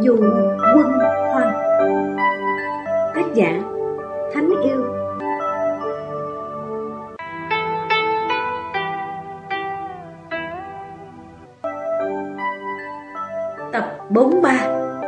Dụ Quân Hoan. Tác giả Thánh Yêu. Tập 43.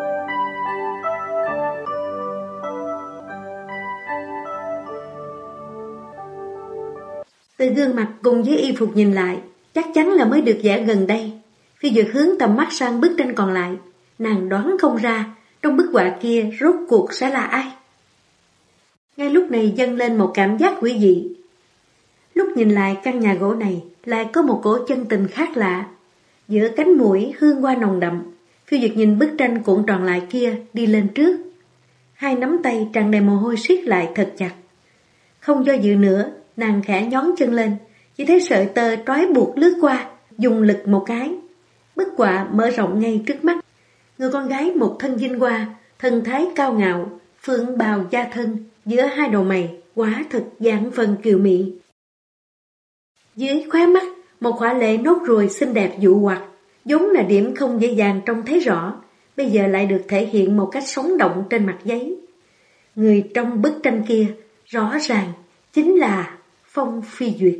Từ gương mặt cùng với y phục nhìn lại, chắc chắn là mới được vẽ gần đây. Phi Duyệt hướng tầm mắt sang bức tranh còn lại, nàng đoán không ra trong bức họa kia rốt cuộc sẽ là ai. Ngay lúc này dâng lên một cảm giác quỷ dị. Lúc nhìn lại căn nhà gỗ này, lại có một cổ chân tình khác lạ. Giữa cánh mũi hương hoa nồng đậm, Phi Duyệt nhìn bức tranh cuộn tròn lại kia đi lên trước. Hai nắm tay tràn đầy mồ hôi siết lại thật chặt. Không do dự nữa, nàng khẽ nhón chân lên, chỉ thấy sợi tơ trói buộc lướt qua, dùng lực một cái. Bức họa mở rộng ngay trước mắt. Người con gái một thân vinh hoa, thân thái cao ngạo, phượng bào da thân, giữa hai đầu mày, quả thật dáng phần kiều mị. Dưới khóe mắt, một khóa lệ nốt ruồi xinh đẹp dụ hoặc, vốn là điểm không dễ dàng trông thấy rõ, bây giờ lại được thể hiện một cách sống động trên mặt giấy. Người trong bức tranh kia, rõ ràng, chính là Phong Phi Duyệt.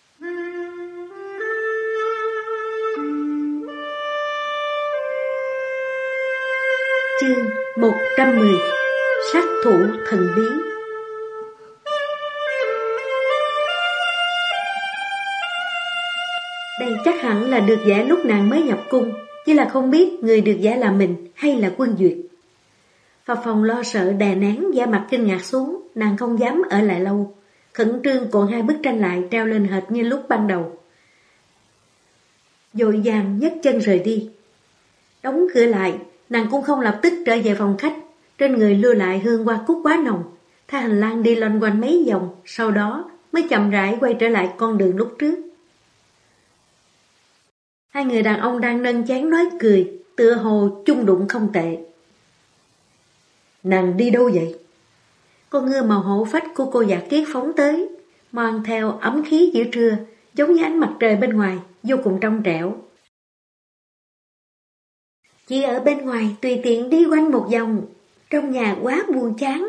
Chương 110. Sát thủ thần bí. Đây chắc hẳn là được vẽ lúc nàng mới nhập cung, chỉ là không biết người được vẽ là mình hay là Quân Duyệt. Phà Phòng lo sợ đè nén da mặt kinh ngạc xuống, nàng không dám ở lại lâu, khẩn trương cuộn hai bức tranh lại treo lên hệt như lúc ban đầu. Vội vàng nhấc chân rời đi. Đóng cửa lại, nàng cũng không lập tức trở về phòng khách, trên người lưu lại hương hoa cúc quá nồng, tha hành lang đi loanh quanh mấy vòng, sau đó mới chậm rãi quay trở lại con đường lúc trước. Hai người đàn ông đang nâng chén nói cười, tựa hồ chung đụng không tệ. Nàng đi đâu vậy? Con ngựa màu hổ phách của cô Dạ Kiết phóng tới, mang theo ấm khí giữa trưa, giống như ánh mặt trời bên ngoài, vô cùng trong trẻo. Chỉ ở bên ngoài tùy tiện đi quanh một vòng, trong nhà quá buồn chán.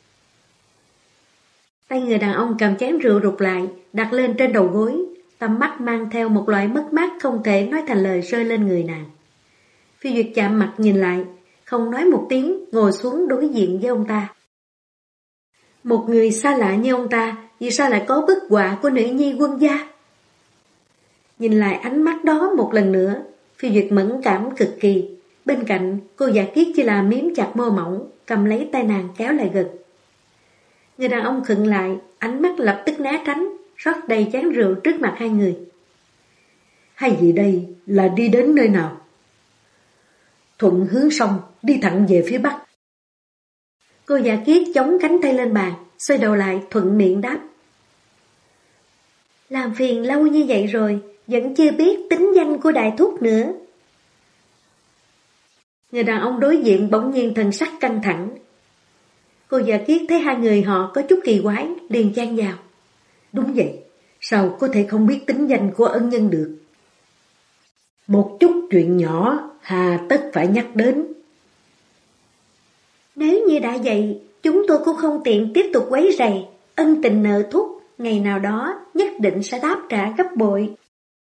Tay người đàn ông cầm chén rượu rụt lại, đặt lên trên đầu gối, tầm mắt mang theo một loại mất mát không thể nói thành lời rơi lên người nàng. Phi Duyệt chạm mặt nhìn lại, không nói một tiếng, ngồi xuống đối diện với ông ta. Một người xa lạ như ông ta, vì sao lại có bức họa của nữ nhi quân gia? Nhìn lại ánh mắt đó một lần nữa, Phi Duyệt mẫn cảm cực kỳ. Bên cạnh, cô Dạ Kiết chỉ là miếm chặt môi mỏng, cầm lấy tay nàng kéo lại gần. Người đàn ông khựng lại, ánh mắt lập tức né tránh, rót đầy chén rượu trước mặt hai người. Hai vị đây là đi đến nơi nào? Thuận hướng sông, đi thẳng về phía bắc. Cô Dạ Kiết chống cánh tay lên bàn, xoay đầu lại thuận miệng đáp. Làm phiền lâu như vậy rồi, vẫn chưa biết tính danh của đại thúc nữa. Người đàn ông đối diện bỗng nhiên thần sắc căng thẳng. Cô Dạ Kiết thấy hai người họ có chút kỳ quái, liền chen vào. Đúng vậy, sao có thể không biết tính danh của ân nhân được? Một chút chuyện nhỏ, hà tất phải nhắc đến. Nếu như đã vậy, chúng tôi cũng không tiện tiếp tục quấy rầy. Ân tình nợ thúc, ngày nào đó nhất định sẽ đáp trả gấp bội.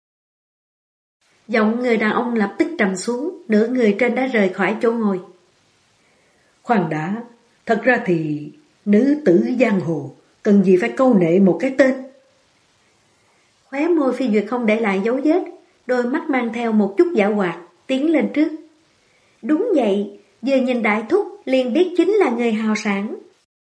Giọng người đàn ông lập tức trầm xuống, nửa người trên đã rời khỏi chỗ ngồi. Khoan đã, thật ra thì nữ tử giang hồ, cần gì phải câu nệ một cái tên. Khóe môi Phi Duyệt không để lại dấu vết, đôi mắt mang theo một chút dạo hoạt, tiến lên trước. Đúng vậy, vừa nhìn đại thúc liền biết chính là người hào sản.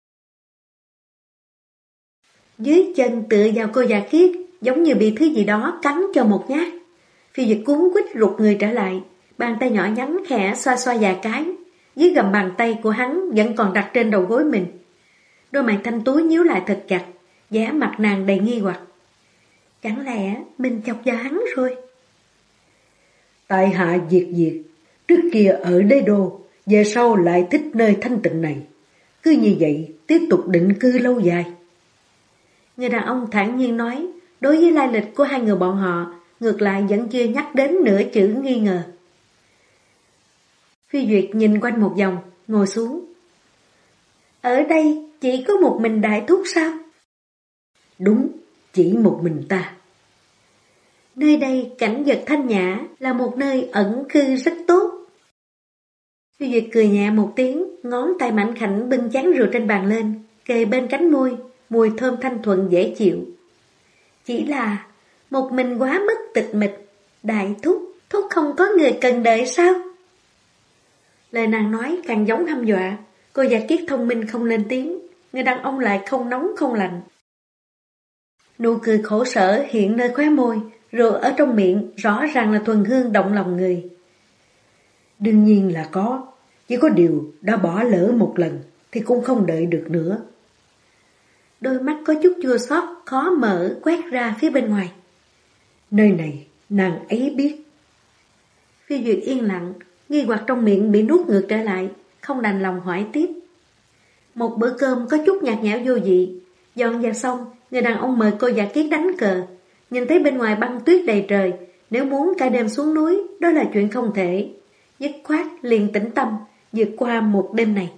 Dưới chân tựa vào cô Dạ Kiết, giống như bị thứ gì đó cắn cho một nhát. Phi Duyệt cuốn quýt rụt người trở lại, bàn tay nhỏ nhắn khẽ xoa xoa vài cái, dưới gầm bàn tay của hắn vẫn còn đặt trên đầu gối mình. Đôi mày thanh tú nhíu lại thật chặt, vẻ mặt nàng đầy nghi hoặc. Chẳng lẽ mình chọc vào hắn rồi? Tại hạ Diệt Diệt, trước kia ở Đế Đô, về sau lại thích nơi thanh tịnh này. Cứ như vậy, tiếp tục định cư lâu dài. Người đàn ông thản nhiên nói, đối với lai lịch của hai người bọn họ, ngược lại vẫn chưa nhắc đến nửa chữ nghi ngờ. Phi Duyệt nhìn quanh một vòng, ngồi xuống. Ở đây chỉ có một mình đại thúc sao? Đúng, chỉ một mình ta. Nơi đây cảnh vật thanh nhã, là một nơi ẩn cư rất tốt. Phi Duyệt cười nhẹ một tiếng, ngón tay mảnh khảnh bưng chén rượu trên bàn lên, kề bên cánh môi, mùi thơm thanh thuận dễ chịu. Chỉ là một mình quá mức tịch mịch, đại thúc không có người cần đợi sao? Lời nàng nói càng giống hăm dọa. Cô Giả Kiết thông minh không lên tiếng, người đàn ông lại không nóng không lạnh. Nụ cười khổ sở hiện nơi khóe môi, rượu ở trong miệng rõ ràng là thuần hương động lòng người. Đương nhiên là có, chỉ có điều đã bỏ lỡ một lần thì cũng không đợi được nữa. Đôi mắt có chút chua xót khó mở quét ra phía bên ngoài. Nơi này nàng ấy biết. Phi Duyệt yên lặng, nghi hoặc trong miệng bị nuốt ngược trở lại, không đành lòng hỏi tiếp. Một bữa cơm có chút nhạt nhẽo vô vị, dọn dẹp xong, người đàn ông mời cô Giả Kiết đánh cờ. Nhìn thấy bên ngoài băng tuyết đầy trời, nếu muốn cả đêm xuống núi, đó là chuyện không thể. Dứt khoát liền tĩnh tâm, vượt qua một đêm này.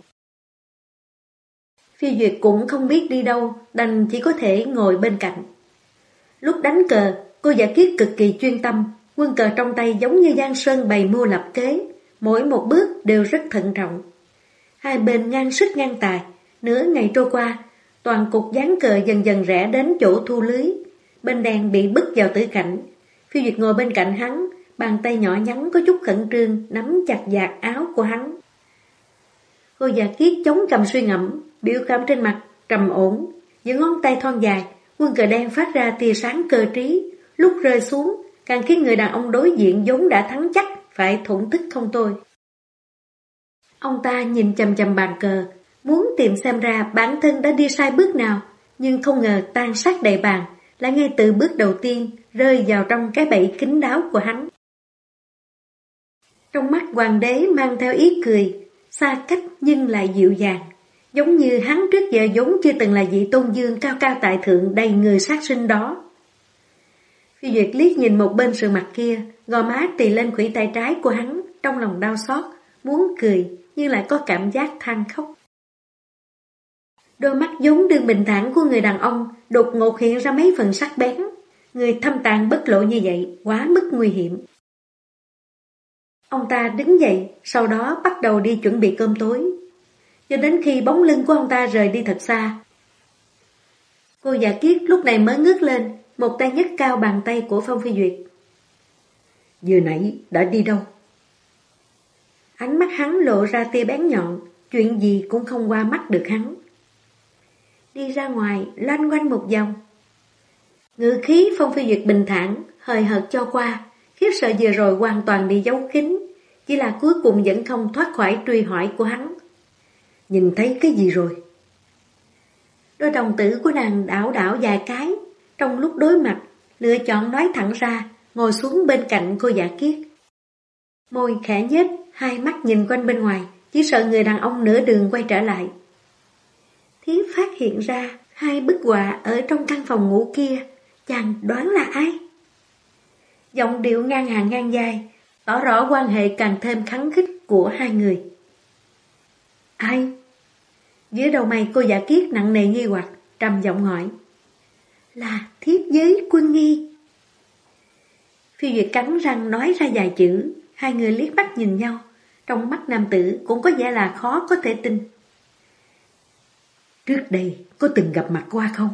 Phi Duyệt cũng không biết đi đâu, đành chỉ có thể ngồi bên cạnh. Lúc đánh cờ, cô Giả Kiết cực kỳ chuyên tâm, quân cờ trong tay giống như giang sơn bày mưu lập kế, mỗi một bước đều rất thận trọng. Hai bên ngang sức ngang tài, nửa ngày trôi qua, toàn cục dán cờ dần dần rẽ đến chỗ thu lưới. Bên đèn bị bứt vào tử cảnh. Phi Duyệt ngồi bên cạnh hắn, bàn tay nhỏ nhắn có chút khẩn trương, nắm chặt vạt áo của hắn. Cô Giả Kiết chống cằm suy ngẫm, biểu cảm trên mặt trầm ổn, những ngón tay thon dài, quân cờ đen phát ra tia sáng cơ trí, lúc rơi xuống càng khiến người đàn ông đối diện vốn đã thắng chắc phải thổn thức không thôi. Ông ta nhìn chằm chằm bàn cờ, muốn tìm xem ra bản thân đã đi sai bước nào, nhưng không ngờ tan sát đầy bàn, lại ngay từ bước đầu tiên rơi vào trong cái bẫy kín đáo của hắn. Trong mắt hoàng đế mang theo ý cười, xa cách nhưng lại dịu dàng, giống như hắn trước giờ vốn chưa từng là vị tôn dương cao cao tại thượng đầy người sát sinh đó. Phi Duyệt liếc nhìn một bên sườn mặt kia, gò má tì lên khuỷu tay trái của hắn, trong lòng đau xót, muốn cười nhưng lại có cảm giác than khóc. Đôi mắt vốn đương bình thản của người đàn ông đột ngột hiện ra mấy phần sắc bén, người thâm tàn bất lộ như vậy quá mức nguy hiểm. Ông ta đứng dậy, sau đó bắt đầu đi chuẩn bị cơm tối, cho đến khi bóng lưng của ông ta rời đi thật xa. Cô Giả Kiết lúc này mới ngước lên, một tay nhấc cao bàn tay của Phong Phi Duyệt. Vừa nãy đã đi đâu? Ánh mắt hắn lộ ra tia bén nhọn, chuyện gì cũng không qua mắt được hắn. Đi ra ngoài, loanh quanh một vòng. Ngữ khí Phong Phi Duyệt bình thản, hời hợt cho qua, khiếp sợ vừa rồi hoàn toàn bị giấu kín, chỉ là cuối cùng vẫn không thoát khỏi truy hỏi của hắn. Nhìn thấy cái gì rồi? Đôi đồng tử của nàng đảo đảo vài cái, trong lúc đối mặt, lựa chọn nói thẳng ra, ngồi xuống bên cạnh cô Giả Kiết. Môi khẽ nhếch, hai mắt nhìn quanh bên ngoài, chỉ sợ người đàn ông nửa đường quay trở lại. Thiếp phát hiện ra hai bức họa ở trong căn phòng ngủ kia, chàng đoán là ai? Giọng điệu ngang hàng ngang dài, tỏ rõ quan hệ càng thêm khăng khít của hai người. Ai? Dưới đầu mày cô Giả Kiết nặng nề nghi hoặc, trầm giọng hỏi. Là thiếp với Quân Nghi. Phi Duyệt cắn răng nói ra vài chữ, hai người liếc mắt nhìn nhau, trong mắt nam tử cũng có vẻ là khó có thể tin. Trước đây có từng gặp mặt qua không?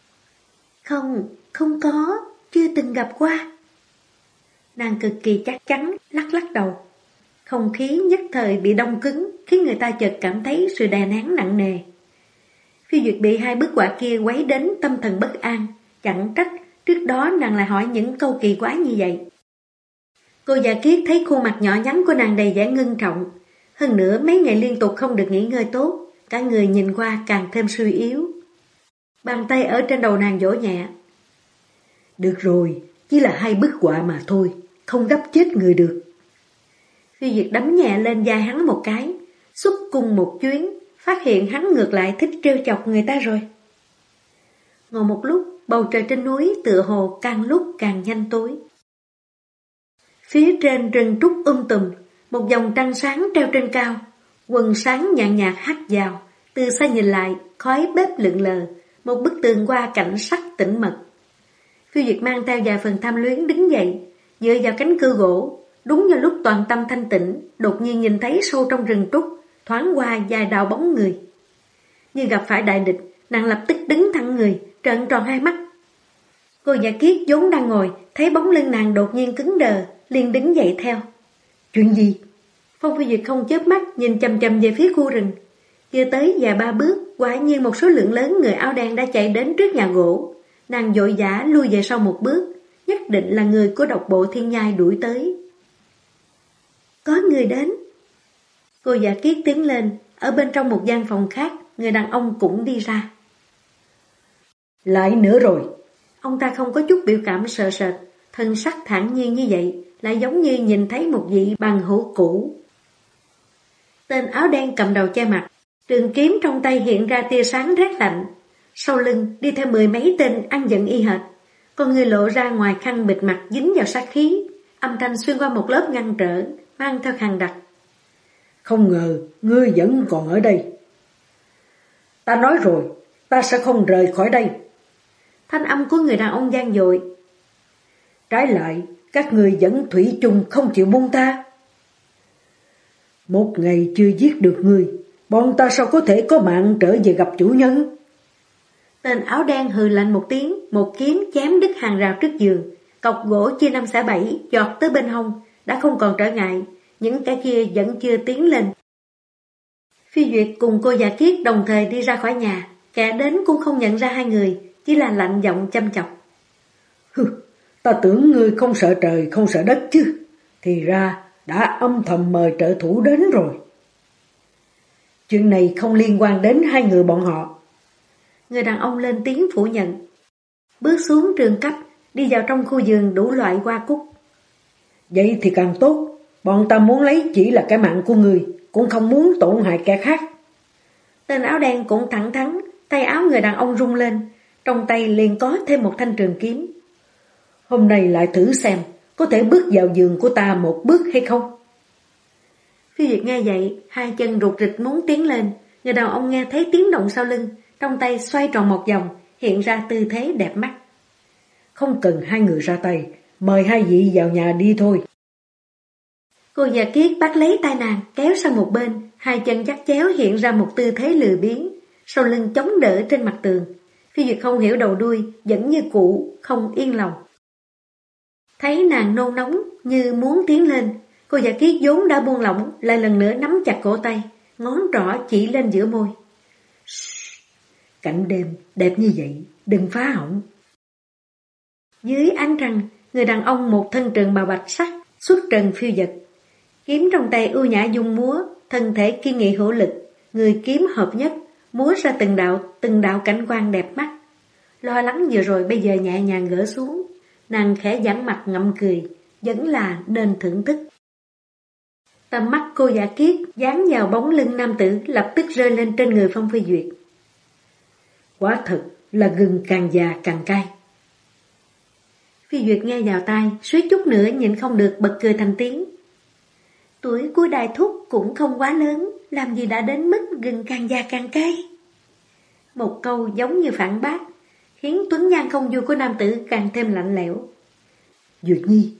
Không có, chưa từng gặp qua. Nàng cực kỳ chắc chắn, lắc lắc đầu. Không khí nhất thời bị đông cứng, khiến người ta chợt cảm thấy sự đè nén nặng nề. Phi Duyệt bị hai bức họa kia quấy đến tâm thần bất an, chẳng trách trước đó nàng lại hỏi những câu kỳ quái như vậy. Cô Giả Kiết thấy khuôn mặt nhỏ nhắn của nàng đầy vẻ ngưng trọng, hơn nữa mấy ngày liên tục không được nghỉ ngơi tốt, cả người nhìn qua càng thêm suy yếu. Bàn tay ở trên đầu nàng vỗ nhẹ. Được rồi, chỉ là hai bức họa mà thôi, không gấp chết người được. Phi Duyệt đấm nhẹ lên vai hắn một cái, xuất cung một chuyến, phát hiện hắn ngược lại thích trêu chọc người ta rồi. Ngồi một lúc, bầu trời trên núi tựa hồ càng lúc càng nhanh tối. Phía trên rừng trúc tùm, một vòng trăng sáng treo trên cao, quần sáng nhàn nhạt hắt vào, từ xa nhìn lại, khói bếp lượn lờ, một bức tường hoa cảnh sắc tĩnh mật. Phiêu Duyệt mang theo vài phần tham luyến đứng dậy, dựa vào cánh cửa gỗ, đúng vào lúc toàn tâm thanh tĩnh, đột nhiên nhìn thấy sâu trong rừng trúc, thoáng qua vài đạo bóng người. Như gặp phải đại địch, nàng lập tức đứng thẳng người, trợn tròn hai mắt. Cô Dạ Kiết vốn đang ngồi, thấy bóng lưng nàng đột nhiên cứng đờ, liền đứng dậy theo. Chuyện gì? Phong Phi Duyệt không chớp mắt nhìn chằm chằm về phía khu rừng. Chưa tới vài ba bước, quả nhiên một số lượng lớn người áo đen đã chạy đến trước nhà gỗ. Nàng vội vã lui về sau một bước, nhất định là người của độc bộ thiên nhai đuổi tới. Có người đến. Cô Dạ Kiết tiến lên, ở bên trong một gian phòng khác, người đàn ông cũng đi ra. Lại nữa rồi. Ông ta không có chút biểu cảm sợ sệt, thân sắc thản nhiên như vậy, lại giống như nhìn thấy một vị bằng hữu cũ. Tên áo đen cầm đầu che mặt, trường kiếm trong tay hiện ra tia sáng rét lạnh. Sau lưng đi theo 10 mấy tên ăn giận y hệt, con người lộ ra ngoài khăn bịt mặt dính vào sát khí, âm thanh xuyên qua một lớp ngăn trở, mang theo khàn đặc. Không ngờ ngươi vẫn còn ở đây. Ta nói rồi, ta sẽ không rời khỏi đây. Thanh âm của người đàn ông vang dội. Trái lại, các ngươi vẫn thủy chung không chịu buông ta. Một ngày chưa giết được ngươi, bọn ta sao có thể có mạng trở về gặp chủ nhân? Tên áo đen hừ lạnh một tiếng, một kiếm chém đứt hàng rào trước giường, cọc gỗ chia 5 xẻ 7 giọt tới bên hông, đã không còn trở ngại, những kẻ kia vẫn chưa tiến lên. Phi Duyệt cùng cô Dạ Kiết đồng thời đi ra khỏi nhà, kẻ đến cũng không nhận ra hai người, chỉ là lạnh giọng chăm chọc. Ta tưởng ngươi không sợ trời không sợ đất chứ, thì ra đã âm thầm mời trợ thủ đến rồi. Chuyện này không liên quan đến hai người bọn họ. Người đàn ông lên tiếng phủ nhận. Bước xuống trường cấp, đi vào trong khu vườn đủ loại hoa cúc. Vậy thì càng tốt, bọn ta muốn lấy chỉ là cái mạng của người, cũng không muốn tổn hại kẻ khác. Tên áo đen cũng thẳng thắn, tay áo người đàn ông rung lên, trong tay liền có thêm một thanh trường kiếm. Hôm nay lại thử xem, có thể bước vào giường của ta một bước hay không? Phi Duyệt nghe vậy, hai chân rụt rịch muốn tiến lên, người đàn ông nghe thấy tiếng động sau lưng, trong tay xoay tròn một vòng, hiện ra tư thế đẹp mắt. Không cần hai người ra tay, mời hai vị vào nhà đi thôi. Cô Dạ Kiết bắt lấy tay nàng, kéo sang một bên, hai chân chắc chéo hiện ra một tư thế lười biếng, sau lưng chống đỡ trên mặt tường. Phi Duyệt không hiểu đầu đuôi, vẫn như cũ, không yên lòng. Thấy nàng nôn nóng như muốn tiến lên, cô Dạ Kiết vốn đã buông lỏng, lại lần nữa nắm chặt cổ tay, ngón trỏ chỉ lên giữa môi. Cảnh đêm đẹp như vậy, đừng phá hỏng. Dưới ánh trăng, người đàn ông một thân trường bào bạch sắc, xuất trần phiêu dật. Kiếm trong tay ưu nhã dung múa, thân thể kiên nghị hữu lực, người kiếm hợp nhất, múa ra từng đạo cảnh quan đẹp mắt. Lo lắng vừa rồi bây giờ nhẹ nhàng gỡ xuống, nàng khẽ giãn mặt ngậm cười, vẫn là nên thưởng thức. Tầm mắt cô Dạ Kiết dán vào bóng lưng nam tử lập tức rơi lên trên người Phong Phi Duyệt. Quả thật là gừng càng già càng cay. Phi Duyệt nghe vào tai, suýt chút nữa nhịn không được bật cười thành tiếng. Tuổi của đại thúc cũng không quá lớn, làm gì đã đến mức gừng càng già càng cay. Một câu giống như phản bác, khiến tuấn nhan không vui của nam tử càng thêm lạnh lẽo. Duyệt Nhi.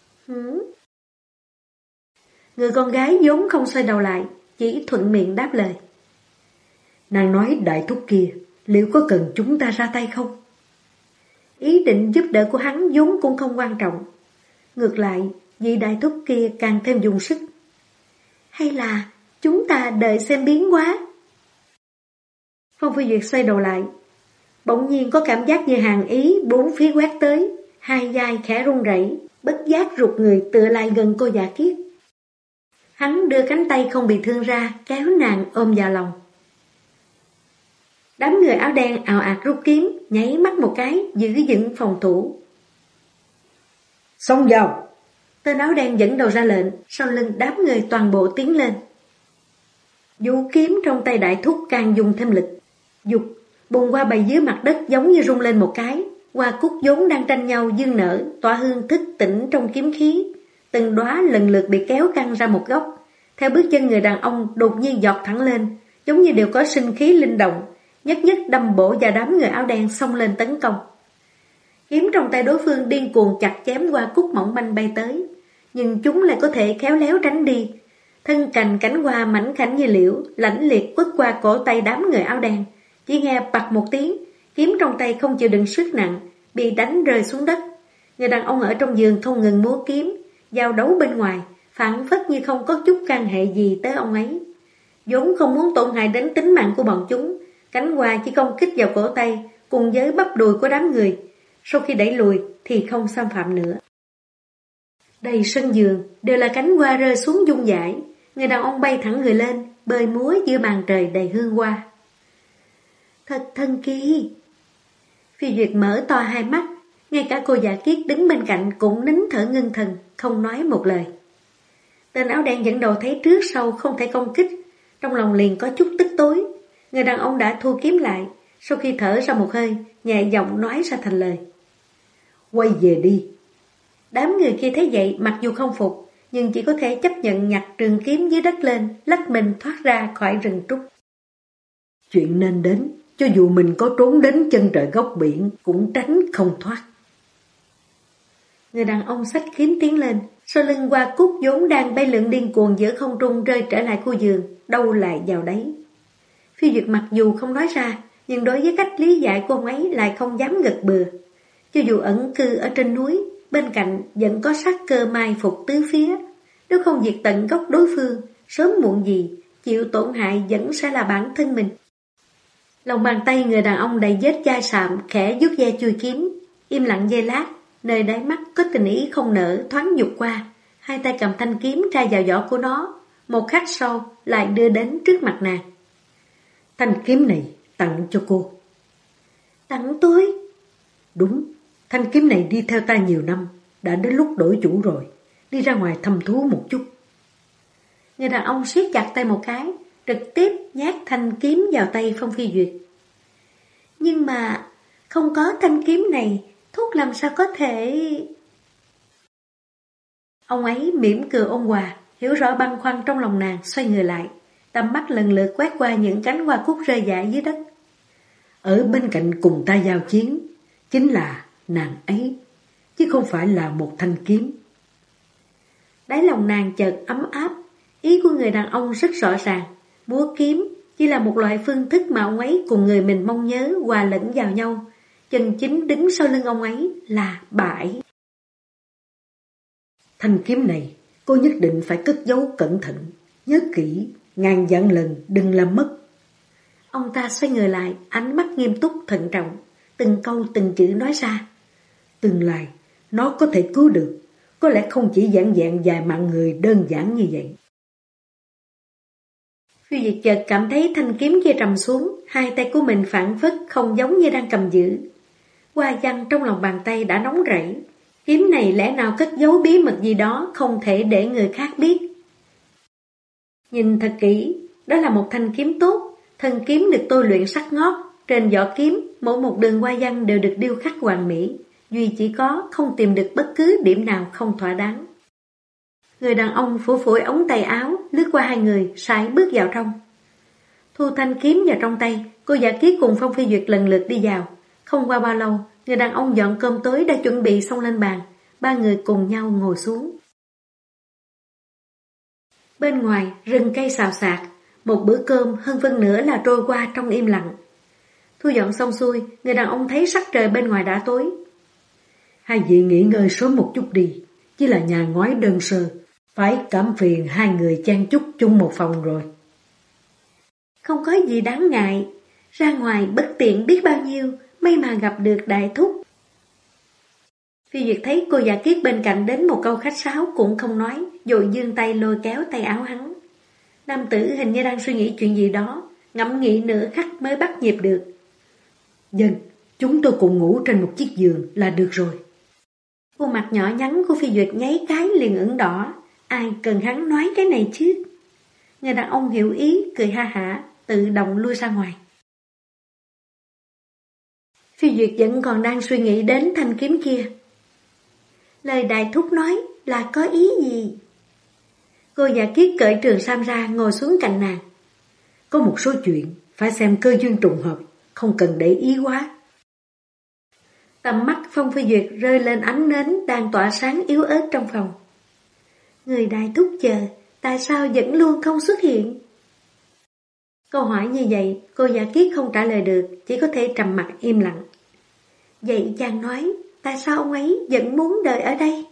Người con gái vốn không xoay đầu lại, chỉ thuận miệng đáp lời. Nàng nói đại thúc kia, liệu có cần chúng ta ra tay không? Ý định giúp đỡ của hắn vốn cũng không quan trọng. Ngược lại, vị đại thúc kia càng thêm dùng sức. Hay là chúng ta đợi xem biến hóa? Phong Phi Duyệt xoay đầu lại. Bỗng nhiên có cảm giác như hàng ý bốn phía quét tới, hai vai khẽ run rẩy, bất giác rụt người tựa lại gần cô Dạ Kiết. Hắn đưa cánh tay không bị thương ra, kéo nàng ôm vào lòng. Đám người áo đen ào ạt rút kiếm, nháy mắt một cái, giữ vững phòng thủ. Xông vào! Tên áo đen dẫn đầu ra lệnh, sau lưng đám người toàn bộ tiến lên. Vũ kiếm trong tay đại thúc càng dùng thêm lực. Dục, bùng qua bày dưới mặt đất giống như rung lên một cái. Hoa cúc vốn đang tranh nhau dương nở, tỏa hương thức tỉnh trong kiếm khí. từng đóa lần lượt bị kéo căng ra một góc. Theo bước chân người đàn ông đột nhiên giọt thẳng lên, giống như đều có sinh khí linh động, nhất nhất đâm bổ vào đám người áo đen xông lên tấn công. Kiếm trong tay đối phương điên cuồng chặt chém qua cúc mỏng manh bay tới, nhưng chúng lại có thể khéo léo tránh đi. Thân cành cánh hoa mảnh khảnh như liễu, lãnh liệt quất qua cổ tay đám người áo đen. Chỉ nghe bật một tiếng, kiếm trong tay không chịu đựng sức nặng, bị đánh rơi xuống đất. Người đàn ông ở trong giường không ngừng múa kiếm, giao đấu bên ngoài, phảng phất như không có chút can hệ gì tới ông ấy. Vốn không muốn tổn hại đến tính mạng của bọn chúng, cánh hoa chỉ công kích vào cổ tay cùng với bắp đùi của đám người. Sau khi đẩy lùi thì không xâm phạm nữa. Đầy sân giường đều là cánh hoa rơi xuống dung dãi. Người đàn ông bay thẳng người lên, bơi múa giữa màn trời đầy hương hoa. Thật thần kỳ. Phi Duyệt mở to hai mắt, ngay cả cô Dạ Kiết đứng bên cạnh cũng nín thở ngưng thần, không nói một lời. Tên áo đen dẫn đầu thấy trước sau không thể công kích, trong lòng liền có chút tức tối. Người đàn ông đã thu kiếm lại, sau khi thở ra một hơi, nhẹ giọng nói ra thành lời. Quay về đi. Đám người kia thấy vậy mặc dù không phục, nhưng chỉ có thể chấp nhận nhặt trường kiếm dưới đất lên, lách mình thoát ra khỏi rừng trúc. Chuyện nên đến, cho dù mình có trốn đến chân trời góc biển cũng tránh không thoát. Người đàn ông xách kiếm tiến lên, sau lưng Hoa Cúc vốn đang bay lượn điên cuồng giữa không trung rơi trở lại khu giường, đâu lại vào đấy. Phi Duyệt mặc dù không nói ra, nhưng đối với cách lý giải của ông ấy lại không dám gật bừa. Cho dù ẩn cư ở trên núi, bên cạnh vẫn có sát cơ mai phục tứ phía. Nếu không diệt tận gốc đối phương, sớm muộn gì, chịu tổn hại vẫn sẽ là bản thân mình. Lòng bàn tay người đàn ông đầy vết chai sạm, khẽ vuốt ve chui kiếm, im lặng giây lát, nơi đáy mắt có tình ý không nở thoáng dục qua. Hai tay cầm thanh kiếm tra vào vỏ của nó, một khắc sau lại đưa đến trước mặt nàng. Thanh kiếm này tặng cho cô. Tặng tôi? Đúng, thanh kiếm này đi theo ta nhiều năm, đã đến lúc đổi chủ rồi, đi ra ngoài thăm thú một chút. Người đàn ông siết chặt tay một cái, trực tiếp nhát thanh kiếm vào tay Phong Phi Duyệt. Nhưng mà không có thanh kiếm này, thuốc làm sao có thể... Ông ấy mỉm cười ôn hòa, hiểu rõ băn khoăn trong lòng nàng, xoay người lại, tầm mắt lần lượt quét qua những cánh hoa cúc rơi rải dưới đất. Ở bên cạnh cùng ta giao chiến, chính là nàng ấy, chứ không phải là một thanh kiếm. Đáy lòng nàng chợt ấm áp, ý của người đàn ông rất rõ ràng, múa kiếm chỉ là một loại phương thức mà ông ấy cùng người mình mong nhớ hòa lẫn vào nhau. Chân chính đứng sau lưng ông ấy là bà ấy. Thanh kiếm này cô nhất định phải cất giấu cẩn thận, nhớ kỹ, ngàn vạn lần đừng làm mất. Ông ta xoay người lại, ánh mắt nghiêm túc thận trọng, từng câu từng chữ nói ra. Tương lai nó có thể cứu được, có lẽ không chỉ giản dạng vài mạng người đơn giản như vậy. Phi Duyệt chợt cảm thấy thanh kiếm kia trầm xuống, hai tay của mình phản phất không giống như đang cầm giữ. Hoa văn trong lòng bàn tay đã nóng rẫy, kiếm này lẽ nào cất giấu bí mật gì đó không thể để người khác biết. Nhìn thật kỹ, đó là một thanh kiếm tốt, thân kiếm được tôi luyện sắc ngót, trên vỏ kiếm mỗi một đường hoa văn đều được điêu khắc hoàn mỹ, duy chỉ có không tìm được bất cứ điểm nào không thỏa đáng. Người đàn ông phủi phủi ống tay áo, lướt qua hai người, sải bước vào trong. Thu thanh kiếm vào trong tay, cô Dạ Kiết cùng Phong Phi Duyệt lần lượt đi vào. Không qua bao lâu, người đàn ông dọn cơm tối đã chuẩn bị xong lên bàn, ba người cùng nhau ngồi xuống. Bên ngoài, rừng cây xào xạc, một bữa cơm hơn phân nửa là trôi qua trong im lặng. Thu dọn xong xuôi, người đàn ông thấy sắc trời bên ngoài đã tối. Hai vị nghỉ ngơi sớm một chút đi, chỉ là nhà ngói đơn sơ, phải cảm phiền hai người chen chúc chung một phòng rồi. Không có gì đáng ngại, ra ngoài bất tiện biết bao nhiêu, may mà gặp được đại thúc. Phi Duyệt thấy cô Dạ Kiết bên cạnh đến một câu khách sáo cũng không nói, vội giương tay lôi kéo tay áo hắn. Nam tử hình như đang suy nghĩ chuyện gì đó, ngẫm nghĩ nửa khắc mới bắt nhịp được. Dân, chúng tôi cùng ngủ trên một chiếc giường là được rồi. Khuôn mặt nhỏ nhắn của Phi Duyệt nháy cái liền ửng đỏ, ai cần hắn nói cái này chứ. Người đàn ông hiểu ý, cười ha hả, tự động lui ra ngoài. Phi Duyệt vẫn còn đang suy nghĩ đến thanh kiếm kia. Lời đại thúc nói, là có ý gì? Cô Dạ Kiết cởi trường sam ra ngồi xuống cạnh nàng. Có một số chuyện phải xem cơ duyên trùng hợp, không cần để ý quá. Tầm mắt Phong Phi Duyệt rơi lên ánh nến đang tỏa sáng yếu ớt trong phòng. Người đại thúc chờ, tại sao vẫn luôn không xuất hiện? Câu hỏi như vậy, cô Dạ Kiết không trả lời được, chỉ có thể trầm mặc im lặng. Vậy chàng nói, tại sao ông ấy vẫn muốn đợi ở đây?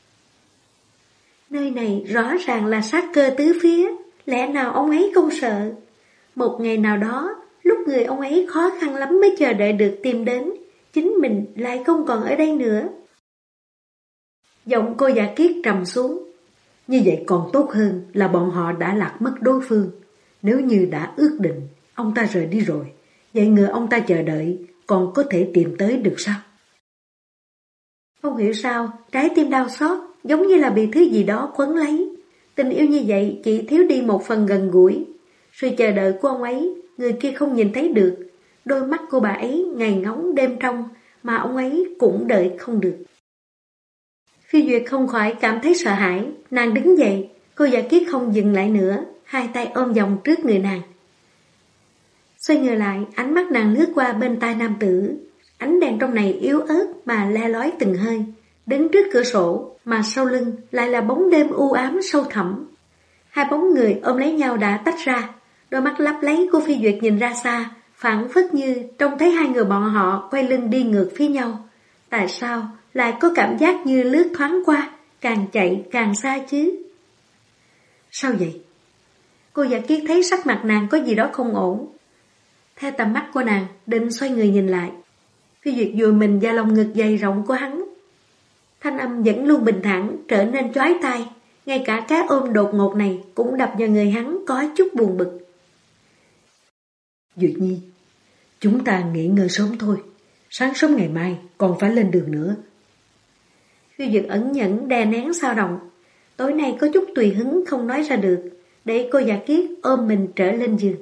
Nơi này rõ ràng là sát cơ tứ phía, lẽ nào ông ấy không sợ? Một ngày nào đó, lúc người ông ấy khó khăn lắm mới chờ đợi được tìm đến, chính mình lại không còn ở đây nữa. Giọng cô Dạ Kiết trầm xuống. Như vậy còn tốt hơn là bọn họ đã lạc mất đối phương. Nếu như đã ước định, ông ta rời đi rồi, vậy người ông ta chờ đợi còn có thể tìm tới được sao? Không hiểu sao, trái tim đau xót, giống như là bị thứ gì đó quấn lấy. Tình yêu như vậy chỉ thiếu đi một phần gần gũi. Sự chờ đợi của ông ấy, người kia không nhìn thấy được. Đôi mắt của bà ấy ngày ngóng đêm trong, mà ông ấy cũng đợi không được. Phi Duyệt không khỏi cảm thấy sợ hãi, nàng đứng dậy, cô Dạ Kiết không dừng lại nữa, hai tay ôm vòng trước người nàng. Xoay người lại, ánh mắt nàng lướt qua bên tai nam tử. Ánh đèn trong này yếu ớt mà le lói từng hơi. Đứng trước cửa sổ mà sau lưng lại là bóng đêm u ám sâu thẳm. Hai bóng người ôm lấy nhau đã tách ra. Đôi mắt lấp láy của Phi Duyệt nhìn ra xa, phảng phất như trông thấy hai người bọn họ quay lưng đi ngược phía nhau. Tại sao lại có cảm giác như lướt thoáng qua, càng chạy càng xa chứ? Sao vậy? Cô Dạ Kiết thấy sắc mặt nàng có gì đó không ổn. Theo tầm mắt của nàng, định xoay người nhìn lại. Phi Duyệt vùi mình vào lòng ngực dày rộng của hắn. Thanh âm vẫn luôn bình thản, trở nên chói tai. Ngay cả cái ôm đột ngột này cũng đập vào người hắn có chút buồn bực. Duyệt Nhi, chúng ta nghỉ ngơi sớm thôi. Sáng sớm ngày mai còn phải lên đường nữa. Phi Duyệt ẩn nhẫn đè nén sao động. Tối nay có chút tùy hứng không nói ra được, để cô Dạ Kiết ôm mình trở lên giường.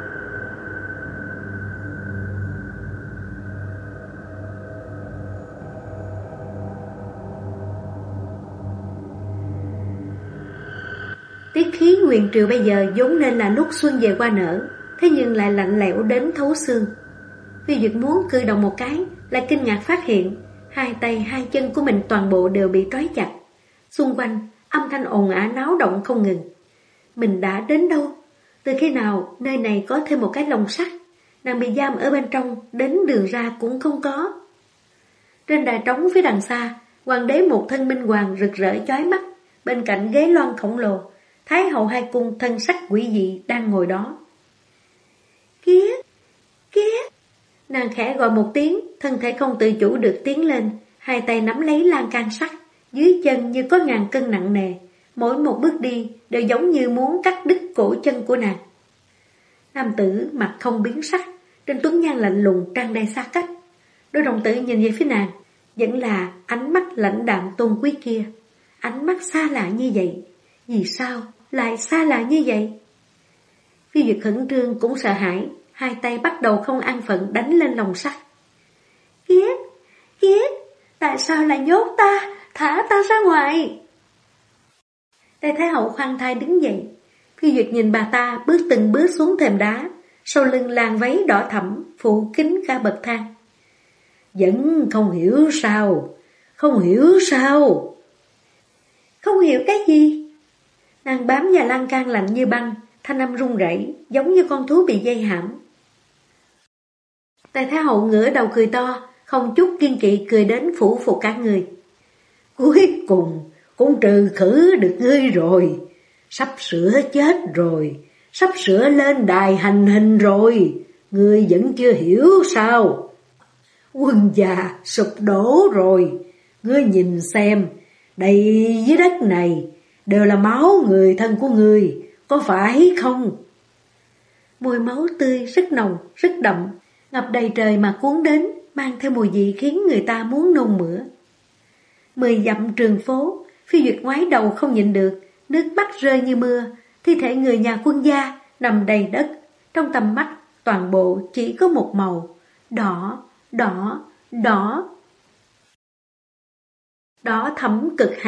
Tiết khí Nguyền Triều bây giờ vốn nên là lúc xuân về qua nở, thế nhưng lại lạnh lẽo đến thấu xương. Phi Duyệt muốn cử động một cái, lại kinh ngạc phát hiện hai tay hai chân của mình toàn bộ đều bị trói chặt. Xung quanh âm thanh ồn ào náo động không ngừng. Mình đã đến đâu? Từ khi nào nơi này có thêm một cái lồng sắt? Nàng bị giam ở bên trong, đến đường ra cũng không có. Trên đài trống phía đằng xa, hoàng đế một thân minh hoàng rực rỡ chói mắt, bên cạnh ghế loan khổng lồ, thái hậu hai cung thân sắc quỷ dị đang ngồi đó. Kiết, Kiết! Nàng khẽ gọi một tiếng, thân thể không tự chủ được tiến lên, hai tay nắm lấy lan can sắt, dưới chân như có ngàn cân nặng nề, mỗi một bước đi đều giống như muốn cắt đứt cổ chân của nàng. Nam tử mặt không biến sắc, trên tuấn nhan lạnh lùng tràn đầy xa cách. Đôi đồng tử nhìn về phía nàng, vẫn là ánh mắt lãnh đạm tôn quý kia. Ánh mắt xa lạ như vậy, vì sao lại xa lạ như vậy? Phi Duyệt khẩn trương cũng sợ hãi, hai tay bắt đầu không an phận đánh lên lồng sắt. Kiết, Kiết, tại sao lại nhốt ta? Thả ta ra ngoài! Tề Thái hậu khoan thai đứng dậy. Phi Duyệt nhìn bà ta bước từng bước xuống thềm đá, sau lưng làn váy đỏ thẫm phủ kín cả bậc thang. Vẫn không hiểu sao? Không hiểu sao? Không hiểu cái gì? Nàng bám vào lan can lạnh như băng, thanh âm run rẩy giống như con thú bị dây hãm. Tề Thái hậu ngửa đầu cười to, không chút kiên kỵ cười đến phủ phục cả người. Cuối cùng cũng trừ khử được ngươi rồi, sắp sửa chết rồi, sắp sửa lên đài hành hình rồi, ngươi vẫn chưa hiểu sao? Quân già sụp đổ rồi, ngươi nhìn xem, đầy dưới đất này đều là máu người thân của ngươi, có phải không? Mùi máu tươi rất nồng, rất đậm, ngập đầy trời mà cuốn đến, mang theo mùi vị khiến người ta muốn nôn mửa. 10 dặm trường phố, Phi Duyệt ngoái đầu không nhịn được, nước mắt rơi như mưa, thi thể người nhà quân gia nằm đầy đất, trong tầm mắt toàn bộ chỉ có một màu, đỏ, đỏ, đỏ. Đỏ thẫm cực hạn,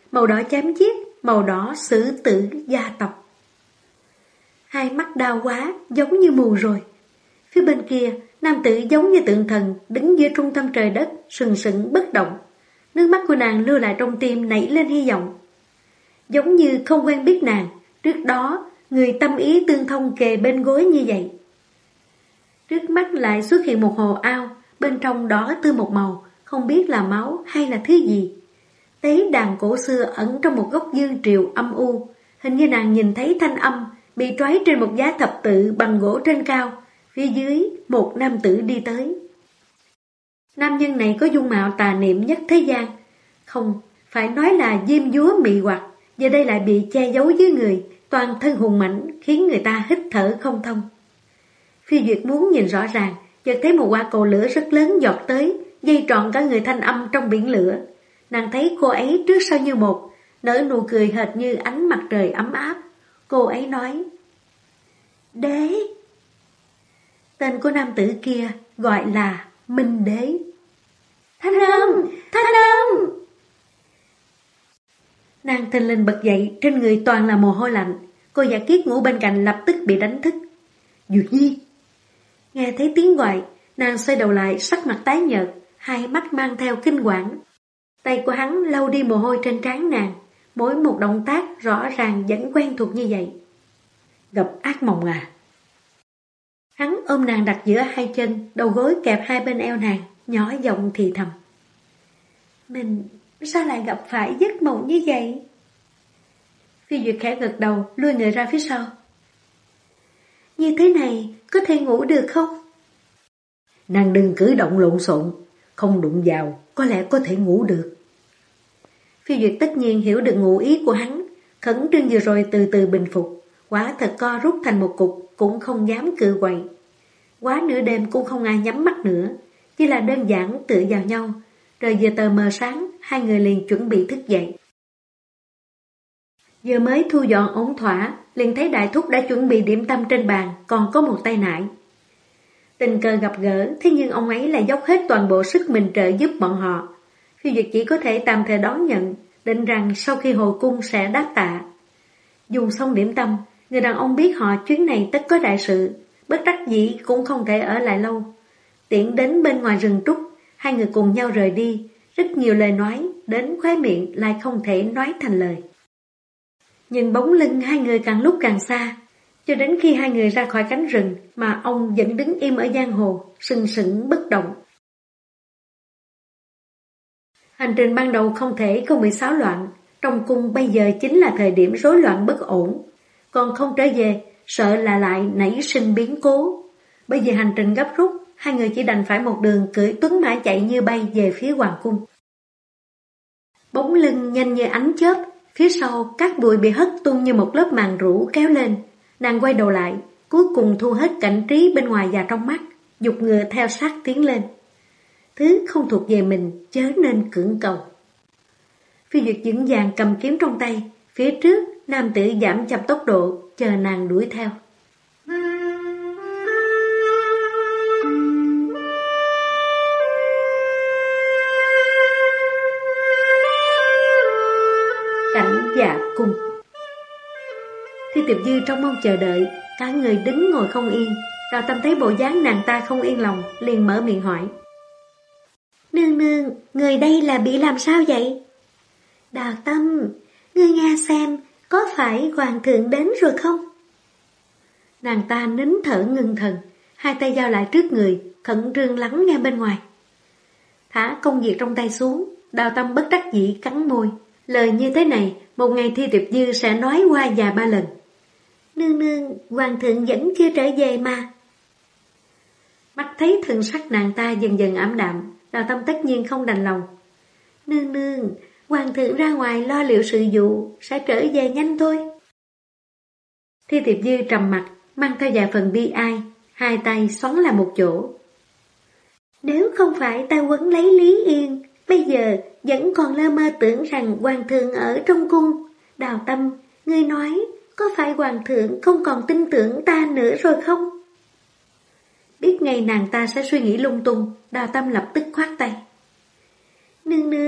màu đỏ chém giết, màu đỏ xử tử gia tộc. Hai mắt đau quá, giống như mù rồi. Phía bên kia, nam tử giống như tượng thần, đứng giữa trung tâm trời đất, sừng sững bất động. Nước mắt của nàng lưu lại trong tim nảy lên hy vọng. Giống như không quen biết nàng, trước đó người tâm ý tương thông kề bên gối như vậy. Trước mắt lại xuất hiện một hồ ao, bên trong đỏ tươi một màu, không biết là máu hay là thứ gì. Tế đàn cổ xưa ẩn trong một góc dương triều âm u, hình như nàng nhìn thấy Thanh Âm bị trói trên một giá thập tự bằng gỗ trên cao, phía dưới một nam tử đi tới. Nam nhân này có dung mạo tà niệm nhất thế gian, không, phải nói là diêm dúa mị hoặc, giờ đây lại bị che giấu dưới người, toàn thân hùng mạnh khiến người ta hít thở không thông. Phi Duyệt muốn nhìn rõ ràng, chợt thấy một quả cầu lửa rất lớn giọt tới, dây trọn cả người Thanh Âm trong biển lửa. Nàng thấy cô ấy trước sau như một, nở nụ cười hệt như ánh mặt trời ấm áp. Cô ấy nói: Đế. Tên của nam tử kia gọi là Minh Đế. Thanh Âm! Thanh Âm! Nàng thình lình bật dậy, trên người toàn là mồ hôi lạnh. Cô giả kiết ngủ bên cạnh lập tức bị đánh thức. Duyệt Nhi! Nghe thấy tiếng gọi, nàng xoay đầu lại, sắc mặt tái nhợt, hai mắt mang theo kinh hoàng. Tay của hắn lau đi mồ hôi trên trán nàng, mỗi một động tác rõ ràng vẫn quen thuộc như vậy. Gặp ác mộng à? Hắn ôm nàng đặt giữa hai chân, đầu gối kẹp hai bên eo nàng, nhỏ giọng thì thầm. Mình sao lại gặp phải giấc mộng như vậy? Phi Duyệt khẽ gật đầu, lui người ra phía sau. Như thế này, có thể ngủ được không? Nàng đừng cử động lộn xộn, không đụng vào, có lẽ có thể ngủ được. Phi Duyệt tất nhiên hiểu được ngụ ý của hắn, khẩn trương vừa rồi từ từ bình phục, quả thật co rút thành một cục, cũng không dám cự quậy. Quá nửa đêm cũng không ai nhắm mắt nữa, chỉ là đơn giản tựa vào nhau. Rồi giờ tờ mờ sáng, hai người liền chuẩn bị thức dậy. Giờ mới thu dọn ổn thỏa, liền thấy đại thúc đã chuẩn bị điểm tâm trên bàn, còn có một tay nải. Tình cờ gặp gỡ, thế nhưng ông ấy lại dốc hết toàn bộ sức mình trợ giúp bọn họ. Phi Duyệt chỉ có thể tạm thời đón nhận, định rằng sau khi hồi cung sẽ đáp tạ. Dùng xong điểm tâm, người đàn ông biết họ chuyến này tất có đại sự, bất đắc dĩ cũng không thể ở lại lâu. Tiễn đến bên ngoài rừng trúc, hai người cùng nhau rời đi, rất nhiều lời nói, đến khóe miệng lại không thể nói thành lời. Nhìn bóng lưng hai người càng lúc càng xa, cho đến khi hai người ra khỏi cánh rừng mà ông vẫn đứng im ở giang hồ, sừng sững bất động. Hành trình ban đầu không thể không bị xáo loạn, trong cung bây giờ chính là thời điểm rối loạn bất ổn, còn không trở về, sợ là lại nảy sinh biến cố. Bây giờ hành trình gấp rút, hai người chỉ đành phải một đường cưỡi tuấn mã chạy như bay về phía hoàng cung. Bóng lưng nhanh như ánh chớp, phía sau cát bụi bị hất tung như một lớp màn rũ kéo lên. Nàng quay đầu lại, cuối cùng thu hết cảnh trí bên ngoài và trong mắt, giục ngựa theo sát tiến lên. Thứ không thuộc về mình chớ nên cưỡng cầu. Phi Duyệt vững vàng cầm kiếm trong tay, phía trước nam tử giảm chậm tốc độ, chờ nàng đuổi theo. Cảnh Dạ Cung. Thi Tiệp Dư trong mong chờ đợi, cả người đứng ngồi không yên. Đào Tâm thấy bộ dáng nàng ta không yên lòng, liền mở miệng hỏi. Nương nương, người đây là bị làm sao vậy? Đào Tâm, ngươi nghe xem, có phải hoàng thượng đến rồi không? Nàng ta nín thở ngưng thần, hai tay giao lại trước người, khẩn trương lắng nghe bên ngoài. Thả công việc trong tay xuống, Đào Tâm bất đắc dĩ cắn môi. Lời như thế này, một ngày Thi Tiệp Dư sẽ nói qua vài ba lần. Nương nương, hoàng thượng vẫn chưa trở về mà. Mắt thấy thần sắc nàng ta dần dần ảm đạm, Đào Tâm tất nhiên không đành lòng. Nương nương, hoàng thượng ra ngoài lo liệu sự vụ, sẽ trở về nhanh thôi. Thi Tiệp Dư trầm mặt, mang theo vài phần bi ai, hai tay xoắn lại một chỗ. Nếu không phải ta quấn lấy Lý Yên, bây giờ vẫn còn lơ mơ tưởng rằng hoàng thượng ở trong cung. Đào Tâm, ngươi nói, có phải hoàng thượng không còn tin tưởng ta nữa rồi không? Biết ngày nàng ta sẽ suy nghĩ lung tung, Đào Tâm lập tức khoát tay. Nương nương,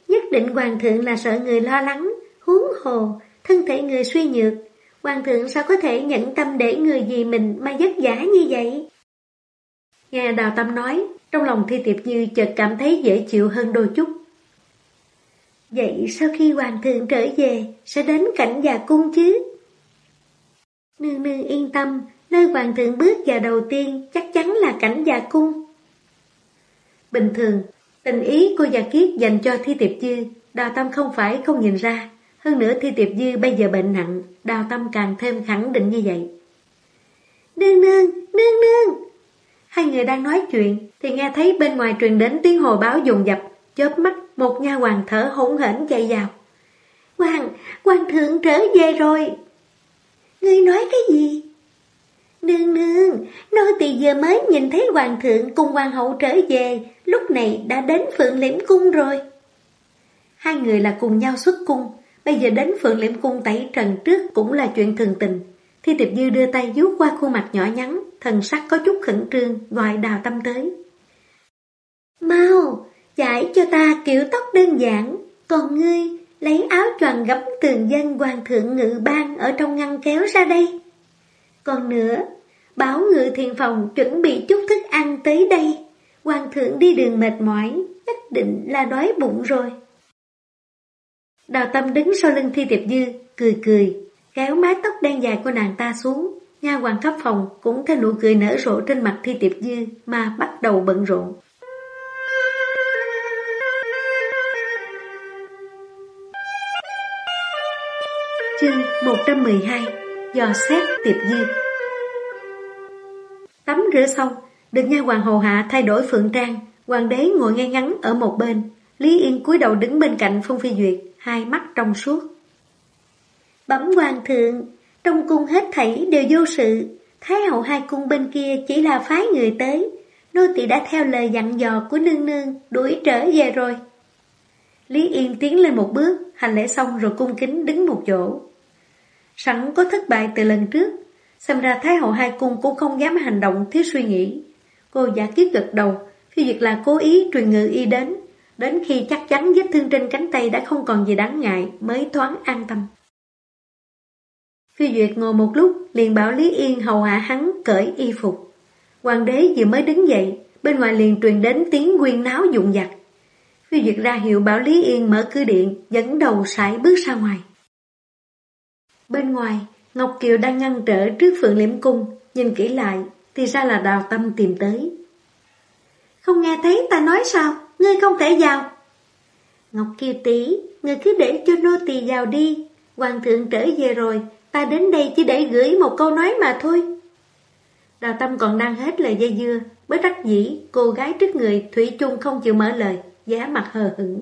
Nhất định hoàng thượng là sợ người lo lắng, huống hồ, thân thể người suy nhược. Hoàng thượng sao có thể nhận tâm để người vì mình mà vất vả như vậy? Nghe Đào Tâm nói, trong lòng Thi Tiệp Dư chợt cảm thấy dễ chịu hơn đôi chút. Vậy sau khi hoàng thượng trở về, sẽ đến Cảnh Già Cung chứ? Nương nương yên tâm, nơi hoàng thượng bước vào đầu tiên chắc chắn là Cảnh Già Cung. Bình thường, tình ý cô Già Kiết dành cho Thi Tiệp Dư, Đào Tâm không phải không nhìn ra. Hơn nữa Thi Tiệp Dư bây giờ bệnh nặng, Đào Tâm càng thêm khẳng định như vậy. Nương nương, nương nương! Hai người đang nói chuyện thì nghe thấy bên ngoài truyền đến tiếng hồi báo dồn dập, chớp mắt một nha hoàn thở hổn hển chạy vào. Hoàng thượng trở về rồi. Ngươi nói cái gì? Nương nương, nô tỳ vừa mới nhìn thấy hoàng thượng cùng hoàng hậu trở về, lúc này đã đến Phượng Liễm Cung rồi. Hai người là cùng nhau xuất cung, bây giờ đến Phượng Liễm Cung tẩy trần trước cũng là chuyện thường tình. Thi Tiệp Dư đưa tay vuốt qua khuôn mặt nhỏ nhắn, thần sắc có chút khẩn trương, gọi Đào Tâm tới. Mau, chải cho ta kiểu tóc đơn giản, còn ngươi lấy áo choàng gấm tường dân hoàng thượng ngự ban ở trong ngăn kéo ra đây. Còn nữa, bảo Ngự Thiện Phòng chuẩn bị chút thức ăn tới đây. Hoàng thượng đi đường mệt mỏi, nhất định là đói bụng rồi. Đào Tâm đứng sau lưng Thi Tiệp Dư, cười, kéo mái tóc đen dài của nàng ta xuống. Nha hoàn khắp phòng cũng theo nụ cười nở rộ trên mặt Thi Tiệp Dư mà bắt đầu bận rộn. Chương 112: Dò xét Tiệp Dư. Tắm rửa xong, được nha hoàn hầu hạ thay đổi phượng trang, hoàng đế ngồi ngay ngắn ở một bên, Lý Yên cúi đầu đứng bên cạnh Phong Phi Duyệt, hai mắt trong suốt. Bẩm hoàng thượng, trong cung hết thảy đều vô sự, thái hậu hai cung bên kia chỉ là phái người tới, nô tỳ đã theo lời dặn dò của nương nương đuổi trở về rồi. Lý Yên tiến lên một bước, hành lễ xong rồi cung kính đứng một chỗ. Sẵn có thất bại từ lần trước, xem ra thái hậu hai cung cũng không dám hành động thiếu suy nghĩ. Cô Giả Kiết gật đầu, Phi Duyệt là cố ý truyền ngự y đến khi chắc chắn vết thương trên cánh tay đã không còn gì đáng ngại mới thoáng an tâm. Phi Duyệt ngồi một lúc liền bảo Lý Yên hầu hạ hắn cởi y phục. Hoàng đế vừa mới đứng dậy, bên ngoài liền truyền đến tiếng huyên náo dụng dặt. Phi Duyệt ra hiệu bảo Lý Yên mở cửa điện, dẫn đầu sải bước ra ngoài. Bên ngoài, Ngọc Kiều đang ngăn trở trước Phượng Liễm Cung, nhìn kỹ lại thì ra là Đào Tâm tìm tới. Không nghe thấy ta nói sao, ngươi không thể vào. Ngọc Kiều tỷ, ngươi cứ để cho nô tỳ vào đi, hoàng thượng trở về rồi, ta đến đây chỉ để gửi một câu nói mà thôi. Đào Tâm còn đang hết lời dây dưa, bất đắc dĩ, cô gái trước người thủy chung không chịu mở lời, giá mặt hờ hững.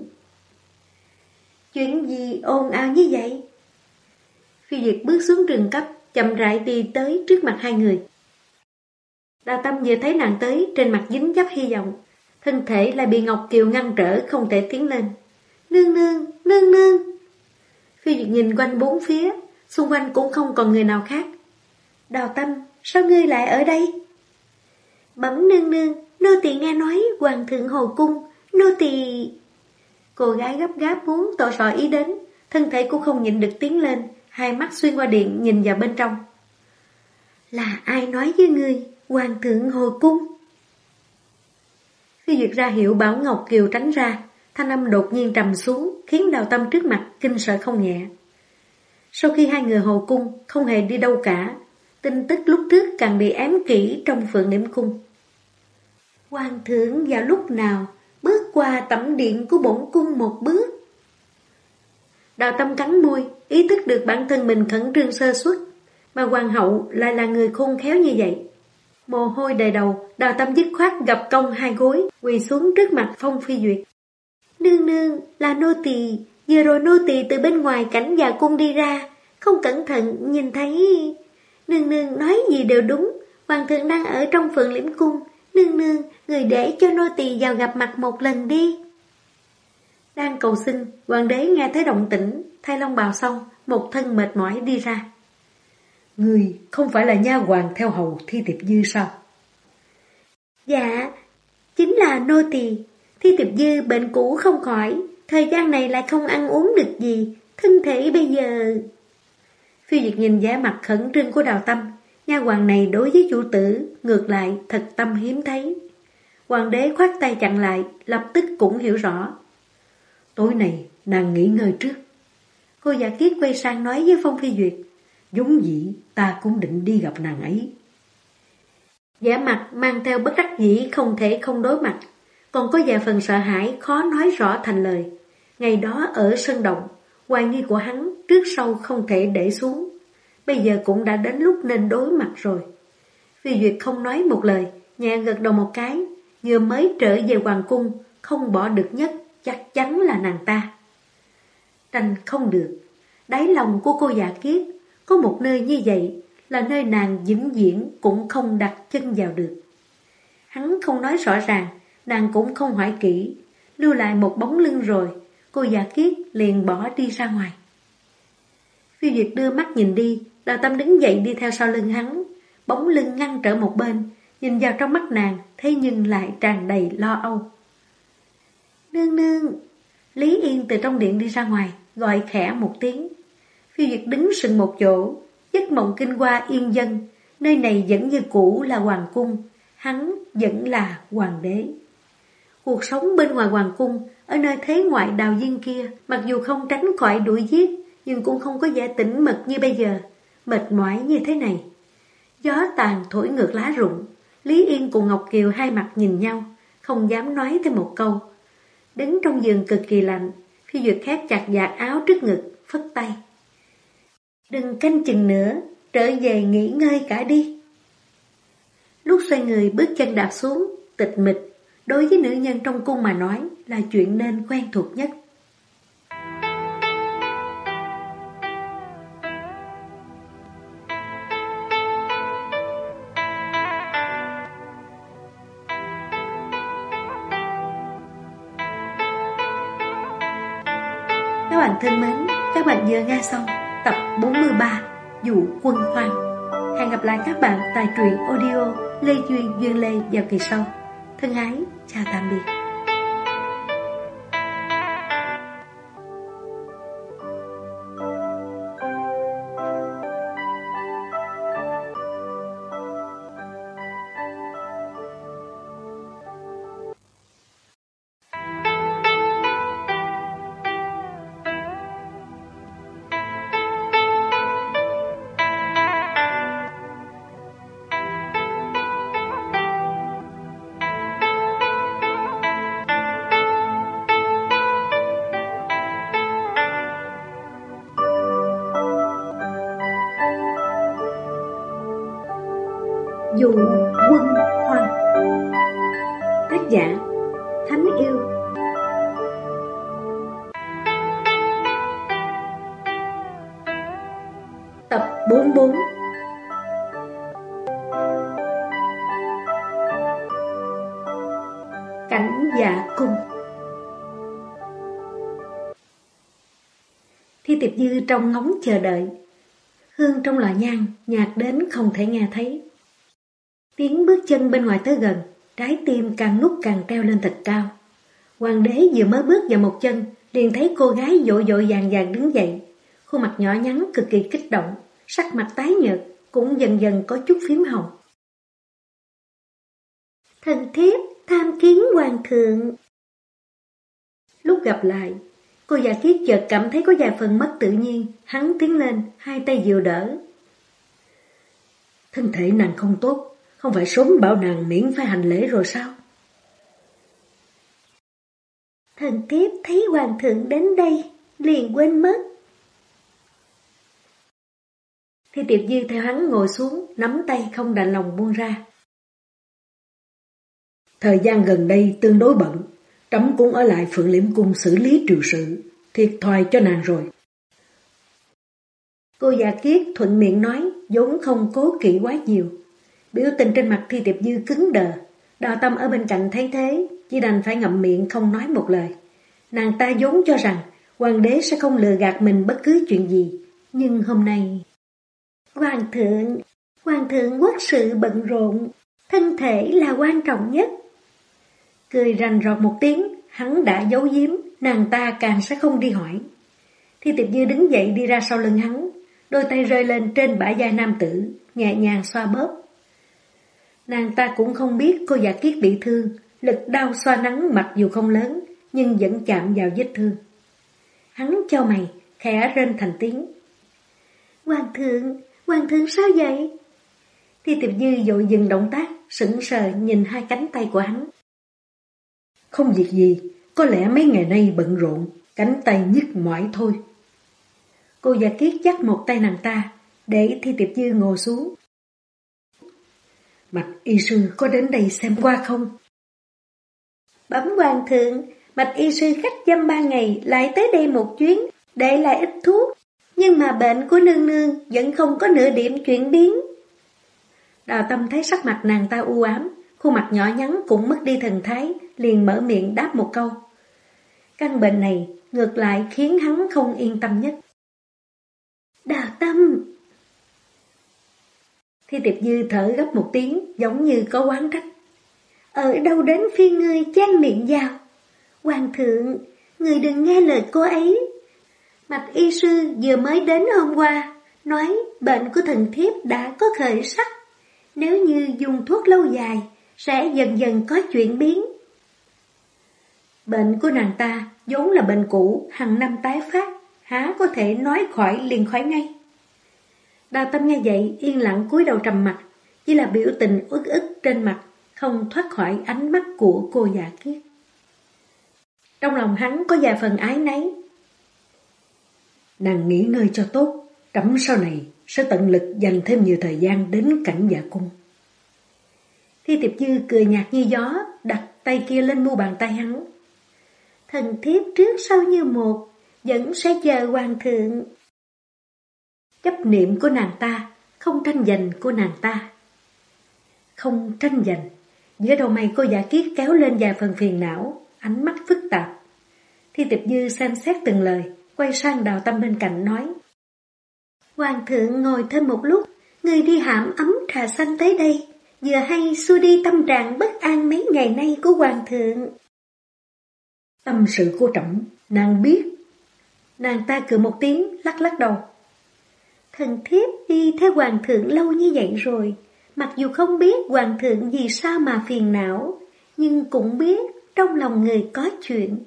Chuyện gì ồn ào như vậy? Phi Duyệt bước xuống rừng cấp, chậm rãi đi tới trước mặt hai người. Đào Tâm vừa thấy nàng tới, trên mặt dính dấp hy vọng, thân thể lại bị Ngọc Kiều ngăn trở không thể tiến lên. Nương nương, nương nương. Phi Duyệt nhìn quanh bốn phía, xung quanh cũng không còn người nào khác. Đào Tâm, sao ngươi lại ở đây? Bẩm nương nương, nô tỳ nghe nói hoàng thượng hồi cung, nô tỳ... Cô gái gấp gáp muốn tỏ rõ ý đến, thân thể cũng không nhịn được tiến lên, hai mắt xuyên qua điện nhìn vào bên trong. Là ai nói với ngươi, hoàng thượng hồi cung? Phi Duyệt ra hiệu bảo Ngọc Kiều tránh ra, thanh âm đột nhiên trầm xuống, khiến Đào Tâm trước mặt kinh sợ không nhẹ. Sau khi hai người hồi cung, không hề đi đâu cả, tin tức lúc trước càng bị ém kỹ trong Phượng Liễm Cung. Hoàng thượng vào lúc nào bước qua tẩm điện của bổn cung một bước? Đào Tâm cắn môi, ý thức được bản thân mình khẩn trương sơ suất, mà hoàng hậu lại là người khôn khéo như vậy. Mồ hôi đầy đầu, Đào Tâm dứt khoát gập cong hai gối, quỳ xuống trước mặt Phong Phi Duyệt. Nương nương, là nô tỳ, vừa rồi nô tỳ từ bên ngoài Cảnh Già Cung đi ra, không cẩn thận nhìn thấy... Nương nương nói gì đều đúng, hoàng thượng đang ở trong Phượng Liễm Cung, nương nương, người để cho nô tỳ vào gặp mặt một lần đi. Đang cầu xin, hoàng đế nghe thấy động tĩnh, thay long bào xong, một thân mệt mỏi đi ra. Người không phải là nha hoàn theo hầu Thi Tiệp Dư sao? Dạ, chính là nô tỳ. Thi Tiệp Dư bệnh cũ không khỏi, thời gian này lại không ăn uống được gì, thân thể bây giờ... Phiêu Diệt nhìn vẻ mặt khẩn trương của Đào Tâm, nha hoàn này đối với chủ tử ngược lại thật tâm hiếm thấy. Hoàng đế khoát tay chặn lại, lập tức cũng hiểu rõ. Tối này nàng nghỉ ngơi trước. Cô Giả Kiết quay sang nói với Phong Phi Duyệt. Giống dĩ ta cũng định đi gặp nàng ấy. Vẻ mặt mang theo bất đắc dĩ không thể không đối mặt, còn có vài phần sợ hãi khó nói rõ thành lời. Ngày đó ở sân động, hoài nghi của hắn trước sau không thể để xuống. Bây giờ cũng đã đến lúc nên đối mặt rồi. Phi Duyệt không nói một lời, nhẹ gật đầu một cái, vừa mới trở về hoàng cung, không bỏ được nhất chắc chắn là nàng ta. Tranh không được, đáy lòng của cô Dạ Kiết có một nơi như vậy là nơi nàng vĩnh viễn cũng không đặt chân vào được. Hắn không nói rõ ràng, nàng cũng không hỏi kỹ, lưu lại một bóng lưng rồi, cô Dạ Kiết liền bỏ đi ra ngoài. Phi Duyệt đưa mắt nhìn đi, Đào Tâm đứng dậy đi theo sau lưng hắn, bóng lưng ngăn trở một bên, nhìn vào trong mắt nàng, thế nhưng lại tràn đầy lo âu. Nương nương! Lý Yên từ trong điện đi ra ngoài, gọi khẽ một tiếng. Phi Duyệt đứng sừng một chỗ, giấc mộng kinh qua yên dân, nơi này vẫn như cũ là hoàng cung, hắn vẫn là hoàng đế. Cuộc sống bên ngoài hoàng cung, ở nơi thế ngoại đào viên kia, mặc dù không tránh khỏi đuổi giết, nhưng cũng không có vẻ tĩnh mật như bây giờ, mệt mỏi như thế này. Gió tàn thổi ngược lá rụng, Lý Yên cùng Ngọc Kiều hai mặt nhìn nhau, không dám nói thêm một câu. Đứng trong giường cực kỳ lạnh, Phi Duyệt khép chặt vạt áo trước ngực, phất tay. Đừng canh chừng nữa, trở về nghỉ ngơi cả đi. Lúc xoay người bước chân đạp xuống, tịch mịch, đối với nữ nhân trong cung mà nói là chuyện nên quen thuộc nhất. Các bạn thân mến, các bạn vừa nghe xong tập 43 Dụ Quân Hoang. Hẹn gặp lại các bạn tại truyện audio Lê Duyên Duyên Lê vào kỳ sau. Thân ái, chào tạm biệt. Dụ Quân Hoang. Tác giả Thánh Yêu. Tập 44. Cảnh Dạ Cung. Thi Tiệp Dư trong ngóng chờ đợi. Hương trong lò nhang nhạt đến không thể nghe thấy. Tiếng bước chân bên ngoài tới gần, trái tim càng lúc càng treo lên thật cao. Hoàng đế vừa mới bước vào một chân, liền thấy cô gái vội vội vàng vàng đứng dậy. Khuôn mặt nhỏ nhắn cực kỳ kích động, sắc mặt tái nhợt, cũng dần dần có chút phím hồng. Thần thiếp tham kiến hoàng thượng. Lúc gặp lại, cô Dạ Kiết chợt cảm thấy có vài phần mất tự nhiên, hắn tiến lên, hai tay dìu đỡ. Thân thể nàng không tốt, không phải sớm bảo nàng miễn phải hành lễ rồi sao? Thần thiếp thấy hoàng thượng đến đây, liền quên mất. Thi Tiệp Dư theo hắn ngồi xuống, nắm tay không đành lòng buông ra. Thời gian gần đây tương đối bận, trẫm cũng ở lại Phượng Liễm Cung xử lý triều sự, thiệt thòi cho nàng rồi. Cô Dạ Kiết thuận miệng nói, vốn không cố kỵ quá nhiều. Biểu tình trên mặt Thi Tiệp Dư cứng đờ. Đào Tâm ở bên cạnh thấy thế, chỉ đành phải ngậm miệng không nói một lời. Nàng ta vốn cho rằng hoàng đế sẽ không lừa gạt mình bất cứ chuyện gì, nhưng hôm nay... Hoàng thượng quốc sự bận rộn, thân thể là quan trọng nhất. Cười rành rọt một tiếng, hắn đã giấu giếm, nàng ta càng sẽ không đi hỏi. Thi Tiệp Dư đứng dậy đi ra sau lưng hắn, đôi tay rơi lên trên bả vai nam tử, nhẹ nhàng xoa bóp. Nàng ta cũng không biết cô Dạ Kiết bị thương, lực đau xoa nắng mặc dù không lớn, nhưng vẫn chạm vào vết thương. Hắn chau mày, khẽ rên thành tiếng. Hoàng thượng sao vậy? Thi Tiệp Dư vội dừng động tác, sững sờ nhìn hai cánh tay của hắn. Không việc gì, có lẽ mấy ngày nay bận rộn, cánh tay nhức mỏi thôi. Cô Dạ Kiết dắt một tay nàng ta, để Thi Tiệp Dư ngồi xuống. Mạch y sư có đến đây xem qua không? Bẩm hoàng thượng, Mạch y sư khách dăm 3 ngày lại tới đây một chuyến, để lại ít thuốc, nhưng mà bệnh của nương nương vẫn không có nửa điểm chuyển biến. Đào Tâm thấy sắc mặt nàng ta u ám, khuôn mặt nhỏ nhắn cũng mất đi thần thái, liền mở miệng đáp một câu. Căn bệnh này ngược lại khiến hắn không yên tâm nhất. Đào Tâm! Thi Tiệp Dư thở gấp một tiếng, giống như có oán trách. Ở đâu đến phiên ngươi chen miệng vào? Hoàng thượng, ngươi đừng nghe lời cô ấy. Mạch y sư vừa mới đến hôm qua, nói bệnh của thần thiếp đã có khởi sắc. Nếu như dùng thuốc lâu dài, sẽ dần dần có chuyển biến. Bệnh của nàng ta vốn là bệnh cũ, hàng năm tái phát, há có thể nói khỏi liền khỏi ngay. Đào Tâm nghe vậy yên lặng cúi đầu trầm mặt, chỉ là biểu tình uất ức trên mặt, không thoát khỏi ánh mắt của cô Dạ Kiết. Trong lòng hắn có vài phần ái náy. Nàng nghỉ ngơi cho tốt, trẫm sau này sẽ tận lực dành thêm nhiều thời gian đến Cảnh Dạ cung. Thi Tiệp Dư cười nhạt như gió, đặt tay kia lên mu bàn tay hắn. Thần thiếp trước sau như một, vẫn sẽ chờ hoàng thượng. Chấp niệm của nàng ta, không tranh giành của nàng ta. Không tranh giành, giữa đầu mày cô Dạ Kiết kéo lên vài phần phiền não, ánh mắt phức tạp. Thi Tiệp Dư xem xét từng lời, quay sang Đào Tâm bên cạnh nói. Hoàng thượng ngồi thêm một lúc, người đi hãm ấm trà xanh tới đây, vừa hay xua đi tâm trạng bất an mấy ngày nay của hoàng thượng. Tâm sự của trẫm, nàng biết. Nàng ta cười một tiếng, lắc lắc đầu. Thần thiếp đi theo hoàng thượng lâu như vậy rồi, mặc dù không biết hoàng thượng vì sao mà phiền não, nhưng cũng biết trong lòng người có chuyện.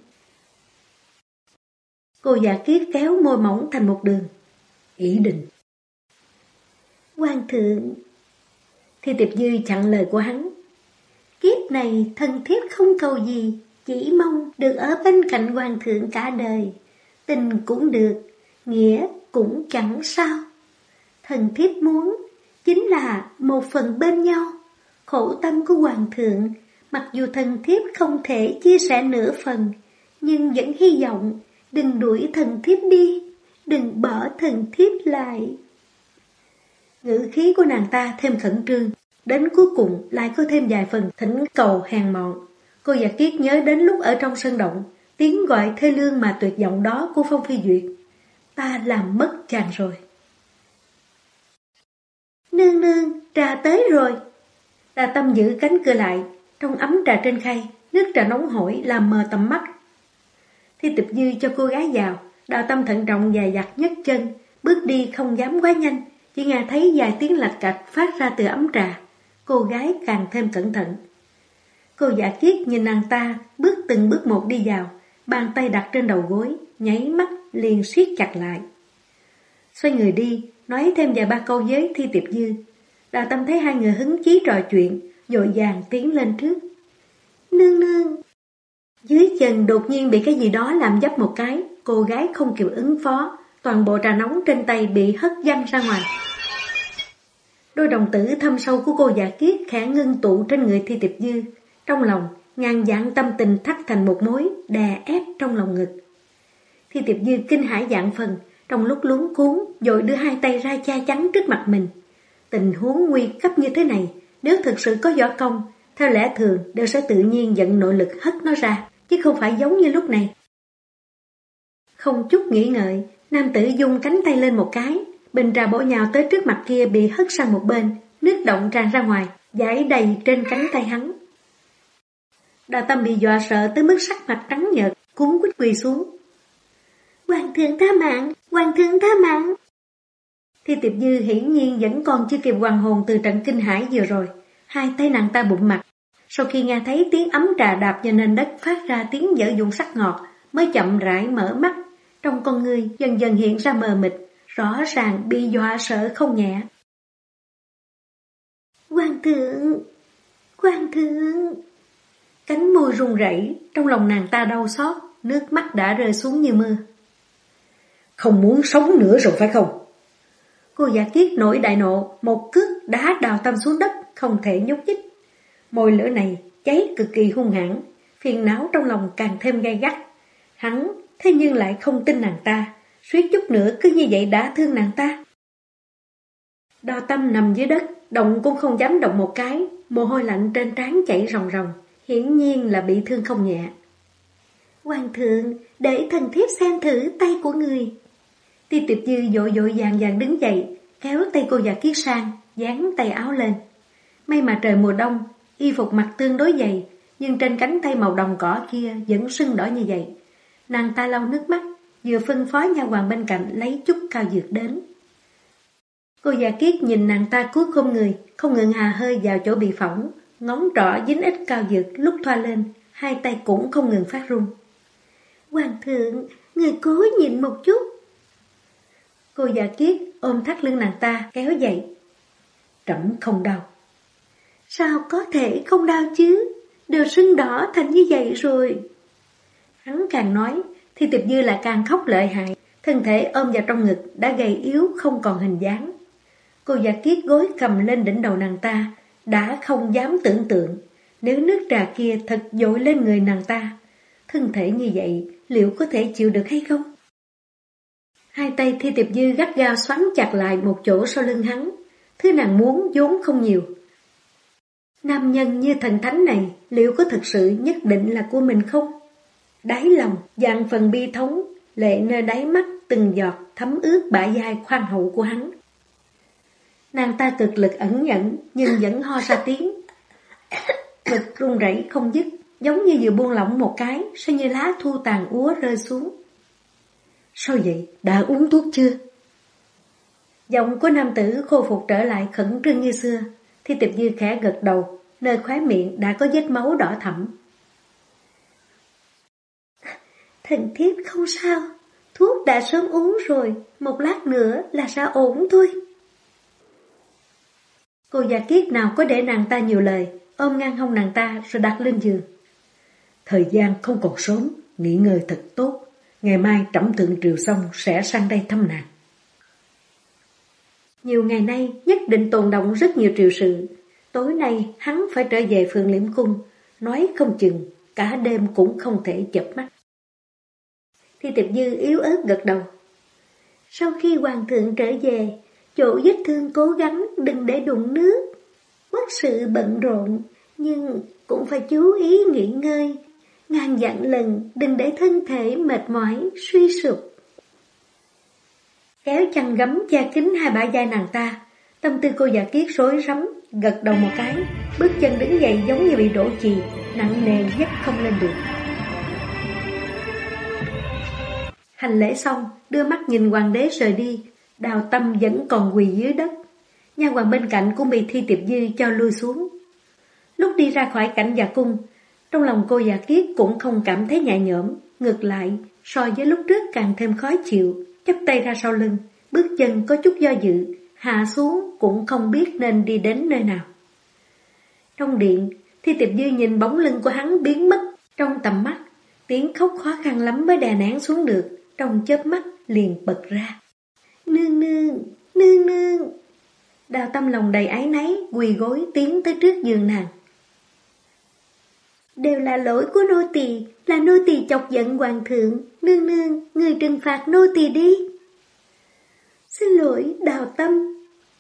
Cô Dạ Kiết kéo môi mỏng thành một đường. Ý định. Hoàng thượng. Thi Tiệp Dư chặn lời của hắn. Kiếp này thần thiếp không cầu gì, chỉ mong được ở bên cạnh hoàng thượng cả đời. Tình cũng được, nghĩa cũng chẳng sao. Thần thiếp muốn chính là một phần bên nhau. Khổ tâm của hoàng thượng, mặc dù thần thiếp không thể chia sẻ nửa phần, nhưng vẫn hy vọng đừng đuổi thần thiếp đi, đừng bỏ thần thiếp lại. Ngữ khí của nàng ta thêm khẩn trương, đến cuối cùng lại có thêm vài phần thỉnh cầu hèn mọn. Cô Dạ Kiết nhớ đến lúc ở trong sân động, tiếng gọi thê lương mà tuyệt vọng đó của Phong Phi Duyệt. Ta làm mất chàng rồi. Nương nương, trà tới rồi. Đà Tâm giữ cánh cửa lại, trong ấm trà trên khay, nước trà nóng hổi làm mờ tầm mắt. Thi Tiệp Dư cho cô gái vào, Đào Tâm thận trọng dè dặt nhấc chân, bước đi không dám quá nhanh, chỉ nghe thấy vài tiếng lạch cạch phát ra từ ấm trà. Cô gái càng thêm cẩn thận. Cô Dạ Kiết nhìn nàng ta bước từng bước một đi vào, bàn tay đặt trên đầu gối, nháy mắt liền siết chặt lại. Xoay người đi, nói thêm vài ba câu với Thi Tiệp Dư. Đào Tâm thấy hai người hứng chí trò chuyện, vội vàng tiến lên trước. Nương nương. Dưới chân đột nhiên bị cái gì đó làm dấp một cái, cô gái không kịp ứng phó, toàn bộ trà nóng trên tay bị hất văng ra ngoài. Đôi đồng tử thâm sâu của cô Dạ Kiết khẽ ngưng tụ trên người Thi Tiệp Dư, trong lòng ngàn vạn tâm tình thắt thành một mối, đè ép trong lòng ngực. Thi Tiệp Dư kinh hãi vạn phần, trong lúc luống cuống, vội đưa hai tay ra che chắn trước mặt mình. Tình huống nguy cấp như thế này, nếu thực sự có võ công, theo lẽ thường đều sẽ tự nhiên dẫn nội lực hất nó ra, chứ không phải giống như lúc này. Không chút nghĩ ngợi, nam tử dung cánh tay lên một cái, bình trà bổ nhào tới trước mặt kia bị hất sang một bên, nước động tràn ra ngoài, dãi đầy trên cánh tay hắn. Đào Tâm bị dọa sợ tới mức sắc mặt trắng nhợt, cuống quýt quỳ xuống. Hoàng thượng tha mạng, hoàng thượng tha mạng. Thi Tiệp Dư hiển nhiên vẫn còn chưa kịp hoàn hồn từ trận kinh hãi vừa rồi, hai tay nàng ta bụng mặt. Sau khi nghe thấy tiếng ấm trà đạp vào nền đất phát ra tiếng dở dụng sắc ngọt, mới chậm rãi mở mắt, trong con ngươi dần dần hiện ra mờ mịt, rõ ràng bị dọa sợ không nhẹ. Hoàng thượng, hoàng thượng. Cánh môi run rẩy, trong lòng nàng ta đau xót, nước mắt đã rơi xuống như mưa. Không muốn sống nữa rồi phải không? Cô Dạ Kiết nổi đại nộ, một cước đá Đào Tâm xuống đất, không thể nhúc nhích. Môi lửa này cháy cực kỳ hung hãn, phiền não trong lòng càng thêm gay gắt. Hắn thế nhưng lại không tin nàng ta, suýt chút nữa cứ như vậy đã thương nàng ta. Đào Tâm nằm dưới đất, động cũng không dám động một cái, mồ hôi lạnh trên trán chảy ròng ròng, hiển nhiên là bị thương không nhẹ. Hoàng thượng, để thần thiếp xem thử tay của người. Ti Tiệp Dư vội vội vàng vàng đứng dậy, kéo tay cô Dạ Kiết sang, dán tay áo lên. May mà trời mùa đông, y phục mặc tương đối dày, nhưng trên cánh tay màu đồng cỏ kia vẫn sưng đỏ như vậy. Nàng ta lau nước mắt, vừa phân phó nha hoàn bên cạnh lấy chút cao dược đến. Cô Dạ Kiết nhìn nàng ta cúi khom người, không ngừng hà hơi vào chỗ bị phỏng, ngón trỏ dính ít cao dược lúc thoa lên, hai tay cũng không ngừng phát run. Hoàng thượng, người cố nhịn một chút. Cô Dạ Kiết ôm thắt lưng nàng ta kéo dậy. Trẫm không đau. Sao có thể không đau chứ? Đều sưng đỏ thành như vậy rồi. Hắn càng nói, thì Tiệp Dư lại càng khóc lợi hại, thân thể ôm vào trong ngực đã gầy yếu không còn hình dáng. Cô Dạ Kiết gối cầm lên đỉnh đầu nàng ta, đã không dám tưởng tượng, nếu nước trà kia thật dội lên người nàng ta, thân thể như vậy liệu có thể chịu được hay không? Hai tay Thi Tiệp Dư gắt gao xoắn chặt lại một chỗ sau lưng hắn, thứ nàng muốn vốn không nhiều. Nam nhân như thần thánh này liệu có thực sự nhất định là của mình không? Đáy lòng dạn phần bi thống, lệ nơi đáy mắt từng giọt thấm ướt bả vai khoan hậu của hắn. Nàng ta cực lực ẩn nhẫn nhưng vẫn ho ra tiếng. Ngực run rẩy không dứt, giống như vừa buông lỏng một cái, sẽ như lá thu tàn úa rơi xuống. Sao vậy? Đã uống thuốc chưa? Giọng của nam tử khôi phục trở lại khẩn trương như xưa. Thi Tiệp Dư khẽ gật đầu, nơi khóe miệng đã có vết máu đỏ thẫm. Thần thiếp không sao, thuốc đã sớm uống rồi, một lát nữa là sẽ ổn thôi. Cô Dạ Kiết nào có để nàng ta nhiều lời, ôm ngang hông nàng ta rồi đặt lên giường. Thời gian không còn sớm, nghỉ ngơi thật tốt. Ngày mai trẫm thượng triều xong sẽ sang đây thăm nàng. Nhiều ngày nay nhất định tồn động rất nhiều triều sự. Tối nay hắn phải trở về Phượng Liễm Cung, nói không chừng cả đêm cũng không thể chợp mắt. Thi Tiệp Dư yếu ớt gật đầu. Sau khi hoàng thượng trở về, chỗ vết thương cố gắng đừng để đụng nước. Quốc sự bận rộn, nhưng cũng phải chú ý nghỉ ngơi. Ngàn dặn lần đừng để thân thể mệt mỏi, suy sụp. Kéo chăn gấm che kín hai bả vai nàng ta, tâm tư cô Dạ Kiết rối rắm, gật đầu một cái, bước chân đứng dậy giống như bị đổ chì, nặng nề dắt không lên được. Hành lễ xong, đưa mắt nhìn hoàng đế rời đi, Đào Tâm vẫn còn quỳ dưới đất. Nha hoàn bên cạnh cũng bị Thi Tiệp Dư cho lui xuống. Lúc đi ra khỏi cảnh dạ cung, trong lòng cô Dạ Kiết cũng không cảm thấy nhẹ nhõm, ngược lại, so với lúc trước càng thêm khó chịu, chắp tay ra sau lưng, bước chân có chút do dự, hạ xuống cũng không biết nên đi đến nơi nào. Trong điện, Thi Tiệp Dư nhìn bóng lưng của hắn biến mất trong tầm mắt, tiếng khóc khó khăn lắm mới đè nén xuống được, trong chớp mắt liền bật ra. Nương nương, nương nương. Đào Tâm lòng đầy áy náy, quỳ gối tiến tới trước giường nàng. Đều là lỗi của nô tỳ, là nô tỳ chọc giận hoàng thượng, nương nương, người trừng phạt nô tỳ đi. Xin lỗi Đào Tâm,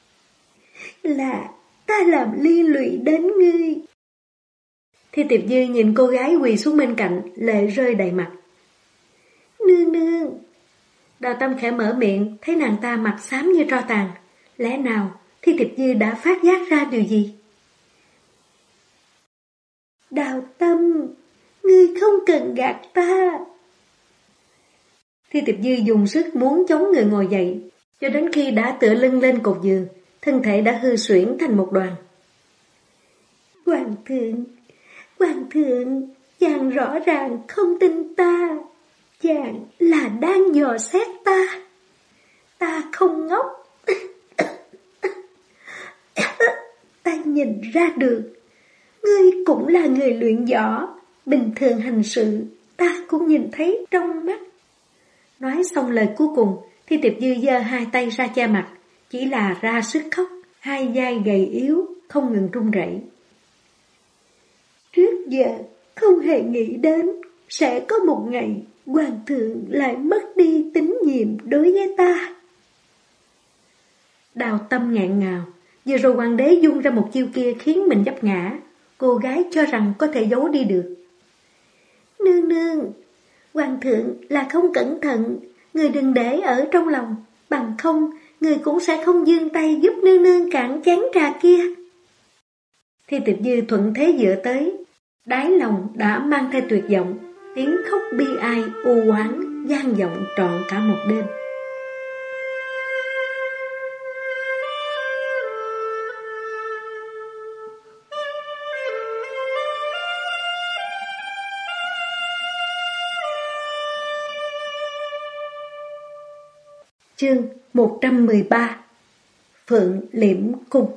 là ta làm liên lụy đến ngươi. Thi Tiệp Dư nhìn cô gái quỳ xuống bên cạnh, lệ rơi đầy mặt. Nương nương. Đào Tâm khẽ mở miệng, thấy nàng ta mặt xám như tro tàn. Lẽ nào Thi Tiệp Dư đã phát giác ra điều gì? Đào Tâm, ngươi không cần gạt ta. Thi Tiệp Dư dùng sức muốn chống người ngồi dậy, cho đến khi đã tựa lưng lên cột giường, thân thể đã hư suyễn thành một đoàn. Hoàng thượng, chàng rõ ràng không tin ta, chàng là đang dò xét ta. Ta không ngốc. Ta nhìn ra được, ngươi cũng là người luyện võ, bình thường hành sự, ta cũng nhìn thấy trong mắt. Nói xong lời cuối cùng, Thi Tiệp Dư giơ hai tay ra che mặt, chỉ là ra sức khóc, hai vai gầy yếu, không ngừng run rẩy. Trước giờ không hề nghĩ đến sẽ có một ngày hoàng thượng lại mất đi tín nhiệm đối với ta. Đào Tâm ngạn ngào, vừa rồi hoàng đế dung ra một chiêu kia khiến mình vấp ngã, cô gái cho rằng có thể giấu đi được. Nương, hoàng thượng là không cẩn thận, người đừng để ở trong lòng, bằng không người cũng sẽ không giương tay giúp nương cạn chén trà kia. Thi Tiệp Dư thuận thế dựa tới, đáy lòng đã mang theo tuyệt vọng, tiếng khóc bi ai u oán vang vọng trọn cả một đêm. Chương 113 Phượng Liễm Cung.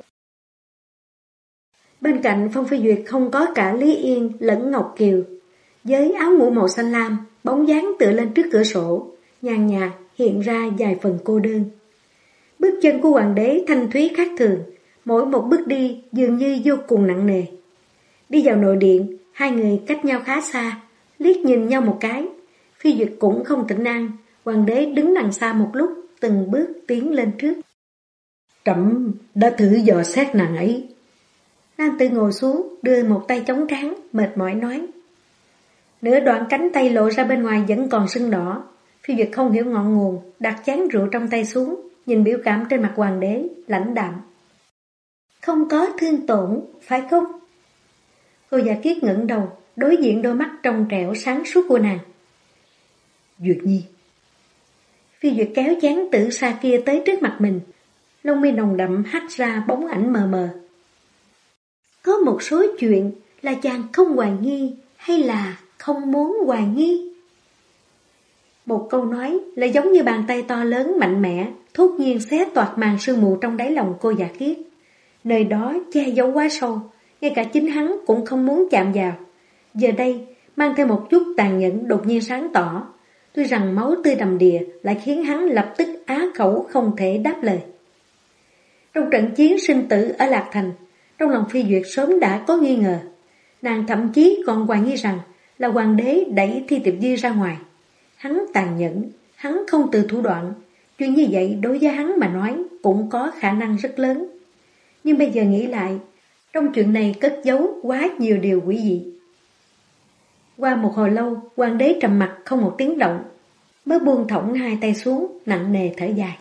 Bên cạnh Phong Phi Duyệt không có cả Lý Yên lẫn Ngọc Kiều, với áo ngủ màu xanh lam, bóng dáng tựa lên trước cửa sổ, nhàn nhạt hiện ra vài phần cô đơn. Bước chân của hoàng đế thanh thúy khác thường, mỗi một bước đi dường như vô cùng nặng nề. Đi vào nội điện, hai người cách nhau khá xa, liếc nhìn nhau một cái. Phi Duyệt cũng không tỉnh an, hoàng đế đứng đằng xa một lúc, từng bước tiến lên trước. Trẫm đã thử dò xét nàng ấy. Nam Tử ngồi xuống, đưa một tay chống trán, mệt mỏi nói. Nửa đoạn cánh tay lộ ra bên ngoài vẫn còn sưng đỏ. Phi Duyệt không hiểu ngọn nguồn, đặt chén rượu trong tay xuống, nhìn biểu cảm trên mặt hoàng đế, lãnh đạm. Không có thương tổn, phải không? Cô Dạ Kiết ngẩng đầu, đối diện đôi mắt trong trẻo sáng suốt của nàng. Duyệt Nhi. Phi Duyệt kéo chén tử sa kia tới trước mặt mình, lông mi nồng đậm hắt ra bóng ảnh mờ mờ. Có một số chuyện là chàng không hoài nghi hay là không muốn hoài nghi. Một câu nói là giống như bàn tay to lớn mạnh mẽ, thốt nhiên xé toạc màn sương mù trong đáy lòng cô Dạ Kiết. Nơi đó che giấu quá sâu, ngay cả chính hắn cũng không muốn chạm vào. Giờ đây, mang theo một chút tàn nhẫn đột nhiên sáng tỏ. Tuy rằng máu tươi đầm đìa lại khiến hắn lập tức á khẩu không thể đáp lời. Trong trận chiến sinh tử ở Lạc Thành, trong lòng Phi Duyệt sớm đã có nghi ngờ. Nàng thậm chí còn hoài nghi rằng là hoàng đế đẩy Thi Tiệp Dư ra ngoài. Hắn tàn nhẫn, hắn không từ thủ đoạn. Chuyện như vậy đối với hắn mà nói cũng có khả năng rất lớn. Nhưng bây giờ nghĩ lại, trong chuyện này cất giấu quá nhiều điều quỷ dị. Qua một hồi lâu, hoàng đế trầm mặc không một tiếng động, mới buông thõng hai tay xuống, nặng nề thở dài.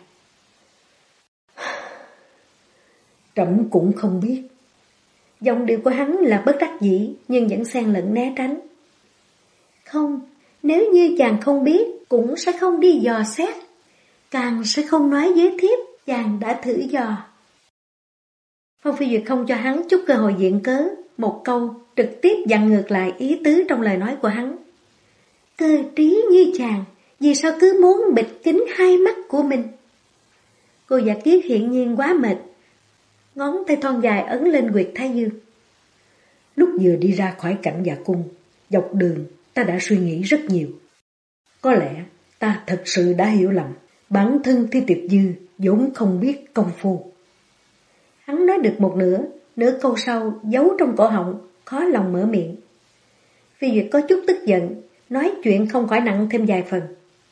Trẫm cũng không biết. Giọng điệu của hắn là bất đắc dĩ, nhưng vẫn xen lẫn né tránh. Không, nếu như chàng không biết, cũng sẽ không đi dò xét. Càng sẽ không nói với thiếp, chàng đã thử dò. Phong Phi Duyệt không cho hắn chút cơ hội viện cớ, một câu trực tiếp dặn ngược lại ý tứ trong lời nói của hắn. Cơ trí như chàng, vì sao cứ muốn bịt kín hai mắt của mình? Cô Dạ Kiết hiện nhiên quá mệt, ngón tay thon dài ấn lên huyệt thái dương. Lúc vừa đi ra khỏi cảnh Dạ Cung, dọc đường ta đã suy nghĩ rất nhiều. Có lẽ ta thật sự đã hiểu lầm, bản thân Thi Tiệp Dư vốn không biết công phu. Hắn nói được một nửa câu sau giấu trong cổ họng, khó lòng mở miệng. Phi Duyệt có chút tức giận, nói chuyện không khỏi nặng thêm vài phần.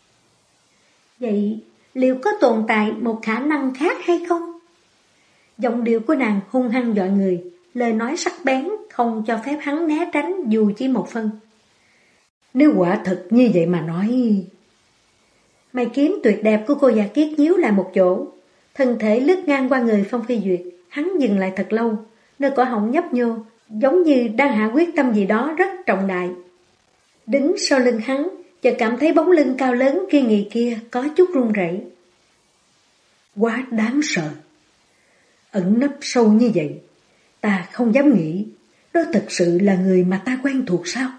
Vậy liệu có tồn tại một khả năng khác hay không? Giọng điệu của nàng hung hăng dọa người, lời nói sắc bén không cho phép hắn né tránh dù chỉ một phân. Nếu quả thật như vậy mà nói... Mày kiếm tuyệt đẹp của cô Dạ Kiết nhíu lại một chỗ, thân thể lướt ngang qua người Phong Phi Duyệt, hắn dừng lại thật lâu, nơi cổ họng nhấp nhô, giống như đang hạ quyết tâm gì đó rất trọng đại. Đứng sau lưng hắn, chợt cảm thấy bóng lưng cao lớn kiên nghị kia có chút run rẩy. Quá đáng sợ. Ẩn nấp sâu như vậy, ta không dám nghĩ đó thật sự là người mà ta quen thuộc sao?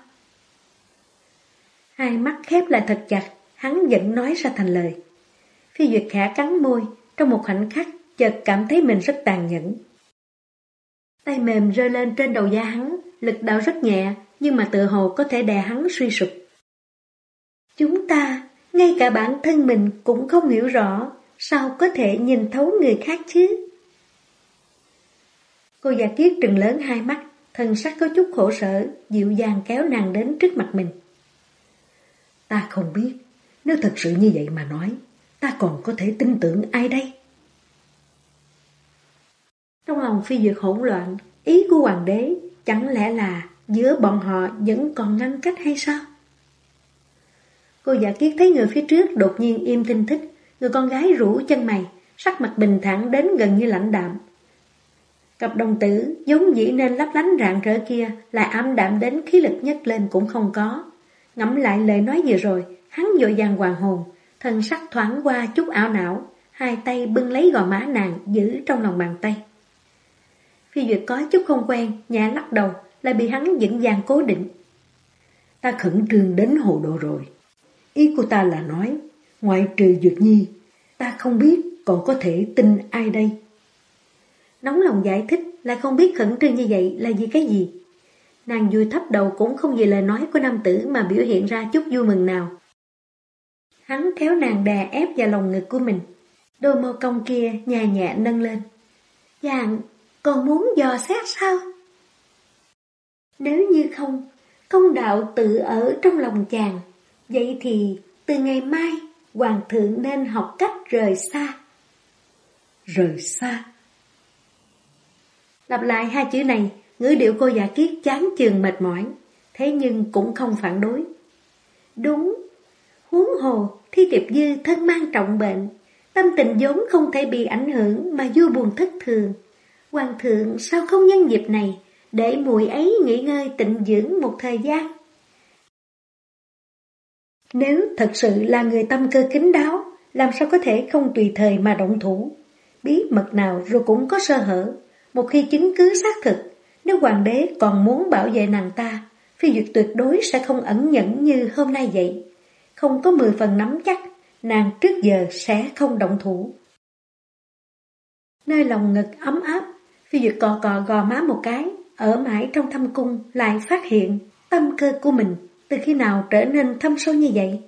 Hai mắt khép lại thật chặt, hắn giận nói ra thành lời. Phi Duyệt khẽ cắn môi, trong một khoảnh khắc chợt cảm thấy mình rất tàn nhẫn. Tay mềm rơi lên trên đầu da hắn, lực đạo rất nhẹ, nhưng mà tựa hồ có thể đè hắn suy sụp. Chúng ta, ngay cả bản thân mình cũng không hiểu rõ, sao có thể nhìn thấu người khác chứ? Cô già kiết trừng lớn hai mắt, thân sắc có chút khổ sở, dịu dàng kéo nàng đến trước mặt mình. Ta không biết, nếu thật sự như vậy mà nói, ta còn có thể tin tưởng ai đây? Trong lòng Phi Duyệt hỗn loạn, ý của hoàng đế chẳng lẽ là giữa bọn họ vẫn còn ngăn cách hay sao? Cô giả kiết thấy người phía trước đột nhiên im thinh thích, người con gái rũ chân mày, sắc mặt bình thản đến gần như lãnh đạm. Cặp đồng tử giống dĩ nên lấp lánh rạng rỡ kia lại ảm đạm đến khí lực nhấc lên cũng không có. Ngẫm lại lời nói vừa rồi, hắn vội vàng hoàn hồn, thân sắc thoáng qua chút ảo não, hai tay bưng lấy gò má nàng giữ trong lòng bàn tay. Phi Duyệt có chút không quen, nhẹ lắc đầu, lại bị hắn vững vàng cố định. Ta khẩn trương đến hồ đồ rồi. Ý của ta là nói, ngoại trừ Duyệt Nhi, ta không biết còn có thể tin ai đây. Nóng lòng giải thích, lại không biết khẩn trương như vậy là vì cái gì. Nàng vui thấp đầu cũng không vì lời nói của nam tử mà biểu hiện ra chút vui mừng nào. Hắn kéo nàng đè ép vào lòng ngực của mình, đôi môi cong kia nhẹ nhẹ nâng lên. Chàng, còn muốn dò xét sao? Nếu như không, công đạo tự ở trong lòng chàng, vậy thì từ ngày mai, hoàng thượng nên học cách rời xa. Rời xa? Lặp lại hai chữ này, ngữ điệu cô giả kiết chán chường mệt mỏi, thế nhưng cũng không phản đối. Đúng, huống hồ Thi Tiệp Dư thân mang trọng bệnh, tâm tình vốn không thể bị ảnh hưởng mà vui buồn thất thường. Hoàng thượng sao không nhân dịp này để muội ấy nghỉ ngơi tịnh dưỡng một thời gian? Nếu thật sự là người tâm cơ kín đáo, làm sao có thể không tùy thời mà động thủ? Bí mật nào rồi cũng có sơ hở. Một khi chứng cứ xác thực, nếu hoàng đế còn muốn bảo vệ nàng ta, Phi Duyệt tuyệt đối sẽ không ẩn nhẫn như hôm nay vậy. Không có 10 phần nắm chắc, nàng trước giờ sẽ không động thủ. Nơi lòng ngực ấm áp, Phi Duyệt cò cò gò má một cái, ở mãi trong thâm cung lại phát hiện tâm cơ của mình từ khi nào trở nên thâm sâu như vậy.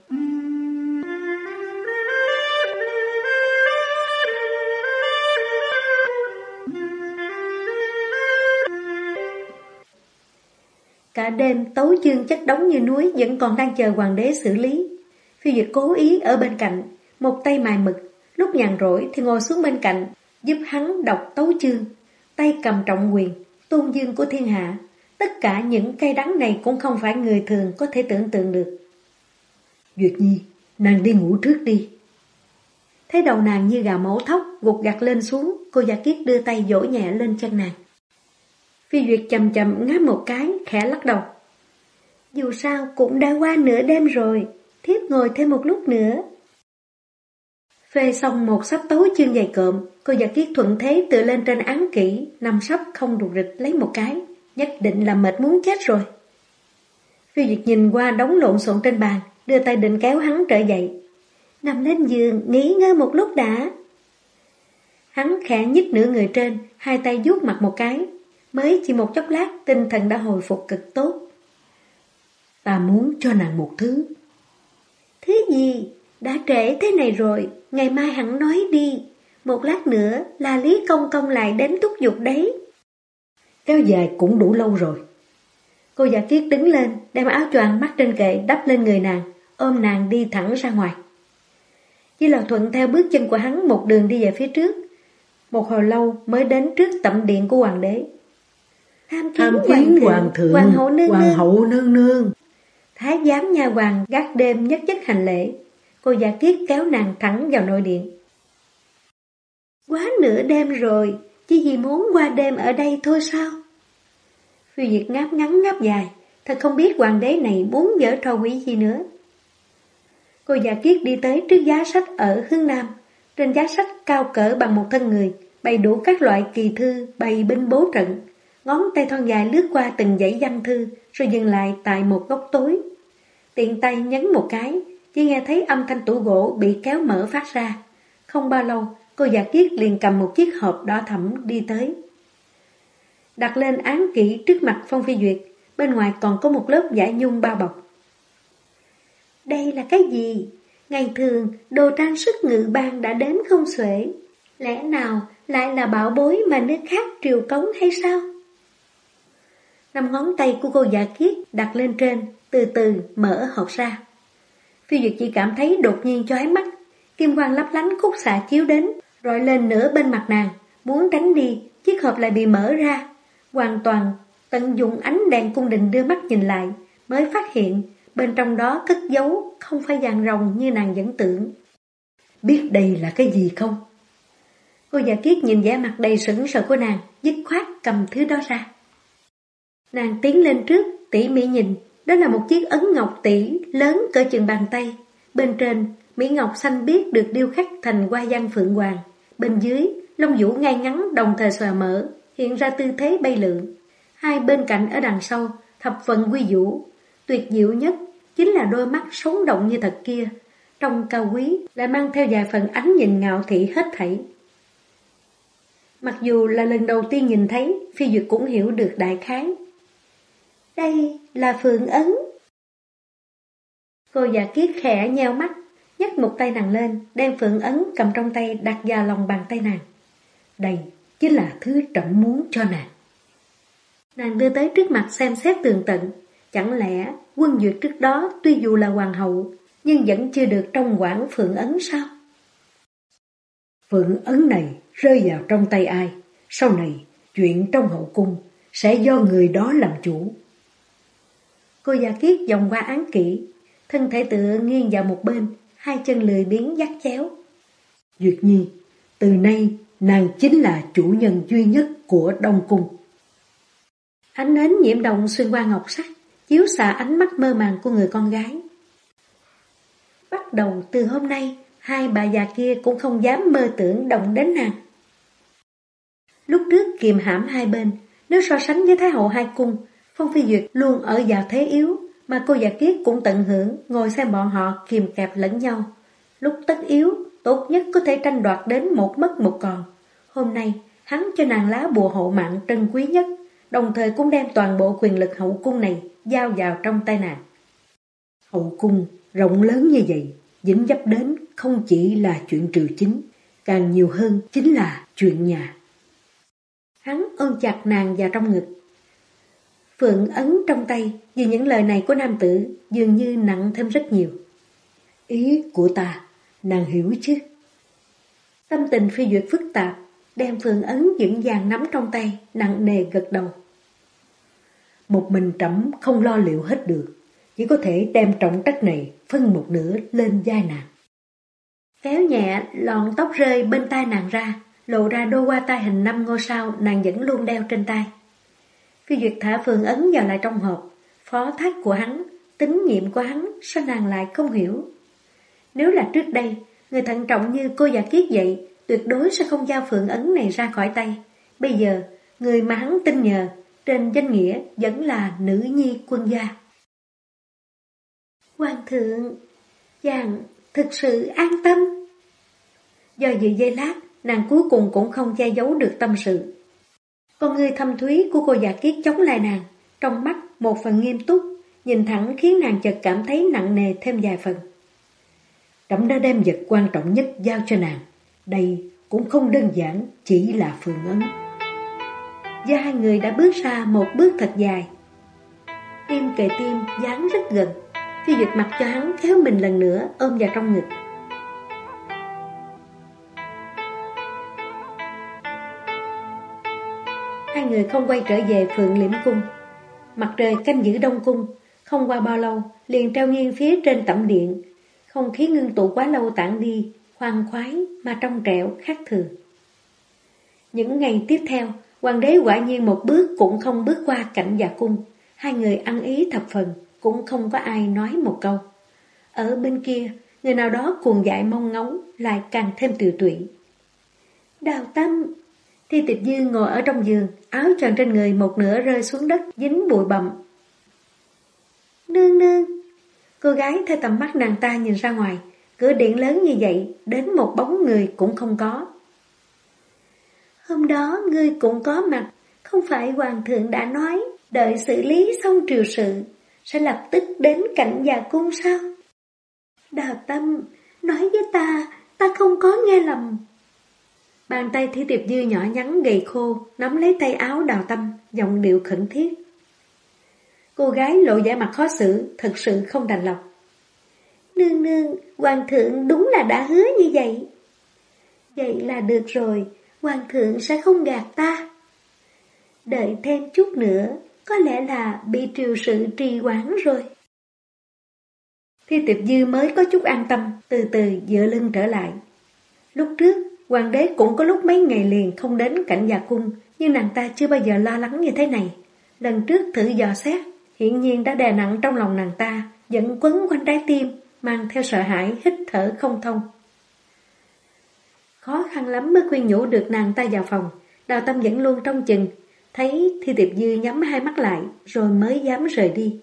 Cả đêm tấu chương chất đống như núi vẫn còn đang chờ hoàng đế xử lý. Phi Duyệt cố ý ở bên cạnh, một tay mài mực, lúc nhàn rỗi thì ngồi xuống bên cạnh, giúp hắn đọc tấu chương, tay cầm trọng quyền, tôn dương của thiên hạ. Tất cả những cay đắng này cũng không phải người thường có thể tưởng tượng được. Duyệt Nhi, nàng đi ngủ trước đi. Thấy đầu nàng như gà mổ thóc, gục gặt lên xuống, cô giả kiết đưa tay vỗ nhẹ lên chân nàng. Phi Duyệt chậm chậm ngáp một cái, khẽ lắc đầu. Dù sao cũng đã qua nửa đêm rồi, thiếp ngồi thêm một lúc nữa. Phê xong một sắp tấu chương dày cộm, cô giả kiết thuận thế tựa lên trên án kỹ, nằm sấp không rụt rịch lấy một cái, nhất định là mệt muốn chết rồi. Phi Duyệt nhìn qua đống lộn xộn trên bàn, đưa tay định kéo hắn trở dậy. Nằm lên giường, nghỉ ngơi một lúc đã. Hắn khẽ nhích nửa người trên, hai tay vuốt mặt một cái. Mới chỉ một chốc lát, tinh thần đã hồi phục cực tốt. Ta muốn cho nàng một thứ. Thứ gì? Đã trễ thế này rồi, ngày mai hẳn nói đi. Một lát nữa là Lý Công Công lại đến thúc giục đấy. Kéo dài cũng đủ lâu rồi. Cô giả kiết đứng lên, đem áo choàng mắc trên kệ đắp lên người nàng, ôm nàng đi thẳng ra ngoài. Chỉ là thuận theo bước chân của hắn một đường đi về phía trước. Một hồi lâu mới đến trước tẩm điện của hoàng đế. Tham kiến hoàng thượng, hoàng hậu nương nương. Thái giám nha hoàng gác đêm nhất nhất hành lễ. Cô giả kiết kéo nàng thẳng vào nội điện. Quá nửa đêm rồi, chỉ vì muốn qua đêm ở đây thôi sao? Phi Duyệt ngáp ngắn ngáp dài, thật không biết hoàng đế này muốn giở trò quỷ gì nữa. Cô già Kiết đi tới trước giá sách ở hướng nam. Trên giá sách cao cỡ bằng một thân người, bày đủ các loại kỳ thư, bày binh bố trận. Ngón tay thon dài lướt qua từng dãy văn thư, rồi dừng lại tại một góc tối. Tiện tay nhấn một cái, chỉ nghe thấy âm thanh tủ gỗ bị kéo mở phát ra. Không bao lâu, cô già Kiết liền cầm một chiếc hộp đỏ thẫm đi tới. Đặt lên án kỹ trước mặt Phong Phi Duyệt, bên ngoài còn có một lớp vải nhung bao bọc. Đây là cái gì? Ngày thường, đồ trang sức ngự bang đã đến không xuể. Lẽ nào lại là bảo bối mà nước khác triều cống hay sao? 5 ngón tay của cô già Kiết đặt lên trên, từ từ mở hộp ra. Phi Duyệt chỉ cảm thấy đột nhiên chói mắt, kim quang lấp lánh khúc xạ chiếu đến, rọi lên nửa bên mặt nàng, muốn tránh đi, chiếc hộp lại bị mở ra. Hoàn toàn tận dụng ánh đèn cung đình đưa mắt nhìn lại, mới phát hiện bên trong đó cất giấu không phải vàng ròng như nàng vẫn tưởng. Biết đây là cái gì không? Cô già Kiết nhìn vẻ mặt đầy sững sờ của nàng, dứt khoát cầm thứ đó ra. Nàng tiến lên trước, tỉ mỉ nhìn, đó là một chiếc ấn ngọc tỷ lớn cỡ chừng bàn tay. Bên trên, mỹ ngọc xanh biếc được điêu khắc thành hoa văn phượng hoàng. Bên dưới, lông vũ ngay ngắn đồng thời xòe mở, hiện ra tư thế bay lượn. Hai bên cạnh ở đằng sau, thập phần quy vũ. Tuyệt diệu nhất chính là đôi mắt sống động như thật kia, trong cao quý lại mang theo vài phần ánh nhìn ngạo thị hết thảy. Mặc dù là lần đầu tiên nhìn thấy, Phi Duyệt cũng hiểu được đại khái. Đây là phượng ấn. Cô già Kiết khẽ nheo mắt, nhấc một tay nàng lên, đem phượng ấn cầm trong tay đặt vào lòng bàn tay nàng. Đây chính là thứ trẫm muốn cho nàng. Nàng đưa tới trước mặt xem xét tường tận. Chẳng lẽ Quân Duyệt trước đó tuy dù là hoàng hậu, nhưng vẫn chưa được trong quản phượng ấn sao? Phượng ấn này rơi vào trong tay ai, sau này chuyện trong hậu cung sẽ do người đó làm chủ. Cô già Kiết vòng qua án kỹ, thân thể tựa nghiêng vào một bên, hai chân lười biếng dắt chéo. Duyệt Nhi, từ nay nàng chính là chủ nhân duy nhất của Đông Cung. Ánh nến nhiễm đồng xuyên qua ngọc sắc, chiếu xạ ánh mắt mơ màng của người con gái. Bắt đầu từ hôm nay, hai bà già kia cũng không dám mơ tưởng động đến nàng. Lúc trước kiềm hãm hai bên, nếu so sánh với Thái hậu hai cung, Phong Phi Duyệt luôn ở vào thế yếu, mà cô già Kiết cũng tận hưởng ngồi xem bọn họ kìm kẹp lẫn nhau. Lúc tất yếu, tốt nhất có thể tranh đoạt đến một mất một còn. Hôm nay, hắn cho nàng lá bùa hộ mạng trân quý nhất, đồng thời cũng đem toàn bộ quyền lực hậu cung này giao vào trong tay nàng. Hậu cung rộng lớn như vậy, dính dấp đến không chỉ là chuyện triều chính, càng nhiều hơn chính là chuyện nhà. Hắn ôm chặt nàng vào trong ngực. Phượng ấn trong tay, vì những lời này của nam tử dường như nặng thêm rất nhiều. Ý của ta, nàng hiểu chứ? Tâm tình Phi Duyệt phức tạp, đem phượng ấn vững vàng nắm trong tay, nặng nề gật đầu. Một mình trẫm không lo liệu hết được, chỉ có thể đem trọng trách này phân một nửa lên vai nàng. Kéo nhẹ lọn tóc rơi bên tai nàng ra, lộ ra đôi hoa tai hình 5 ngôi sao nàng vẫn luôn đeo trên tay. Phi Duyệt thả phượng ấn vào lại trong hộp, phó thác của hắn, tín nhiệm của hắn, sao nàng lại không hiểu? Nếu là trước đây, người thận trọng như cô già Kiết vậy, tuyệt đối sẽ không giao phượng ấn này ra khỏi tay. Bây giờ, người mà hắn tin nhờ, trên danh nghĩa vẫn là nữ nhi quân gia. Hoàng thượng, chàng thực sự an tâm. Do dự giây lát, nàng cuối cùng cũng không che giấu được tâm sự. Con người thâm thúy của cô già Kiết chống lại nàng, trong mắt một phần nghiêm túc, nhìn thẳng khiến nàng chợt cảm thấy nặng nề thêm vài phần. Trẫm đã đem vật quan trọng nhất giao cho nàng, đây cũng không đơn giản chỉ là phượng ấn. Và hai người đã bước ra một bước thật dài. Tim kề tim dán rất gần, Phi Duyệt mặc cho hắn kéo mình lần nữa ôm vào trong ngực. Hai người không quay trở về Phượng Liễm Cung. Mặt trời canh giữ Đông Cung, không qua bao lâu liền treo nghiêng phía trên tẩm điện. Không khí ngưng tụ quá lâu tản đi, khoan khoái mà trong trẻo khác thường. Những ngày tiếp theo, hoàng đế quả nhiên một bước cũng không bước qua cảnh dạ cung. Hai người ăn ý thập phần, cũng không có ai nói một câu. Ở bên kia, người nào đó cuồng dại mong ngóng lại càng thêm tiều tụy. Đào Tâm. Thi Tiệp Dư ngồi ở trong giường, áo choàng trên người một nửa rơi xuống đất dính bụi bặm. Nương nương. Cô gái theo tầm mắt nàng ta nhìn ra ngoài, cửa điện lớn như vậy, đến một bóng người cũng không có. Hôm đó ngươi cũng có mặt, không phải hoàng thượng đã nói đợi xử lý xong triều sự sẽ lập tức đến Cảnh Già Cung sao? Đào Tâm, nói với ta không có nghe lầm. Bàn tay Thi Tiệp Dư nhỏ nhắn gầy khô nắm lấy tay áo Đào Tâm, giọng điệu khẩn thiết. Cô gái lộ vẻ mặt khó xử, thật sự không đành lòng. Nương nương, hoàng thượng đúng là đã hứa như vậy. Vậy là được rồi, hoàng thượng sẽ không gạt ta. Đợi thêm chút nữa, có lẽ là bị triều sự trì hoãn rồi. Thi Tiệp Dư mới có chút an tâm, từ từ dựa lưng trở lại. Lúc trước, hoàng đế cũng có lúc mấy ngày liền không đến Cảnh Già Cung, nhưng nàng ta chưa bao giờ lo lắng như thế này. Lần trước thử dò xét, hiển nhiên đã đè nặng trong lòng nàng ta, dẫn quấn quanh trái tim, mang theo sợ hãi, hít thở không thông. Khó khăn lắm mới khuyên nhủ được nàng ta vào phòng. Đào Tâm vẫn luôn trong chừng, thấy Thi Tiệp Dư nhắm hai mắt lại, rồi mới dám rời đi.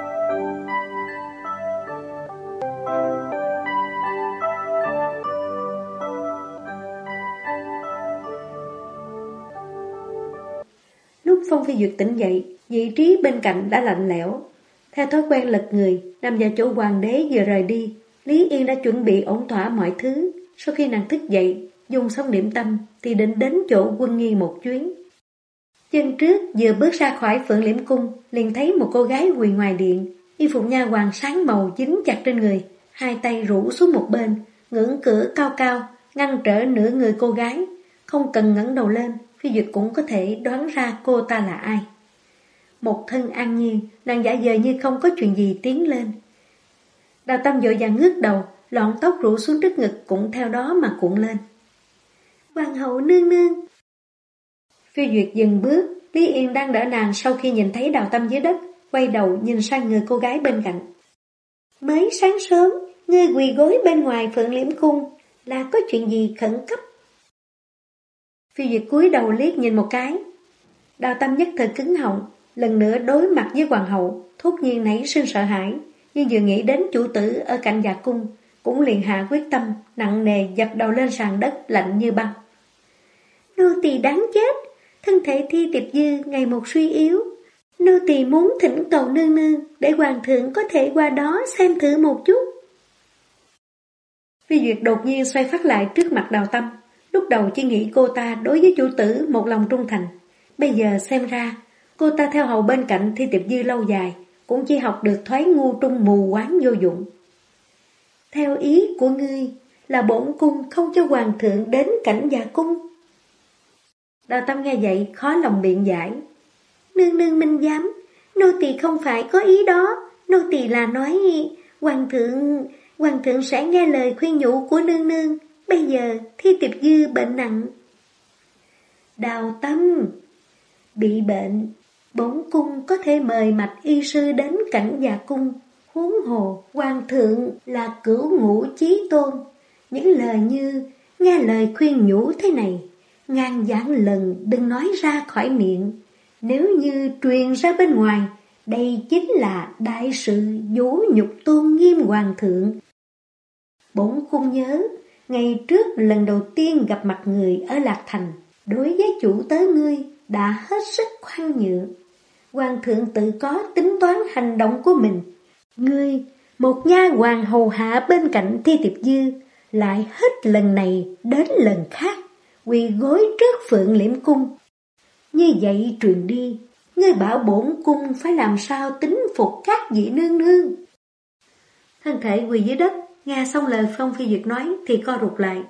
Lúc Phong Phi Duyệt tỉnh dậy, vị trí bên cạnh đã lạnh lẽo. Theo thói quen lật người, nằm vào chỗ hoàng đế vừa rời đi, Lý Yên đã chuẩn bị ổn thỏa mọi thứ. Sau khi nàng thức dậy, dùng xong niệm tâm thì định đến chỗ Quân Nghi một chuyến. Chân trước vừa bước ra khỏi Phượng Liễm Cung, liền thấy một cô gái quỳ ngoài điện, y phục nha hoàn sáng màu dính chặt trên người, hai tay rũ xuống một bên, ngưỡng cửa cao cao, ngăn trở nửa người cô gái. Không cần ngẩng đầu lên, Phi Duyệt cũng có thể đoán ra cô ta là ai. Một thân an nhiên, nàng giả vờ như không có chuyện gì tiến lên. Đào Tâm vội vàng ngước đầu, lọn tóc rủ xuống trước ngực cũng theo đó mà cuộn lên. Hoàng hậu nương nương. Phi Duyệt dừng bước, Lý Yên đang đỡ nàng sau khi nhìn thấy Đào Tâm dưới đất, quay đầu nhìn sang người cô gái bên cạnh. Mới sáng sớm, ngươi quỳ gối bên ngoài Phượng Liễm Cung, là có chuyện gì khẩn cấp? Phi Duyệt cúi đầu liếc nhìn một cái. Đào Tâm nhất thời cứng họng, lần nữa đối mặt với hoàng hậu, thốt nhiên nảy sinh sợ hãi, nhưng vừa nghĩ đến chủ tử ở Cảnh Già Cung, cũng liền hạ quyết tâm, nặng nề dập đầu lên sàn đất lạnh như băng. Nô tỳ đáng chết, thân thể Thi Tiệp Dư ngày một suy yếu. Nô tỳ muốn thỉnh cầu nương nương để hoàng thượng có thể qua đó xem thử một chút. Phi Duyệt đột nhiên xoay phát lại trước mặt Đào Tâm. Lúc đầu chỉ nghĩ cô ta đối với chủ tử một lòng trung thành. Bây giờ xem ra, cô ta theo hầu bên cạnh Thi Tiệp Dư lâu dài, cũng chỉ học được thoái ngu trung mù quáng vô dụng. Theo ý của ngươi là bổn cung không cho hoàng thượng đến Cảnh Già Cung. Đào Tâm nghe vậy khó lòng biện giải. Nương nương minh giám, nô tỳ không phải có ý đó, nô tỳ là nói hoàng thượng sẽ nghe lời khuyên nhủ của nương nương. Bây giờ Thi Tiệp Dư bệnh nặng. Đào Tâm, bị bệnh, bổn cung có thể mời mạch y sư đến Cảnh Già Cung. Huống hồ hoàng thượng là cửu ngũ chí tôn, những lời như nghe lời khuyên nhủ thế này, ngàn vạn lần đừng nói ra khỏi miệng. Nếu như truyền ra bên ngoài, đây chính là đại sự vũ nhục tôn nghiêm hoàng thượng. Bổn cung nhớ, ngày trước lần đầu tiên gặp mặt người ở Lạc Thành, đối với chủ tớ ngươi đã hết sức khoan nhượng. Hoàng thượng tự có tính toán hành động của mình. Ngươi, một nha hoàn hầu hạ bên cạnh Thi Tiệp Dư, lại hết lần này đến lần khác, quỳ gối trước Phượng Liễm Cung. Như vậy truyền đi, ngươi bảo bổn cung phải làm sao tính phục các vị nương nương. Thân thể quỳ dưới đất, nghe xong lời Phong Phi Duyệt nói thì co rụt lại.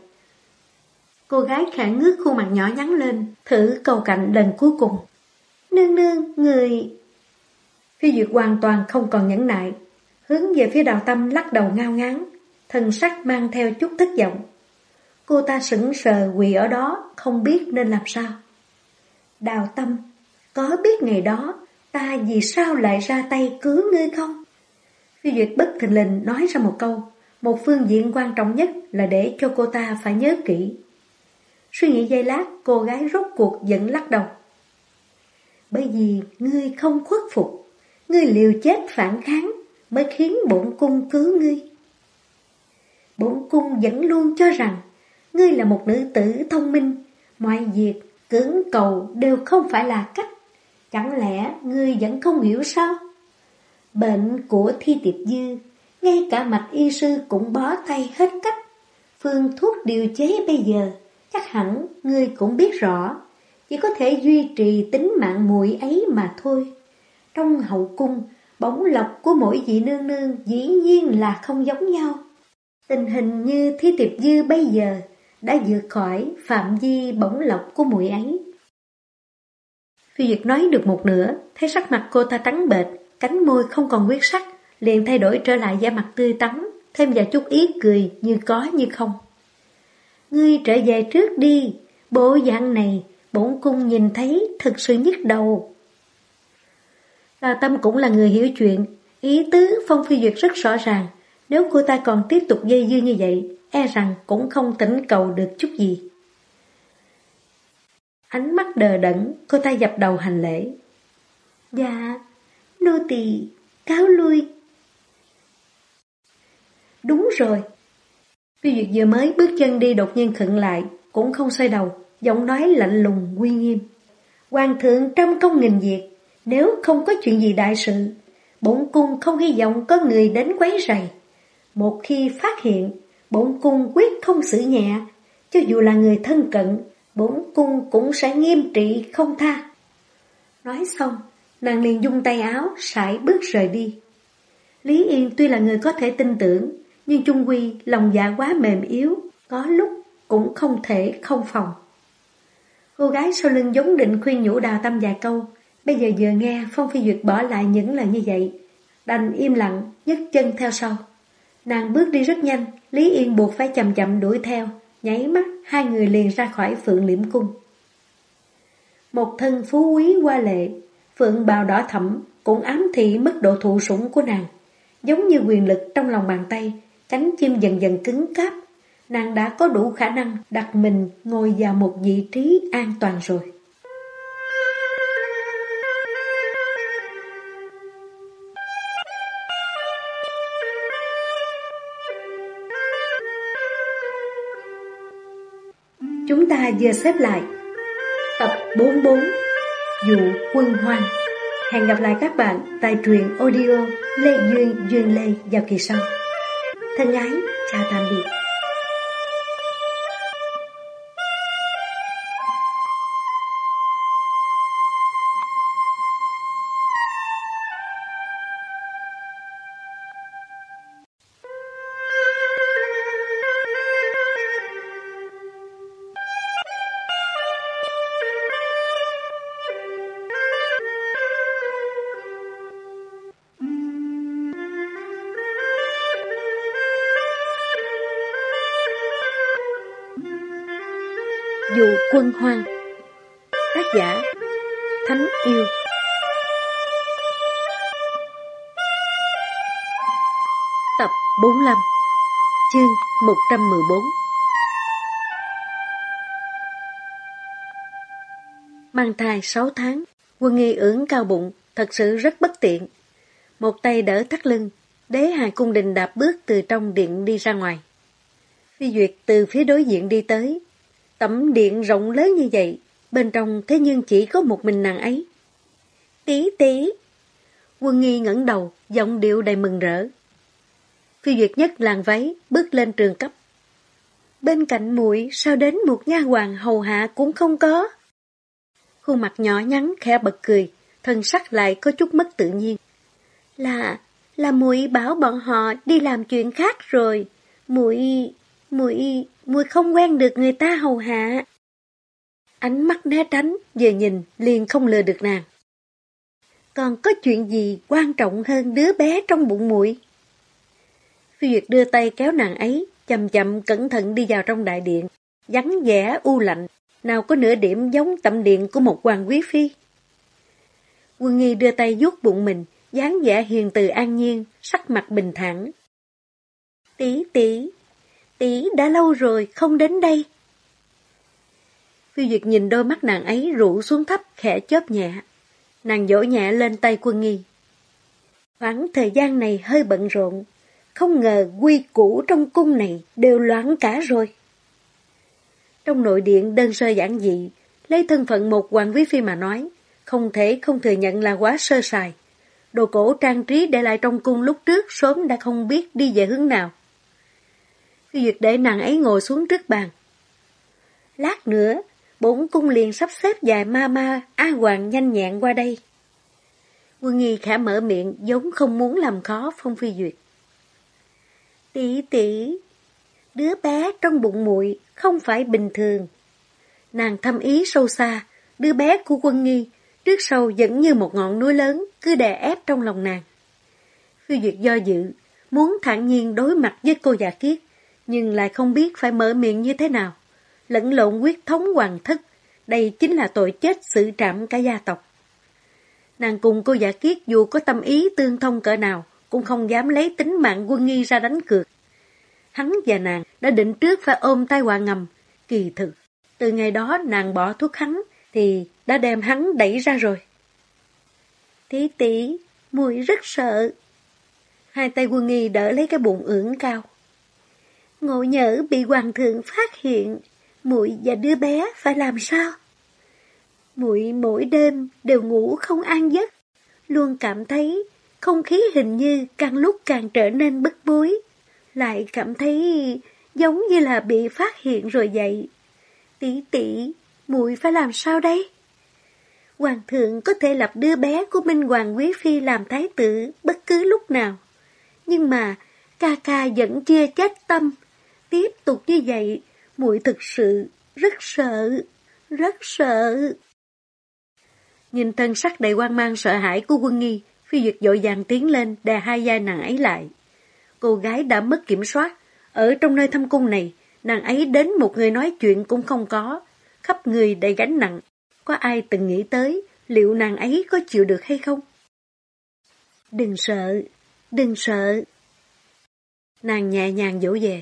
Cô gái khẽ ngước khuôn mặt nhỏ nhắn lên, thử cầu cạnh lần cuối cùng. Nương nương, người... Phi Duyệt hoàn toàn không còn nhẫn nại, hướng về phía Đào Tâm lắc đầu ngao ngán, thần sắc mang theo chút thất vọng. Cô ta sững sờ quỳ ở đó, không biết nên làm sao. Đào Tâm, có biết ngày đó ta vì sao lại ra tay cứu ngươi không? Phi Duyệt bất thình lình nói ra một câu, Một phương diện quan trọng nhất là để cho cô ta phải nhớ kỹ. Suy nghĩ giây lát, cô gái rốt cuộc giận lắc đầu. Bởi vì ngươi không khuất phục, ngươi liều chết phản kháng mới khiến bổn cung cứu ngươi. Bổn cung vẫn luôn cho rằng ngươi là một nữ tử thông minh, mọi việc cưỡng cầu đều không phải là cách. Chẳng lẽ ngươi vẫn không hiểu sao? Bệnh của Thi Tiệp Dư, ngay cả mạch y sư cũng bó tay hết cách. Phương thuốc điều chế bây giờ, chắc hẳn ngươi cũng biết rõ, chỉ có thể duy trì tính mạng muội ấy mà thôi. Trong hậu cung, bổng lộc của mỗi vị nương nương dĩ nhiên là không giống nhau. Tình hình như Thi Tiệp Dư bây giờ đã vượt khỏi phạm vi bổng lộc của muội ấy. Phi Duyệt nói được một nửa, thấy sắc mặt cô ta trắng bệch, cánh môi không còn huyết sắc, liền thay đổi trở lại da mặt tươi tắn, thêm vài chút ý cười như có như không. Ngươi trở về trước đi, bộ dạng này bổn cung nhìn thấy thực sự nhức đầu. Đào Tâm cũng là người hiểu chuyện, ý tứ Phong Phi Duyệt rất rõ ràng, nếu cô ta còn tiếp tục dây dưa như vậy, e rằng cũng không thỉnh cầu được chút gì. Ánh mắt đờ đẫn, cô ta dập đầu hành lễ. Dạ, nô tỳ cáo lui. Đúng rồi. Phi Duyệt vừa mới bước chân đi đột nhiên khựng lại, cũng không xoay đầu, giọng nói lạnh lùng uy nghiêm. Hoàng thượng trăm công nghìn việc, nếu không có chuyện gì đại sự, bổn cung không hy vọng có người đến quấy rầy. Một khi phát hiện, bổn cung quyết không xử nhẹ, cho dù là người thân cận, bổn cung cũng sẽ nghiêm trị không tha. Nói xong, nàng liền dung tay áo, sải bước rời đi. Lý Yên tuy là người có thể tin tưởng, nhưng chung quy lòng dạ quá mềm yếu, có lúc cũng không thể không phòng. Cô gái sau lưng vốn định khuyên nhủ Đào Tâm vài câu, bây giờ vừa nghe Phong Phi Duyệt bỏ lại những lời như vậy, đành im lặng nhấc chân theo sau. Nàng bước đi rất nhanh, Lý Yên buộc phải chậm chậm đuổi theo, nháy mắt hai người liền ra khỏi Phượng Liễm Cung. Một thân phú quý hoa lệ, phượng bào đỏ thẫm cũng ám thị mức độ thụ sủng của nàng, giống như quyền lực trong lòng bàn tay, cánh chim dần dần cứng cáp. Nàng đã có đủ khả năng đặt mình ngồi vào một vị trí an toàn rồi. Chúng ta vừa xếp lại tập 44 Dụ Quân Hoang. Hẹn gặp lại các bạn tại truyện audio Lê Duyên Duyên Lê vào kỳ sau. Thân ái, chào tạm biệt. Dụ Quân Hoang. Tác giả Thánh Yêu. Tập 45, chương 114. Mang thai 6 tháng, Quân Nghi ưỡn cao bụng, thật sự rất bất tiện. Một tay đỡ thắt lưng, Đế Hài Cung Đình đạp bước từ trong điện đi ra ngoài. Phi Duyệt từ phía đối diện đi tới. Tẩm điện rộng lớn như vậy, bên trong thế nhưng chỉ có một mình nàng ấy. Tỷ tỷ. Quân Nghi ngẩng đầu, giọng điệu đầy mừng rỡ. Phi Duyệt nhấc làn váy, bước lên trường cấp. Bên cạnh muội sao đến một nha hoàn hầu hạ cũng không có. Khuôn mặt nhỏ nhắn khẽ bật cười, thân sắc lại có chút mất tự nhiên. Là muội bảo bọn họ đi làm chuyện khác rồi. Muội không quen được người ta hầu hạ. Ánh mắt né tránh, vừa nhìn liền không lừa được nàng. Còn có chuyện gì quan trọng hơn đứa bé trong bụng muội? Phi Duyệt đưa tay kéo nàng ấy, chậm chậm cẩn thận đi vào trong đại điện, vắng vẻ u lạnh, nào có nửa điểm giống tẩm điện của một hoàng quý phi. Quân Nghi đưa tay vuốt bụng mình, dáng vẻ hiền từ an nhiên, sắc mặt bình thản. Tỷ đã lâu rồi không đến đây. Phiêu Duyệt nhìn đôi mắt nàng ấy rũ xuống thấp, khẽ chớp nhẹ. Nàng vỗ nhẹ lên tay Quân Nghi. Khoảng thời gian này hơi bận rộn, không ngờ quy củ trong cung này đều loãng cả rồi. Trong nội điện đơn sơ giản dị, lấy thân phận một hoàng quý phi mà nói, không thể không thừa nhận là quá sơ sài. Đồ cổ trang trí để lại trong cung lúc trước sớm đã không biết đi về hướng nào. Phiêu Duyệt để nàng ấy ngồi xuống trước bàn. Lát nữa, bổn cung liền sắp xếp vài ma A Hoàng nhanh nhẹn qua đây. Quân Nghi khẽ mở miệng giống không muốn làm khó Phong Phi Duyệt. Tỷ, đứa bé trong bụng muội không phải bình thường. Nàng thâm ý sâu xa, đứa bé của Quân Nghi trước sau vẫn như một ngọn núi lớn cứ đè ép trong lòng nàng. Phiêu Duyệt do dự, muốn thản nhiên đối mặt với cô già kiết, nhưng lại không biết phải mở miệng như thế nào. Lẫn lộn quyết thống hoàng thất, đây chính là tội chết xử trảm cả gia tộc. Nàng cùng cô giả kiết dù có tâm ý tương thông cỡ nào, cũng không dám lấy tính mạng Quân Nghi ra đánh cược. Hắn và nàng đã định trước phải ôm tai họa ngầm, kỳ thực. Từ ngày đó nàng bỏ thuốc hắn, thì đã đem hắn đẩy ra rồi. Tỷ, muội rất sợ. Hai tay Quân Nghi đỡ lấy cái bụng ưỡn cao. Ngộ nhỡ bị hoàng thượng phát hiện, muội và đứa bé phải làm sao? Muội mỗi đêm đều ngủ không an giấc, luôn cảm thấy không khí hình như càng lúc càng trở nên bức bối, lại cảm thấy giống như là bị phát hiện rồi vậy. Tỷ, muội phải làm sao đây? Hoàng thượng có thể lập đứa bé của Minh Hoàng quý phi làm thái tử bất cứ lúc nào, nhưng mà ca vẫn chưa chết tâm. Tiếp tục như vậy, muội thực sự rất sợ. Nhìn thân sắc đầy hoang mang sợ hãi của Quân Nghi, Phi Duyệt vội vàng tiến lên đè hai vai nàng ấy lại. Cô gái đã mất kiểm soát, ở trong nơi thâm cung này, nàng ấy đến một người nói chuyện cũng không có, khắp người đầy gánh nặng. Có ai từng nghĩ tới liệu nàng ấy có chịu được hay không? Đừng sợ. Nàng nhẹ nhàng dỗ về.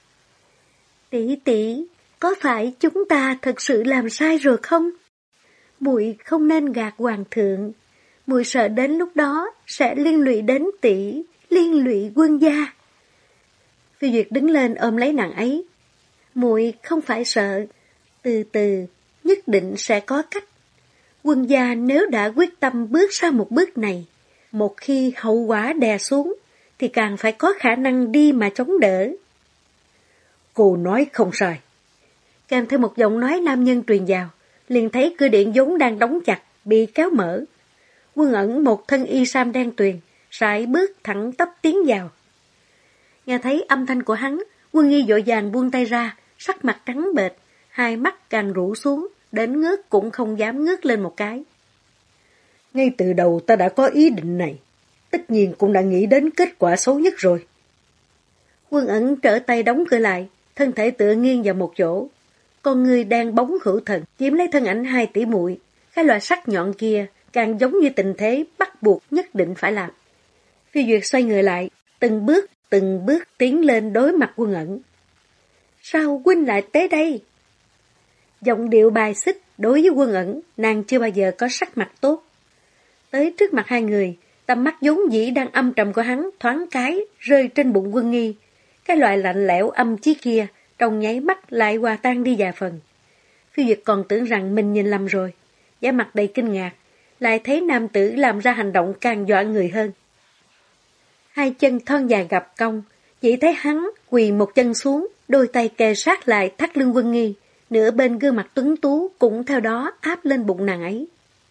Tỷ, có phải chúng ta thật sự làm sai rồi không? Muội không nên gạt hoàng thượng. Muội sợ đến lúc đó sẽ liên lụy đến tỷ, liên lụy quân gia. Phi Duyệt đứng lên ôm lấy nàng ấy. Muội không phải sợ, từ từ nhất định sẽ có cách. Quân gia nếu đã quyết tâm bước ra một bước này, một khi hậu quả đè xuống thì càng phải có khả năng đi mà chống đỡ. Cô nói không sai. Kèm theo một giọng nói nam nhân truyền vào, liền thấy cửa điện vốn đang đóng chặt, bị kéo mở. Quân Ẩn một thân y sam đen tuyền, sải bước thẳng tắp tiến vào. Nghe thấy âm thanh của hắn, Quân Nghi vội vàng buông tay ra, sắc mặt trắng bệch, hai mắt càng rũ xuống, đến ngước cũng không dám ngước lên một cái. Ngay từ đầu ta đã có ý định này, tất nhiên cũng đã nghĩ đến kết quả xấu nhất rồi. Quân Ẩn trở tay đóng cửa lại, thân thể tựa nghiêng vào một chỗ. Con người đang bóng hữu thần, chiếm lấy thân ảnh hai tỷ muội. Cái loại sắc nhọn kia càng giống như tình thế bắt buộc nhất định phải làm. Phi Duyệt xoay người lại, từng bước tiến lên đối mặt Quân Ẩn. Sao huynh lại tới đây? Giọng điệu bài xích đối với Quân Ẩn, nàng chưa bao giờ có sắc mặt tốt. Tới trước mặt hai người, tầm mắt vốn dĩ đang âm trầm của hắn thoáng cái rơi trên bụng Quân Nghi. Cái loại lạnh lẽo âm chí kia trong nháy mắt lại hòa tan đi vài phần. Phi Duyệt còn tưởng rằng mình nhìn lầm rồi, vẻ mặt đầy kinh ngạc, lại thấy nam tử làm ra hành động càng dọa người hơn. Hai chân thon dài gập cong, chỉ thấy hắn quỳ một chân xuống, đôi tay kề sát lại thắt lưng Quân Nghi, nửa bên gương mặt tuấn tú cũng theo đó áp lên bụng nàng ấy.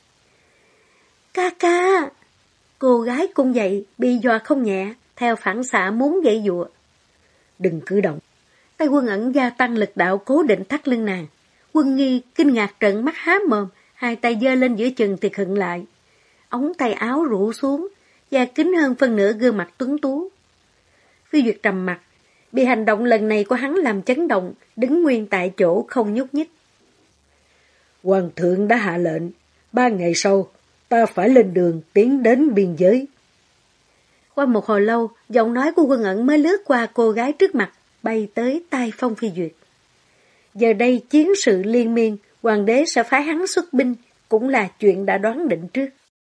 Ca! Cô gái cũng vậy, bị dọa không nhẹ, theo phản xạ muốn dậy dụa. Đừng cử động. Tay Quân Ẩn gia tăng lực đạo cố định thắt lưng nàng. Quân Nghi kinh ngạc trợn mắt há mồm, hai tay giơ lên giữa chừng thì khựng lại. Ống tay áo rũ xuống, da kín hơn phân nửa gương mặt tuấn tú. Phi Duyệt trầm mặt, bị hành động lần này của hắn làm chấn động, đứng nguyên tại chỗ không nhúc nhích. Hoàng thượng đã hạ lệnh, 3 ngày sau, ta phải lên đường tiến đến biên giới. Qua một hồi lâu, giọng nói của Quân Ẩn mới lướt qua cô gái trước mặt, bay tới tai Phong Phi Duyệt. Giờ đây chiến sự liên miên, hoàng đế sẽ phái hắn xuất binh, cũng là chuyện đã đoán định trước.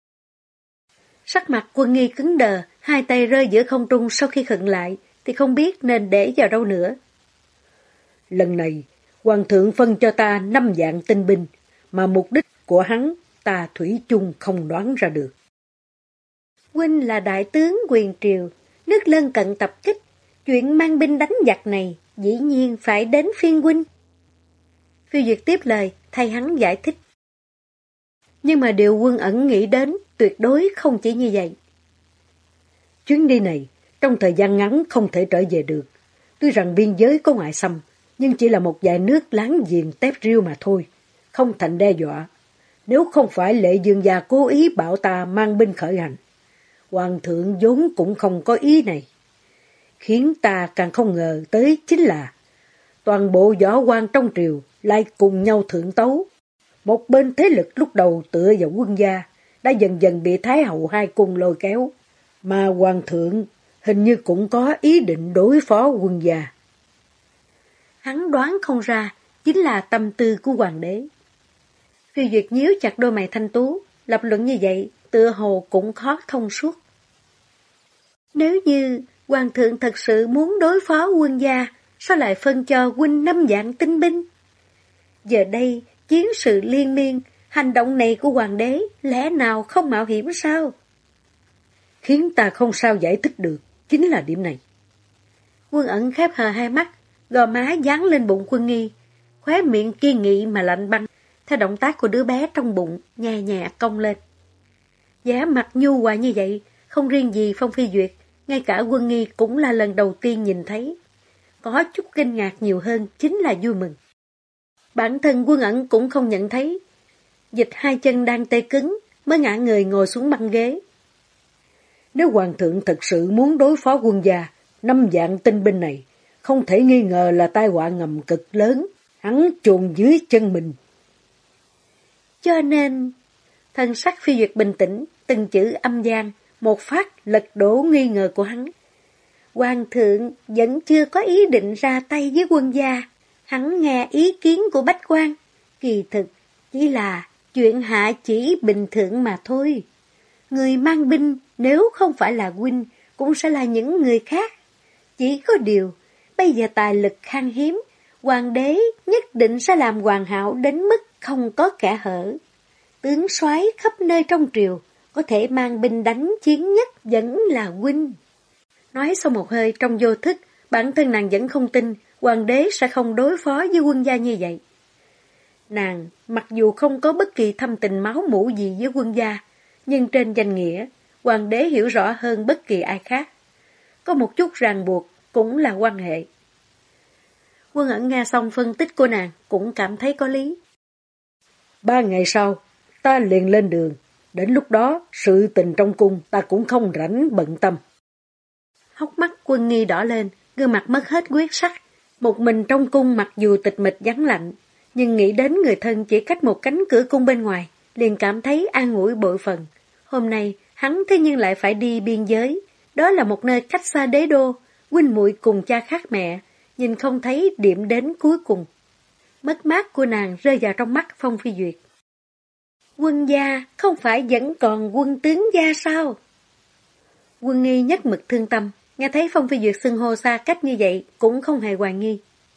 Sắc mặt Quân Nghi cứng đờ, hai tay rơi giữa không trung sau khi khựng lại, thì không biết nên để vào đâu nữa. Lần này, hoàng thượng phân cho ta 5 vạn tinh binh, mà mục đích của hắn ta thủy chung không đoán ra được. Huynh là đại tướng quyền triều, nước lân cận tập kích, chuyện mang binh đánh giặc này dĩ nhiên phải đến phiên huynh. Phiêu Duyệt tiếp lời, thay hắn giải thích. Nhưng mà điều Quân Ẩn nghĩ đến tuyệt đối không chỉ như vậy. Chuyến đi này, trong thời gian ngắn không thể trở về được. Tuy rằng biên giới có ngoại xâm, nhưng chỉ là một vài nước láng giềng tép riêu mà thôi, không thành đe dọa. Nếu không phải Lệ Dương gia cố ý bảo ta mang binh khởi hành, hoàng thượng vốn cũng không có ý này. Khiến ta càng không ngờ tới chính là toàn bộ võ quan trong triều lại cùng nhau thượng tấu. Một bên thế lực lúc đầu tựa vào quân gia đã dần dần bị Thái hậu hai cung lôi kéo, mà hoàng thượng hình như cũng có ý định đối phó quân gia. Hắn đoán không ra chính là tâm tư của hoàng đế. Phiêu Duyệt nhíu chặt đôi mày thanh tú, lập luận như vậy tựa hồ cũng khó thông suốt. Nếu như hoàng thượng thật sự muốn đối phó quân gia, sao lại phân cho huynh 5 vạn tinh binh? Giờ đây chiến sự liên miên, hành động này của hoàng đế lẽ nào không mạo hiểm sao? Khiến ta không sao giải thích được chính là điểm này. Quân Ẩn khép hờ hai mắt, gò má dán lên bụng Quân Nghi, khóe miệng kiên nghị mà lạnh băng, theo động tác của đứa bé trong bụng nhẹ nhẹ cong lên. Vẻ mặt nhu hòa như vậy, không riêng gì Phong Phi Duyệt, ngay cả Quân Nghi cũng là lần đầu tiên nhìn thấy. Có chút kinh ngạc nhiều hơn chính là vui mừng. Bản thân Quân Ẩn cũng không nhận thấy. Dịch hai chân đang tê cứng, mới ngã người ngồi xuống băng ghế. Nếu hoàng thượng thật sự muốn đối phó quân gia, 5 vạn tinh binh này không thể nghi ngờ là tai họa ngầm cực lớn, hắn chôn dưới chân mình. Cho nên, thân sắc Phi Duyệt bình tĩnh, từng chữ âm gian, một phát lật đổ nghi ngờ của hắn. Hoàng thượng vẫn chưa có ý định ra tay với quân gia, hắn nghe ý kiến của bách quan, kỳ thực chỉ là chuyện hạ chỉ bình thường mà thôi. Người mang binh nếu không phải là huynh, cũng sẽ là những người khác. Chỉ có điều, bây giờ tài lực khan hiếm, hoàng đế nhất định sẽ làm hoàn hảo đến mức không có kẻ hở. Tướng soái khắp nơi trong triều, có thể mang binh đánh chiến nhất vẫn là huynh. Nói sau một hơi trong vô thức, bản thân nàng vẫn không tin hoàng đế sẽ không đối phó với quân gia như vậy. Nàng, mặc dù không có bất kỳ thâm tình máu mủ gì với quân gia, nhưng trên danh nghĩa, hoàng đế hiểu rõ hơn bất kỳ ai khác. Có một chút ràng buộc cũng là quan hệ. Quân Ẩn nghe xong phân tích của nàng cũng cảm thấy có lý. 3 ngày sau, ta liền lên đường. Đến lúc đó, sự tình trong cung ta cũng không rảnh bận tâm. Hốc mắt Quân Nghi đỏ lên, gương mặt mất hết huyết sắc. Một mình trong cung mặc dù tịch mịch vắng lạnh, nhưng nghĩ đến người thân chỉ cách một cánh cửa cung bên ngoài, liền cảm thấy an ủi bội phần. Hôm nay, hắn thế nhưng lại phải đi biên giới. Đó là một nơi cách xa đế đô, huynh muội cùng cha khác mẹ, nhìn không thấy điểm đến cuối cùng. Mất mát của nàng rơi vào trong mắt Phong Phi Duyệt. Quân gia không phải vẫn còn quân tướng gia sao? Quân Nghi nhất mực thương tâm, nghe thấy Phong Phi Duyệt xưng hô xa cách như vậy cũng không hề hoài nghi.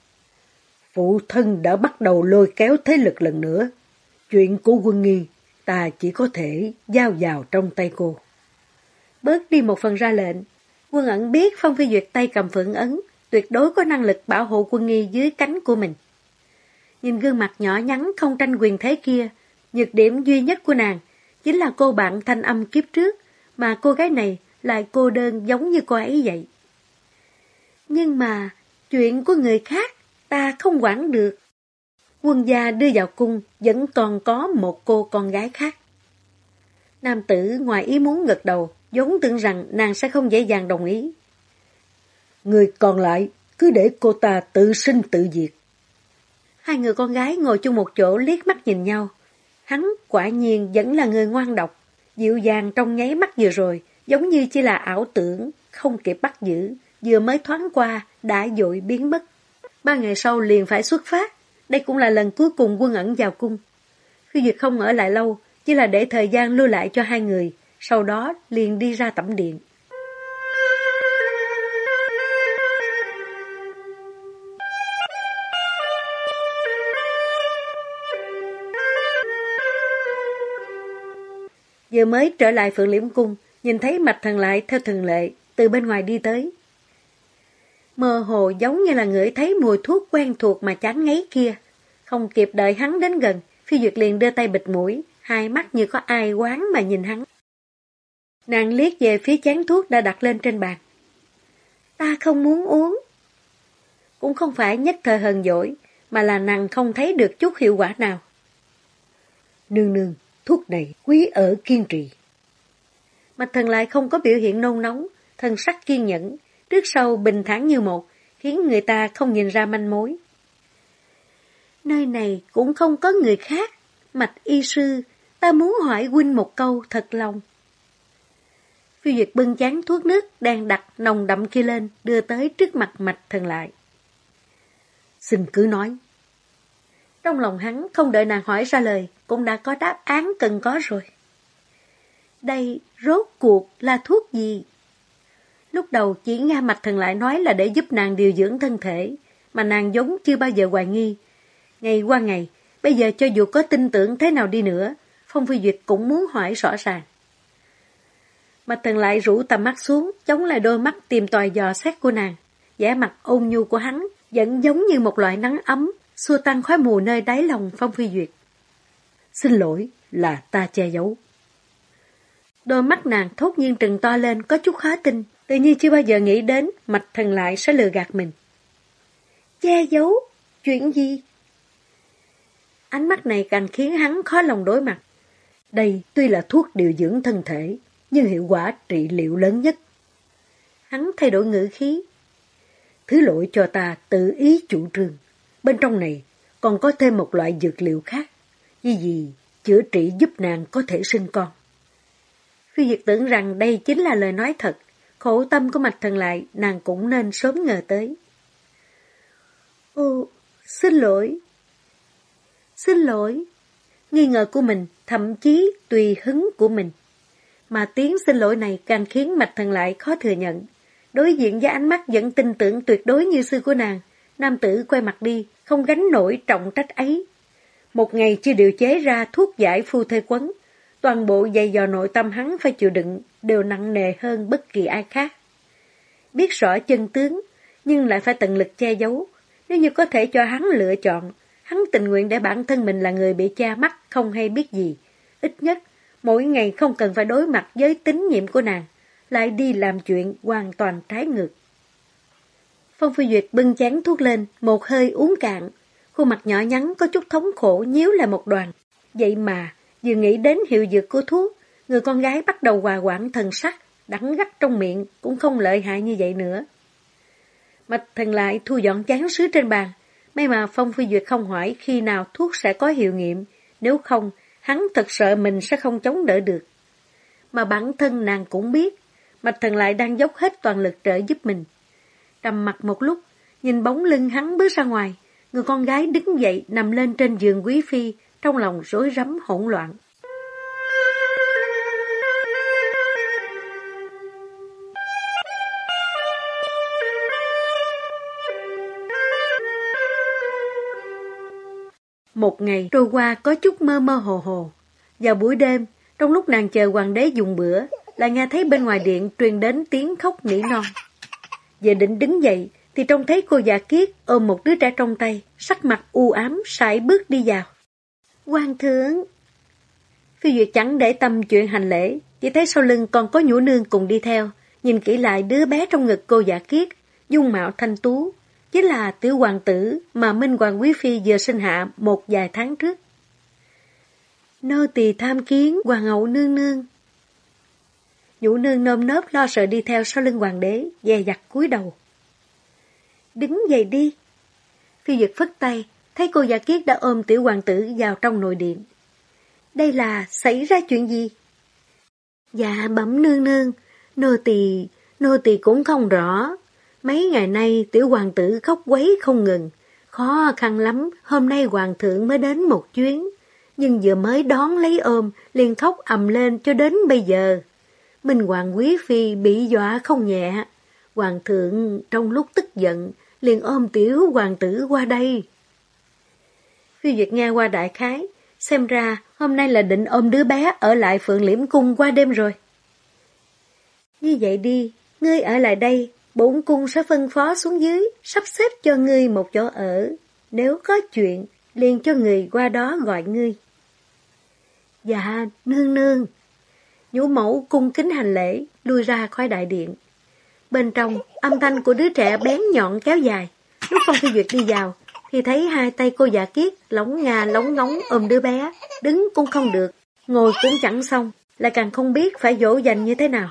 Phụ thân đã bắt đầu lôi kéo thế lực lần nữa. Chuyện của Quân Nghi ta chỉ có thể giao vào trong tay cô. Bớt đi một phần ra lệnh, Quân Ẩn biết Phong Phi Duyệt tay cầm phượng ấn, tuyệt đối có năng lực bảo hộ Quân Nghi dưới cánh của mình. Nhìn gương mặt nhỏ nhắn không tranh quyền thế kia, nhược điểm duy nhất của nàng chính là cô bạn thanh âm kiếp trước, mà cô gái này lại cô đơn giống như cô ấy vậy. Nhưng mà, chuyện của người khác ta không quản được. Quân gia đưa vào cung vẫn còn có một cô con gái khác. Nam tử ngoài ý muốn gật đầu, vốn tưởng rằng nàng sẽ không dễ dàng đồng ý. Người còn lại cứ để cô ta tự sinh tự diệt. Hai người con gái ngồi chung một chỗ liếc mắt nhìn nhau. Hắn quả nhiên vẫn là người ngoan độc, dịu dàng trong nháy mắt vừa rồi, giống như chỉ là ảo tưởng, không kịp bắt giữ, vừa mới thoáng qua, đã vội biến mất. 3 ngày sau liền phải xuất phát, đây cũng là lần cuối cùng Quân Ẩn vào cung. Phi Duyệt không ở lại lâu, chỉ là để thời gian lưu lại cho hai người, sau đó liền đi ra tẩm điện. Vừa mới trở lại Phượng Liễm Cung, nhìn thấy Mạch Thần Lại theo thường lệ, từ bên ngoài đi tới. Mơ hồ giống như là ngửi thấy mùi thuốc quen thuộc mà chán ngấy kia. Không kịp đợi hắn đến gần, Phi Duyệt liền đưa tay bịt mũi, hai mắt như có ai oán mà nhìn hắn. Nàng liếc về phía chén thuốc đã đặt lên trên bàn. Ta không muốn uống. Cũng không phải nhất thời hờn dỗi, mà là nàng không thấy được chút hiệu quả nào. Nương nương, thuốc này quý ở kiên trì. Mạch Thần Lại không có biểu hiện nôn nóng, thần sắc kiên nhẫn, trước sau bình thản như một, khiến người ta không nhìn ra manh mối. Nơi này cũng không có người khác, Mạch y sư, ta muốn hỏi huynh một câu thật lòng. Phi Duyệt bưng chén thuốc nước đang đặt nồng đậm kia lên, đưa tới trước mặt Mạch Thần Lại. Xin cứ nói. Trong lòng hắn không đợi nàng hỏi ra lời, cũng đã có đáp án cần có rồi. Đây rốt cuộc là thuốc gì? Lúc đầu chỉ nghe Mạch Thần Lại nói là để giúp nàng điều dưỡng thân thể, mà nàng giống chưa bao giờ hoài nghi. Ngày qua ngày, bây giờ cho dù có tin tưởng thế nào đi nữa, Phong Phi Duyệt cũng muốn hỏi rõ ràng. Mạch Thần Lại rũ tầm mắt xuống, chống lại đôi mắt tìm tòi dò xét của nàng. vẻ mặt ôn nhu của hắn vẫn giống như một loại nắng ấm, xua tan khói mù nơi đáy lòng Phong Phi Duyệt. Xin lỗi, là ta che giấu. Đôi mắt nàng thốt nhiên trừng to lên, có chút khó tin, tự nhiên chưa bao giờ nghĩ đến Mạch Thần Lại sẽ lừa gạt mình. Che giấu? Chuyện gì? Ánh mắt này càng khiến hắn khó lòng đối mặt. Đây tuy là thuốc điều dưỡng thân thể, nhưng hiệu quả trị liệu lớn nhất. Hắn thay đổi ngữ khí. Thứ lỗi cho ta tự ý chủ trương. Bên trong này còn có thêm một loại dược liệu khác. Gì chữa trị giúp nàng có thể sinh con. Phi Duyệt tưởng rằng đây chính là lời nói thật. Khổ tâm của Mạch Thần Lại nàng cũng nên sớm ngờ tới. Ô, xin lỗi. Xin lỗi. Nghi ngờ của mình, thậm chí tùy hứng của mình. Mà tiếng xin lỗi này càng khiến Mạch Thần Lại khó thừa nhận. Đối diện với ánh mắt vẫn tin tưởng tuyệt đối như xưa của nàng, nam tử quay mặt đi, không gánh nổi trọng trách ấy. Một ngày chưa điều chế ra thuốc giải phu thê quấn, toàn bộ dày dò nội tâm hắn phải chịu đựng đều nặng nề hơn bất kỳ ai khác. Biết rõ chân tướng, nhưng lại phải tận lực che giấu. Nếu như có thể cho hắn lựa chọn, hắn tình nguyện để bản thân mình là người bị cha mắc không hay biết gì. Ít nhất, mỗi ngày không cần phải đối mặt với tín nhiệm của nàng, lại đi làm chuyện hoàn toàn trái ngược. Phong Phi Duyệt bưng chén thuốc lên, một hơi uống cạn, khuôn mặt nhỏ nhắn có chút thống khổ nhíu lại một đoàn. Vậy mà, vừa nghĩ đến hiệu dược của thuốc, người con gái bắt đầu hòa hoãn thần sắc, đắng gắt trong miệng cũng không lợi hại như vậy nữa. Mạch Thần Lại thu dọn chén sứ trên bàn, may mà Phong Phi Duyệt không hỏi khi nào thuốc sẽ có hiệu nghiệm, nếu không, hắn thật sợ mình sẽ không chống đỡ được. Mà bản thân nàng cũng biết, Mạch Thần Lại đang dốc hết toàn lực trợ giúp mình. Trầm mặt một lúc, nhìn bóng lưng hắn bước ra ngoài, người con gái đứng dậy nằm lên trên giường quý phi, trong lòng rối rắm hỗn loạn. Một ngày trôi qua có chút mơ mơ hồ hồ. Vào buổi đêm, trong lúc nàng chờ hoàng đế dùng bữa, lại nghe thấy bên ngoài điện truyền đến tiếng khóc nỉ non. Giờ định đứng dậy, thì trông thấy cô già Kiết ôm một đứa trẻ trong tay, sắc mặt u ám, sải bước đi vào. Hoàng thượng! Phi Duyệt chẳng để tâm chuyện hành lễ, chỉ thấy sau lưng còn có Nhũ Nương cùng đi theo, nhìn kỹ lại đứa bé trong ngực cô già Kiết, dung mạo thanh tú, chính là tiểu hoàng tử mà Minh Hoàng Quý Phi vừa sinh hạ một vài tháng trước. Nô tỳ tham kiến hoàng hậu nương nương. Nhũ Nương nơm nớp lo sợ đi theo sau lưng hoàng đế, dè dặt cúi đầu. Đứng dậy đi. Phi Duyệt phất tay, thấy cô già Kiết đã ôm tiểu hoàng tử vào trong nội điện. Đây là xảy ra chuyện gì? Dạ bẩm nương nương, Nô tỳ cũng không rõ. Mấy ngày nay tiểu hoàng tử khóc quấy không ngừng. Khó khăn lắm, hôm nay hoàng thượng mới đến một chuyến. Nhưng vừa mới đón lấy ôm, liền khóc ầm lên cho đến bây giờ. Minh hoàng quý phi bị dọa không nhẹ. Hoàng thượng trong lúc tức giận, liền ôm tiểu hoàng tử qua đây. Phi Duyệt nghe qua đại khái, xem ra hôm nay là định ôm đứa bé ở lại Phượng Liễm Cung qua đêm rồi. Như vậy đi, ngươi ở lại đây, bổn cung sẽ phân phó xuống dưới, sắp xếp cho ngươi một chỗ ở. Nếu có chuyện, liền cho người qua đó gọi ngươi. Dạ, nương nương. Nhũ mẫu cung kính hành lễ, lui ra khỏi đại điện. Bên trong, âm thanh của đứa trẻ bén nhọn kéo dài. Lúc Phong Phi Duyệt đi vào, thì thấy hai tay cô Dạ Kiết lóng ngà lóng ngóng ôm đứa bé, đứng cũng không được, ngồi cũng chẳng xong, lại càng không biết phải dỗ dành như thế nào.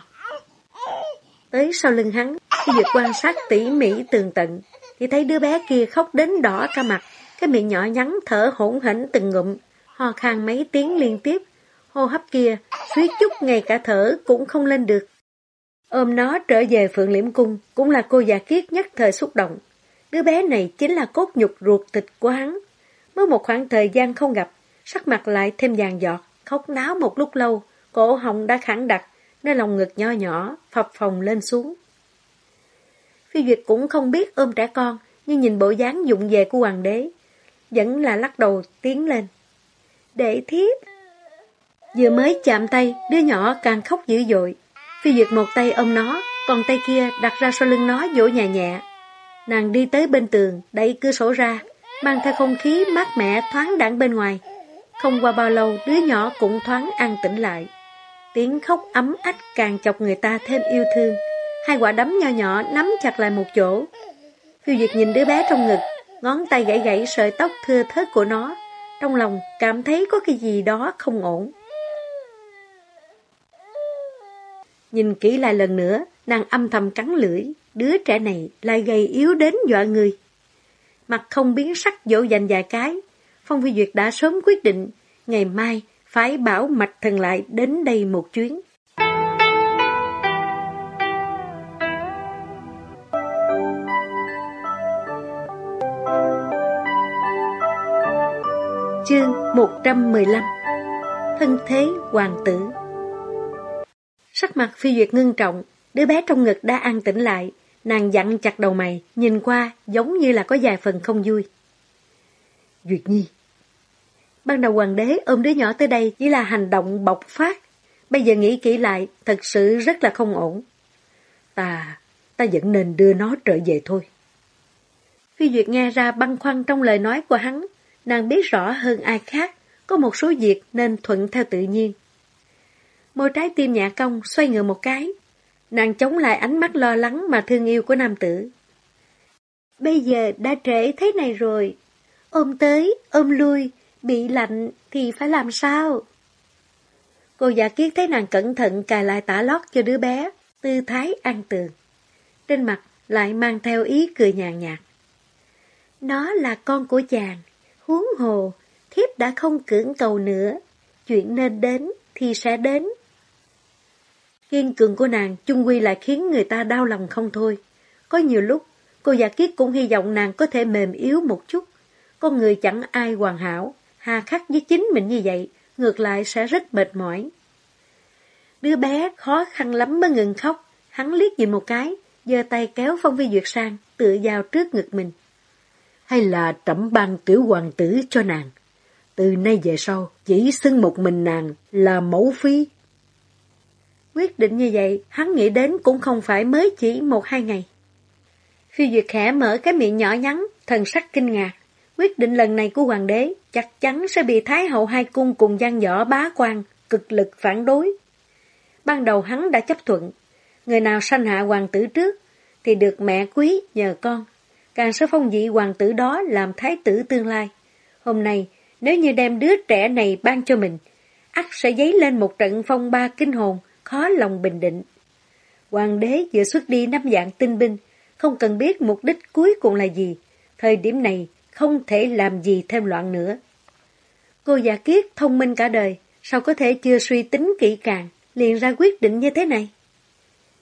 Tới sau lưng hắn, Phi Duyệt quan sát tỉ mỉ tường tận, thì thấy đứa bé kia khóc đến đỏ cả mặt, cái miệng nhỏ nhắn thở hổn hển từng ngụm, ho khan mấy tiếng liên tiếp, hô hấp kia suýt chút ngay cả thở cũng không lên được. Ôm nó trở về Phượng Liễm Cung cũng là cô Dạ Kiết nhất thời xúc động. Đứa bé này chính là cốt nhục ruột thịt của hắn. Mới một khoảng thời gian không gặp, sắc mặt lại thêm vàng giọt, khóc náo một lúc lâu, cổ họng đã khẳng đặc, nơi lòng ngực nho nhỏ, phập phồng lên xuống. Phi Duyệt cũng không biết ôm trẻ con, nhưng nhìn bộ dáng dụng về của hoàng đế, vẫn là lắc đầu tiến lên. Để thiếp. Vừa mới chạm tay, đứa nhỏ càng khóc dữ dội. Phi Duyệt một tay ôm nó, còn tay kia đặt ra sau lưng nó vỗ nhẹ nhẹ. Nàng đi tới bên tường, đẩy cửa sổ ra, mang theo không khí mát mẻ thoáng đãng bên ngoài. Không qua bao lâu, đứa nhỏ cũng thoáng an tĩnh lại. Tiếng khóc ấm ách càng chọc người ta thêm yêu thương. Hai quả đấm nho nhỏ nắm chặt lại một chỗ. Phiêu Duyệt nhìn đứa bé trong ngực, ngón tay gãy gãy sợi tóc thưa thớt của nó. Trong lòng cảm thấy có cái gì đó không ổn. Nhìn kỹ lại lần nữa, nàng âm thầm cắn lưỡi. Đứa trẻ này lại gầy yếu đến dọa người. Mặt không biến sắc dỗ dành vài cái. Phong Phi Duyệt đã sớm quyết định, ngày mai phải bảo Mạch Thần lại đến đây một chuyến. Chương 115. Thân thế hoàng tử. Sắc mặt Phi Duyệt ngưng trọng, đứa bé trong ngực đã an tĩnh lại, nàng dặn chặt đầu mày, nhìn qua giống như là có vài phần không vui. Duyệt Nhi. Ban đầu hoàng đế ôm đứa nhỏ tới đây chỉ là hành động bộc phát, bây giờ nghĩ kỹ lại, thật sự rất là không ổn. Ta vẫn nên đưa nó trở về thôi. Phi Duyệt nghe ra băn khoăn trong lời nói của hắn, nàng biết rõ hơn ai khác, có một số việc nên thuận theo tự nhiên. Môi trái tim Nhã Công xoay ngược một cái, nàng chống lại ánh mắt lo lắng mà thương yêu của nam tử. Bây giờ đã trễ thế này rồi, ôm tới, ôm lui, bị lạnh thì phải làm sao? Cô Dạ Kiết thấy nàng cẩn thận cài lại tả lót cho đứa bé, tư thái an tường. Trên mặt lại mang theo ý cười nhàn nhạt. Nó là con của chàng, huống hồ, thiếp đã không cưỡng cầu nữa, chuyện nên đến thì sẽ đến. Kiên cường của nàng chung quy lại khiến người ta đau lòng không thôi. Có nhiều lúc, cô Dạ Kiết cũng hy vọng nàng có thể mềm yếu một chút. Con người chẳng ai hoàn hảo, hà khắc với chính mình như vậy, ngược lại sẽ rất mệt mỏi. Đứa bé khó khăn lắm mới ngừng khóc, hắn liếc nhìn một cái, giơ tay kéo Phong Phi Duyệt sang, tựa vào trước ngực mình. Hay là trẫm ban tiểu hoàng tử cho nàng? Từ nay về sau, chỉ xưng một mình nàng là mẫu phi. Quyết định như vậy, hắn nghĩ đến cũng không phải mới chỉ 1-2 ngày. Phi Duyệt khẽ mở cái miệng nhỏ nhắn, thần sắc kinh ngạc. Quyết định lần này của hoàng đế chắc chắn sẽ bị Thái hậu hai cung cùng Giang Võ bá quan cực lực phản đối. Ban đầu hắn đã chấp thuận, người nào sanh hạ hoàng tử trước thì được mẹ quý nhờ con, càng sẽ phong vị hoàng tử đó làm thái tử tương lai. Hôm nay, nếu như đem đứa trẻ này ban cho mình, ắt sẽ dấy lên một trận phong ba kinh hồn, khó lòng bình định. Hoàng đế vừa xuất đi 5 vạn tinh binh, không cần biết mục đích cuối cùng là gì, thời điểm này không thể làm gì thêm loạn nữa. Cô Dạ Kiết thông minh cả đời, sao có thể chưa suy tính kỹ càng, liền ra quyết định như thế này?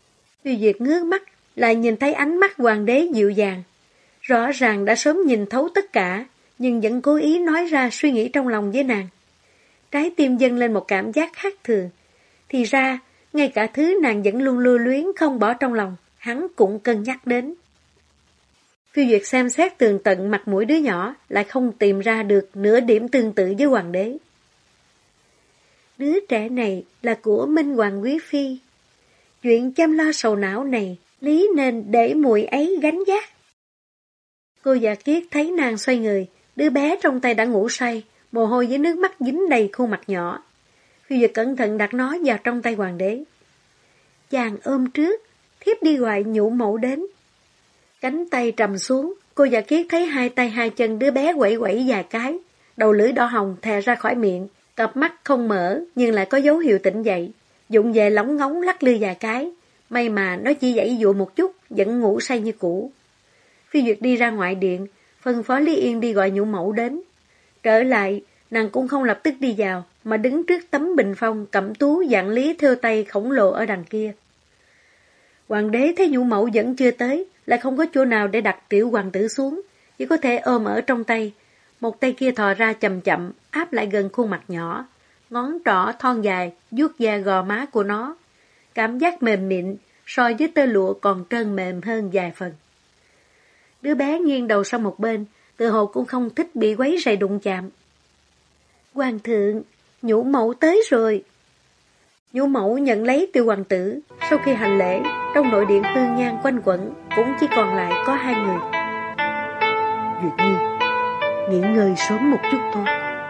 Phiêu Duyệt ngước mắt, lại nhìn thấy ánh mắt hoàng đế dịu dàng. Rõ ràng đã sớm nhìn thấu tất cả, nhưng vẫn cố ý nói ra suy nghĩ trong lòng với nàng. Trái tim dâng lên một cảm giác khác thường. Thì ra, ngay cả thứ nàng vẫn luôn lưu luyến không bỏ trong lòng, hắn cũng cân nhắc đến. Phiêu Duyệt xem xét tường tận mặt mũi đứa nhỏ, lại không tìm ra được nửa điểm tương tự với hoàng đế. Đứa trẻ này là của Minh Hoàng Quý Phi. Chuyện chăm lo sầu não này, lý nên để muội ấy gánh vác. Cô Dạ Kiết thấy nàng xoay người, đứa bé trong tay đã ngủ say, mồ hôi với nước mắt dính đầy khuôn mặt nhỏ. Phiêu Duyệt cẩn thận đặt nó vào trong tay hoàng đế. Chàng ôm trước, thiếp đi gọi nhũ mẫu đến. Cánh tay trầm xuống, cô Dạ Kiết thấy hai tay hai chân đứa bé quẩy quẩy vài cái, đầu lưỡi đỏ hồng thè ra khỏi miệng, cặp mắt không mở nhưng lại có dấu hiệu tỉnh dậy, dụng về lóng ngóng lắc lư vài cái, may mà nó chỉ giãy dụa một chút, vẫn ngủ say như cũ. Phiêu Duyệt đi ra ngoại điện, phân phó Lý Yên đi gọi nhũ mẫu đến. Trở lại, nàng cũng không lập tức đi vào, mà đứng trước tấm bình phong cẩm tú dạng lý thêu tay khổng lồ ở đằng kia. Hoàng đế thấy nhũ mẫu vẫn chưa tới, lại không có chỗ nào để đặt tiểu hoàng tử xuống, chỉ có thể ôm ở trong tay. Một tay kia thò ra chậm chậm, áp lại gần khuôn mặt nhỏ, ngón trỏ thon dài, vuốt da gò má của nó. Cảm giác mềm mịn, so với tơ lụa còn trơn mềm hơn vài phần. Đứa bé nghiêng đầu sang một bên, tự hồ cũng không thích bị quấy rầy đụng chạm. Hoàng thượng, nhũ mẫu tới rồi. Nhũ mẫu nhận lấy tiểu hoàng tử, sau khi hành lễ, trong nội điện hương nhang quanh quẩn, cũng chỉ còn lại có hai người. Duyệt Nhi, nghỉ ngơi sớm một chút thôi.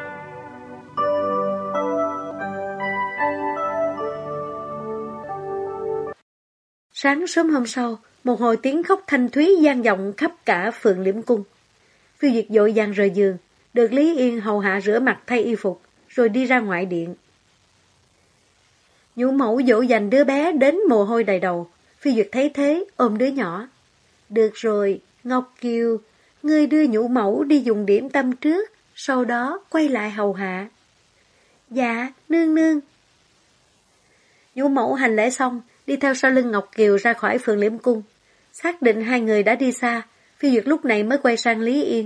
Sáng sớm hôm sau, một hồi tiếng khóc thanh thúy vang vọng khắp cả Phượng Liễm Cung. Phiêu Duyệt vội vàng rời giường, được Lý Yên hầu hạ rửa mặt thay y phục, rồi đi ra ngoại điện. Nhũ mẫu dỗ dành đứa bé đến mồ hôi đầy đầu. Phiêu Duyệt thấy thế, ôm đứa nhỏ. Được rồi, Ngọc Kiều, ngươi đưa nhũ mẫu đi dùng điểm tâm trước, sau đó quay lại hầu hạ. Dạ, nương nương. Nhũ mẫu hành lễ xong, đi theo sau lưng Ngọc Kiều ra khỏi Phượng Liễm Cung. Xác định hai người đã đi xa, Phiêu Duyệt lúc này mới quay sang Lý Yên.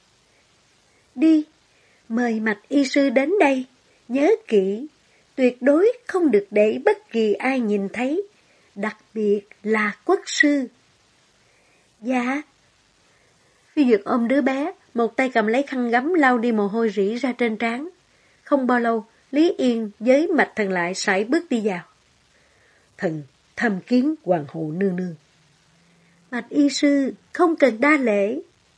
Đi, mời Mạch y sư đến đây, nhớ kỹ, tuyệt đối không được để bất kỳ ai nhìn thấy, đặc biệt là quốc sư. Dạ. Phiêu Duyệt ôm đứa bé, một tay cầm lấy khăn gấm lau đi mồ hôi rỉ ra trên trán. Không bao lâu, Lý Yên với Mạch Thần lại sải bước đi vào. Thần tham kiến hoàng hậu nương nương. Mạch y sư, không cần đa lễ.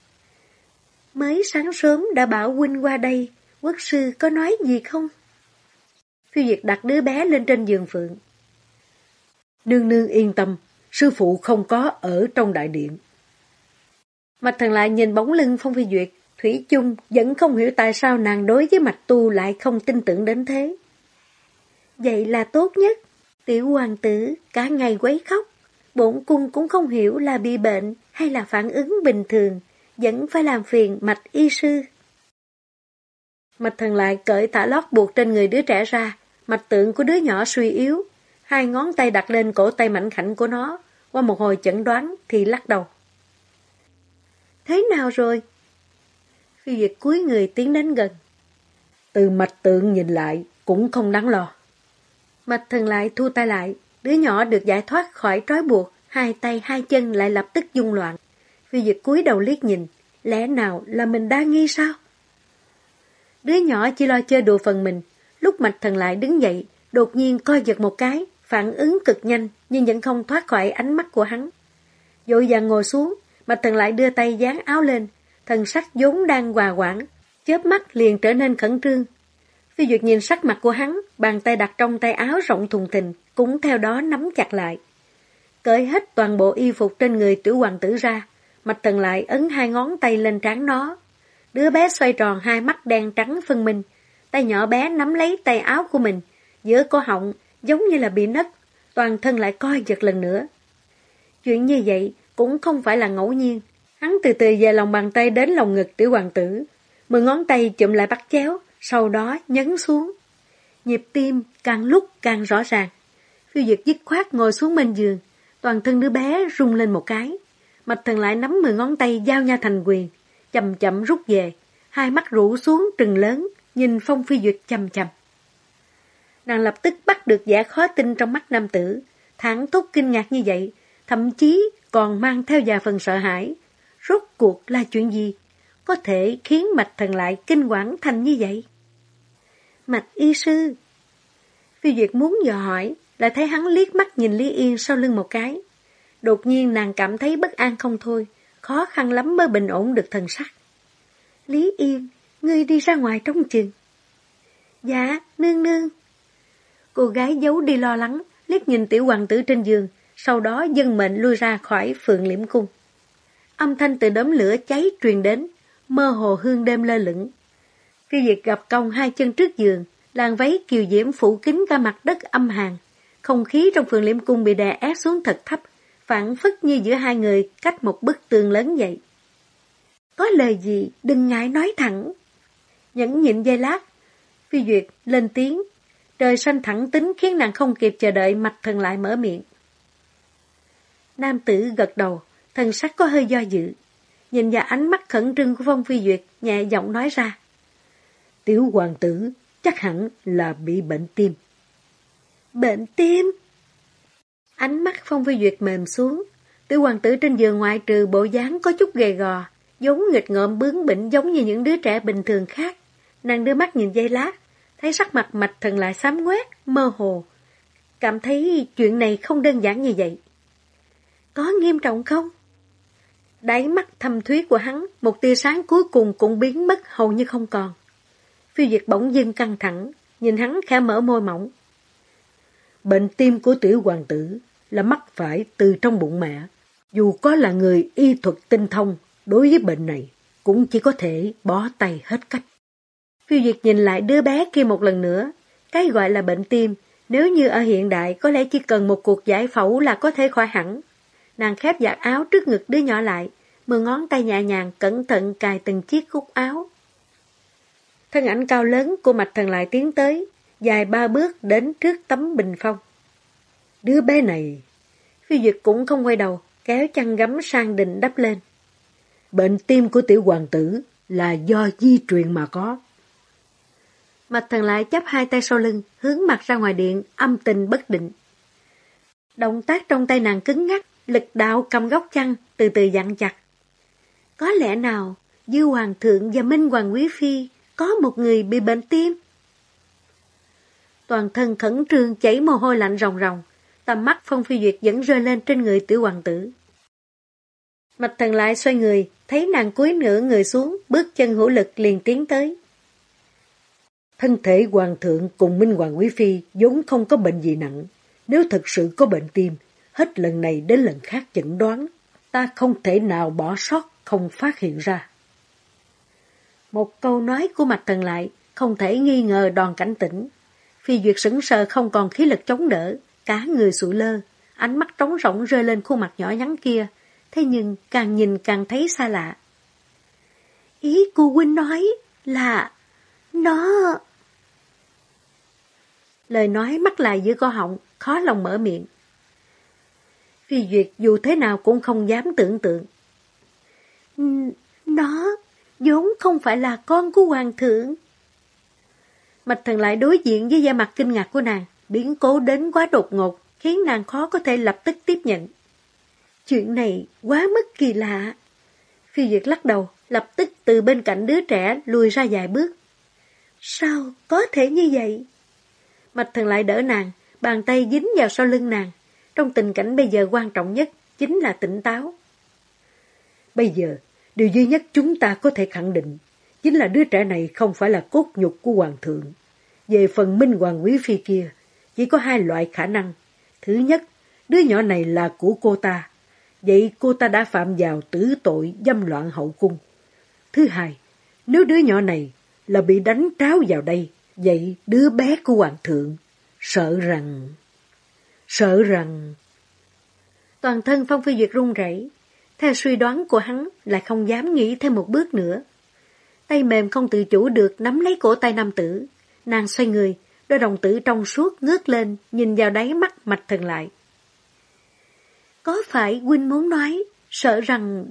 Mới sáng sớm đã bảo huynh qua đây, quốc sư có nói gì không? Phiêu Duyệt đặt đứa bé lên trên giường phượng. Nương nương yên tâm, sư phụ không có ở trong đại điện. Mạch Thần lại nhìn bóng lưng Phong Phi Duyệt, thủy chung vẫn không hiểu tại sao nàng đối với Mạch Tu lại không tin tưởng đến thế. Vậy là tốt nhất. Tiểu hoàng tử cả ngày quấy khóc, bổn cung cũng không hiểu là bị bệnh hay là phản ứng bình thường, vẫn phải làm phiền Mạch y sư. Mạch Thần lại cởi tả lót buộc trên người đứa trẻ ra, mạch tượng của đứa nhỏ suy yếu, hai ngón tay đặt lên cổ tay mảnh khảnh của nó, qua một hồi chẩn đoán thì lắc đầu. Thế nào rồi? Phiêu Duyệt cúi người tiến đến gần. Từ mạch tượng nhìn lại cũng không đáng lo. Mạch Thần lại thu tay lại, đứa nhỏ được giải thoát khỏi trói buộc, hai tay hai chân lại lập tức rung loạn. Phiêu Duyệt cúi đầu liếc nhìn, lẽ nào là mình đa nghi sao? Đứa nhỏ chỉ lo chơi đùa phần mình, lúc Mạch Thần lại đứng dậy, đột nhiên co giật một cái, phản ứng cực nhanh nhưng vẫn không thoát khỏi ánh mắt của hắn. Vội vàng ngồi xuống, Mạch Thần lại đưa tay dán áo lên, thần sắc vốn đang hòa hoãn, chớp mắt liền trở nên khẩn trương. Phiêu Duyệt nhìn sắc mặt của hắn, bàn tay đặt trong tay áo rộng thùng thình, cũng theo đó nắm chặt lại. Cởi hết toàn bộ y phục trên người tiểu hoàng tử ra, Mạch Thần lại ấn hai ngón tay lên trán nó. Đứa bé xoay tròn hai mắt đen trắng phân minh, tay nhỏ bé nắm lấy tay áo của mình, giữa cổ họng giống như là bị nứt, toàn thân lại co giật lần nữa. Chuyện như vậy cũng không phải là ngẫu nhiên. Hắn từ từ về lòng bàn tay đến lòng ngực tiểu hoàng tử, 10 ngón tay chụm lại bắt chéo, sau đó nhấn xuống. Nhịp tim càng lúc càng rõ ràng. Phiêu Duyệt dứt khoát ngồi xuống bên giường, Toàn thân đứa bé rung lên một cái. Mạch Thần lại nắm 10 ngón tay giao nhau thành quyền, chậm chậm rút về, hai mắt rũ xuống trừng lớn, nhìn Phong Phi Duyệt chằm chằm. Nàng lập tức bắt được vẻ khó tin trong mắt nam tử, thảng thốt kinh ngạc như vậy, thậm chí còn mang theo vài phần sợ hãi. Rốt cuộc là chuyện gì có thể khiến Mạch Thần lại kinh hoảng thành như vậy? Mạch y sư. Phi Duyệt muốn dò hỏi, lại thấy hắn liếc mắt nhìn Lý Yên sau lưng một cái. Đột nhiên nàng cảm thấy bất an không thôi, khó khăn lắm mới bình ổn được thần sắc. Lý Yên, ngươi đi ra ngoài trông chừng. Dạ, nương nương. Cô gái giấu đi lo lắng, liếc nhìn tiểu hoàng tử trên giường, sau đó dâng mệnh lui ra khỏi Phượng Liễm Cung. Âm thanh từ đốm lửa cháy truyền đến, mơ hồ hương đêm lơ lửng. Phi Duyệt gặp cong hai chân trước giường, làn váy kiều diễm phủ kín cả mặt đất âm hàn. Không khí trong Phượng Liễm Cung bị đè ép xuống thật thấp, phảng phất như giữa hai người cách một bức tường lớn vậy. Có lời gì đừng ngại nói thẳng. Nhẫn nhịn giây lát, Phi Duyệt lên tiếng. Trời xanh thẳng tính khiến nàng không kịp chờ đợi Mạch Thần lại mở miệng. Nam tử gật đầu, thần sắc có hơi do dự. Nhìn vào ánh mắt khẩn trương của Phong Phi Duyệt, nhẹ giọng nói ra. Tiểu hoàng tử chắc hẳn là bị bệnh tim. Bệnh tim? Ánh mắt Phong Phi Duyệt mềm xuống. Tiểu hoàng tử trên giường ngoại trừ bộ dáng có chút gầy gò, giống nghịch ngợm bướng bỉnh giống như những đứa trẻ bình thường khác. Nàng đưa mắt nhìn giây lát, thấy sắc mặt Mạch Thần lại xám ngoét, mơ hồ. Cảm thấy chuyện này không đơn giản như vậy. Có nghiêm trọng không? Đáy mắt thâm thúy của hắn, một tia sáng cuối cùng cũng biến mất hầu như không còn. Phi Duyệt bỗng dưng căng thẳng, nhìn hắn khẽ mở môi mỏng. Bệnh tim của tiểu hoàng tử là mắc phải từ trong bụng mẹ. Dù có là người y thuật tinh thông, đối với bệnh này cũng chỉ có thể bó tay hết cách. Phi Duyệt nhìn lại đứa bé kia một lần nữa. Cái gọi là bệnh tim, nếu như ở hiện đại có lẽ chỉ cần một cuộc giải phẫu là có thể khỏi hẳn. Nàng khép vạt áo trước ngực đứa nhỏ lại, 10 ngón tay nhẹ nhàng cẩn thận cài từng chiếc cúc áo. Thân ảnh cao lớn của Mạch Thần lại tiến tới, dài 3 bước đến trước tấm bình phong. Đứa bé này... Phi Duyệt cũng không quay đầu, kéo chăn gấm sang đình đắp lên. Bệnh tim của tiểu hoàng tử là do di truyền mà có. Mạch Thần lại chắp hai tay sau lưng, hướng mặt ra ngoài điện, âm tình bất định. Động tác trong tay nàng cứng ngắc, lực đạo cầm góc chăn, từ từ dặn chặt. Có lẽ nào, Dư Hoàng thượng và Minh Hoàng quý phi có một người bị bệnh tim? Toàn thân khẩn trương chảy mồ hôi lạnh ròng ròng, tầm mắt Phong Phi Duyệt vẫn rơi lên trên người tiểu hoàng tử. Mạch Thần lại xoay người, thấy nàng cúi nửa người xuống, bước chân hữu lực liền tiến tới. Thân thể hoàng thượng cùng Minh Hoàng quý phi vốn không có bệnh gì nặng. Nếu thật sự có bệnh tim, hết lần này đến lần khác chẩn đoán, ta không thể nào bỏ sót không phát hiện ra. Một câu nói của Mạch Thần lại không thể nghi ngờ đòn cảnh tỉnh. Phi Duyệt sững sờ không còn khí lực chống đỡ, cả người sụi lơ, ánh mắt trống rỗng rơi lên khuôn mặt nhỏ nhắn kia, thế nhưng càng nhìn càng thấy xa lạ. Ý cô huynh nói là nó... Lời nói mắc lại giữa cổ họng, khó lòng mở miệng. Phi Duyệt dù thế nào cũng không dám tưởng tượng. Nó vốn không phải là con của hoàng thượng. Mạch Thần lại đối diện với da mặt kinh ngạc của nàng, biến cố đến quá đột ngột, khiến nàng khó có thể lập tức tiếp nhận. Chuyện này quá mức kỳ lạ. Phi Duyệt lắc đầu, lập tức từ bên cạnh đứa trẻ lùi ra vài bước. Sao có thể như vậy? Mạch Thần lại đỡ nàng, bàn tay dính vào sau lưng nàng. Trong tình cảnh bây giờ quan trọng nhất chính là tỉnh táo. Bây giờ, điều duy nhất chúng ta có thể khẳng định chính là đứa trẻ này không phải là cốt nhục của hoàng thượng. Về phần Minh Hoàng quý phi kia, chỉ có hai loại khả năng. Thứ nhất, đứa nhỏ này là của cô ta. Vậy cô ta đã phạm vào tử tội dâm loạn hậu cung. Thứ hai, nếu đứa nhỏ này là bị đánh tráo vào đây, vậy đứa bé của hoàng thượng sợ rằng... Toàn thân Phong Phi Duyệt run rẩy. Theo suy đoán của hắn lại không dám nghĩ thêm một bước nữa. Tay mềm không tự chủ được nắm lấy cổ tay nam tử. Nàng xoay người, đôi đồng tử trong suốt ngước lên, nhìn vào đáy mắt Mạch Thần lại. Có phải huynh muốn nói, sợ rằng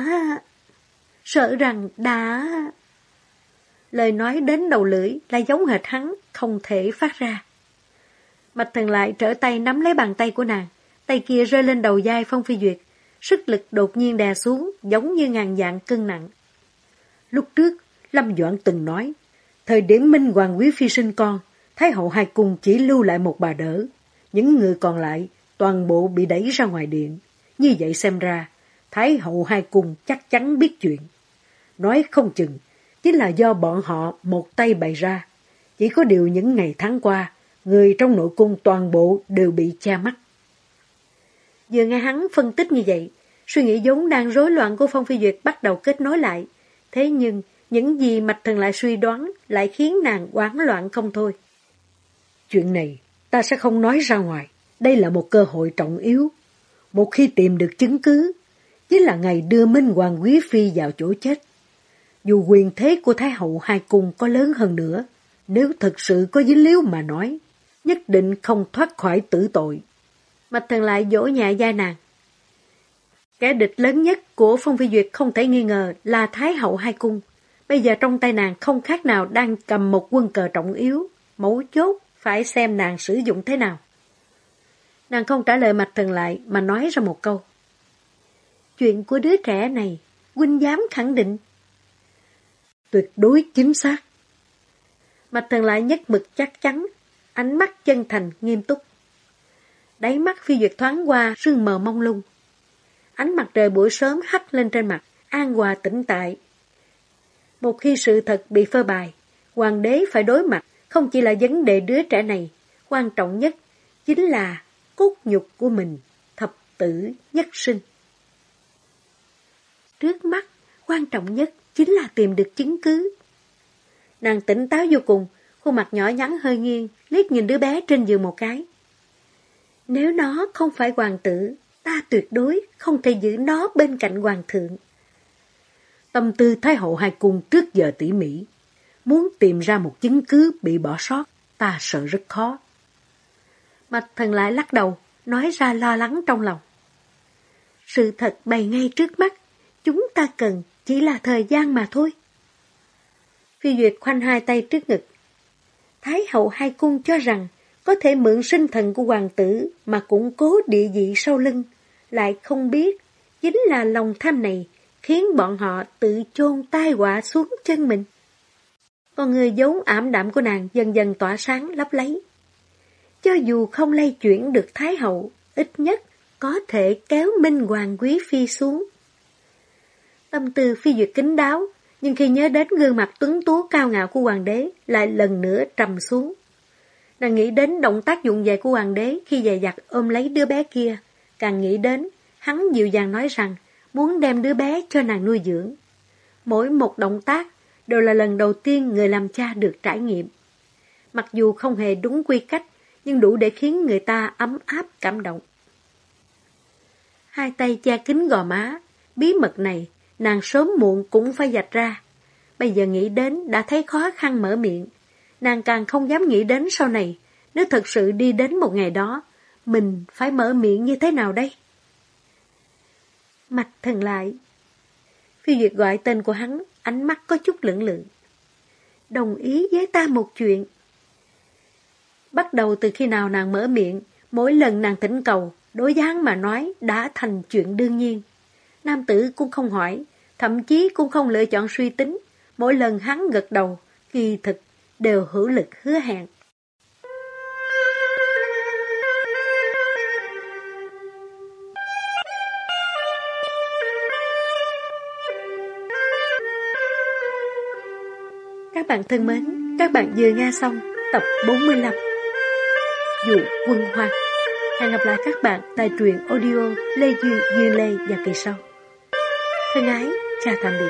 đã... Lời nói đến đầu lưỡi là giống hệt hắn, không thể phát ra. Mạch Thần lại trở tay nắm lấy bàn tay của nàng, tay kia rơi lên đầu vai Phong Phi Duyệt, sức lực đột nhiên đè xuống, giống như ngàn vạn cân nặng. Lúc trước, Lâm Doãn từng nói, thời điểm Minh Hoàng quý phi sinh con, Thái hậu hai cung chỉ lưu lại một bà đỡ, những người còn lại toàn bộ bị đẩy ra ngoài điện. Như vậy xem ra, Thái hậu hai cung chắc chắn biết chuyện. Nói không chừng, chính là do bọn họ một tay bày ra. Chỉ có điều những ngày tháng qua, người trong nội cung toàn bộ đều bị che mắt. Vừa nghe hắn phân tích như vậy, suy nghĩ vốn đang rối loạn của Phong Phi Duyệt bắt đầu kết nối lại. Thế nhưng, những gì Mạch Thần lại suy đoán lại khiến nàng hoảng loạn không thôi. Chuyện này, ta sẽ không nói ra ngoài. Đây là một cơ hội trọng yếu. Một khi tìm được chứng cứ, chính là ngày đưa Minh Hoàng quý phi vào chỗ chết. Dù quyền thế của Thái hậu hai cung có lớn hơn nữa, nếu thật sự có dính líu mà nói, nhất định không thoát khỏi tử tội. Mạch Thần lại dỗ nhẹ vai nàng. Kẻ địch lớn nhất của Phong Phi Duyệt không thể nghi ngờ là Thái hậu hai cung. Bây giờ trong tay nàng không khác nào đang cầm một quân cờ trọng yếu, mấu chốt phải xem nàng sử dụng thế nào. Nàng không trả lời Mạch Thần lại mà nói ra một câu. Chuyện của đứa trẻ này, huynh dám khẳng định? Tuyệt đối chính xác. Mạch Thần lại nhất mực chắc chắn, ánh mắt chân thành nghiêm túc. Đáy mắt Phi Duyệt thoáng qua sương mờ mông lung. Ánh mặt trời buổi sớm hắt lên trên mặt, an hòa tĩnh tại. Một khi sự thật bị phơi bày, hoàng đế phải đối mặt không chỉ là vấn đề đứa trẻ này, quan trọng nhất chính là cốt nhục của mình, thập tử nhất sinh. Trước mắt, quan trọng nhất chính là tìm được chứng cứ. Nàng tỉnh táo vô cùng, khuôn mặt nhỏ nhắn hơi nghiêng, liếc nhìn đứa bé trên giường một cái. Nếu nó không phải hoàng tử, ta tuyệt đối không thể giữ nó bên cạnh hoàng thượng. Tâm tư Thái hậu hai cung trước giờ tỉ mỉ, muốn tìm ra một chứng cứ bị bỏ sót, ta sợ rất khó. Mạch Thần lại lắc đầu, nói ra lo lắng trong lòng. Sự thật bày ngay trước mắt, chúng ta cần chỉ là thời gian mà thôi. Phi Duyệt khoanh hai tay trước ngực. Thái hậu hai cung cho rằng có thể mượn sinh thần của hoàng tử mà củng cố địa vị sau lưng, lại không biết chính là lòng tham này khiến bọn họ tự chôn tai họa xuống chân mình. Con người vốn ảm đạm của nàng dần dần tỏa sáng lấp lấy. Cho dù không lay chuyển được Thái hậu, ít nhất có thể kéo Minh Hoàng quý phi xuống. Tâm tư Phi Duyệt kín đáo, nhưng khi nhớ đến gương mặt tuấn tú cao ngạo của hoàng đế, lại lần nữa trầm xuống. Nàng nghĩ đến động tác vụng về của hoàng đế khi dè dặt ôm lấy đứa bé kia, càng nghĩ đến, hắn dịu dàng nói rằng muốn đem đứa bé cho nàng nuôi dưỡng. Mỗi một động tác đều là lần đầu tiên người làm cha được trải nghiệm. Mặc dù không hề đúng quy cách, nhưng đủ để khiến người ta ấm áp cảm động. Hai tay che kín gò má, bí mật này nàng sớm muộn cũng phải vạch ra. Bây giờ nghĩ đến đã thấy khó khăn mở miệng. Nàng càng không dám nghĩ đến sau này, nếu thật sự đi đến một ngày đó, mình phải mở miệng như thế nào đây? Mạch Thần lại. Phi Duyệt gọi tên của hắn, ánh mắt có chút lưỡng lự. Đồng ý với ta một chuyện. Bắt đầu từ khi nào nàng mở miệng, mỗi lần nàng thỉnh cầu, đối với hắn mà nói đã thành chuyện đương nhiên. Nam tử cũng không hỏi, thậm chí cũng không lựa chọn suy tính. Mỗi lần hắn gật đầu, kỳ thực đều hữu lực hứa hẹn. Các bạn thân mến, các bạn vừa nghe xong tập 45 Dụ Quân Hoang. Hẹn gặp lại các bạn tại truyện audio Lê Duy Duyên Lê và kỳ sau. Thân ái, chào tạm biệt.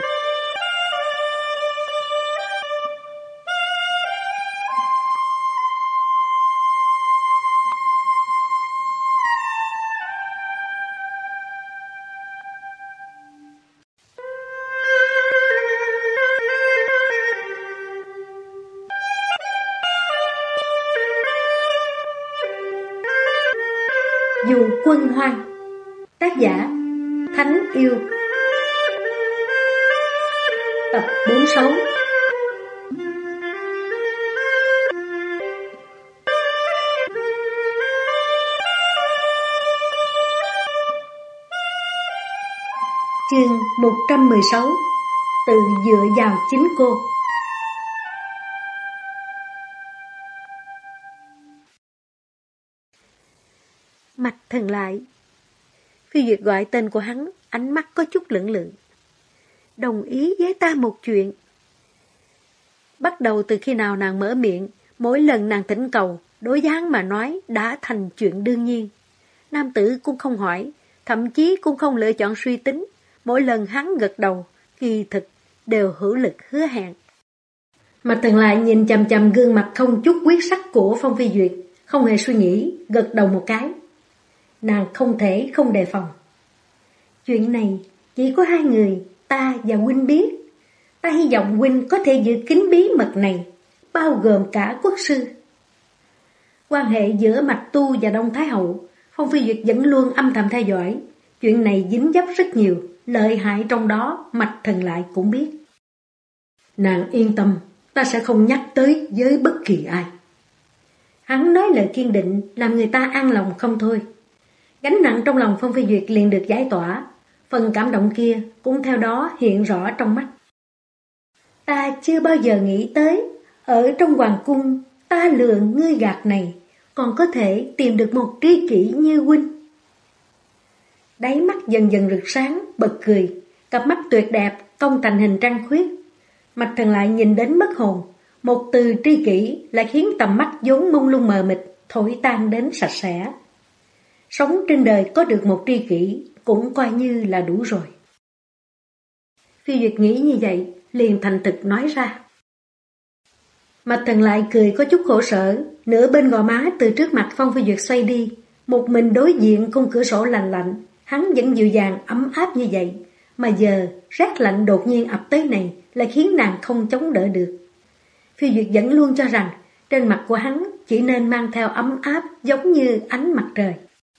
Dụ Quân Hoang, Tác giả Thánh Yêu. Tập 46. Chương 116. Tự dựa vào chính cô. Mạch Thần lại. Phi Duyệt gọi tên của hắn, ánh mắt có chút lưỡng lự. Đồng ý với ta một chuyện. Bắt đầu từ khi nào nàng mở miệng, mỗi lần nàng thỉnh cầu, đối với hắn mà nói đã thành chuyện đương nhiên. Nam tử cũng không hỏi, thậm chí cũng không lựa chọn suy tính. Mỗi lần hắn gật đầu, kỳ thực đều hữu lực hứa hẹn. Mạch Thần lại nhìn chằm chằm gương mặt không chút quyết sắc của Phong Phi Duyệt, không hề suy nghĩ, gật đầu một cái. Nàng không thể không đề phòng. Chuyện này chỉ có hai người, ta và huynh biết. Ta hy vọng huynh có thể giữ kín bí mật này, bao gồm cả quốc sư. Quan hệ giữa Mạch Tu và Đông Thái Hậu, Phong Phi Duyệt vẫn luôn âm thầm theo dõi. Chuyện này dính dấp rất nhiều, lợi hại trong đó Mạch Thần lại cũng biết. Nàng yên tâm, ta sẽ không nhắc tới với bất kỳ ai. Hắn nói lời kiên định, làm người ta an lòng không thôi. Gánh nặng trong lòng Phong Phi Duyệt liền được giải tỏa, phần cảm động kia cũng theo đó hiện rõ trong mắt. Ta chưa bao giờ nghĩ tới, ở trong hoàng cung, ta lừa ngươi gạt này, còn có thể tìm được một tri kỷ như huynh. Đáy mắt dần dần rực sáng, bật cười, cặp mắt tuyệt đẹp, cong thành hình trăng khuyết. Mạch Thần lại nhìn đến mất hồn, một từ tri kỷ lại khiến tầm mắt vốn mông lung mờ mịt, thổi tan đến sạch sẽ. Sống trên đời có được một tri kỷ cũng coi như là đủ rồi. Phi Duyệt nghĩ như vậy, liền thành thực nói ra. Mạch Thần lại cười có chút khổ sở, nửa bên gò má từ trước mặt Phong Phi Duyệt xoay đi, một mình đối diện khung cửa sổ lạnh lạnh, hắn vẫn dịu dàng ấm áp như vậy, mà giờ rét lạnh đột nhiên ập tới này lại khiến nàng không chống đỡ được. Phi Duyệt vẫn luôn cho rằng trên mặt của hắn chỉ nên mang theo ấm áp giống như ánh mặt trời.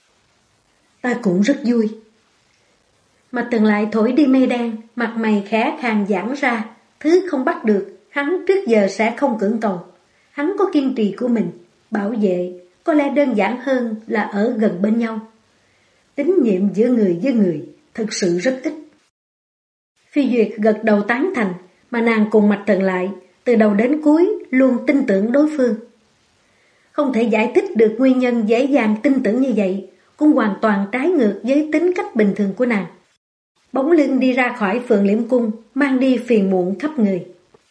Ta cũng rất vui. Mạch Thần lại thổi đi mây đen, mặt mày khẽ khàng giãn ra, thứ không bắt được, hắn trước giờ sẽ không cưỡng cầu. Hắn có kiên trì của mình, bảo vệ, có lẽ đơn giản hơn là ở gần bên nhau. Tín nhiệm giữa người với người thực sự rất ít. Phi Duyệt gật đầu tán thành, mà nàng cùng Mạch Thần lại, từ đầu đến cuối luôn tin tưởng đối phương. Không thể giải thích được nguyên nhân dễ dàng tin tưởng như vậy, cũng hoàn toàn trái ngược với tính cách bình thường của nàng. Bóng lưng đi ra khỏi Phượng Liễm Cung, mang đi phiền muộn khắp người.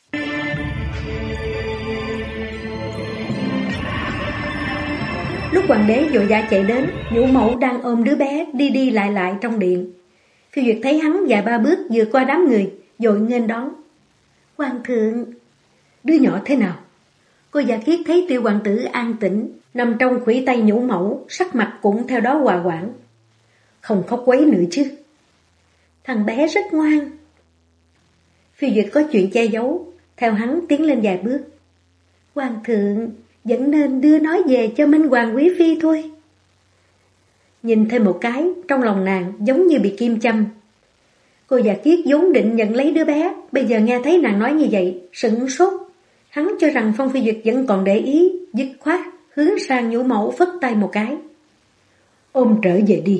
Lúc hoàng đế vội vã chạy đến, Vũ Mẫu đang ôm đứa bé đi đi lại lại trong điện. Phi Duyệt thấy hắn vài ba bước vừa qua đám người, vội nghênh đón. Hoàng thượng, đứa nhỏ thế nào? Cô Giả Kiết thấy Tiêu hoàng tử an tĩnh, nằm trong khuỷu tay Vũ Mẫu, sắc mặt cũng theo đó hòa hoãn. Không khóc quấy nữa chứ? Thằng bé rất ngoan. Phi Duyệt có chuyện che giấu, theo hắn tiến lên vài bước. Hoàng thượng vẫn nên đưa nó về cho Minh Hoàng quý phi thôi. Nhìn thêm một cái, trong lòng nàng giống như bị kim châm. Cô Giả Kiết vốn định nhận lấy đứa bé, bây giờ nghe thấy nàng nói như vậy, sửng sốt. Hắn cho rằng Phong Phi Duyệt vẫn còn để ý, dứt khoát hướng sang Vũ Mẫu phất tay một cái. Ôm trở về đi.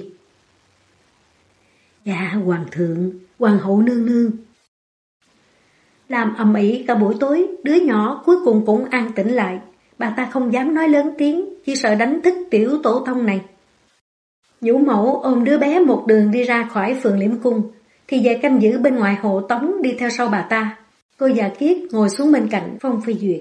Dạ hoàng thượng, hoàng hậu nương nương. Làm ầm ĩ cả buổi tối, đứa nhỏ cuối cùng cũng an tĩnh lại. Bà ta không dám nói lớn tiếng, chỉ sợ đánh thức tiểu tổ tông này. Vũ Mẫu ôm đứa bé một đường đi ra khỏi Phượng Liễm Cung, thì về canh giữ bên ngoài hộ tống đi theo sau bà ta. Cô Giả Kiết ngồi xuống bên cạnh Phong Phi Duyệt.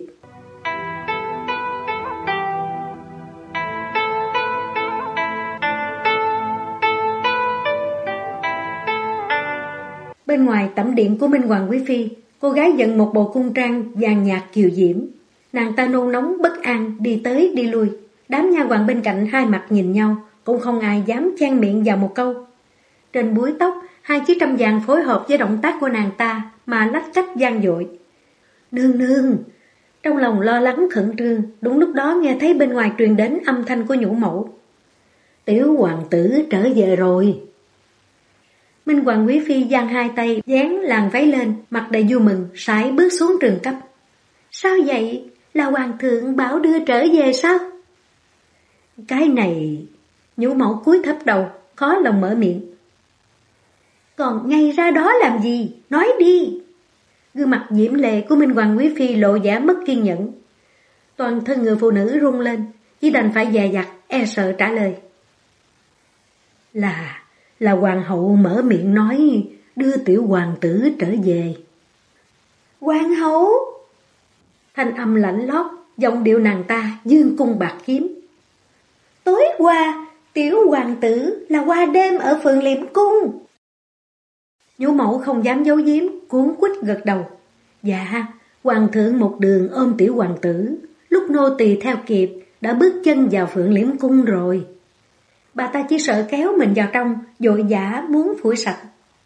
Bên ngoài tẩm điện của Minh Hoàng quý phi, cô gái dẫn một bộ cung trang vàng nhạt kiều diễm. Nàng ta nôn nóng bất an đi tới đi lui. Đám nha hoàn bên cạnh hai mặt nhìn nhau, cũng không ai dám chen miệng vào một câu. Trên búi tóc, hai chiếc trăm vàng phối hợp với động tác của nàng ta mà lách cách vang dội. Nương nương! Trong lòng lo lắng khẩn trương, đúng lúc đó nghe thấy bên ngoài truyền đến âm thanh của Nhũ Mẫu. Tiểu hoàng tử trở về rồi. Minh Hoàng Quý Phi giang hai tay dán làn váy lên, mặt đầy vui mừng, sải bước xuống trường cấp. Sao vậy? Là hoàng thượng bảo đưa trở về sao? Cái này... Nhũ mẫu cúi thấp đầu, khó lòng mở miệng. Còn ngay ra đó làm gì? Nói đi! Gương mặt diễm lệ của Minh Hoàng Quý Phi lộ vẻ mất kiên nhẫn. Toàn thân người phụ nữ run lên, chỉ đành phải dè dặt, e sợ trả lời. Là hoàng hậu mở miệng nói đưa tiểu hoàng tử trở về. Hoàng hậu? Thanh âm lạnh lót, giọng điệu nàng ta dương cung bạc kiếm. Tối qua, tiểu hoàng tử là qua đêm ở Phượng Liễm Cung. Nhũ mẫu không dám giấu giếm, cuống quýt gật đầu. Dạ, hoàng thượng một đường ôm tiểu hoàng tử, lúc nô tỳ theo kịp đã bước chân vào Phượng Liễm Cung rồi. Bà ta chỉ sợ kéo mình vào trong, vội vã muốn phủi sạch.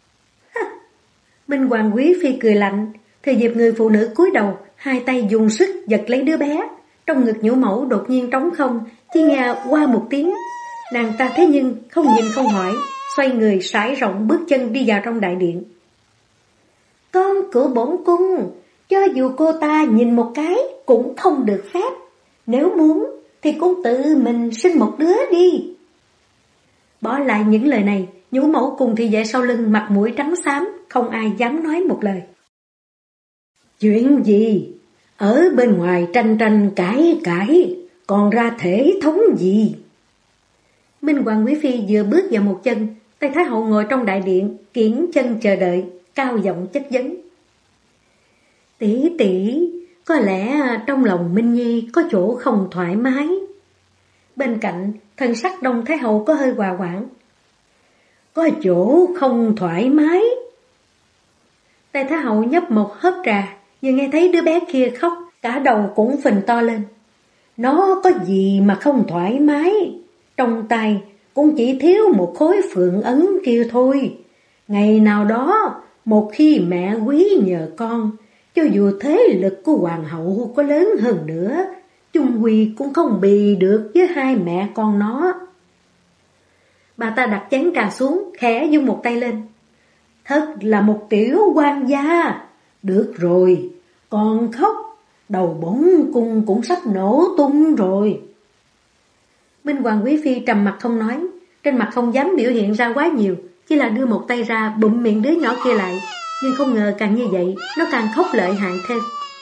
Minh Hoàng Quý Phi cười lạnh, thời dịp người phụ nữ cúi đầu, hai tay dùng sức giật lấy đứa bé. Trong ngực nhũ mẫu đột nhiên trống không, chỉ nghe qua một tiếng. Nàng ta thế nhưng không nhìn không hỏi, xoay người sải rộng bước chân đi vào trong đại điện. Con của bổn cung, cho dù cô ta nhìn một cái cũng không được phép. Nếu muốn thì cũng tự mình sinh một đứa đi. Bỏ lại những lời này, nhũ mẫu cùng thị vệ sau lưng mặt mũi trắng xám, không ai dám nói một lời. Chuyện gì? Ở bên ngoài tranh tranh cãi, còn ra thể thống gì? Minh Hoàng Quý Phi vừa bước vào một chân, Tây Thái Hậu ngồi trong đại điện, kiễng chân chờ đợi, cao giọng chất vấn. Tỷ, có lẽ trong lòng Minh Nhi có chỗ không thoải mái. Bên cạnh, thần sắc Đông Thái Hậu có hơi hòa hoãn. Có chỗ không thoải mái? Tây Thái Hậu nhấp một hớp trà, vừa nghe thấy đứa bé kia khóc, cả đầu cũng phình to lên. Nó có gì mà không thoải mái? Trong tay cũng chỉ thiếu một khối phượng ấn kia thôi. Ngày nào đó, một khi mẹ quý nhờ con, cho dù thế lực của hoàng hậu có lớn hơn nữa, chung quy cũng không bì được với hai mẹ con nó. Bà ta đặt chén trà xuống, khẽ giương một tay lên. Thật là một tiểu quan gia. Được rồi, còn khóc, đầu bổn cung cũng sắp nổ tung rồi. Minh Hoàng Quý Phi trầm mặt không nói, trên mặt không dám biểu hiện ra quá nhiều, chỉ là đưa một tay ra bụm miệng đứa nhỏ kia lại. Nhưng không ngờ càng như vậy, nó càng khóc lợi hại thêm.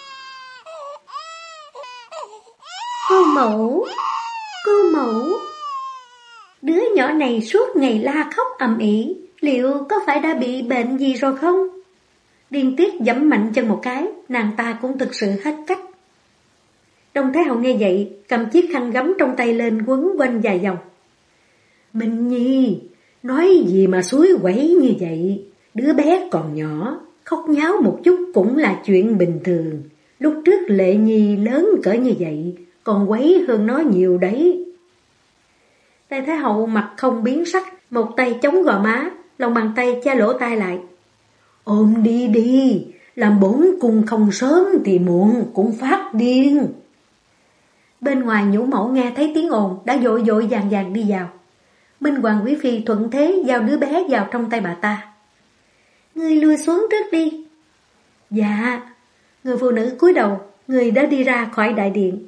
Cô mẫu, đứa nhỏ này suốt ngày la khóc ầm ĩ, liệu có phải đã bị bệnh gì rồi không? Điên Tiết giẫm mạnh chân một cái, nàng ta cũng thực sự hết cách. Đông Thái Hậu nghe vậy, cầm chiếc khăn gấm trong tay lên quấn quanh vài vòng. Minh Nhi, nói gì mà suối quẩy như vậy? Đứa bé còn nhỏ, khóc nháo một chút cũng là chuyện bình thường. Lúc trước Lệ Nhi lớn cỡ như vậy, còn quấy hơn nó nhiều đấy. Tây Thái Hậu mặt không biến sắc, một tay chống gò má, lòng bàn tay che lỗ tai lại. Ôm đi, làm bổn cung không sớm thì muộn cũng phát điên. Bên ngoài nhũ mẫu nghe thấy tiếng ồn, đã vội vàng đi vào. Minh Hoàng Quý Phi thuận thế giao đứa bé vào trong tay bà ta. Ngươi lui xuống trước đi. Dạ. Người phụ nữ cúi đầu, người đã đi ra khỏi đại điện.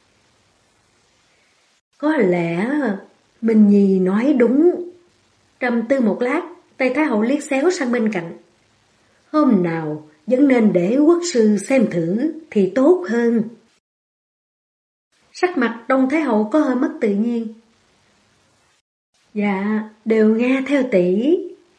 Có lẽ Minh Nhi nói đúng. Trầm tư một lát, Tây Thái Hậu liếc xéo sang bên cạnh. Hôm nào vẫn nên để quốc sư xem thử thì tốt hơn. Sắc mặt Đông Thái Hậu có hơi mất tự nhiên. Dạ, đều nghe theo tỷ.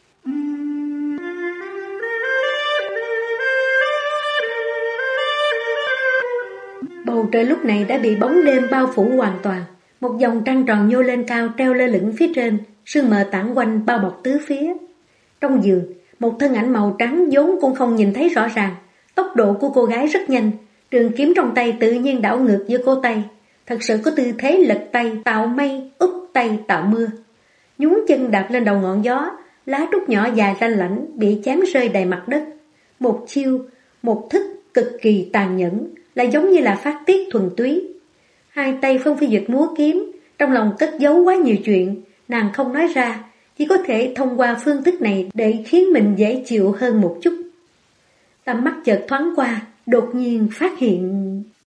Bầu trời lúc này đã bị bóng đêm bao phủ hoàn toàn. Một dòng trăng tròn nhô lên cao treo lơ lửng phía trên, sương mờ tản quanh bao bọc tứ phía. Trong giường, một thân ảnh màu trắng vốn cũng không nhìn thấy rõ ràng. Tốc độ của cô gái rất nhanh, trường kiếm trong tay tự nhiên đảo ngược giữa cô tay. Thật sự có tư thế lật tay tạo mây, úp tay tạo mưa. Nhún chân đạp lên đầu ngọn gió, lá trúc nhỏ dài ranh lảnh bị chém rơi đầy mặt đất. Một chiêu, một thức cực kỳ tàn nhẫn, lại giống như là phát tiết thuần túy. Hai tay Phân Phi Duyệt múa kiếm, trong lòng cất giấu quá nhiều chuyện, nàng không nói ra, chỉ có thể thông qua phương thức này để khiến mình dễ chịu hơn một chút. Tầm mắt chợt thoáng qua, đột nhiên phát hiện.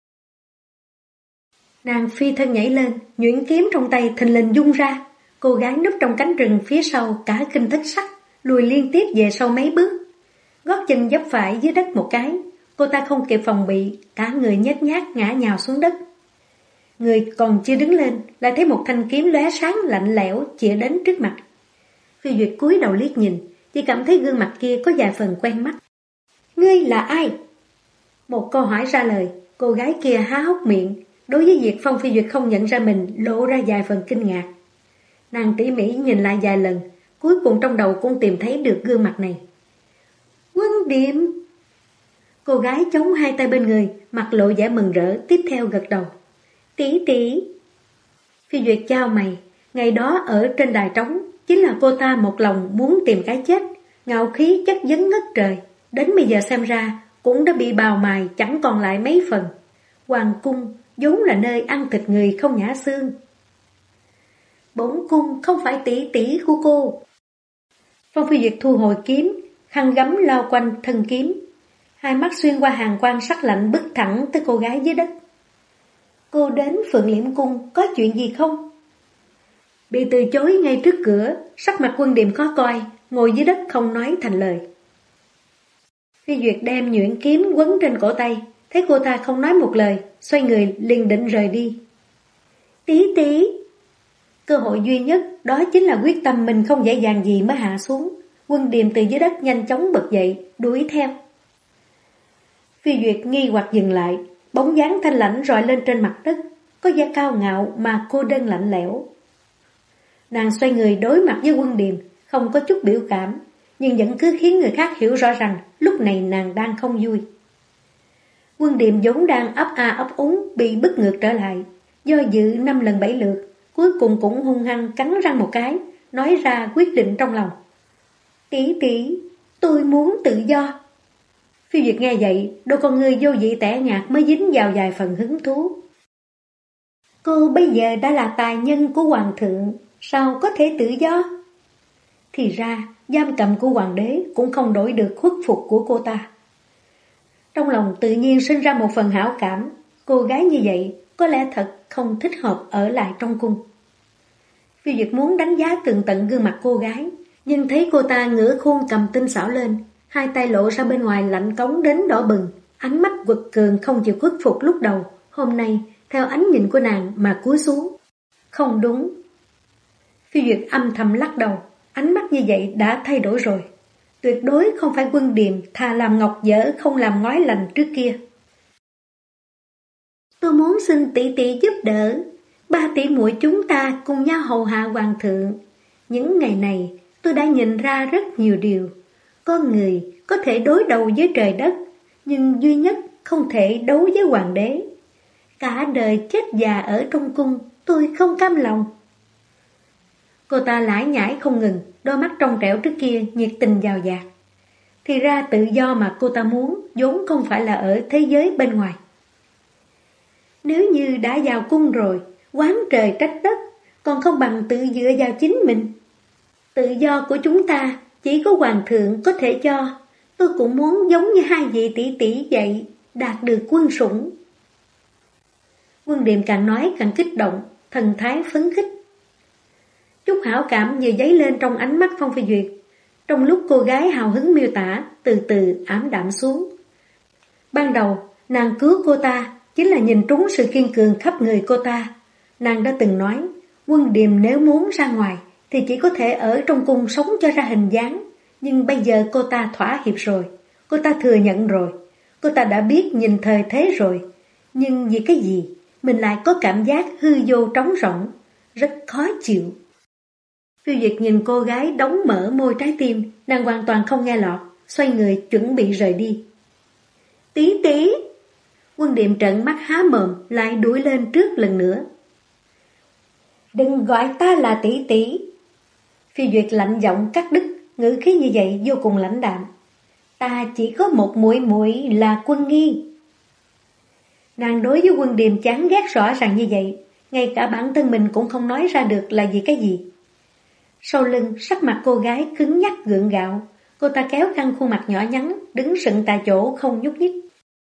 Nàng phi thân nhảy lên, nhuyễn kiếm trong tay thình lình dung ra. Cô gái núp trong cánh rừng phía sau cả kinh thất sắc, lùi liên tiếp về sau mấy bước. Gót chân dấp phải dưới đất một cái, cô ta không kịp phòng bị, cả người nhếch nhác ngã nhào xuống đất. Người còn chưa đứng lên, lại thấy một thanh kiếm lóe sáng lạnh lẽo chĩa đến trước mặt. Phi Duyệt cúi đầu liếc nhìn, chỉ cảm thấy gương mặt kia có vài phần quen mắt. Ngươi là ai? Một câu hỏi ra lời, cô gái kia há hốc miệng. Đối với việc Phong Phi Duyệt không nhận ra mình, lộ ra vài phần kinh ngạc. Nàng tỉ mỉ nhìn lại vài lần, cuối cùng trong đầu cũng tìm thấy được gương mặt này. Quân Điềm! Cô gái chống hai tay bên người, mặt lộ vẻ mừng rỡ, tiếp theo gật đầu. Tỷ tỷ! Phi Duyệt chau mày, ngày đó ở trên đài trống, chính là cô ta một lòng muốn tìm cái chết, ngạo khí chất vấn ngất trời. Đến bây giờ xem ra, cũng đã bị bào mài chẳng còn lại mấy phần. Hoàng cung vốn là nơi ăn thịt người không nhả xương. Bổn cung không phải tỷ tỷ của cô. Phong Phi Duyệt thu hồi kiếm, khăn gấm lao quanh thân kiếm. Hai mắt xuyên qua hàng quang sắc lạnh bức thẳng tới cô gái dưới đất. Cô đến Phượng Liễm Cung có chuyện gì không? Bị từ chối ngay trước cửa, sắc mặt Quân Điềm khó coi, ngồi dưới đất không nói thành lời. Phi Duyệt đem nhuyễn kiếm quấn trên cổ tay, thấy cô ta không nói một lời, xoay người liền định rời đi. Tí tí! Cơ hội duy nhất đó chính là quyết tâm mình không dễ dàng gì mới hạ xuống. Quân Điềm từ dưới đất nhanh chóng bật dậy, đuổi theo. Phi Duyệt nghi hoặc dừng lại, bóng dáng thanh lãnh rọi lên trên mặt đất, có vẻ cao ngạo mà cô đơn lạnh lẽo. Nàng xoay người đối mặt với Quân Điềm, không có chút biểu cảm, nhưng vẫn cứ khiến người khác hiểu rõ rằng lúc này nàng đang không vui. Quân Điềm vốn đang ấp a ấp úng bị bứt ngược trở lại, do dự 5 lần 7 lượt, cuối cùng cũng hung hăng cắn răng một cái, nói ra quyết định trong lòng. Tỷ tỷ, tôi muốn tự do. Phi Duyệt nghe vậy, đôi con người vô vị tẻ nhạt mới dính vào vài phần hứng thú. Cô bây giờ đã là tài nhân của hoàng thượng, sao có thể tự do? Thì ra, giam cầm của hoàng đế cũng không đổi được khuất phục của cô ta. Trong lòng tự nhiên sinh ra một phần hảo cảm, cô gái như vậy có lẽ thật không thích hợp ở lại trong cung. Phi Duyệt muốn đánh giá tường tận gương mặt cô gái, nhưng thấy cô ta ngửa khuôn cầm tinh xảo lên, hai tay lộ ra bên ngoài lạnh cống đến đỏ bừng, ánh mắt quật cường không chịu khuất phục lúc đầu, hôm nay theo ánh nhìn của nàng mà cúi xuống. Không đúng. Phi Duyệt âm thầm lắc đầu, ánh mắt như vậy đã thay đổi rồi. Tuyệt đối không phải Quân Điềm thà làm ngọc dở không làm ngói lành trước kia. Tôi muốn xin tỷ tỷ giúp đỡ, 3 tỷ muội chúng ta cùng nhau hầu hạ hoàng thượng. Những ngày này tôi đã nhìn ra rất nhiều điều. Con người có thể đối đầu với trời đất, nhưng duy nhất không thể đấu với hoàng đế. Cả đời chết già ở trong cung, tôi không cam lòng. Cô ta lải nhải không ngừng, đôi mắt trong trẻo trước kia nhiệt tình giàu dạt. Thì ra tự do mà cô ta muốn vốn không phải là ở thế giới bên ngoài. Nếu như đã vào cung rồi, oán trời trách đất, còn không bằng tự dựa vào chính mình. Tự do của chúng ta chỉ có hoàng thượng có thể cho. Tôi cũng muốn giống như hai vị tỷ tỷ vậy, đạt được quân sủng. Quân Điềm càng nói càng kích động, thần thái phấn khích. Chút hảo cảm vừa dấy lên trong ánh mắt Phong Phi Duyệt. Trong lúc cô gái hào hứng miêu tả, từ từ ảm đạm xuống. Ban đầu, nàng cứu cô ta chính là nhìn trúng sự kiên cường khắp người cô ta. Nàng đã từng nói, Quân Điềm nếu muốn ra ngoài thì chỉ có thể ở trong cung sống cho ra hình dáng. Nhưng bây giờ cô ta thỏa hiệp rồi, cô ta thừa nhận rồi, cô ta đã biết nhìn thời thế rồi. Nhưng vì cái gì, mình lại có cảm giác hư vô trống rỗng, rất khó chịu. Phiêu Duyệt nhìn cô gái đóng mở môi trái tim, nàng hoàn toàn không nghe lọt, xoay người chuẩn bị rời đi. Tí tí! Quân Điềm trợn mắt há mồm, lại đuổi lên trước lần nữa. Đừng gọi ta là tỷ tỷ! Phiêu Duyệt lạnh giọng cắt đứt, ngữ khí như vậy vô cùng lãnh đạm. Ta chỉ có một muội muội là Quân Nghi. Nàng đối với Quân Điềm chán ghét rõ ràng như vậy, ngay cả bản thân mình cũng không nói ra được là vì cái gì. Sau lưng, sắc mặt cô gái cứng nhắc gượng gạo. Cô ta kéo căng khuôn mặt nhỏ nhắn, đứng sững tại chỗ không nhúc nhích.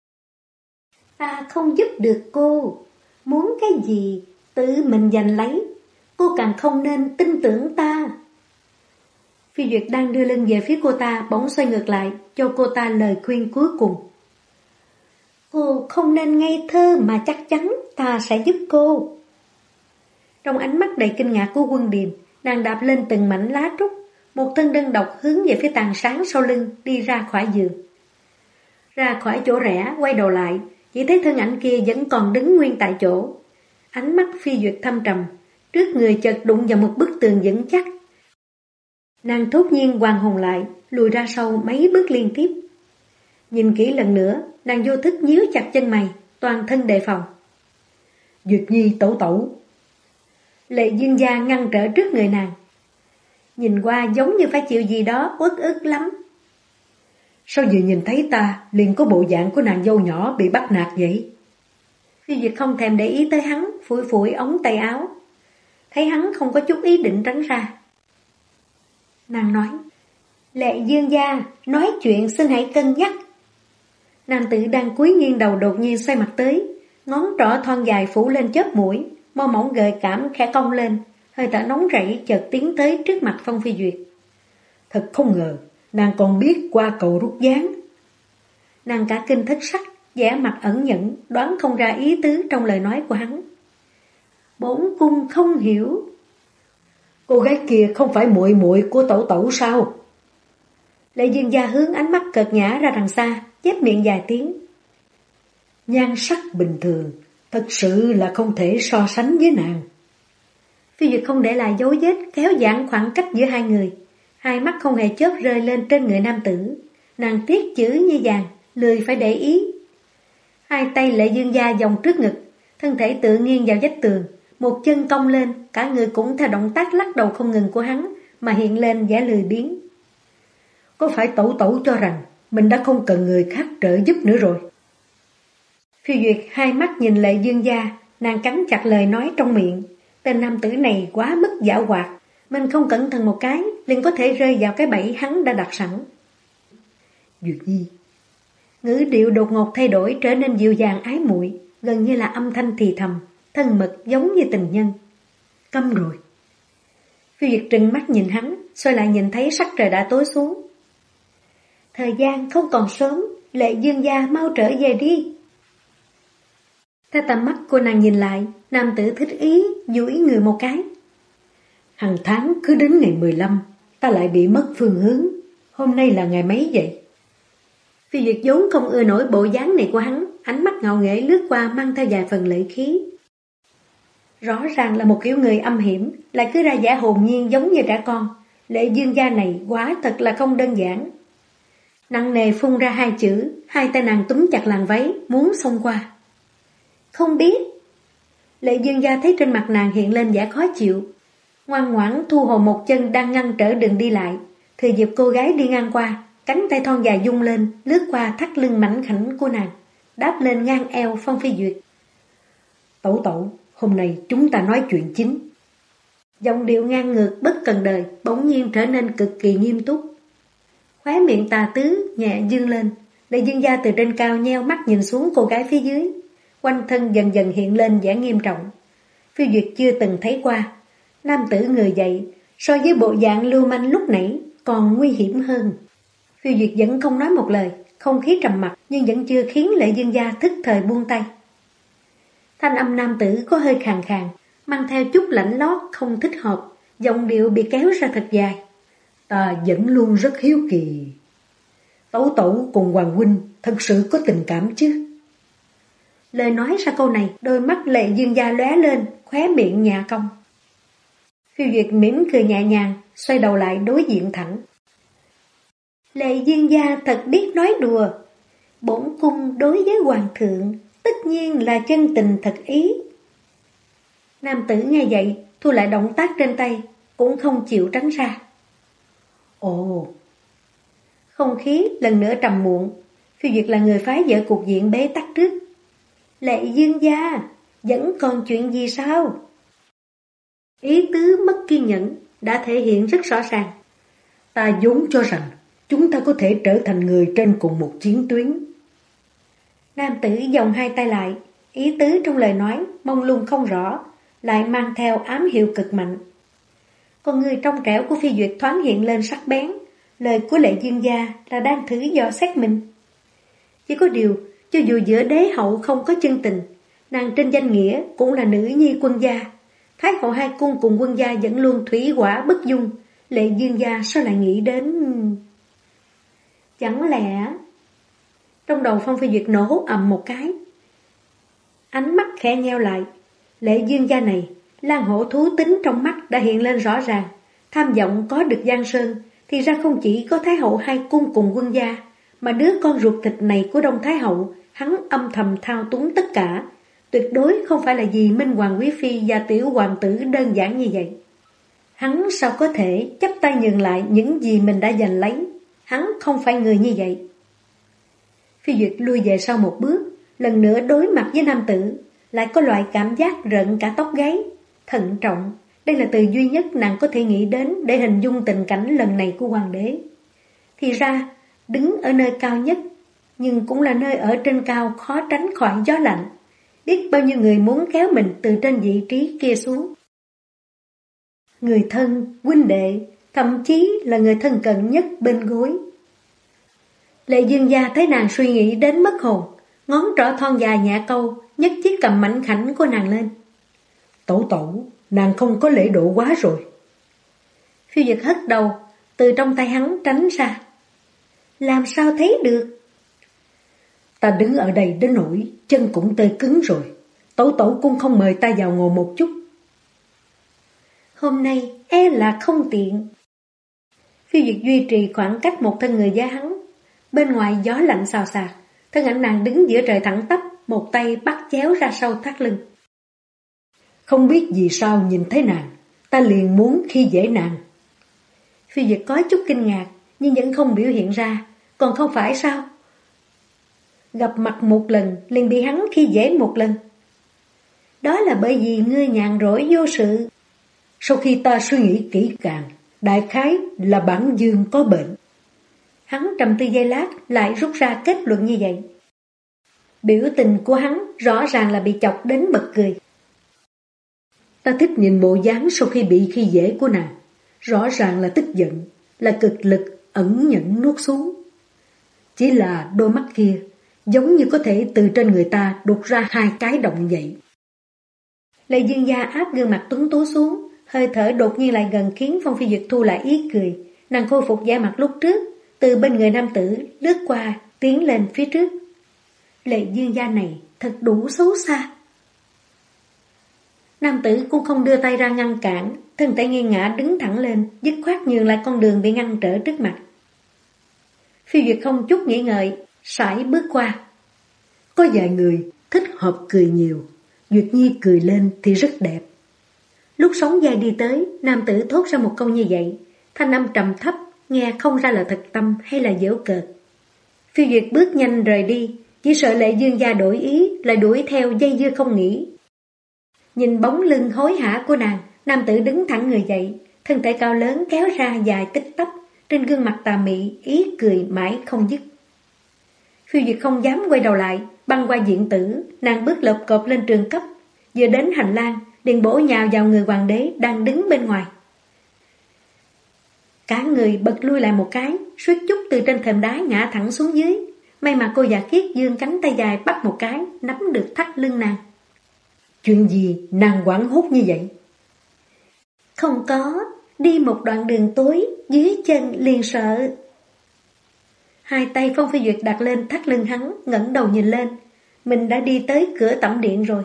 Ta không giúp được cô. Muốn cái gì, tự mình giành lấy. Cô càng không nên tin tưởng ta. Phi Duyệt đang đưa lưng về phía cô ta, bỗng xoay ngược lại, cho cô ta lời khuyên cuối cùng. Cô không nên ngây thơ mà chắc chắn ta sẽ giúp cô. Trong ánh mắt đầy kinh ngạc của Quân Điềm, nàng đạp lên từng mảnh lá trúc, một thân đơn độc hướng về phía tàn sáng sau lưng, đi ra khỏi giường. Ra khỏi chỗ rẽ, quay đầu lại, chỉ thấy thân ảnh kia vẫn còn đứng nguyên tại chỗ. Ánh mắt Phi Duyệt thâm trầm, trước người chợt đụng vào một bức tường vững chắc. Nàng thốt nhiên hoàn hồn lại, lùi ra sau mấy bước liên tiếp. Nhìn kỹ lần nữa, nàng vô thức nhíu chặt chân mày, toàn thân đề phòng. Duyệt Nhi tẩu tẩu. Lệ Dương gia ngăn trở trước người nàng. Nhìn qua giống như phải chịu gì đó uất ức lắm. Sao vừa nhìn thấy ta liền có bộ dạng của nàng dâu nhỏ bị bắt nạt vậy? Phi Duyệt không thèm để ý tới hắn, phủi phủi ống tay áo. Thấy hắn không có chút ý định tránh ra. Nàng nói, Lệ Dương gia, nói chuyện xin hãy cân nhắc. Nam tử đang cúi nghiêng đầu đột nhiên xoay mặt tới, ngón trỏ thon dài phủ lên chớp mũi, môi mỏng gợi cảm khẽ cong lên, hơi thở nóng rảy chợt tiến tới trước mặt Phong Phi Duyệt. Thật không ngờ, nàng còn biết qua cầu rút ván. Nàng cả kinh thất sắc, vẻ mặt ẩn nhẫn, đoán không ra ý tứ trong lời nói của hắn. Bổn cung không hiểu. Cô gái kia không phải muội muội của tẩu tẩu sao? Lệ Dương gia hướng ánh mắt cợt nhã ra đằng xa, chép miệng vài tiếng. Nhan sắc bình thường, thật sự là không thể so sánh với nàng. Phi Duyệt không để lại dấu vết, kéo giãn khoảng cách giữa hai người. Hai mắt không hề chớp rơi lên trên người nam tử. Nàng tiết chữ như vàng, lười phải để ý. Hai tay Lệ Dương gia vòng trước ngực, thân thể tự nghiêng vào vách tường, một chân cong lên, cả người cũng theo động tác lắc đầu không ngừng của hắn mà hiện lên vẻ lười biếng. Có phải tẩu tẩu cho rằng mình đã không cần người khác trợ giúp nữa rồi? Phi Duyệt hai mắt nhìn Lệ Dương gia, nàng cắn chặt lời nói trong miệng. Tên nam tử này quá mức giảo hoạt, mình không cẩn thận một cái liền có thể rơi vào cái bẫy hắn đã đặt sẵn. Duyệt Nhi. Ngữ điệu đột ngột thay đổi trở nên dịu dàng ái muội, gần như là âm thanh thì thầm, thân mật giống như tình nhân. Câm rồi. Phi Duyệt trừng mắt nhìn hắn, xoay lại nhìn thấy sắc trời đã tối xuống. Thời gian không còn sớm, Lệ Dương gia mau trở về đi. Theo tầm mắt cô nàng nhìn lại, nam tử thích ý, duỗi người một cái. Hàng tháng cứ đến ngày 15, ta lại bị mất phương hướng. Hôm nay là ngày mấy vậy? Phi Duyệt vốn không ưa nổi bộ dáng này của hắn, ánh mắt ngạo nghễ lướt qua mang theo vài phần lệ khí. Rõ ràng là một kiểu người âm hiểm, lại cứ ra vẻ hồn nhiên giống như trẻ con. Lệ Dương gia này quá thật là không đơn giản. Nặng nề phun ra hai chữ, hai tay nàng túm chặt làn váy, muốn xông qua. Không biết. Lệ Dương gia thấy trên mặt nàng hiện lên vẻ khó chịu, ngoan ngoãn thu hồi một chân đang ngăn trở đường đi lại, thừa dịp cô gái đi ngang qua, cánh tay thon dài dung lên, lướt qua thắt lưng mảnh khảnh của nàng, đáp lên ngang eo Phong Phi Duyệt. Tẩu tẩu, hôm nay chúng ta nói chuyện chính. Giọng điệu ngang ngược bất cần đời, bỗng nhiên trở nên cực kỳ nghiêm túc. Khóe miệng tà tứ nhẹ dương lên, Lệ Dương gia từ trên cao nheo mắt nhìn xuống cô gái phía dưới, quanh thân dần dần hiện lên vẻ nghiêm trọng. Phi Duyệt chưa từng thấy qua, nam tử người dậy so với bộ dạng lưu manh lúc nãy còn nguy hiểm hơn. Phi Duyệt vẫn không nói một lời, không khí trầm mặc nhưng vẫn chưa khiến Lệ Dương gia thức thời buông tay. Thanh âm nam tử có hơi khàn khàn, mang theo chút lạnh lót không thích hợp, giọng điệu bị kéo ra thật dài. Ta vẫn luôn rất hiếu kỳ. Tẩu tẩu cùng Hoàng huynh thật sự có tình cảm chứ? Lời nói ra câu này, đôi mắt Lệ Dương gia lóe lên, khóe miệng nhả cong. Phi Duyệt mỉm cười nhẹ nhàng, xoay đầu lại đối diện thẳng. Lệ Dương gia thật biết nói đùa. Bổn cung đối với hoàng thượng tất nhiên là chân tình thật ý. Nam tử nghe vậy, thu lại động tác trên tay, cũng không chịu tránh ra. Ồ. Không khí lần nữa trầm muộn. Phi Duyệt là người phái vợ cục diện bế tắc trước. Lệ Dương gia, vẫn còn chuyện gì sao? Ý tứ mất kiên nhẫn, đã thể hiện rất rõ ràng. Ta vốn cho rằng chúng ta có thể trở thành người trên cùng một chiến tuyến. Nam tử vòng hai tay lại, ý tứ trong lời nói mông lung không rõ, lại mang theo ám hiệu cực mạnh. Con người trong trẻo của Phi Duyệt thoáng hiện lên sắc bén, lời của Lệ Dương gia là đang thử dò xét mình. Chỉ có điều, cho dù giữa đế hậu không có chân tình, nàng trên danh nghĩa cũng là nữ nhi quân gia. Thái hậu hai cung cùng quân gia vẫn luôn thủy hỏa bất dung, Lệ Dương gia sao lại nghĩ đến... Chẳng lẽ... Trong đầu Phong Phi Duyệt nổ ầm một cái. Ánh mắt khẽ nheo lại. Lệ Dương gia này, lang hổ thú tính trong mắt đã hiện lên rõ ràng. Tham vọng có được Giang Sơn, thì ra không chỉ có Thái hậu hai cung cùng quân gia, mà đứa con ruột thịt này của Đông Thái hậu, hắn âm thầm thao túng tất cả. Tuyệt đối không phải là vì Minh Hoàng Quý Phi và tiểu hoàng tử đơn giản như vậy. Hắn sao có thể chắp tay nhường lại những gì mình đã giành lấy? Hắn không phải người như vậy. Phi Duyệt lui về sau một bước, lần nữa đối mặt với nam tử, lại có loại cảm giác rợn cả tóc gáy. Thận trọng, đây là từ duy nhất nàng có thể nghĩ đến để hình dung tình cảnh lần này của hoàng đế. Thì ra, đứng ở nơi cao nhất, nhưng cũng là nơi ở trên cao khó tránh khỏi gió lạnh. Biết bao nhiêu người muốn kéo mình từ trên vị trí kia xuống. Người thân, huynh đệ, thậm chí là người thân cận nhất bên gối. Lệ Dương gia thấy nàng suy nghĩ đến mất hồn, ngón trỏ thon dài nhẹ câu, nhấc chiếc cầm mảnh khảnh của nàng lên. Tẩu, nàng không có lễ độ quá rồi. Phiêu Dực hất đầu, từ trong tay hắn tránh ra. Làm sao thấy được? Ta đứng ở đây đến nỗi chân cũng tê cứng rồi. Tẩu cũng không mời ta vào ngồi một chút. Hôm nay e là không tiện. Phiêu Dực duy trì khoảng cách một thân người với hắn. Bên ngoài gió lạnh xào xạc, thân ảnh nàng đứng giữa trời thẳng tắp, một tay bắt chéo ra sau thắt lưng. Không biết vì sao nhìn thấy nàng, ta liền muốn khi dễ nàng. Phiêu Dực có chút kinh ngạc, nhưng vẫn không biểu hiện ra. Còn không phải sao? Gặp mặt một lần, liền bị hắn khi dễ một lần. Đó là bởi vì ngươi nhàn rỗi vô sự. Sau khi ta suy nghĩ kỹ càng, đại khái là bản dương có bệnh. Hắn trầm tư giây lát, lại rút ra kết luận như vậy. Biểu tình của hắn rõ ràng là bị chọc đến bật cười. Ta thích nhìn bộ dáng sau khi bị khi dễ của nàng. Rõ ràng là tức giận, là cực lực ẩn nhẫn nuốt xuống. Chỉ là đôi mắt kia, giống như có thể từ trên người ta đột ra hai cái động vậy. Lệ Dương gia áp gương mặt tuấn tú xuống, hơi thở đột nhiên lại gần khiến Phong Phi Duyệt thu lại ý cười. Nàng khôi phục vẻ mặt lúc trước, từ bên người nam tử lướt qua, tiến lên phía trước. Lệ Dương gia này thật đủ xấu xa. Nam tử cũng không đưa tay ra ngăn cản, thân thể nghiêng ngã đứng thẳng lên, dứt khoát nhường lại con đường bị ngăn trở trước mặt. Phi Duyệt không chút nghĩ ngợi, sải bước qua. Có vài người thích hợp cười nhiều, Duyệt Nhi cười lên thì rất đẹp. Lúc sóng vai đi tới, nam tử thốt ra một câu như vậy, thanh âm trầm thấp, nghe không ra là thật tâm hay là giễu cợt. Phi Duyệt bước nhanh rời đi, chỉ sợ Lệ Dương gia đổi ý, lại đuổi theo dây dưa không nghỉ. Nhìn bóng lưng hối hả của nàng, nam tử đứng thẳng người dậy, thân thể cao lớn kéo ra dài tích tắp, trên gương mặt tà mị, ý cười mãi không dứt. Phiêu Duyệt không dám quay đầu lại, băng qua diện tử, nàng bước lộp cộp lên trường cấp, vừa đến hành lang, liền bổ nhào vào người hoàng đế đang đứng bên ngoài. Cả người bật lui lại một cái, suýt chút từ trên thềm đá ngã thẳng xuống dưới. May mà cô già Khiết giương cánh tay dài bắt một cái, nắm được thắt lưng nàng. Chuyện gì nàng hoảng hốt như vậy? Không có, đi một đoạn đường tối, dưới chân liền sợ. Hai tay Phong Phi Duyệt đặt lên thắt lưng hắn, ngẩng đầu nhìn lên. Mình đã đi tới cửa tẩm điện rồi.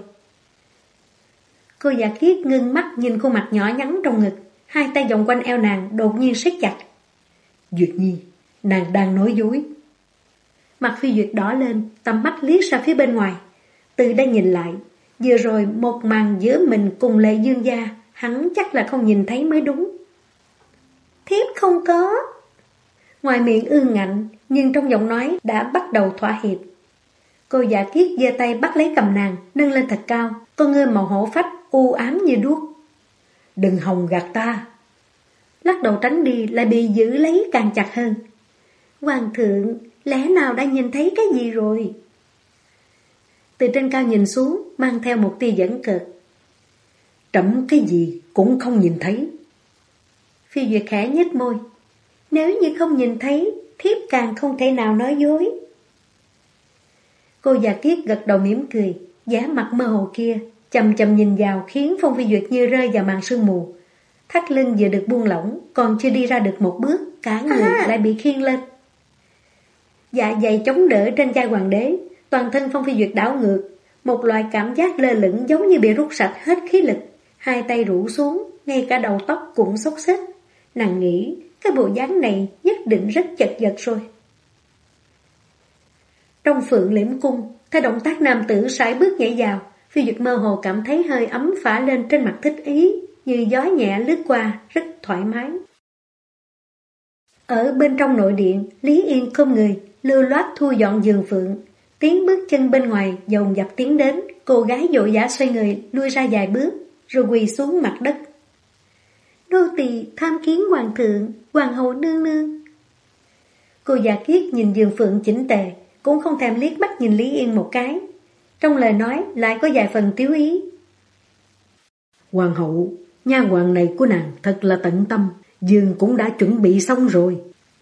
Cô già Khiết ngưng mắt nhìn khuôn mặt nhỏ nhắn trong ngực, hai tay vòng quanh eo nàng đột nhiên siết chặt. Duyệt Nhi, nàng đang nói dối. Mặt Phi Duyệt đỏ lên, tầm mắt liếc ra phía bên ngoài. Từ đây nhìn lại, vừa rồi một màn giữa mình cùng Lệ Dương gia, hắn chắc là không nhìn thấy mới đúng. Thiếp không có. Ngoài miệng ương ngạnh, nhưng trong giọng nói đã bắt đầu thỏa hiệp. Cô giả Kiết giơ tay bắt lấy cầm nàng, nâng lên thật cao, con ngươi màu hổ phách u ám như đuốc. Đừng hòng gạt ta. lắc đầu tránh đi lại bị giữ lấy càng chặt hơn. Hoàng thượng, lẽ nào đã nhìn thấy cái gì rồi? Từ trên cao nhìn xuống, mang theo một tia giễu cợt. Trẫm cái gì cũng không nhìn thấy. Phi Duyệt khẽ nhếch môi. Nếu như không nhìn thấy, thiếp càng không thể nào nói dối. Cô già kiết gật đầu mỉm cười, vẻ mặt mơ hồ kia, chầm chầm nhìn vào khiến Phong Phi Duyệt như rơi vào màn sương mù. Thắt lưng vừa được buông lỏng, còn chưa đi ra được một bước, cả người lại bị khiêng lên. Dạ dày chống đỡ trên vai hoàng đế, toàn thân Phong Phi Duyệt đảo ngược, một loại cảm giác lơ lửng giống như bị rút sạch hết khí lực, hai tay rũ xuống, ngay cả đầu tóc cũng xốc xếch. Nàng nghĩ, cái bộ dáng này nhất định rất chật vật rồi. Trong Phượng Liễm Cung, theo động tác nam tử sải bước nhảy vào, Phi Duyệt mơ hồ cảm thấy hơi ấm phả lên trên mặt thích ý, như gió nhẹ lướt qua, rất thoải mái. Ở bên trong nội điện, Lý Yên không người, lưu loát thu dọn giường phượng. Tiếng bước chân bên ngoài dồn dập tiến đến, cô gái vội vã xoay người, lui ra vài bước, rồi quỳ xuống mặt đất. Nô tỳ tham kiến hoàng thượng, hoàng hậu nương nương. Cô già kiết nhìn giường phượng chỉnh tề, cũng không thèm liếc mắt nhìn Lý Yên một cái. Trong lời nói lại có vài phần tiếu ý. Hoàng hậu, nha hoàn này của nàng thật là tận tâm, giường cũng đã chuẩn bị xong rồi.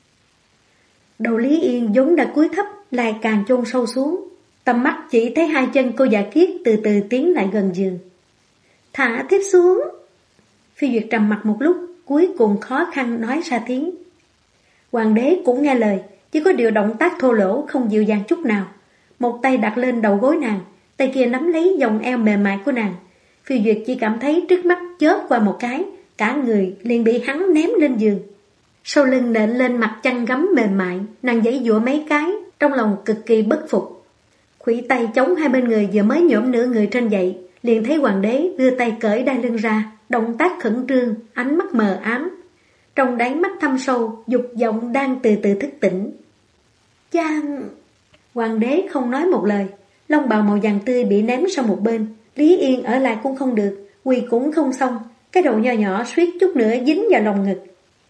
Đầu Lý Yên vốn đã cúi thấp, lại càng chôn sâu xuống. Tầm mắt chỉ thấy hai chân cô già kiết từ từ tiến lại gần giường. Thả thiếp xuống. Phi Duyệt trầm mặt một lúc, cuối cùng khó khăn nói ra tiếng. Hoàng đế cũng nghe lời, chỉ có điều động tác thô lỗ không dịu dàng chút nào. Một tay đặt lên đầu gối nàng, tay kia nắm lấy vòng eo mềm mại của nàng. Phi Duyệt chỉ cảm thấy trước mắt chớp qua một cái, cả người liền bị hắn ném lên giường. Sau lưng nện lên mặt chăn gấm mềm mại, nàng giãy giụa mấy cái, trong lòng cực kỳ bất phục. Khuỷu tay chống hai bên người vừa mới nhổm nửa người trên dậy, liền thấy hoàng đế đưa tay cởi đai lưng ra, động tác khẩn trương, ánh mắt mờ ám. Trong đáy mắt thâm sâu, dục vọng đang từ từ thức tỉnh. Chàng... Hoàng đế không nói một lời, lông bào màu vàng tươi bị ném sang một bên, Lý Yên ở lại cũng không được, quỳ cũng không xong, cái đầu nho nhỏ suýt chút nữa dính vào lòng ngực.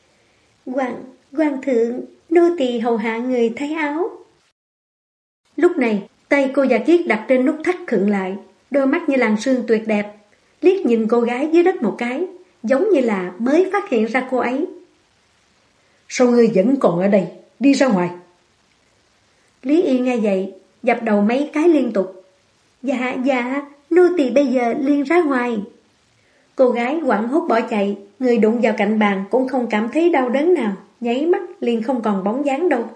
Hoàng thượng, nô tỳ hầu hạ người thay áo. Lúc này, tay cô già kiết đặt trên nút thắt khựng lại, đôi mắt như làn sương tuyệt đẹp, liếc nhìn cô gái dưới đất một cái, giống như là mới phát hiện ra cô ấy. Sao ngươi vẫn còn ở đây, đi ra ngoài. Lý Yên nghe vậy, dập đầu mấy cái liên tục. Dạ, nô tỳ bây giờ liền ra ngoài. Cô gái hoảng hốt bỏ chạy, người đụng vào cạnh bàn cũng không cảm thấy đau đớn nào, nháy mắt liền không còn bóng dáng đâu.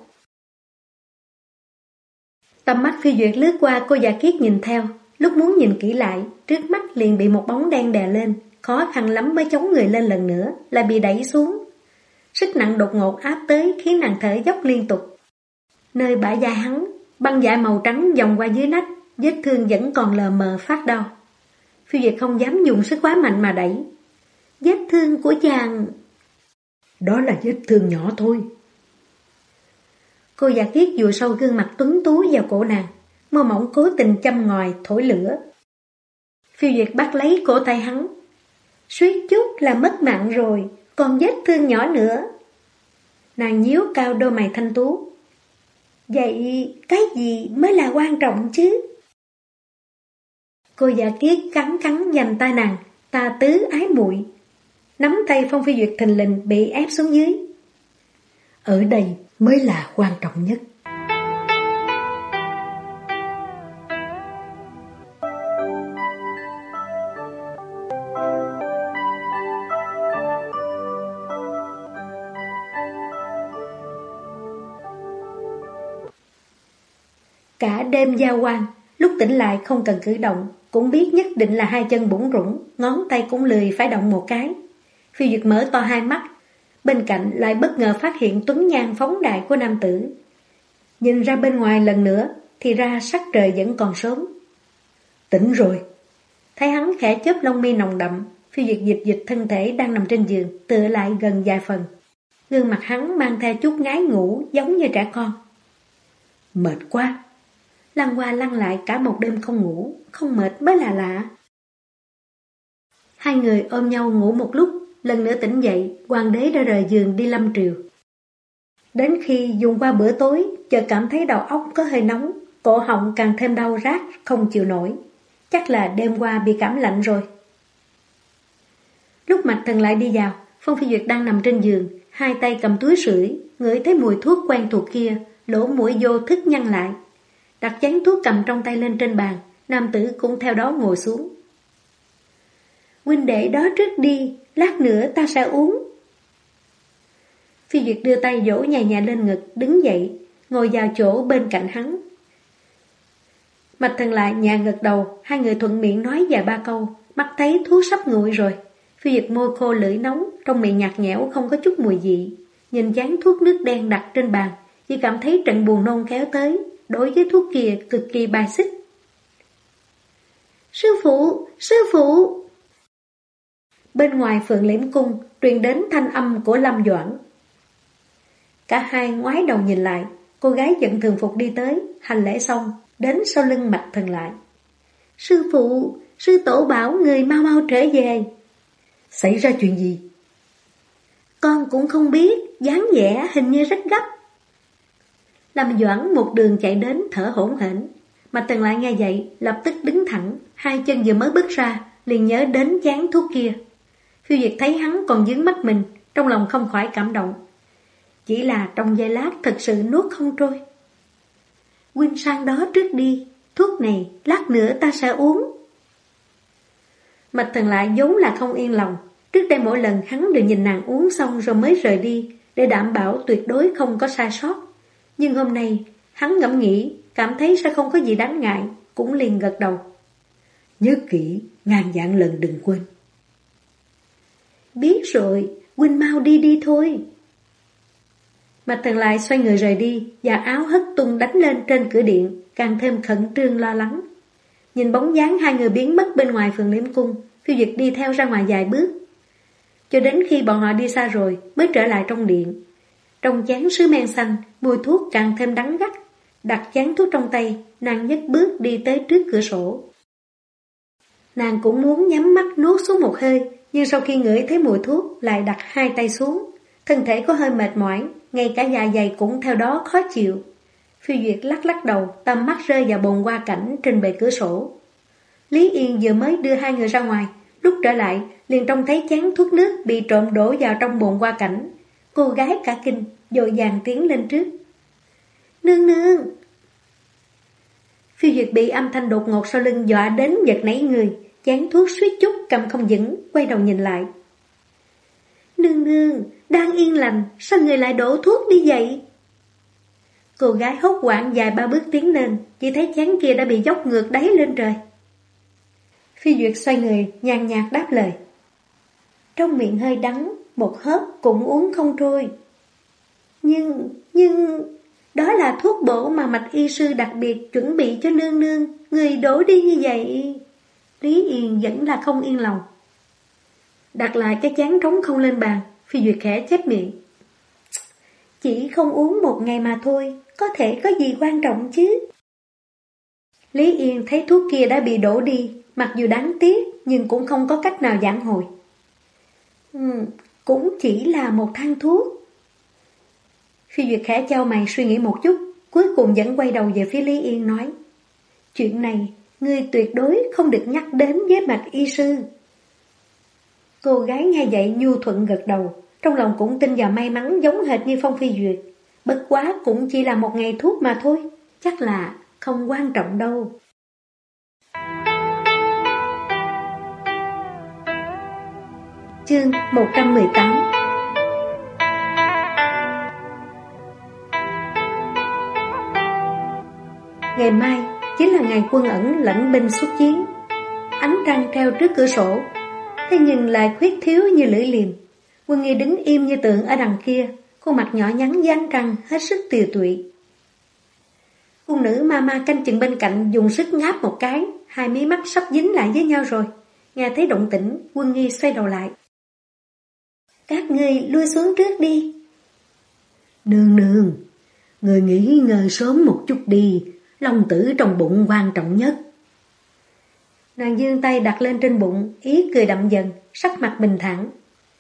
Tầm mắt Phi Duyệt lướt qua cô già kiết nhìn theo, lúc muốn nhìn kỹ lại, trước mắt liền bị một bóng đen đè lên, khó khăn lắm mới chống người lên lần nữa, lại bị đẩy xuống. Sức nặng đột ngột áp tới khiến nàng thở dốc liên tục. Nơi bả vai hắn, băng vải màu trắng vòng qua dưới nách, vết thương vẫn còn lờ mờ phát đau. Phi Duyệt không dám dùng sức quá mạnh mà đẩy. Vết thương của chàng... Đó là vết thương nhỏ thôi. Cô già kiết dùa sâu gương mặt tuấn tú vào cổ nàng, mơ mỏng cố tình châm ngòi thổi lửa. Phi Duyệt bắt lấy cổ tay hắn. Suýt chút là mất mạng rồi, còn vết thương nhỏ nữa. Nàng nhíu cao đôi mày thanh tú. Vậy cái gì mới là quan trọng chứ? Cô già kiết cắn giành tay nàng, ta tứ ái muội. Nắm tay Phong Phi Duyệt thình lình bị ép xuống dưới. Ở đây mới là quan trọng nhất. Cả đêm giao quan, lúc tỉnh lại không cần cử động, cũng biết nhất định là hai chân bủn rủn, ngón tay cũng lười phải động một cái. Phi Duyệt mở to hai mắt, bên cạnh lại bất ngờ phát hiện tuấn nhan phóng đại của nam tử. Nhìn ra bên ngoài lần nữa, thì ra sắc trời vẫn còn sớm. Tỉnh rồi. Thấy hắn khẽ chớp lông mi nồng đậm, Phi Duyệt dịch thân thể đang nằm trên giường, tựa lại gần vài phần. Gương mặt hắn mang theo chút ngái ngủ giống như trẻ con. Mệt quá. Lăn qua lăn lại cả một đêm không ngủ, không mệt mới là lạ. Hai người ôm nhau ngủ một lúc, lần nữa tỉnh dậy, hoàng đế đã rời giường đi lâm triều. Đến khi dùng qua bữa tối, chợt cảm thấy đầu óc có hơi nóng, cổ họng càng thêm đau rát, không chịu nổi. Chắc là đêm qua bị cảm lạnh rồi. Lúc Mạch Thần lại đi vào, Phong Phi Duyệt đang nằm trên giường, hai tay cầm túi sưởi, ngửi thấy mùi thuốc quen thuộc kia, lỗ mũi vô thức nhăn lại. Đặt chén thuốc cầm trong tay lên trên bàn, nam tử cũng theo đó ngồi xuống. Huynh đệ đó trước đi, lát nữa ta sẽ uống. Phi Duyệt đưa tay vỗ nhẹ nhẹ lên ngực, đứng dậy, ngồi vào chỗ bên cạnh hắn. Mạch Thần lại nhẹ gật đầu, hai người thuận miệng nói vài ba câu, mắt thấy thuốc sắp nguội rồi. Phi Duyệt môi khô lưỡi nóng, trong miệng nhạt nhẽo không có chút mùi vị. Nhìn chén thuốc nước đen đặt trên bàn, chỉ cảm thấy trận buồn nôn kéo tới, đối với thuốc kia cực kỳ bài xích. Sư phụ, sư phụ! Bên ngoài Phượng Liễm Cung truyền đến thanh âm của Lâm Doãn. Cả hai ngoái đầu nhìn lại, cô gái giận thường phục đi tới, hành lễ xong, đến sau lưng Mạch Thần lại. Sư phụ, sư tổ bảo người mau mau trở về. Xảy ra chuyện gì? Con cũng không biết, dáng vẻ hình như rất gấp. Lâm Doãn một đường chạy đến thở hổn hển. Mạch Thần lại nghe vậy, lập tức đứng thẳng, hai chân vừa mới bước ra, liền nhớ đến chén thuốc kia. Phiêu Duyệt thấy hắn còn dướng mắt mình, trong lòng không khỏi cảm động. Chỉ là trong giây lát thật sự nuốt không trôi. Huynh sang đó trước đi, thuốc này lát nữa ta sẽ uống. Mạch Thần lại vốn là không yên lòng. Trước đây mỗi lần hắn đều nhìn nàng uống xong rồi mới rời đi, để đảm bảo tuyệt đối không có sai sót. Nhưng hôm nay hắn ngẫm nghĩ, cảm thấy sẽ không có gì đáng ngại, cũng liền gật đầu. Nhớ kỹ, ngàn vạn lần đừng quên. Biết rồi, huynh mau đi đi thôi. Mạch Thần lại xoay người rời đi, và áo hất tung đánh lên trên cửa điện, càng thêm khẩn trương lo lắng. Nhìn bóng dáng hai người biến mất bên ngoài Phượng Liễm Cung, Phiêu Duyệt đi theo ra ngoài vài bước. Cho đến khi bọn họ đi xa rồi mới trở lại trong điện. Trong chén sứ men xanh, mùi thuốc càng thêm đắng gắt. Đặt chén thuốc trong tay, nàng nhấc bước đi tới trước cửa sổ. Nàng cũng muốn nhắm mắt nuốt xuống một hơi, nhưng sau khi ngửi thấy mùi thuốc lại đặt hai tay xuống. Thân thể có hơi mệt mỏi, ngay cả dạ dày cũng theo đó khó chịu. Phiêu Duyệt lắc lắc đầu, tầm mắt rơi vào bồn hoa cảnh trên bề cửa sổ. Lý Yên vừa mới đưa hai người ra ngoài, lúc trở lại liền trông thấy chén thuốc nước bị trộm đổ vào trong bồn hoa cảnh. Cô gái cả kinh, vội vàng tiến lên trước. Nương nương! Phiêu Duyệt bị âm thanh đột ngột sau lưng dọa đến giật nảy người, chén thuốc suýt chút cầm không vững, quay đầu nhìn lại. Nương nương, đang yên lành, sao người lại đổ thuốc đi vậy? Cô gái hốt hoảng vài ba bước tiến lên, chỉ thấy chén kia đã bị dốc ngược đáy lên trời. Phi Duyệt xoay người, nhàn nhạt đáp lời. Trong miệng hơi đắng, một hớp cũng uống không trôi. Nhưng... đó là thuốc bổ mà Mạch y sư đặc biệt chuẩn bị cho nương nương, người đổ đi như vậy. Lý Yên vẫn là không yên lòng. Đặt lại cái chén trống không lên bàn, Phi Duyệt khẽ chép miệng. Chỉ không uống một ngày mà thôi, có thể có gì quan trọng chứ. Lý Yên thấy thuốc kia đã bị đổ đi, mặc dù đáng tiếc nhưng cũng không có cách nào vãn hồi. Cũng chỉ là một thang thuốc. Phi Duyệt khẽ chau mày suy nghĩ một chút, cuối cùng vẫn quay đầu về phía Lý Yên nói. Chuyện này, ngươi tuyệt đối không được nhắc đến với Mạch y sư. Cô gái nghe vậy nhu thuận gật đầu, trong lòng cũng tin vào may mắn giống hệt như Phong Phi Duyệt. Bất quá cũng chỉ là một ngày thuốc mà thôi, chắc là không quan trọng đâu. Chương 118. Ngày mai chính là ngày quân ẩn lãnh binh xuất chiến. Ánh trăng treo trước cửa sổ, thế nhưng lại khuyết thiếu như lưỡi liềm. Quân Nghi đứng im như tượng ở đằng kia, khuôn mặt nhỏ nhắn với ánh trăng hết sức tiều tụy. Cung nữ Mama canh chừng bên cạnh dùng sức ngáp một cái, hai mí mắt sắp dính lại với nhau rồi. Nghe thấy động tĩnh, Quân Nghi xoay đầu lại. Các ngươi lui xuống trước đi. Nương nương, người nghỉ ngơi sớm một chút đi, long tử trong bụng quan trọng nhất. Nàng giương tay đặt lên trên bụng, ý cười đậm dần, sắc mặt bình thản.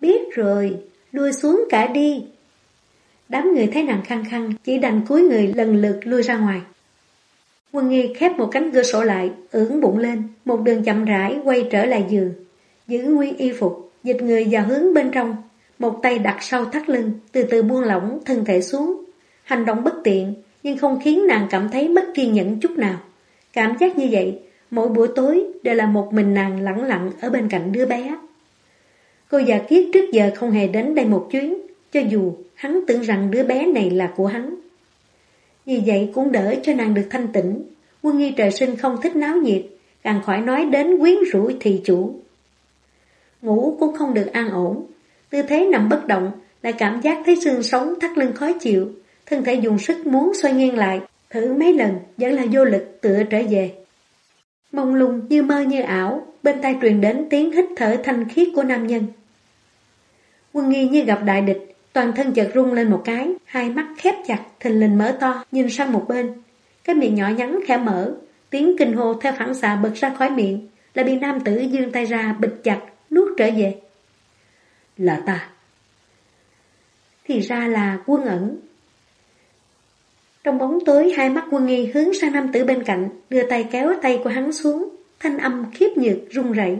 Biết rồi, lui xuống cả đi. Đám người thấy nàng khăng khăng, chỉ đành cúi người lần lượt lui ra ngoài. Quân Nghi khép một cánh cửa sổ lại, ưỡn bụng lên, một đường chậm rãi quay trở lại giường. Giữ nguyên y phục, dịch người vào hướng bên trong, một tay đặt sau thắt lưng, từ từ buông lỏng thân thể xuống. Hành động bất tiện, nhưng không khiến nàng cảm thấy mất kiên nhẫn chút nào. Cảm giác như vậy, mỗi buổi tối đều là một mình nàng lẳng lặng ở bên cạnh đứa bé. Cô già Kiết trước giờ không hề đến đây một chuyến, cho dù hắn tưởng rằng đứa bé này là của hắn. Như vậy cũng đỡ cho nàng được thanh tĩnh. Quân Nghi trời sinh không thích náo nhiệt, càng khỏi nói đến quyến rũ thị chủ. Ngủ cũng không được an ổn, tư thế nằm bất động, lại cảm giác thấy xương sống thắt lưng khó chịu, thân thể dùng sức muốn xoay nghiêng lại, thử mấy lần vẫn là vô lực tựa trở về. Mông lung như mơ như ảo, bên tai truyền đến tiếng hít thở thanh khiết của nam nhân. Quân Nghi như gặp đại địch, toàn thân chợt rung lên một cái, hai mắt khép chặt, thình lình mở to, nhìn sang một bên. Cái miệng nhỏ nhắn khẽ mở, tiếng kinh hô theo phản xạ bật ra khỏi miệng, lại bị nam tử giương tay ra bịch chặt, nuốt trở về. Là ta. Thì ra là Quân Ẩn. Trong bóng tối, hai mắt Quân Nghi hướng sang nam tử bên cạnh, đưa tay kéo tay của hắn xuống, thanh âm khiếp nhược run rẩy.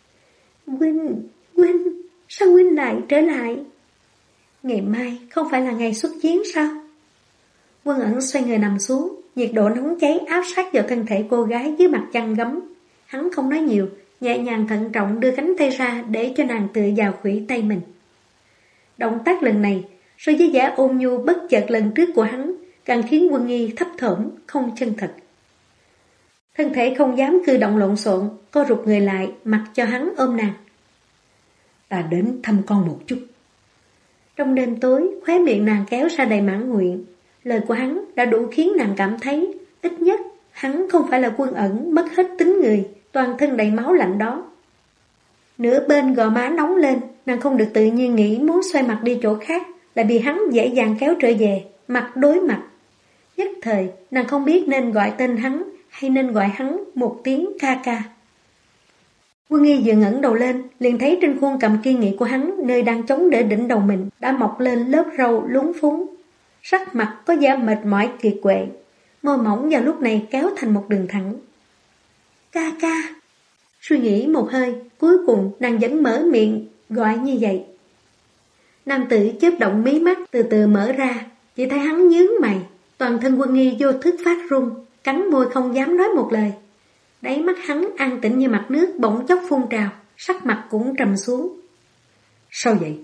Huynh, sao huynh lại trở lại? Ngày mai không phải là ngày xuất chiến sao? Quân Ẩn xoay người nằm xuống, nhiệt độ nóng cháy áp sát vào thân thể cô gái dưới mặt chăn gấm. Hắn không nói nhiều, nhẹ nhàng thận trọng đưa cánh tay ra để cho nàng tựa vào khuỷu tay mình. Động tác lần này, so với vẻ ôn nhu bất chợt lần trước của hắn, càng khiến Quân Nghi thấp thỏm, không chân thật. Thân thể không dám cử động lộn xộn, co rụt người lại, mặc cho hắn ôm nàng. Ta đến thăm con một chút. Trong đêm tối, khóe miệng nàng kéo ra đầy mãn nguyện. Lời của hắn đã đủ khiến nàng cảm thấy, ít nhất, hắn không phải là Quân Ẩn mất hết tính người, toàn thân đầy máu lạnh đó. Nửa bên gò má nóng lên, nàng không được tự nhiên nghĩ muốn xoay mặt đi chỗ khác, lại bị hắn dễ dàng kéo trở về, mặt đối mặt. Nhất thời, nàng không biết nên gọi tên hắn hay nên gọi hắn một tiếng ca ca. Quân Nghi vừa ngẩng đầu lên, liền thấy trên khuôn cằm kiên nghị của hắn, nơi đang chống đỡ đỉnh đầu mình, đã mọc lên lớp râu lúng phúng. Sắc mặt có vẻ mệt mỏi kiệt quệ, môi mỏng vào lúc này kéo thành một đường thẳng. Ca ca. Suy nghĩ một hơi, cuối cùng nàng vẫn mở miệng, gọi như vậy. Nam tử chớp động mí mắt từ từ mở ra, chỉ thấy hắn nhướng mày, toàn thân Quân Nghi vô thức phát run, cắn môi không dám nói một lời. Đáy mắt hắn an tĩnh như mặt nước bỗng chốc phun trào, sắc mặt cũng trầm xuống. Sao vậy?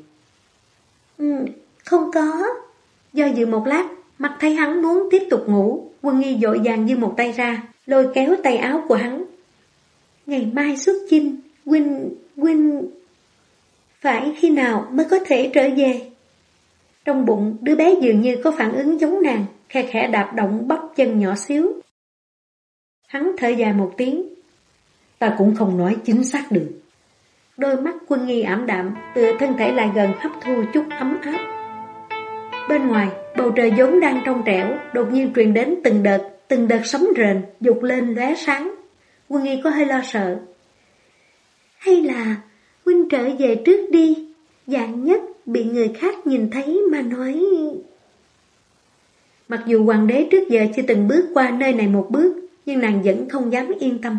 Không có. Do dự một lát, mặt thấy hắn muốn tiếp tục ngủ, Quân Nghi vội vàng giơ một tay ra, lôi kéo tay áo của hắn. Ngày mai xuất chinh, huynh... Phải khi nào mới có thể trở về? Trong bụng, đứa bé dường như có phản ứng giống nàng, khe khẽ đạp động bắp chân nhỏ xíu. Hắn thở dài một tiếng. Ta cũng không nói chính xác được. Đôi mắt Quân Nghi ảm đạm, tựa thân thể lại gần hấp thu chút ấm áp. Bên ngoài, bầu trời vốn đang trong trẻo, đột nhiên truyền đến từng đợt sấm rền, dục lên lóe sáng. Quân Nghi có hơi lo sợ. Hay là huynh trở về trước đi, vạn nhất bị người khác nhìn thấy mà nói... Mặc dù hoàng đế trước giờ chưa từng bước qua nơi này một bước, nhưng nàng vẫn không dám yên tâm.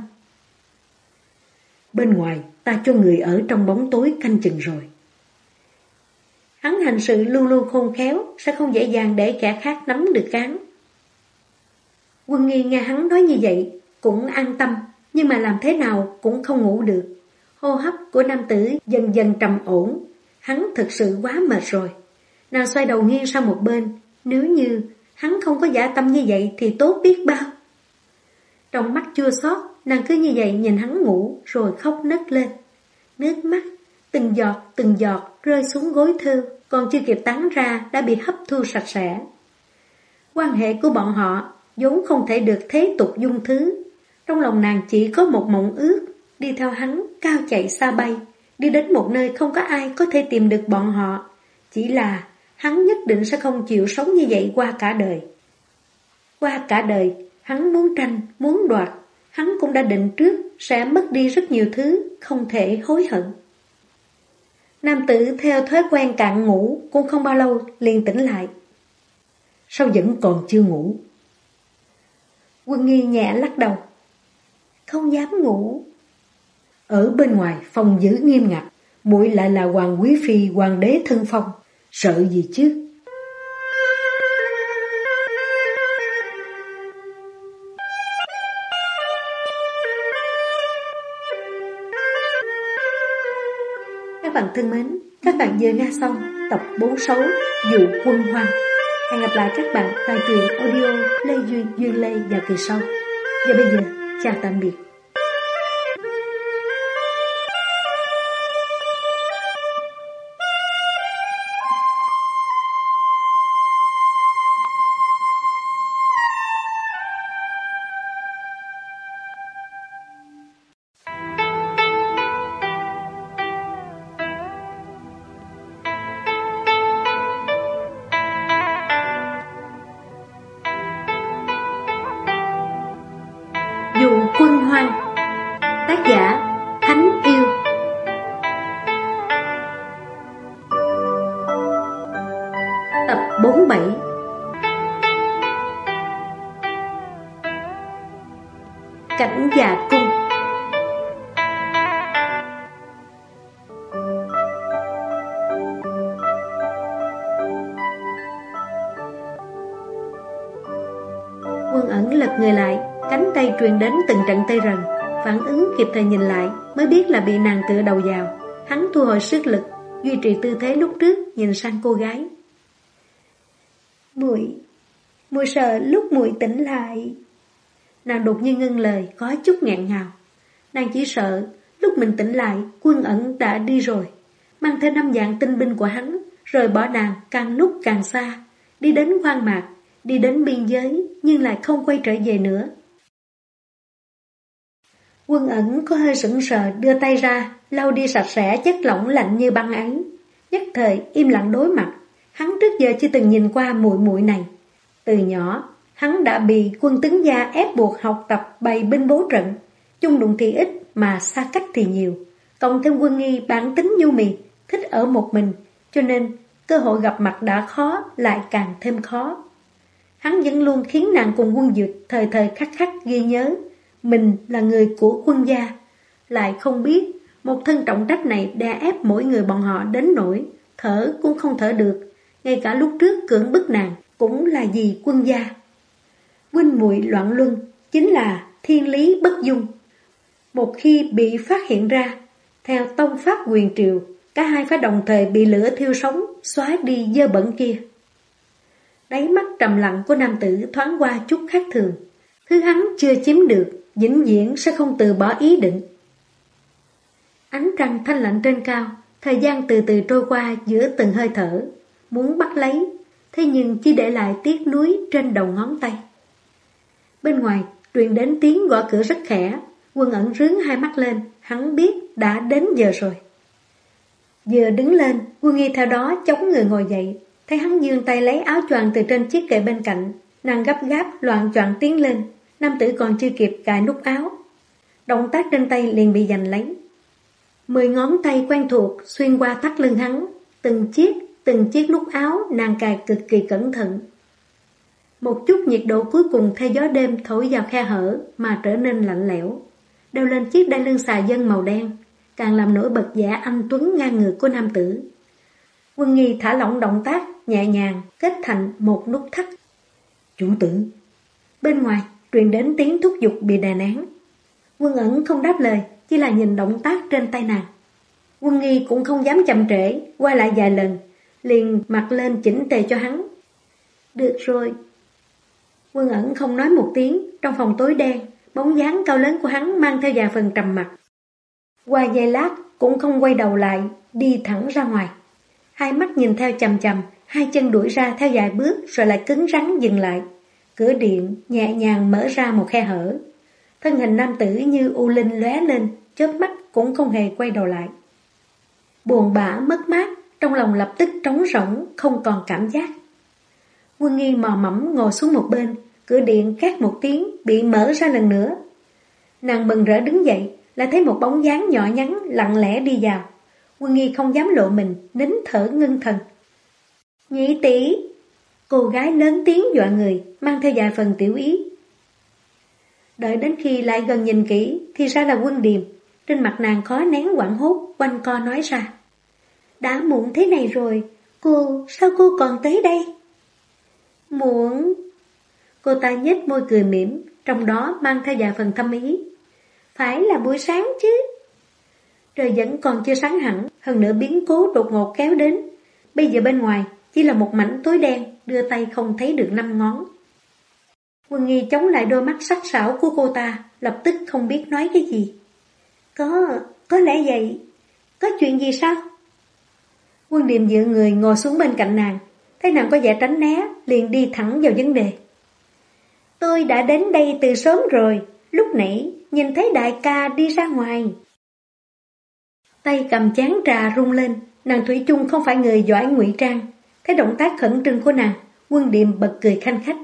Bên ngoài, ta cho người ở trong bóng tối canh chừng rồi. Hắn hành sự luôn luôn khôn khéo, sẽ không dễ dàng để kẻ khác nắm được cán. Quân Nghi nghe hắn nói như vậy, cũng an tâm, nhưng mà làm thế nào cũng không ngủ được. Hô hấp của nam tử dần dần trầm ổn, hắn thực sự quá mệt rồi. Nàng xoay đầu nghiêng sang một bên, nếu như hắn không có dã tâm như vậy thì tốt biết bao. Trong mắt chua xót, nàng cứ như vậy nhìn hắn ngủ rồi khóc nấc lên. Nước mắt từng giọt rơi xuống gối thư, còn chưa kịp tán ra đã bị hấp thu sạch sẽ. Quan hệ của bọn họ vốn không thể được thế tục dung thứ. Trong lòng nàng chỉ có một mộng ước, đi theo hắn cao chạy xa bay, đi đến một nơi không có ai có thể tìm được bọn họ. Chỉ là hắn nhất định sẽ không chịu sống như vậy qua cả đời. Qua cả đời, hắn muốn tranh, muốn đoạt, hắn cũng đã định trước sẽ mất đi rất nhiều thứ, không thể hối hận. Nam tử theo thói quen cạn ngủ cũng không bao lâu liền tỉnh lại. Sao vẫn còn chưa ngủ? Quân Nghi nhẹ lắc đầu. Không dám ngủ. Ở bên ngoài phòng giữ nghiêm ngặt, muội lại là hoàng quý phi hoàng đế thân phong, sợ gì chứ? Các bạn thân mến, các bạn vừa nghe xong tập 46 Dụ Quân Hoang. Hẹn gặp lại các bạn tại truyện audio Lê Duyên Lê vào kỳ sau. Và bây giờ, chào tạm biệt. Dụ Quân Hoang. Tác giả Thánh Yêu. Tập 47. Cảnh Dạ Cung. Quân Ẩn lật người lại, cánh tay truyền đến từng trận tê rần. Phản ứng kịp thời nhìn lại mới biết là bị nàng tựa đầu vào. Hắn thu hồi sức lực, duy trì tư thế lúc trước, nhìn sang cô gái. Muội sợ lúc muội tỉnh lại. Nàng đột nhiên ngưng lời, có chút nghẹn ngào. Nàng chỉ sợ lúc mình tỉnh lại, Quân Ẩn đã đi rồi, mang theo 5 vạn tinh binh của hắn, rời bỏ nàng càng lúc càng xa, đi đến hoang mạc, đi đến biên giới, nhưng lại không quay trở về nữa. Quân Ẩn có hơi sững sờ, đưa tay ra, lau đi sạch sẽ chất lỏng lạnh như băng ấy. Nhất thời im lặng đối mặt. Hắn trước giờ chưa từng nhìn qua muội này. Từ nhỏ, hắn đã bị quân tướng gia ép buộc học tập bày binh bố trận. Chung đụng thì ít mà xa cách thì nhiều. Cộng thêm Quân Nghi bản tính nhu mì, thích ở một mình, cho nên cơ hội gặp mặt đã khó, lại càng thêm khó. Hắn vẫn luôn khiến nàng cùng Quân Dược thời thời khắc khắc ghi nhớ mình là người của quân gia, lại không biết một thân trọng trách này đè ép mỗi người bọn họ đến nỗi thở cũng không thở được. Ngay cả lúc trước cưỡng bức nàng cũng là vì quân gia. Huynh muội loạn luân chính là thiên lý bất dung. Một khi bị phát hiện ra, theo tông pháp quyền triều, cả hai phải đồng thời bị lửa thiêu sống, xóa đi dơ bẩn kia. Đáy mắt trầm lặng của nam tử thoáng qua chút khác thường. Thứ hắn chưa chiếm được, vĩnh viễn sẽ không từ bỏ ý định. Ánh trăng thanh lạnh trên cao, thời gian từ từ trôi qua giữa từng hơi thở, muốn bắt lấy, thế nhưng chỉ để lại tiếc nuối trên đầu ngón tay. Bên ngoài truyền đến tiếng gõ cửa rất khẽ. Quân Ẩn rướn hai mắt lên, hắn biết đã đến giờ rồi. Vừa đứng lên, Quân Nghi theo đó chống người ngồi dậy, thấy hắn giương tay lấy áo choàng từ trên chiếc kệ bên cạnh, nàng gấp gáp loạng choạng tiến lên. Nam tử còn chưa kịp cài nút áo, động tác trên tay liền bị giành lấy. 10 ngón tay quen thuộc xuyên qua thắt lưng hắn, từng chiếc nút áo nàng cài cực kỳ cẩn thận. Một chút nhiệt độ cuối cùng theo gió đêm thổi vào khe hở mà trở nên lạnh lẽo, đeo lên chiếc đai lưng xà dân màu đen, càng làm nổi bật vẻ anh tuấn ngang ngược của nam tử. Quân Nghi thả lỏng động tác, nhẹ nhàng kết thành một nút thắt. Chủ tử. Bên ngoài truyền đến tiếng thúc giục bị đè nén. Quân Ẩn không đáp lời, chỉ là nhìn động tác trên tay nàng. Quân Nghi cũng không dám chậm trễ, quay lại vài lần, liền mặc lên chỉnh tề cho hắn. Được rồi. Quân Ẩn không nói một tiếng, trong phòng tối đen, bóng dáng cao lớn của hắn mang theo vài phần trầm mặc. Qua giây lát cũng không quay đầu lại, đi thẳng ra ngoài. Hai mắt nhìn theo chằm chằm, hai chân đuổi ra theo vài bước rồi lại cứng rắn dừng lại. Cửa điện nhẹ nhàng mở ra một khe hở. Thân hình nam tử như u linh lóe lên, chớp mắt cũng không hề quay đầu lại. Buồn bã mất mát, trong lòng lập tức trống rỗng, không còn cảm giác. Quân Nghi mò mẫm ngồi xuống một bên, cửa điện két một tiếng bị mở ra lần nữa. Nàng mừng rỡ đứng dậy, lại thấy một bóng dáng nhỏ nhắn lặng lẽ đi vào. Quân Nghi không dám lộ mình, nín thở ngưng thần. Nhị tỷ, cô gái lớn tiếng dọa người, mang theo vài phần tiểu ý. Đợi đến khi lại gần nhìn kỹ, thì ra là Quân Điềm. Trên mặt nàng khó nén hoảng hốt, quanh co nói ra. Đã muộn thế này rồi, sao cô còn tới đây? Muộn. Cô ta nhếch môi cười mỉm, trong đó mang theo vài phần thâm ý. Phải là buổi sáng chứ. Trời vẫn còn chưa sáng hẳn, hơn nữa biến cố đột ngột kéo đến. Bây giờ bên ngoài chỉ là một mảnh tối đen, đưa tay không thấy được 5 ngón. Quân Nghi chống lại đôi mắt sắc sảo của cô ta, lập tức không biết nói cái gì. Có lẽ vậy. Có chuyện gì sao? Quân Điềm dựa người ngồi xuống bên cạnh nàng, thấy nàng có vẻ tránh né, liền đi thẳng vào vấn đề. Tôi đã đến đây từ sớm rồi, lúc nãy nhìn thấy đại ca đi ra ngoài. Tay cầm chén trà rung lên, nàng thủy chung không phải người giỏi ngụy trang. Thấy động tác khẩn trương của nàng, Quân Điềm bật cười khanh khách.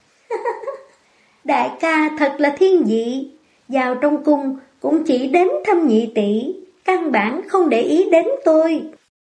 Đại ca thật là thiên vị, vào trong cung cũng chỉ đến thăm nhị tỷ, căn bản không để ý đến tôi.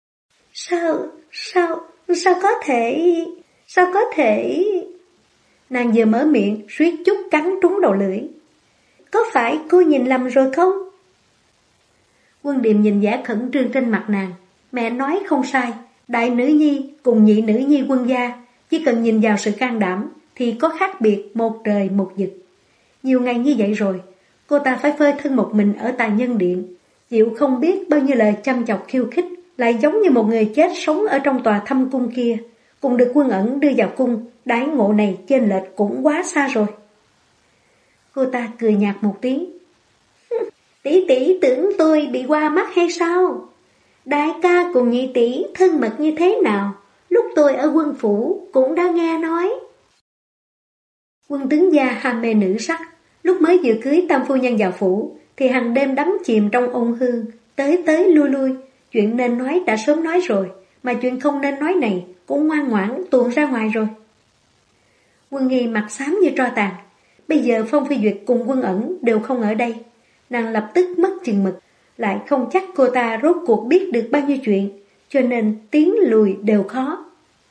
Sao có thể... Nàng vừa mở miệng, suýt chút cắn trúng đầu lưỡi. Có phải cô nhìn lầm rồi không? Quân Điềm nhìn vẻ khẩn trương trên mặt nàng. Mẹ nói không sai, đại nữ nhi cùng nhị nữ nhi Quân gia, chỉ cần nhìn vào sự can đảm thì có khác biệt một trời một vực. Nhiều ngày như vậy rồi, cô ta phải phơi thân một mình ở Tài Nhân Điện, chịu không biết bao nhiêu lời chăm chọc khiêu khích, lại giống như một người chết sống ở trong tòa thâm cung kia, cùng được Quân Ẩn đưa vào cung, đãi ngộ này chênh lệch cũng quá xa rồi. Cô ta cười nhạt một tiếng. Tỷ tỷ tưởng tôi bị qua mắt hay sao? Đại ca cùng nhị tỷ thân mật như thế nào, lúc tôi ở quân phủ cũng đã nghe nói. Quân tướng gia ham mê nữ sắc, lúc mới vừa cưới tam phu nhân vào phủ, thì hàng đêm đắm chìm trong ôn hương, tới lui lui, chuyện nên nói đã sớm nói rồi, mà chuyện không nên nói này cũng ngoan ngoãn tuồn ra ngoài rồi. Quân Nghi mặt xám như tro tàn, bây giờ Phong Phi Duyệt cùng Quân Ẩn đều không ở đây, nàng lập tức mất chừng mực, lại không chắc cô ta rốt cuộc biết được bao nhiêu chuyện, cho nên tiến lùi đều khó.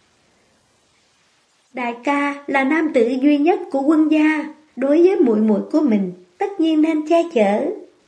Đại ca là nam tử duy nhất của Quân gia, đối với muội muội của mình tất nhiên nên che chở.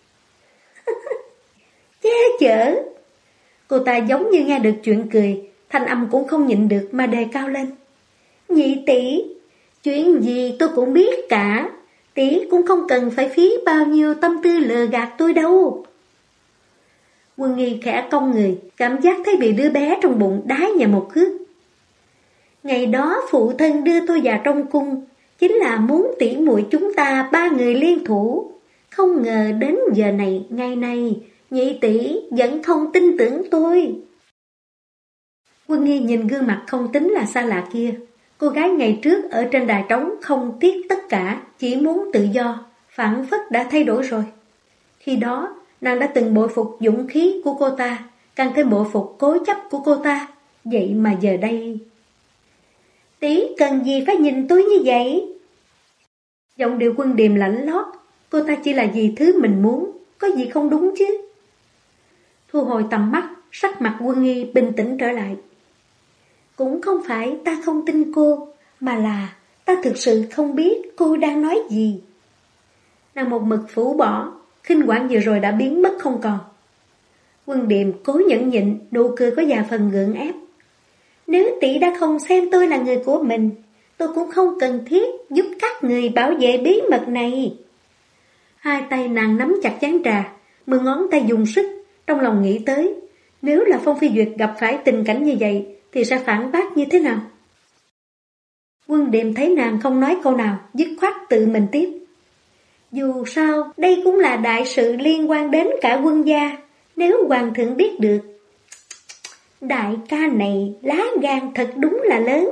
Che chở? Cô ta giống như nghe được chuyện cười, thanh âm cũng không nhịn được mà đề cao lên. Nhị tỷ, chuyện gì tôi cũng biết cả, tỷ cũng không cần phải phí bao nhiêu tâm tư lừa gạt tôi đâu. Quân Nghi khẽ cong người, cảm giác thấy bị đứa bé trong bụng đá nhẹ một cước. Ngày đó phụ thân đưa tôi vào trong cung, chính là muốn tỉ muội chúng ta ba người liên thủ. Không ngờ đến giờ này, ngày này, nhị tỷ vẫn không tin tưởng tôi. Quân Nghi nhìn gương mặt không tính là xa lạ kia. Cô gái ngày trước ở trên đài trống không tiếc tất cả, chỉ muốn tự do, phảng phất đã thay đổi rồi. Khi đó, nàng đã từng bội phục dũng khí của cô ta, càng thêm bội phục cố chấp của cô ta. Vậy mà giờ đây... Tỷ cần gì phải nhìn tôi như vậy? Giọng điệu Quân Điềm lạnh lót, cô ta chỉ là vì thứ mình muốn, có gì không đúng chứ? Thu hồi tầm mắt, sắc mặt Quân Nghi bình tĩnh trở lại. Cũng không phải ta không tin cô, mà là ta thực sự không biết cô đang nói gì. Nàng một mực phủ bỏ, khinh quản vừa rồi đã biến mất không còn. Quân Điềm cố nhẫn nhịn, nụ cười có vài phần gượng ép. Nếu tỷ đã không xem tôi là người của mình, tôi cũng không cần thiết giúp các người bảo vệ bí mật này. Hai tay nàng nắm chặt chén trà, 10 ngón tay dùng sức, trong lòng nghĩ tới, nếu là Phong Phi Duyệt gặp phải tình cảnh như vậy, thì sẽ phản bác như thế nào? Quân Điềm thấy nàng không nói câu nào, dứt khoát tự mình tiếp. Dù sao, đây cũng là đại sự liên quan đến cả Quân gia, nếu hoàng thượng biết được. Đại ca này lá gan thật đúng là lớn.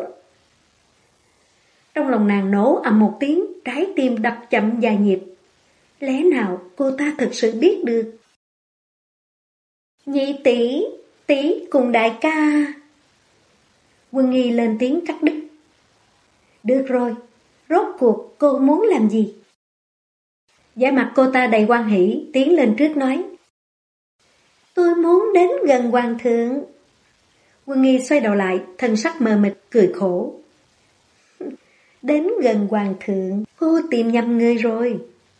Trong lòng nàng nổ ầm một tiếng, trái tim đập chậm vài nhịp. Lẽ nào cô ta thực sự biết được? Nhị tỷ cùng đại ca. Quân Nghi lên tiếng cắt đứt. Được rồi, rốt cuộc cô muốn làm gì? Vẻ mặt cô ta đầy hoan hỉ, tiến lên trước nói. Tôi muốn đến gần hoàng thượng. Quân Nghi xoay đầu lại, thân sắc mờ mịt, cười khổ. Đến gần hoàng thượng, cô tìm nhầm người rồi.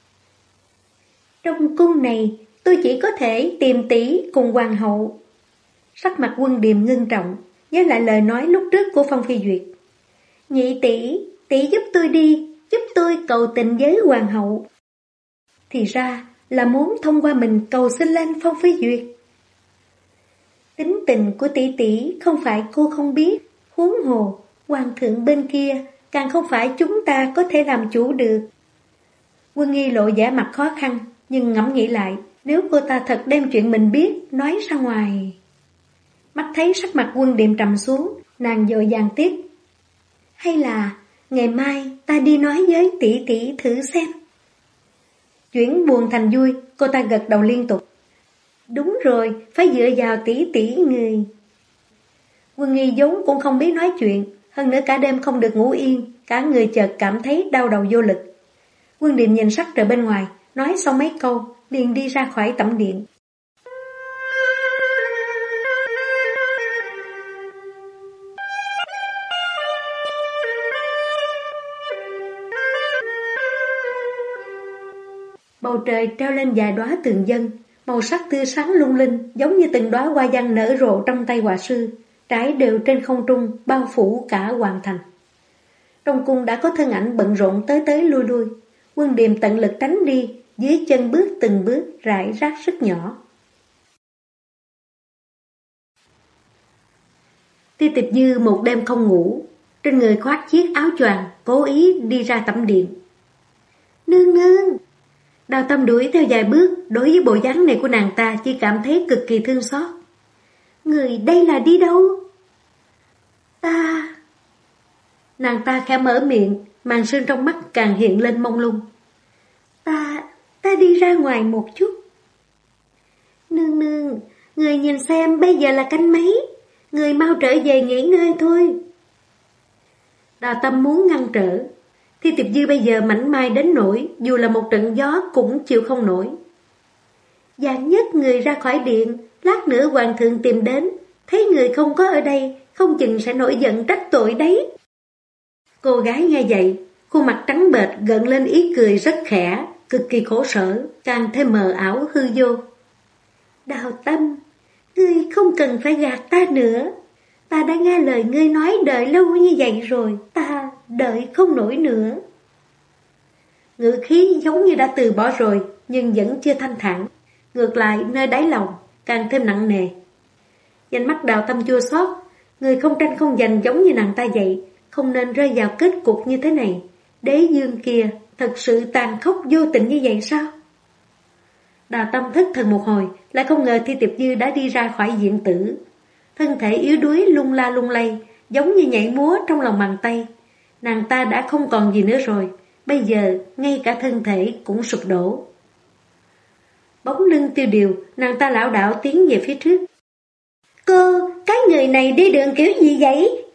Trong cung này, tôi chỉ có thể tìm tỷ cùng hoàng hậu. Sắc mặt Quân Điềm ngưng trọng, nhớ lại lời nói lúc trước của Phong Phi Duyệt. Nhị tỷ giúp tôi đi, giúp tôi cầu tình với hoàng hậu. Thì ra là muốn thông qua mình cầu xin lên Phong Phi Duyệt. Tính tình của tỷ không phải cô không biết, huống hồ, hoàng thượng bên kia càng không phải chúng ta có thể làm chủ được. Quân Nghi lộ vẻ mặt khó khăn, nhưng ngẫm nghĩ lại, nếu cô ta thật đem chuyện mình biết nói ra ngoài. Mắt thấy sắc mặt Quân Điềm trầm xuống, nàng vội vàng tiếp. Hay là ngày mai ta đi nói với tỷ thử xem. Chuyển buồn thành vui, cô ta gật đầu liên tục. Đúng rồi, phải dựa vào tỷ người. Quân Nghi vốn cũng không biết nói chuyện, hơn nữa cả đêm không được ngủ yên, cả người chợt cảm thấy đau đầu vô lực. Quân Điềm nhìn sắc trời bên ngoài, nói xong mấy câu, liền đi ra khỏi tẩm điện. Bầu trời treo lên vài đóa tường vân, màu sắc tươi sáng lung linh, giống như từng đóa hoa văn nở rộ trong tay họa sư, trải đều trên không trung, bao phủ cả hoàng thành. Trong cung đã có thân ảnh bận rộn tới lui lui, Quân Điềm tận lực tránh đi, dưới chân bước từng bước rải rác rất nhỏ. Ti Tiệp Dư một đêm không ngủ, trên người khoác chiếc áo choàng, cố ý đi ra tẩm điện. Nương! Đào Tâm đuổi theo vài bước, đối với bộ dáng này của nàng ta chỉ cảm thấy cực kỳ thương xót. Người đây là đi đâu? Nàng ta khẽ mở miệng, màn sương trong mắt càng hiện lên mông lung. Ta đi ra ngoài một chút. Nương, người nhìn xem bây giờ là canh mấy, người mau trở về nghỉ ngơi thôi. Đào Tâm muốn ngăn trở, Thi Tiệp Dư bây giờ mảnh mai đến nỗi dù là một trận gió cũng chịu không nổi. Vạn nhất người ra khỏi điện, lát nữa hoàng thượng tìm đến, thấy người không có ở đây, không chừng sẽ nổi giận trách tội đấy. Cô gái nghe vậy, khuôn mặt trắng bệch gợn lên ý cười rất khẽ, cực kỳ khổ sở, càng thêm mờ ảo hư vô. Đào Tâm, ngươi không cần phải gạt ta nữa. Ta đã nghe lời ngươi nói đợi lâu như vậy rồi, ta đợi không nổi nữa. Ngữ khí giống như đã từ bỏ rồi, nhưng vẫn chưa thanh thản. Ngược lại nơi đáy lòng càng thêm nặng nề. Danh mắt Đào Tâm chua xót, người không tranh không giành giống như nàng ta vậy, không nên rơi vào kết cục như thế này. Đế dương kia thật sự tàn khốc vô tình như vậy sao? Đào Tâm thất thần một hồi, lại không ngờ Thi Tiệp Dư đã đi ra khỏi viện tử. Thân thể yếu đuối lung la lung lay, giống như nhảy múa trong lòng bàn tay. Nàng ta đã không còn gì nữa rồi, bây giờ ngay cả thân thể cũng sụp đổ. Bóng lưng tiêu điều, nàng ta lảo đảo tiến về phía trước. Cô, cái người này đi đường kiểu gì vậy?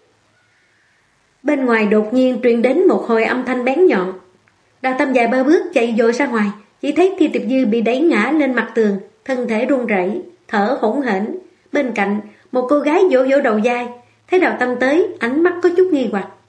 Bên ngoài đột nhiên truyền đến một hồi âm thanh bén nhọn. Đào Tâm vài ba bước chạy vội ra ngoài, chỉ thấy Thi Tiệp Dư bị đẩy ngã lên mặt tường, thân thể run rẩy, thở hổn hển. Bên cạnh, một cô gái vỗ vỗ đầu vai, thấy Đào Tâm tới, ánh mắt có chút nghi hoặc.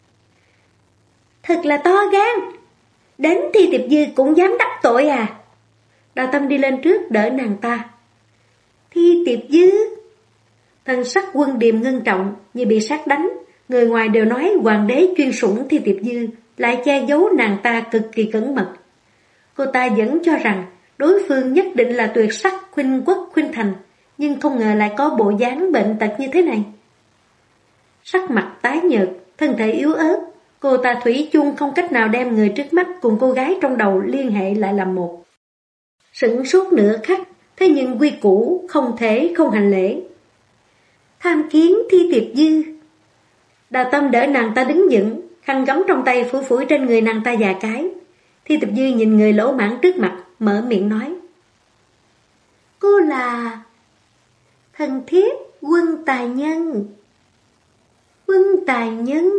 Thật là to gan, đến Thi Tiệp Dư cũng dám đắc tội à? Đào Tâm đi lên trước đỡ nàng ta. Thi Tiệp Dư. Thân sắc Quân Điềm ngưng trọng như bị sát đánh, người ngoài đều nói hoàng đế chuyên sủng Thi Tiệp Dư, lại che giấu nàng ta cực kỳ cẩn mật. Cô ta vẫn cho rằng đối phương nhất định là tuyệt sắc khuynh quốc khuynh thành, nhưng không ngờ lại có bộ dáng bệnh tật như thế này. Sắc mặt tái nhợt, thân thể yếu ớt, cô ta thủy chung không cách nào đem người trước mắt cùng cô gái trong đầu liên hệ lại làm một. Sửng sốt nửa khắc, thế nhưng quy củ không thể không hành lễ. Tham kiến Thi Tiệp Dư. Đào Tâm đỡ nàng ta đứng vững, khăn gấm trong tay phủi phủi trên người nàng ta vài cái. Thi Tiệp Dư nhìn người lỗ mãng trước mặt, mở miệng nói. Cô là thần thiếp Quân Tài Nhân. Quân Tài Nhân.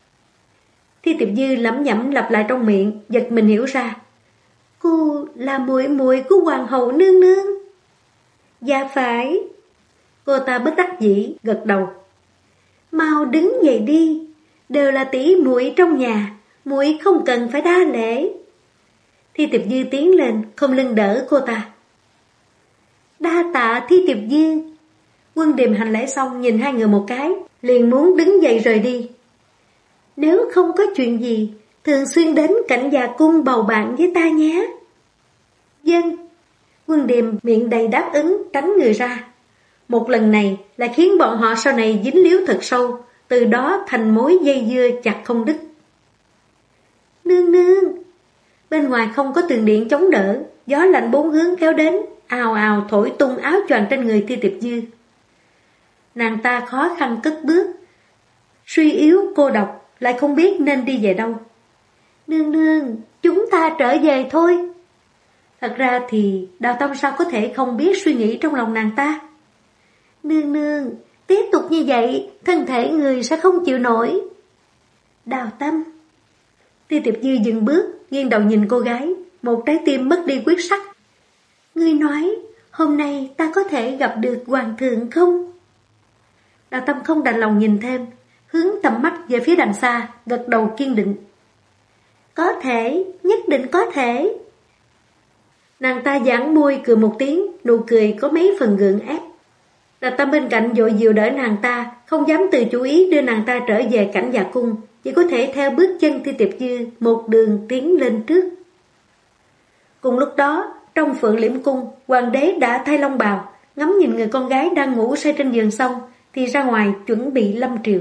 Thi Tiệp Dư lẩm nhẩm lặp lại trong miệng, giật mình hiểu ra. Cô là muội muội của hoàng hậu nương nương. Dạ phải. Cô ta bất đắc dĩ gật đầu. Mau đứng dậy đi, đều là tỷ muội trong nhà, muội không cần phải đa lễ. Thi Tiệp Dư tiến lên, không lưng đỡ cô ta. Đa tạ Thi Tiệp Dư. Quân Điềm hành lễ xong nhìn hai người một cái, liền muốn đứng dậy rời đi. Nếu không có chuyện gì, thường xuyên đến Cảnh Già Cung bầu bạn với ta nhé. Vâng. Quân Điềm miệng đầy đáp ứng, tránh người ra. Một lần này là khiến bọn họ sau này dính líu thật sâu, từ đó thành mối dây dưa chặt không đứt. Nương nương. Bên ngoài không có tường điện chống đỡ, gió lạnh bốn hướng kéo đến, ào ào thổi tung áo choàng trên người Thi Tiệp Dư. Nàng ta khó khăn cất bước, suy yếu cô độc, lại không biết nên đi về đâu. Nương nương, chúng ta trở về thôi. Thật ra thì Đào Tâm sao có thể không biết suy nghĩ trong lòng nàng ta. Nương nương, tiếp tục như vậy, thân thể người sẽ không chịu nổi. Đào Tâm. Thi Tiệp Dư dừng bước, nghiêng đầu nhìn cô gái, một trái tim mất đi quyết sắc. Ngươi nói, hôm nay ta có thể gặp được hoàng thượng không? Đào Tâm không đành lòng nhìn thêm, hướng tầm mắt về phía đằng xa, gật đầu kiên định. Có thể, nhất định có thể. Nàng ta giãn môi cười một tiếng, nụ cười có mấy phần gượng ép. Đào Tâm bên cạnh vội dìu đỡ nàng ta, không dám từ chủ ý đưa nàng ta trở về Cảnh Già Cung, chỉ có thể theo bước chân Thi Tiệp Dư một đường tiến lên trước. Cùng lúc đó, trong Phượng Liễm Cung, hoàng đế đã thay long bào, ngắm nhìn người con gái đang ngủ say trên giường xong, thì ra ngoài chuẩn bị lâm triều.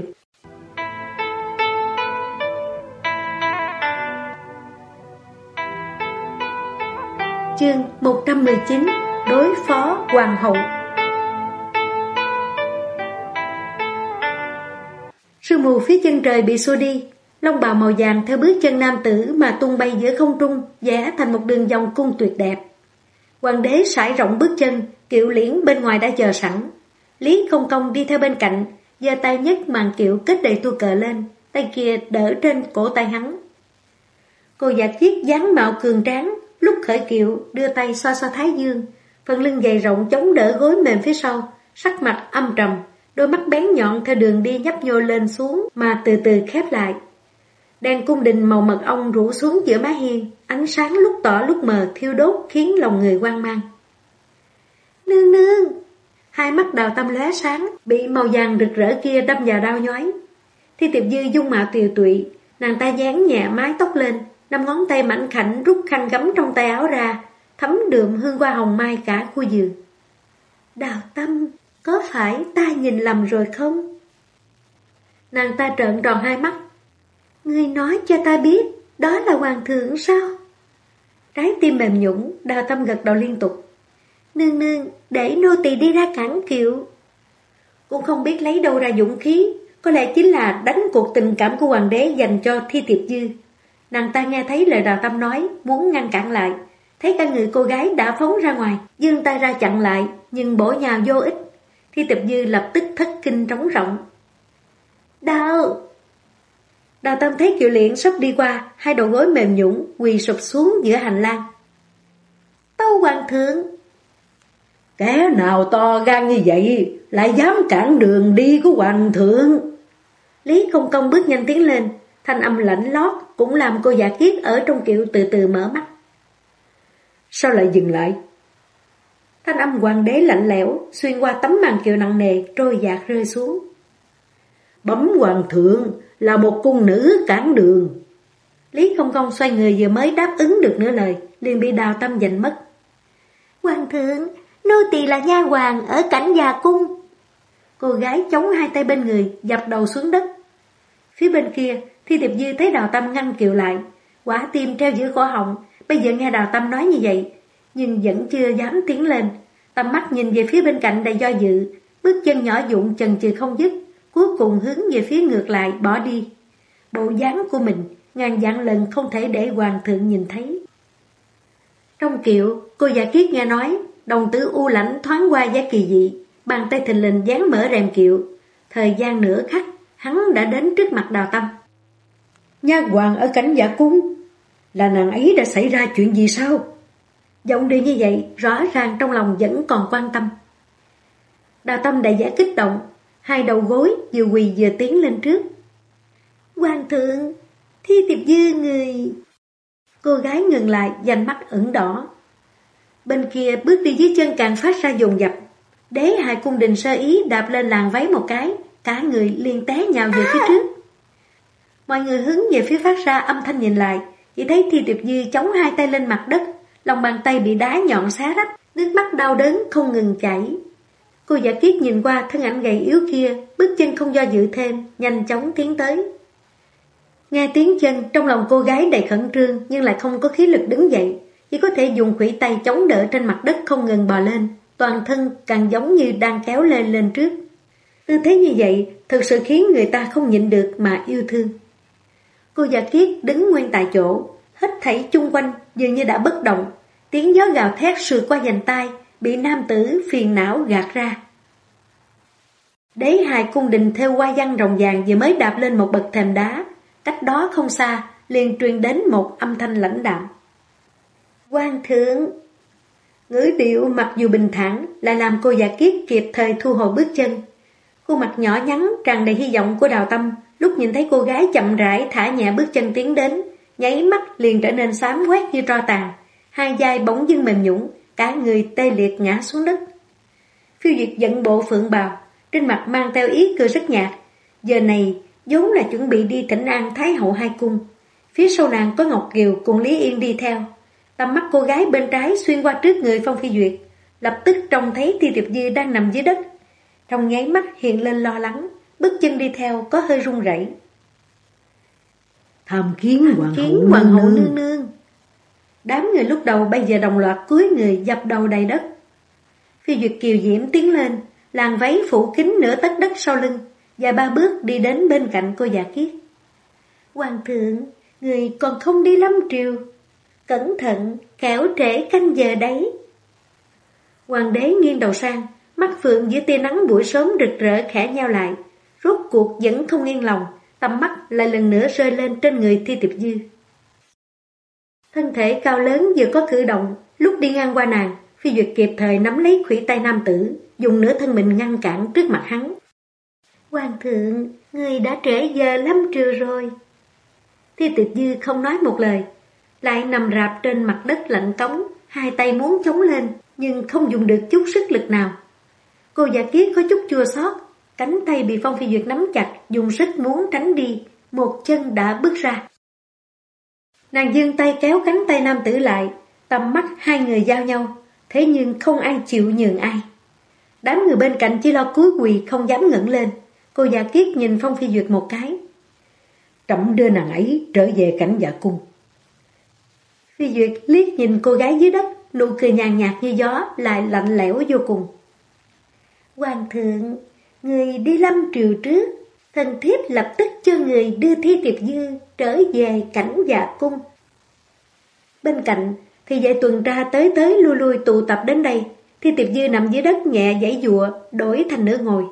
Chương 119. Đối phó hoàng hậu. Sương mù phía chân trời bị xua đi, long bào màu vàng theo bước chân nam tử mà tung bay giữa không trung, vẽ thành một đường vòng cung tuyệt đẹp. Hoàng đế sải rộng bước chân, Kiệu Liễn bên ngoài đã chờ sẵn. Lý Công Công đi theo bên cạnh, giơ tay nhấc màn kiệu kết đầy tua cờ lên, tay kia đỡ trên cổ tay hắn. Cô Dạ Chiết dáng mạo cường tráng, lúc khởi kiệu đưa tay xoa xoa thái dương, phần lưng dày rộng chống đỡ gối mềm phía sau, sắc mặt âm trầm, đôi mắt bén nhọn theo đường đi nhấp nhô lên xuống mà từ từ khép lại. Đèn cung đình màu mật ong rủ xuống giữa mái hiên, ánh sáng lúc tỏ lúc mờ thiêu đốt khiến lòng người hoang mang. Nương nương! Hai mắt Đào Tâm lóe sáng, bị màu vàng rực rỡ kia đâm vào đau nhói. Thi Tiệp Dư dung mạo tiều tụy, nàng ta dán nhẹ mái tóc lên, năm ngón tay mảnh khảnh rút khăn gấm trong tay áo ra, thấm đượm hương hoa hồng mai cả khu giường. Đào Tâm, có phải ta nhìn lầm rồi không? Nàng ta trợn tròn hai mắt. Ngươi nói cho ta biết, đó là hoàng thượng sao? Trái tim mềm nhũn, Đào Tâm gật đầu liên tục. Nương nương, để nô tỳ đi ra cản kiệu. Cũng không biết lấy đâu ra dũng khí, có lẽ chính là đánh cuộc tình cảm của hoàng đế dành cho Thi Tiệp Dư. Nàng ta nghe thấy lời Đào Tâm nói, muốn ngăn cản lại, thấy cả người cô gái đã phóng ra ngoài, giương tay ra chặn lại, nhưng bổ nhào vô ích. Thi Tiệp Dư lập tức thất kinh trống rỗng. Đào Tâm thấy Kiệu Liễn sắp đi qua, hai đầu gối mềm nhũn quỳ sụp xuống giữa hành lang. Tâu hoàng thượng! Kẻ nào to gan như vậy lại dám cản đường đi của hoàng thượng? Lý Công Công bước nhanh tiến lên, thanh âm lạnh lót cũng làm cô Dạ Kiết ở trong kiệu từ từ mở mắt. Sao lại dừng lại? Thanh âm hoàng đế lạnh lẽo xuyên qua tấm màn kiệu nặng nề trôi dạt rơi xuống. Bẩm hoàng thượng, là một cung nữ cản đường. Lý Công Công xoay người vừa mới đáp ứng được nửa lời, liền bị Đào Tâm giành mất. Hoàng thượng, nô tỳ là nha hoàng ở Cảnh Già Cung. Cô gái chống hai tay bên người, dập đầu xuống đất. Phía bên kia, Thi Tiệp Dư thấy Đào Tâm ngăn kiệu lại, quả tim treo giữa cổ họng. Bây giờ nghe Đào Tâm nói như vậy, nhưng vẫn chưa dám tiến lên. Tầm mắt nhìn về phía bên cạnh đầy do dự, bước chân nhỏ vụn chần chừ không dứt, cuối cùng hướng về phía ngược lại bỏ đi. Bộ dáng của mình ngàn vạn lần không thể để hoàng thượng nhìn thấy. Trong kiệu, cô Dạ Kiết nghe nói, đồng tử u lãnh thoáng qua giá kỳ dị, bàn tay thình lình dán mở rèm kiệu. Thời gian nửa khắc, hắn đã đến trước mặt Đào Tâm. Nha hoàng ở Cảnh Già Cung, là nàng ấy đã xảy ra chuyện gì sao? Giọng điệu như vậy, rõ ràng trong lòng vẫn còn quan tâm. Đào Tâm đại giả kích động, hai đầu gối vừa quỳ vừa tiến lên trước. Hoàng thượng, Thi Tiệp Dư người... Cô gái ngừng lại, vành mắt ửng đỏ. Bên kia bước đi dưới chân càng phát ra dồn dập. Đế Hài cung đình sơ ý đạp lên làn váy một cái, cả người liền té nhào về phía trước. Mọi người hướng về phía phát ra âm thanh nhìn lại, chỉ thấy Thi Tiệp Dư chống hai tay lên mặt đất, lòng bàn tay bị đá nhọn xé rách, nước mắt đau đớn không ngừng chảy. Cô Giả Kiết nhìn qua thân ảnh gầy yếu kia, bước chân không do dự thêm, nhanh chóng tiến tới. Nghe tiếng chân, trong lòng cô gái đầy khẩn trương nhưng lại không có khí lực đứng dậy, chỉ có thể dùng khuỷu tay chống đỡ trên mặt đất không ngừng bò lên, toàn thân càng giống như đang kéo lên trước. Tư thế như vậy thực sự khiến người ta không nhịn được mà yêu thương. Cô Giả Kiết đứng nguyên tại chỗ, hết thảy chung quanh dường như đã bất động, tiếng gió gào thét sượt qua vành tai, bị nam tử phiền não gạt ra. Đế Hài cung đình theo hoa văn rồng vàng vừa mới đạp lên một bậc thềm đá, cách đó không xa liền truyền đến một âm thanh lãnh đạm. Hoàng thượng! Ngữ điệu mặc dù bình thản lại làm cô Giả Kiết kịp thời thu hồi bước chân. Khuôn mặt nhỏ nhắn tràn đầy hy vọng của Đào Tâm lúc nhìn thấy cô gái chậm rãi thả nhẹ bước chân tiến đến, nháy mắt liền trở nên xám quét như tro tàn, hai vai bỗng dưng mềm nhũn, cả người tê liệt ngã xuống đất. Phiêu Duyệt dẫn bộ phượng bào, trên mặt mang theo ý cười rất nhạt. Giờ này vốn là chuẩn bị đi thỉnh an Thái hậu hai cung, phía sau nàng có Ngọc Kiều cùng Lý Yên đi theo. Tầm mắt cô gái bên trái xuyên qua trước người Phong Phi Duyệt, lập tức trông thấy Thi Tiệp Dư đang nằm dưới đất. Trong nháy mắt hiện lên lo lắng, bước chân đi theo có hơi run rẩy. Tham kiến hoàng hậu nương nương. Đám người lúc đầu bây giờ đồng loạt cúi người dập đầu đầy đất. Phi Duyệt kiều diễm tiến lên, làn váy phủ kín nửa tấc đất sau lưng, và ba bước đi đến bên cạnh cô Giả Kiết. Hoàng thượng, người còn không đi lâm triều, cẩn thận, kẻo trễ canh giờ đấy. Hoàng đế nghiêng đầu sang, mắt phượng dưới tia nắng buổi sớm rực rỡ khẽ nheo lại, rốt cuộc vẫn không yên lòng, tầm mắt lại lần nữa rơi lên trên người Thi Tiệp Dư. Thân thể cao lớn vừa có cử động, lúc đi ngang qua nàng, Phi Duyệt kịp thời nắm lấy khuỷu tay nam tử, dùng nửa thân mình ngăn cản trước mặt hắn. Hoàng thượng, người đã trễ giờ lâm triều rồi. Thi Tiệp Dư không nói một lời, lại nằm rạp trên mặt đất lạnh cống, hai tay muốn chống lên, nhưng không dùng được chút sức lực nào. Cô Giả Kiết có chút chua xót, cánh tay bị Phong Phi Duyệt nắm chặt, dùng sức muốn tránh đi, một chân đã bước ra. Nàng giương tay kéo cánh tay nam tử lại, tầm mắt hai người giao nhau, thế nhưng không ai chịu nhường ai. Đám người bên cạnh chỉ lo cúi quỳ không dám ngẩng lên. Cô Giả Kiết nhìn Phong Phi Duyệt một cái. Trẫm đưa nàng ấy trở về Cảnh Dạ cung. Phi Duyệt liếc nhìn cô gái dưới đất, nụ cười nhàn nhạt như gió, lại lạnh lẽo vô cùng. Hoàng thượng, người đi lâm triều trước, thần thiếp lập tức cho người đưa Thi Tiệp Dư trở về Cảnh Dạ cung. Bên cạnh thì vệ tuần tra tới lui lui tụ tập đến đây. Thi Tiệp Dư nằm dưới đất nhẹ giãy giụa, đổi thành nửa ngồi.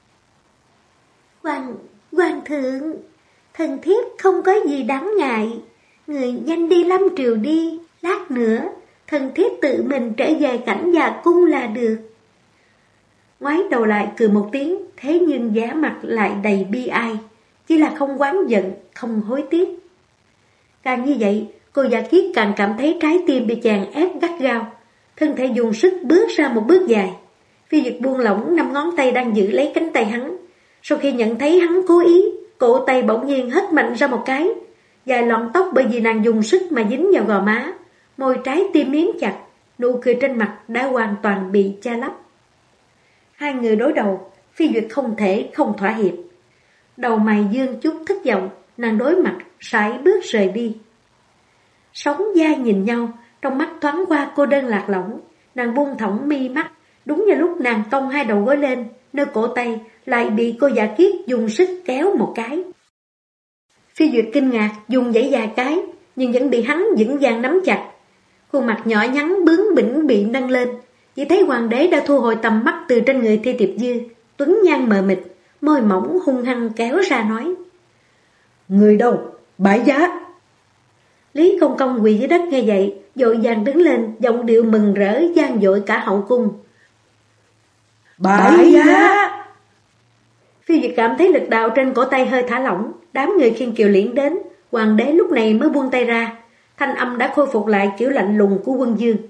Hoàng thượng, thần thiếp không có gì đáng ngại, người nhanh đi lâm triều đi, lát nữa thần thiếp tự mình trở về Cảnh Dạ cung là được. Ngoái đầu lại cười một tiếng, thế nhưng vẻ mặt lại đầy bi ai, chỉ là không oán giận, không hối tiếc. Càng như vậy, cô Giả Kiết càng cảm thấy trái tim bị chàng ép gắt gao, thân thể dùng sức bước ra một bước dài. Phi Duyệt buông lỏng 5 ngón tay đang giữ lấy cánh tay hắn. Sau khi nhận thấy hắn cố ý, cổ tay bỗng nhiên hất mạnh ra một cái, dài lọn tóc bởi vì nàng dùng sức mà dính vào gò má, môi trái tim miếm chặt, nụ cười trên mặt đã hoàn toàn bị che lấp. Hai người đối đầu, Phi Duyệt không thể không thỏa hiệp. Đầu mày dương chút thất vọng, nàng đối mặt, sải bước rời đi. Sóng vai nhìn nhau, trong mắt thoáng qua cô đơn lạc lõng, nàng buông thõng mi mắt, đúng như lúc nàng cong hai đầu gối lên, nơi cổ tay lại bị cô Giả Kiết dùng sức kéo một cái. Phi Duyệt kinh ngạc, dùng giãy vài cái, nhưng vẫn bị hắn vững vàng nắm chặt. Khuôn mặt nhỏ nhắn bướng bỉnh bị nâng lên, chỉ thấy hoàng đế đã thu hồi tầm mắt từ trên người Thi Tiệp Dư, tuấn nhan mờ mịt, môi mỏng hung hăng kéo ra nói: Người đâu? Bãi giá! Lý Công Công quỳ dưới đất nghe vậy, vội vàng đứng lên, giọng điệu mừng rỡ vang dội cả hậu cung. Bãi giá! Phi Duyệt cảm thấy lực đạo trên cổ tay hơi thả lỏng, đám người khiêng kiều liễn đến, hoàng đế lúc này mới buông tay ra, thanh âm đã khôi phục lại kiểu lạnh lùng của Quân Dương.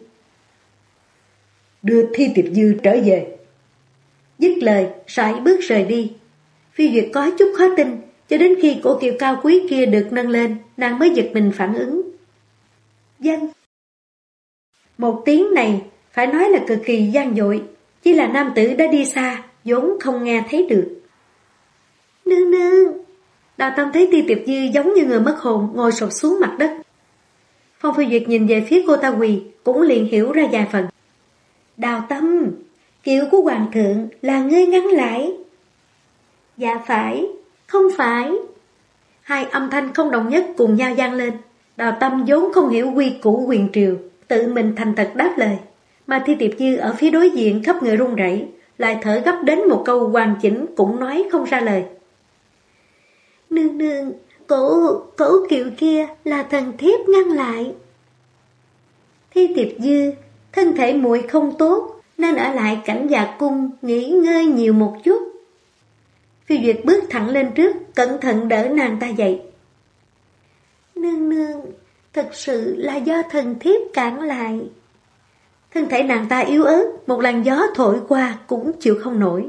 Đưa Thi Tiệp Dư trở về. Dứt lời, sải bước rời đi. Phi Duyệt có chút khó tin, cho đến khi cổ kiều cao quý kia được nâng lên, nàng mới giật mình phản ứng. Dân. Một tiếng này phải nói là cực kỳ gian dội, chỉ là nam tử đã đi xa, vốn không nghe thấy được. Nương nương. Đào Tâm thấy Ti Tiệp Dư giống như người mất hồn, ngồi sụp xuống mặt đất. Phong Phi Duyệt nhìn về phía cô ta quỳ, cũng liền hiểu ra vài phần. Đào Tâm, kiệu của hoàng thượng là ngươi ngăn lại. Dạ phải, không phải. Hai âm thanh không đồng nhất cùng nhau vang lên. Đào Tâm vốn không hiểu quy củ quyền triều, tự mình thành thật đáp lời. Mà Thi Tiệp Dư ở phía đối diện khắp người run rẩy, lại thở gấp đến một câu hoàn chỉnh cũng nói không ra lời. Nương nương, cổ kiệu kia là thần thiếp ngăn lại. Thi Tiệp Dư, thân thể muội không tốt nên ở lại Cảnh Dạ cung nghỉ ngơi nhiều một chút. Phi Duyệt bước thẳng lên trước, cẩn thận đỡ nàng ta dậy. Nương nương, thật sự là do thần thiếp cản lại. Thân thể nàng ta yếu ớt, một làn gió thổi qua cũng chịu không nổi.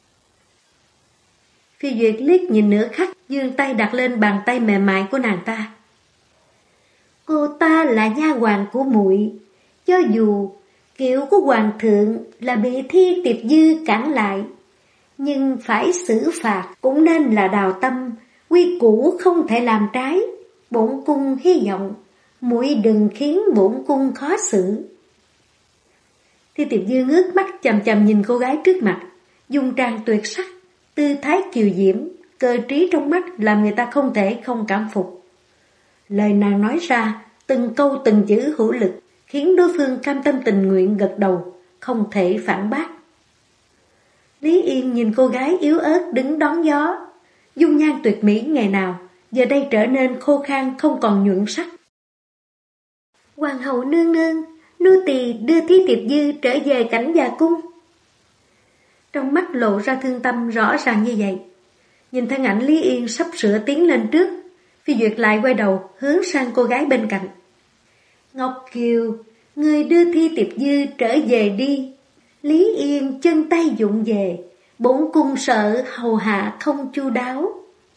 Phi Duyệt liếc nhìn nửa khắc, giương tay đặt lên bàn tay mềm mại của nàng ta. Cô ta là nha hoàn của muội, cho dù kiệu của hoàng thượng là bị Thi Tiệp Dư cản lại, nhưng phải xử phạt cũng nên là Đào Tâm, quy củ không thể làm trái. Bổn cung hy vọng muội đừng khiến bổn cung khó xử. Thi Tiệp Dư ngước mắt chằm chằm nhìn cô gái trước mặt, dung trang tuyệt sắc, tư thái kiều diễm, cơ trí trong mắt làm người ta không thể không cảm phục. Lời nàng nói ra, từng câu từng chữ hữu lực, khiến đối phương cam tâm tình nguyện gật đầu, không thể phản bác. Lý Yên nhìn cô gái yếu ớt đứng đón gió, dung nhan tuyệt mỹ ngày nào, giờ đây trở nên khô khan không còn nhuận sắc. Hoàng hậu nương nương, nô tỳ đưa Thi Tiệp Dư trở về Cảnh Dạ cung. Trong mắt lộ ra thương tâm rõ ràng như vậy. Nhìn thân ảnh Lý Yên sắp sửa tiến lên trước, Phi Duyệt lại quay đầu hướng sang cô gái bên cạnh. Ngọc Kiều, người đưa Thi Tiệp Dư trở về đi. Lý Yên chân tay vụng về, bổn cung sợ hầu hạ không chu đáo.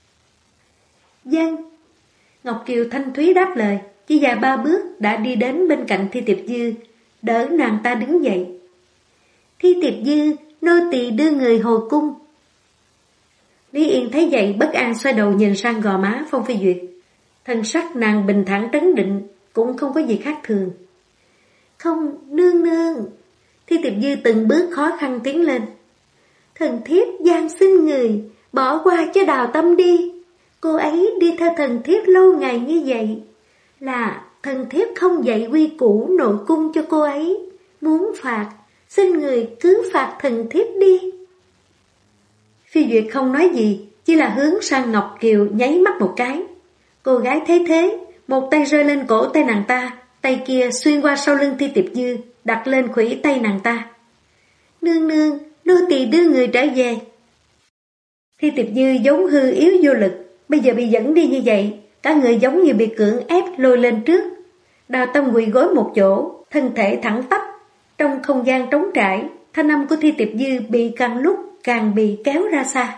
Dân. Ngọc Kiều thanh thúy đáp lời, chỉ vài ba bước đã đi đến bên cạnh Thi Tiệp Dư, đỡ nàng ta đứng dậy. Thi Tiệp Dư, nô tỳ đưa người hồi cung. Lý Yên thấy vậy bất an xoay đầu nhìn sang gò má Phong Phi Duyệt. Thân sắc nàng bình thản trấn định, cũng không có gì khác thường. Không, nương nương. Thi Tiệp Dư từng bước khó khăn tiến lên. Thần thiếp van xin người, bỏ qua cho Đào Tâm đi. Cô ấy đi theo thần thiếp lâu ngày như vậy, là thần thiếp không dạy quy củ nội cung cho cô ấy. Muốn phạt, xin người cứ phạt thần thiếp đi. Phi Duyệt không nói gì, chỉ là hướng sang Ngọc Kiều nháy mắt một cái. Cô gái thấy thế, một tay rơi lên cổ tay nàng ta, tay kia xuyên qua sau lưng Thi Tiệp Dư, đặt lên khuỷu tay nàng ta. Nương nương, nô tỳ đưa người trở về. Thi Tiệp Dư giống hư yếu vô lực, bây giờ bị dẫn đi như vậy, cả người giống như bị cưỡng ép lôi lên trước. Đào Tâm quỳ gối một chỗ, thân thể thẳng tắp. Trong không gian trống trải, thanh âm của Thi Tiệp Dư bị càng lúc càng bị kéo ra xa.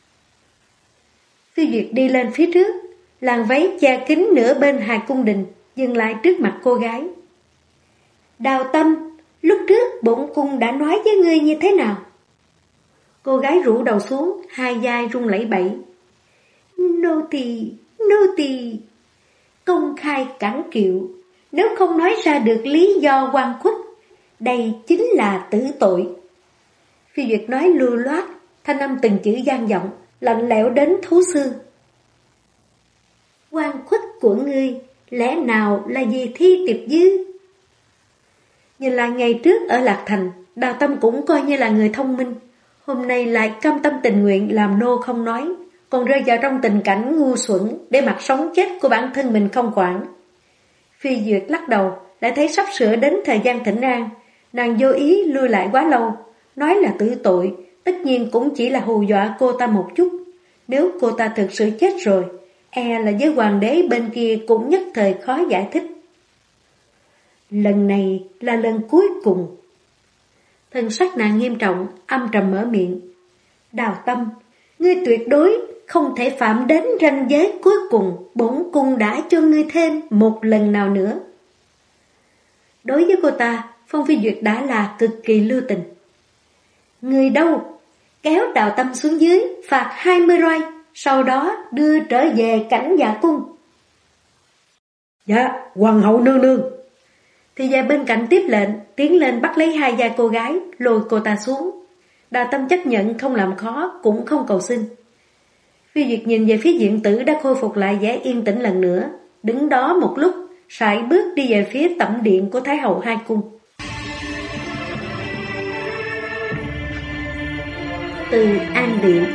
Phi Duyệt đi lên phía trước, làn váy che kín nửa bên hài cung đình, dừng lại trước mặt cô gái. Đào Tâm, lúc trước bổn cung đã nói với ngươi như thế nào? Cô gái rũ đầu xuống, hai vai run lẩy bẩy. Nô tỳ công khai cản kiệu, nếu không nói ra được lý do oan khuất, đây chính là tử tội. Phi Duyệt nói lưu loát, thanh âm từng chữ gian vọng, lạnh lẽo đến thấu xương. Oan khuất của ngươi lẽ nào là vì Thi Tiệp Dư? Nhìn lại ngày trước ở Lạc Thành, Đào Tâm cũng coi như là người thông minh, hôm nay lại cam tâm tình nguyện làm nô không nói, còn rơi vào trong tình cảnh ngu xuẩn để mặc sống chết của bản thân mình không quản. Phi Duyệt lắc đầu, lại thấy sắp sửa đến thời gian thỉnh an, nàng vô ý lui lại quá lâu, Nói là tử tội, tất nhiên cũng chỉ là hù dọa cô ta một chút. Nếu cô ta thực sự chết rồi, e là với hoàng đế bên kia cũng nhất thời khó giải thích. Lần này là lần cuối cùng. Thần sắc nàng nghiêm trọng, âm trầm mở miệng. Đào Tâm, ngươi tuyệt đối không thể phạm đến ranh giới cuối cùng, bổn cung đã cho ngươi thêm một lần nào nữa. Đối với cô ta, Phong Phi Duyệt đã là cực kỳ lưu tình. Ngươi đâu? Kéo Đào Tâm xuống dưới, phạt 20 roi, sau đó đưa trở về cảnh Dạ cung. Dạ, hoàng hậu nương nương. Thì gia bên cạnh tiếp lệnh, tiến lên bắt lấy hai gia cô gái, lôi cô ta xuống. Đào Tâm chấp nhận không làm khó, cũng không cầu xin. Phi Duyệt nhìn về phía Diện Tử đã khôi phục lại vẻ yên tĩnh lần nữa, đứng đó một lúc, sải bước đi về phía tẩm điện của Thái hậu hai cung. Từ An Điện.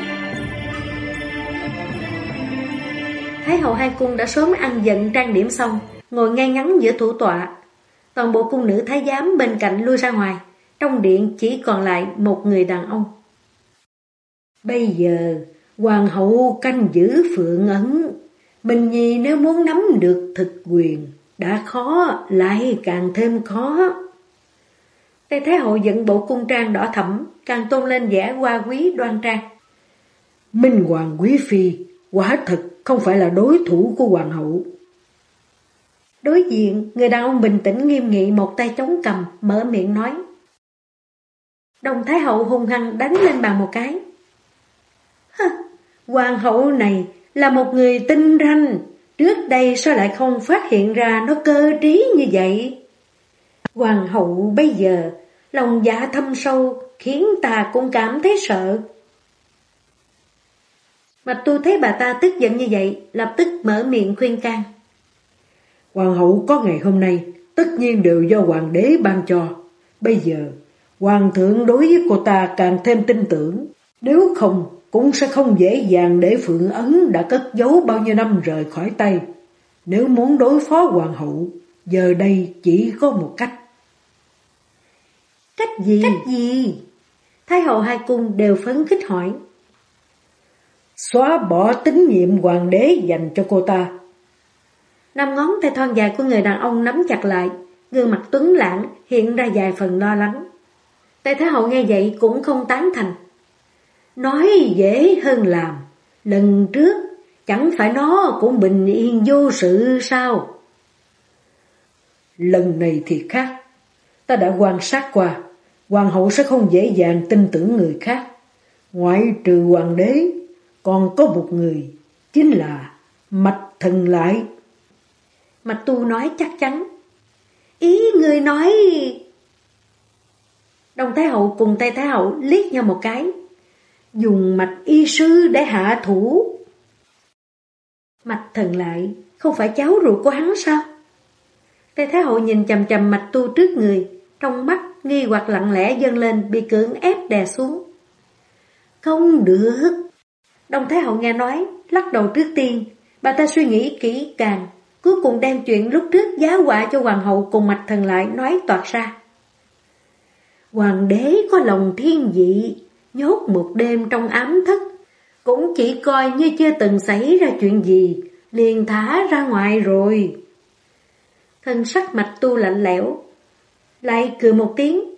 Thái hậu hai cung đã sớm ăn dần trang điểm xong, ngồi ngay ngắn giữa thủ tọa. Toàn bộ cung nữ thái giám bên cạnh lui ra ngoài, trong điện chỉ còn lại một người đàn ông. Bây giờ, hoàng hậu canh giữ Phượng Ấn. Bình Nhi nếu muốn nắm được thực quyền, đã khó, lại càng thêm khó. Tây Thái hậu dẫn bộ cung trang đỏ thẫm, càng tôn lên vẻ hoa quý đoan trang. Minh Hoàng quý phi, quả thật không phải là đối thủ của hoàng hậu. Đối diện, người đàn ông bình tĩnh nghiêm nghị một tay chống cằm, mở miệng nói. Đồng Thái hậu hung hăng đánh lên bàn một cái. Hoàng hậu này là một người tinh ranh, trước đây sao lại không phát hiện ra nó cơ trí như vậy? Hoàng hậu bây giờ, lòng dạ thâm sâu, khiến ta cũng cảm thấy sợ. Mạch Tu thấy bà ta tức giận như vậy, lập tức mở miệng khuyên can. Hoàng hậu có ngày hôm nay, tất nhiên đều do hoàng đế ban cho. Bây giờ, hoàng thượng đối với cô ta càng thêm tin tưởng. Nếu không, cũng sẽ không dễ dàng để Phượng Ấn đã cất giấu bao nhiêu năm rời khỏi tay. Nếu muốn đối phó hoàng hậu, giờ đây chỉ có một cách. Cách gì? Cách gì? Thái hậu hai cung đều phấn khích hỏi. Xóa bỏ tín nhiệm hoàng đế dành cho cô ta. Năm ngón tay thon dài của người đàn ông nắm chặt lại, gương mặt tuấn lãng hiện ra vài phần lo lắng. Tây Thái hậu nghe vậy cũng không tán thành. Nói dễ hơn làm, lần trước chẳng phải nó cũng bình yên vô sự sao? Lần này thì khác, ta đã quan sát qua, hoàng hậu sẽ không dễ dàng tin tưởng người khác. Ngoại trừ hoàng đế, còn có một người, chính là Mạch Thần Lại. Mạch Tu nói chắc chắn. Ý người nói... Đồng Thái hậu cùng Tây Thái hậu liếc nhau một cái. Dùng Mạch y sư để hạ thủ. Mạch Thần Lại không phải cháu ruột của hắn sao? Tây Thái hậu nhìn chằm chằm Mạch Tu trước người, trong mắt nghi hoặc lặng lẽ dâng lên, bị cưỡng ép đè xuống. Không được. Đồng Thái hậu nghe nói, lắc đầu trước tiên. Bà ta suy nghĩ kỹ càng, cuối cùng đem chuyện lúc trước giá họa cho hoàng hậu cùng Mạch Thần Lại nói toạc ra. Hoàng đế có lòng thiên vị, nhốt một đêm trong ám thất, cũng chỉ coi như chưa từng xảy ra chuyện gì, liền thả ra ngoài rồi. Thân sắc Mạch Tu lạnh lẽo, lại cười một tiếng.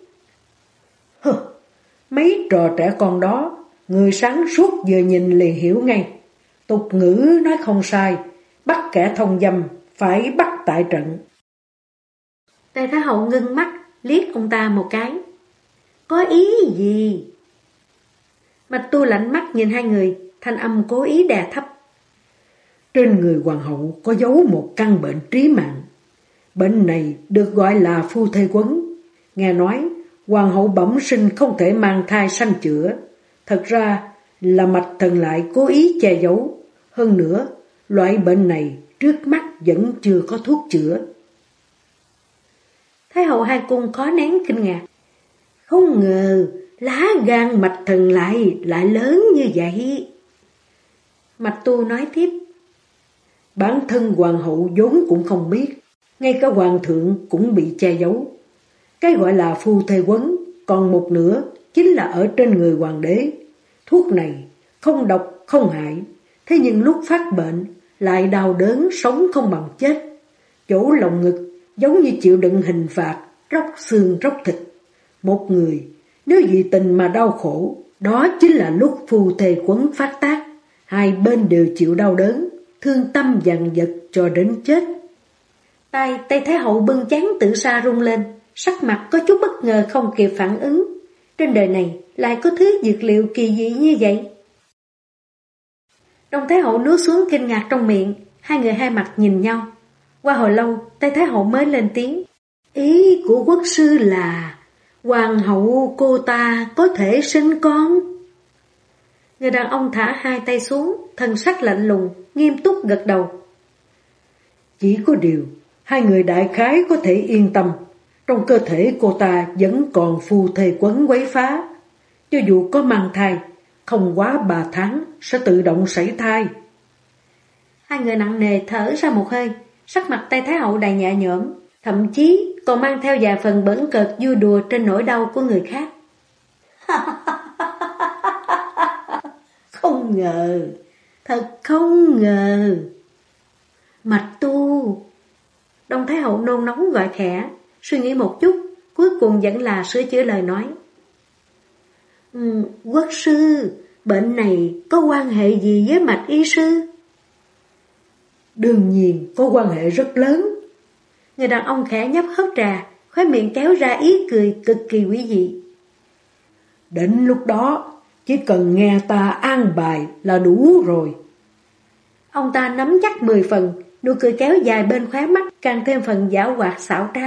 Mấy trò trẻ con đó, người sáng suốt vừa nhìn liền hiểu ngay. Tục ngữ nói không sai, bắt kẻ thông dâm, phải bắt tại trận. Tây Thái hậu ngưng mắt, liếc ông ta một cái. Có ý gì? Mạch Tu lạnh mắt nhìn hai người, thanh âm cố ý đè thấp. Trên người hoàng hậu có giấu một căn bệnh trí mạng. Bệnh này được gọi là phu thê quấn. Nghe nói, hoàng hậu bẩm sinh không thể mang thai sanh chữa. Thật ra là Mạch Thần Lại cố ý che giấu. Hơn nữa, loại bệnh này trước mắt vẫn chưa có thuốc chữa. Thái hậu hai cung khó nén kinh ngạc. Không ngờ lá gan Mạch Thần lại lớn như vậy. Mạch Tu nói tiếp. Bản thân hoàng hậu vốn cũng không biết, ngay cả hoàng thượng cũng bị che giấu. Cái gọi là phu thê quấn, còn một nửa chính là ở trên người hoàng đế. Thuốc này không độc không hại, thế nhưng lúc phát bệnh lại đau đớn sống không bằng chết. Chỗ lồng ngực giống như chịu đựng hình phạt, róc xương róc thịt. Một người nếu vì tình mà đau khổ, đó chính là lúc phu thê quấn phát tác, hai bên đều chịu đau đớn, thương tâm dằn vặt cho đến chết. Tay Thái hậu bưng chán tự sa rung lên, sắc mặt có chút bất ngờ không kịp phản ứng. Trên đời này lại có thứ dược liệu kỳ dị như vậy. Đông Thái hậu nuốt xuống kinh ngạc trong miệng, hai người hai mặt nhìn nhau. Qua hồi lâu, Thái hậu mới lên tiếng. Ý của quốc sư là hoàng hậu cô ta có thể sinh con. Người đàn ông thả hai tay xuống, thần sắc lạnh lùng, nghiêm túc gật đầu. Chỉ có điều, hai người đại khái có thể yên tâm. Trong cơ thể cô ta vẫn còn phu thê quấn quấy phá. Cho dù có mang thai, không quá 3 tháng sẽ tự động sảy thai. Hai người nặng nề thở ra một hơi, sắc mặt Thái hậu đầy nhẹ nhõm, thậm chí còn mang theo vài phần bỡn cợt vui đùa trên nỗi đau của người khác. Không ngờ, thật không ngờ. Mạch Tu. Đông Thái hậu nôn nóng gọi khẽ, suy nghĩ một chút, cuối cùng vẫn là sửa chữa lời nói. Quốc sư, bệnh này có quan hệ gì với Mạch y sư? Đương nhiên có quan hệ rất lớn. Người đàn ông khẽ nhấp hớp trà, khóe miệng kéo ra ý cười cực kỳ quý dị. Đến lúc đó, chỉ cần nghe ta an bài là đủ rồi. Ông ta nắm chắc 10 phần, nụ cười kéo dài bên khóe mắt càng thêm phần giảo hoạt xảo trá.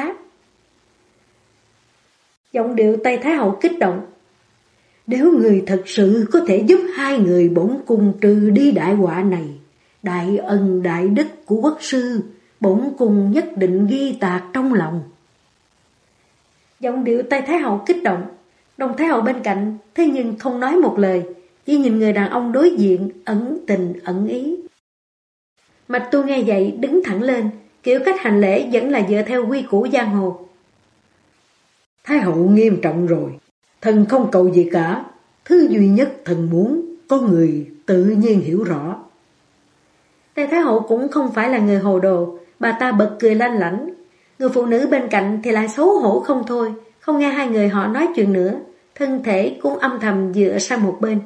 Giọng điệu Thái hậu kích động. Nếu người thật sự có thể giúp hai người bổn cung trừ đi đại họa này, đại ân đại đức của quốc sư, bổn cung nhất định ghi tạc trong lòng. Giọng điệu Thái hậu kích động. Đông Thái hậu bên cạnh thế nhưng không nói một lời, chỉ nhìn người đàn ông đối diện ẩn tình ẩn ý. Mạch Tu nghe vậy đứng thẳng lên, kiểu cách hành lễ vẫn là dựa theo quy củ giang hồ. Thái hậu nghiêm trọng rồi, thần không cầu gì cả, thứ duy nhất thần muốn có người tự nhiên hiểu rõ. Thái hậu cũng không phải là người hồ đồ, bà ta bật cười lanh lảnh. Người phụ nữ bên cạnh thì lại xấu hổ không thôi, không nghe hai người họ nói chuyện nữa, thân thể cũng âm thầm dựa sang một bên.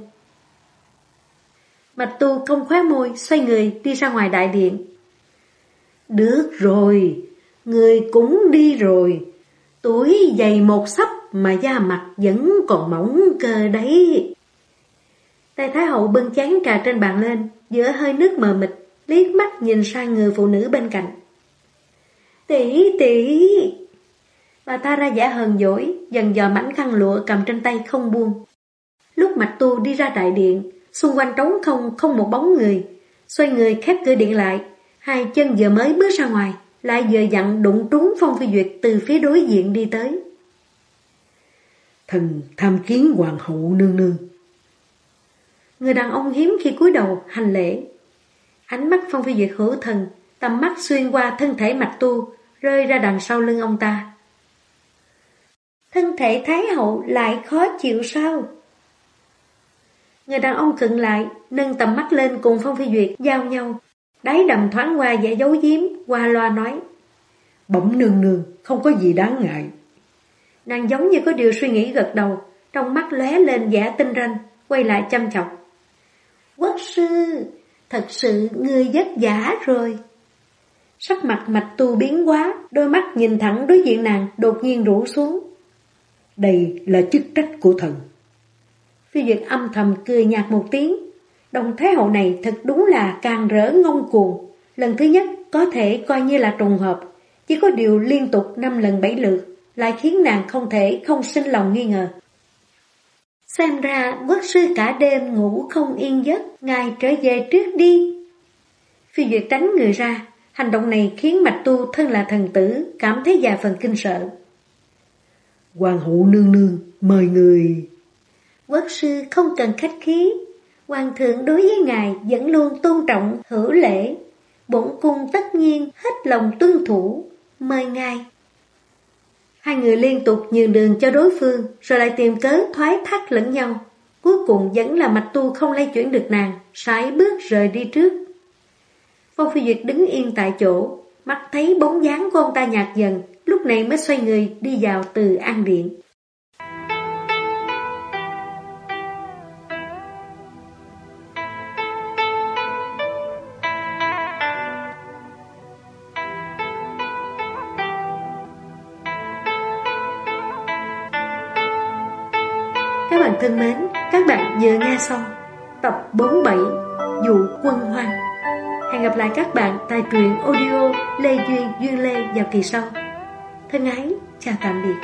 Mạch Tu cong khóe môi, xoay người đi ra ngoài đại điện. Được rồi, người cũng đi rồi. Tuổi dày một xấp mà da mặt vẫn còn mỏng cơ đấy. Thái hậu bưng chén trà trên bàn lên, giữa hơi nước mờ mịt, liếc mắt nhìn sang người phụ nữ bên cạnh. Tỷ. Bà ta ra vẻ hờn dỗi, dần dò mảnh khăn lụa cầm trên tay không buông. Lúc Mạch Tu đi ra đại điện, xung quanh trống không một bóng người. Xoay người khép cửa điện lại, hai chân vừa mới bước ra ngoài, lại vừa dặn đụng trúng Phong Phi Duyệt từ phía đối diện đi tới. Thần tham kiến hoàng hậu nương nương. Người đàn ông hiếm khi cúi đầu hành lễ. Ánh mắt Phong Phi Duyệt hữu thần, tầm mắt xuyên qua thân thể Mạch Tu, rơi ra đằng sau lưng ông ta. Thân thể Thái hậu lại khó chịu sao? Người đàn ông khựng lại, nâng tầm mắt lên cùng Phong Phi Duyệt giao nhau. Đáy đầm thoáng qua vẻ giấu giếm, qua loa nói. Bẩm nương nương, không có gì đáng ngại. Nàng giống như có điều suy nghĩ gật đầu, trong mắt lóe lên vẻ tinh ranh, quay lại chăm chọc. Quốc sư, thật sự ngươi vất vả rồi. Sắc mặt Mạch Tu biến hóa, đôi mắt nhìn thẳng đối diện nàng đột nhiên rũ xuống. Đây là chức trách của thần. Phi Duyệt âm thầm cười nhạt một tiếng. Đồng Thái hậu này thật đúng là càng rỡ ngông cuồng. Lần thứ nhất có thể coi như là trùng hợp, chỉ có điều liên tục 5 lần 7 lượt lại khiến nàng không thể không sinh lòng nghi ngờ. Xem ra quốc sư cả đêm ngủ không yên giấc, ngài trở về trước đi. Phi Duyệt tránh người ra, hành động này khiến Mạch Tu thân là thần tử cảm thấy vài phần kinh sợ. Hoàng hậu nương nương, mời người. Quốc sư không cần khách khí, hoàng thượng đối với ngài vẫn luôn tôn trọng hữu lễ, bổn cung tất nhiên hết lòng tuân thủ, mời ngài. Hai người liên tục nhường đường cho đối phương, rồi lại tìm cớ thoái thác lẫn nhau. Cuối cùng vẫn là Mạch Tu không lay chuyển được nàng, sải bước rời đi trước. Phong Phi Duyệt đứng yên tại chỗ, mắt thấy bóng dáng của ông ta nhạt dần, lúc này mới xoay người đi vào Từ An Điện. Các bạn thân mến, các bạn vừa nghe xong tập 47 Dụ Quân Hoang. Hẹn gặp lại các bạn tại truyện audio Lê Duyên Duyên Lê vào kỳ sau. Thân ái, chào tạm biệt.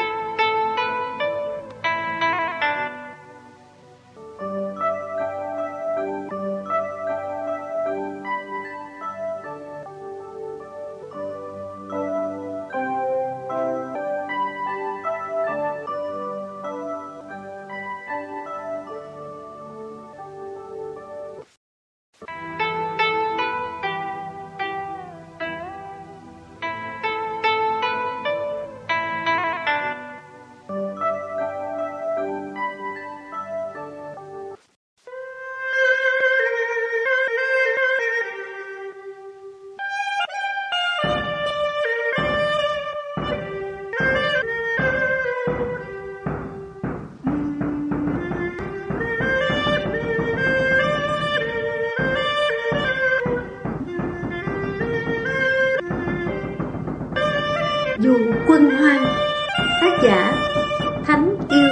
Dụ Quân Hoang. Tác giả Thánh Yêu.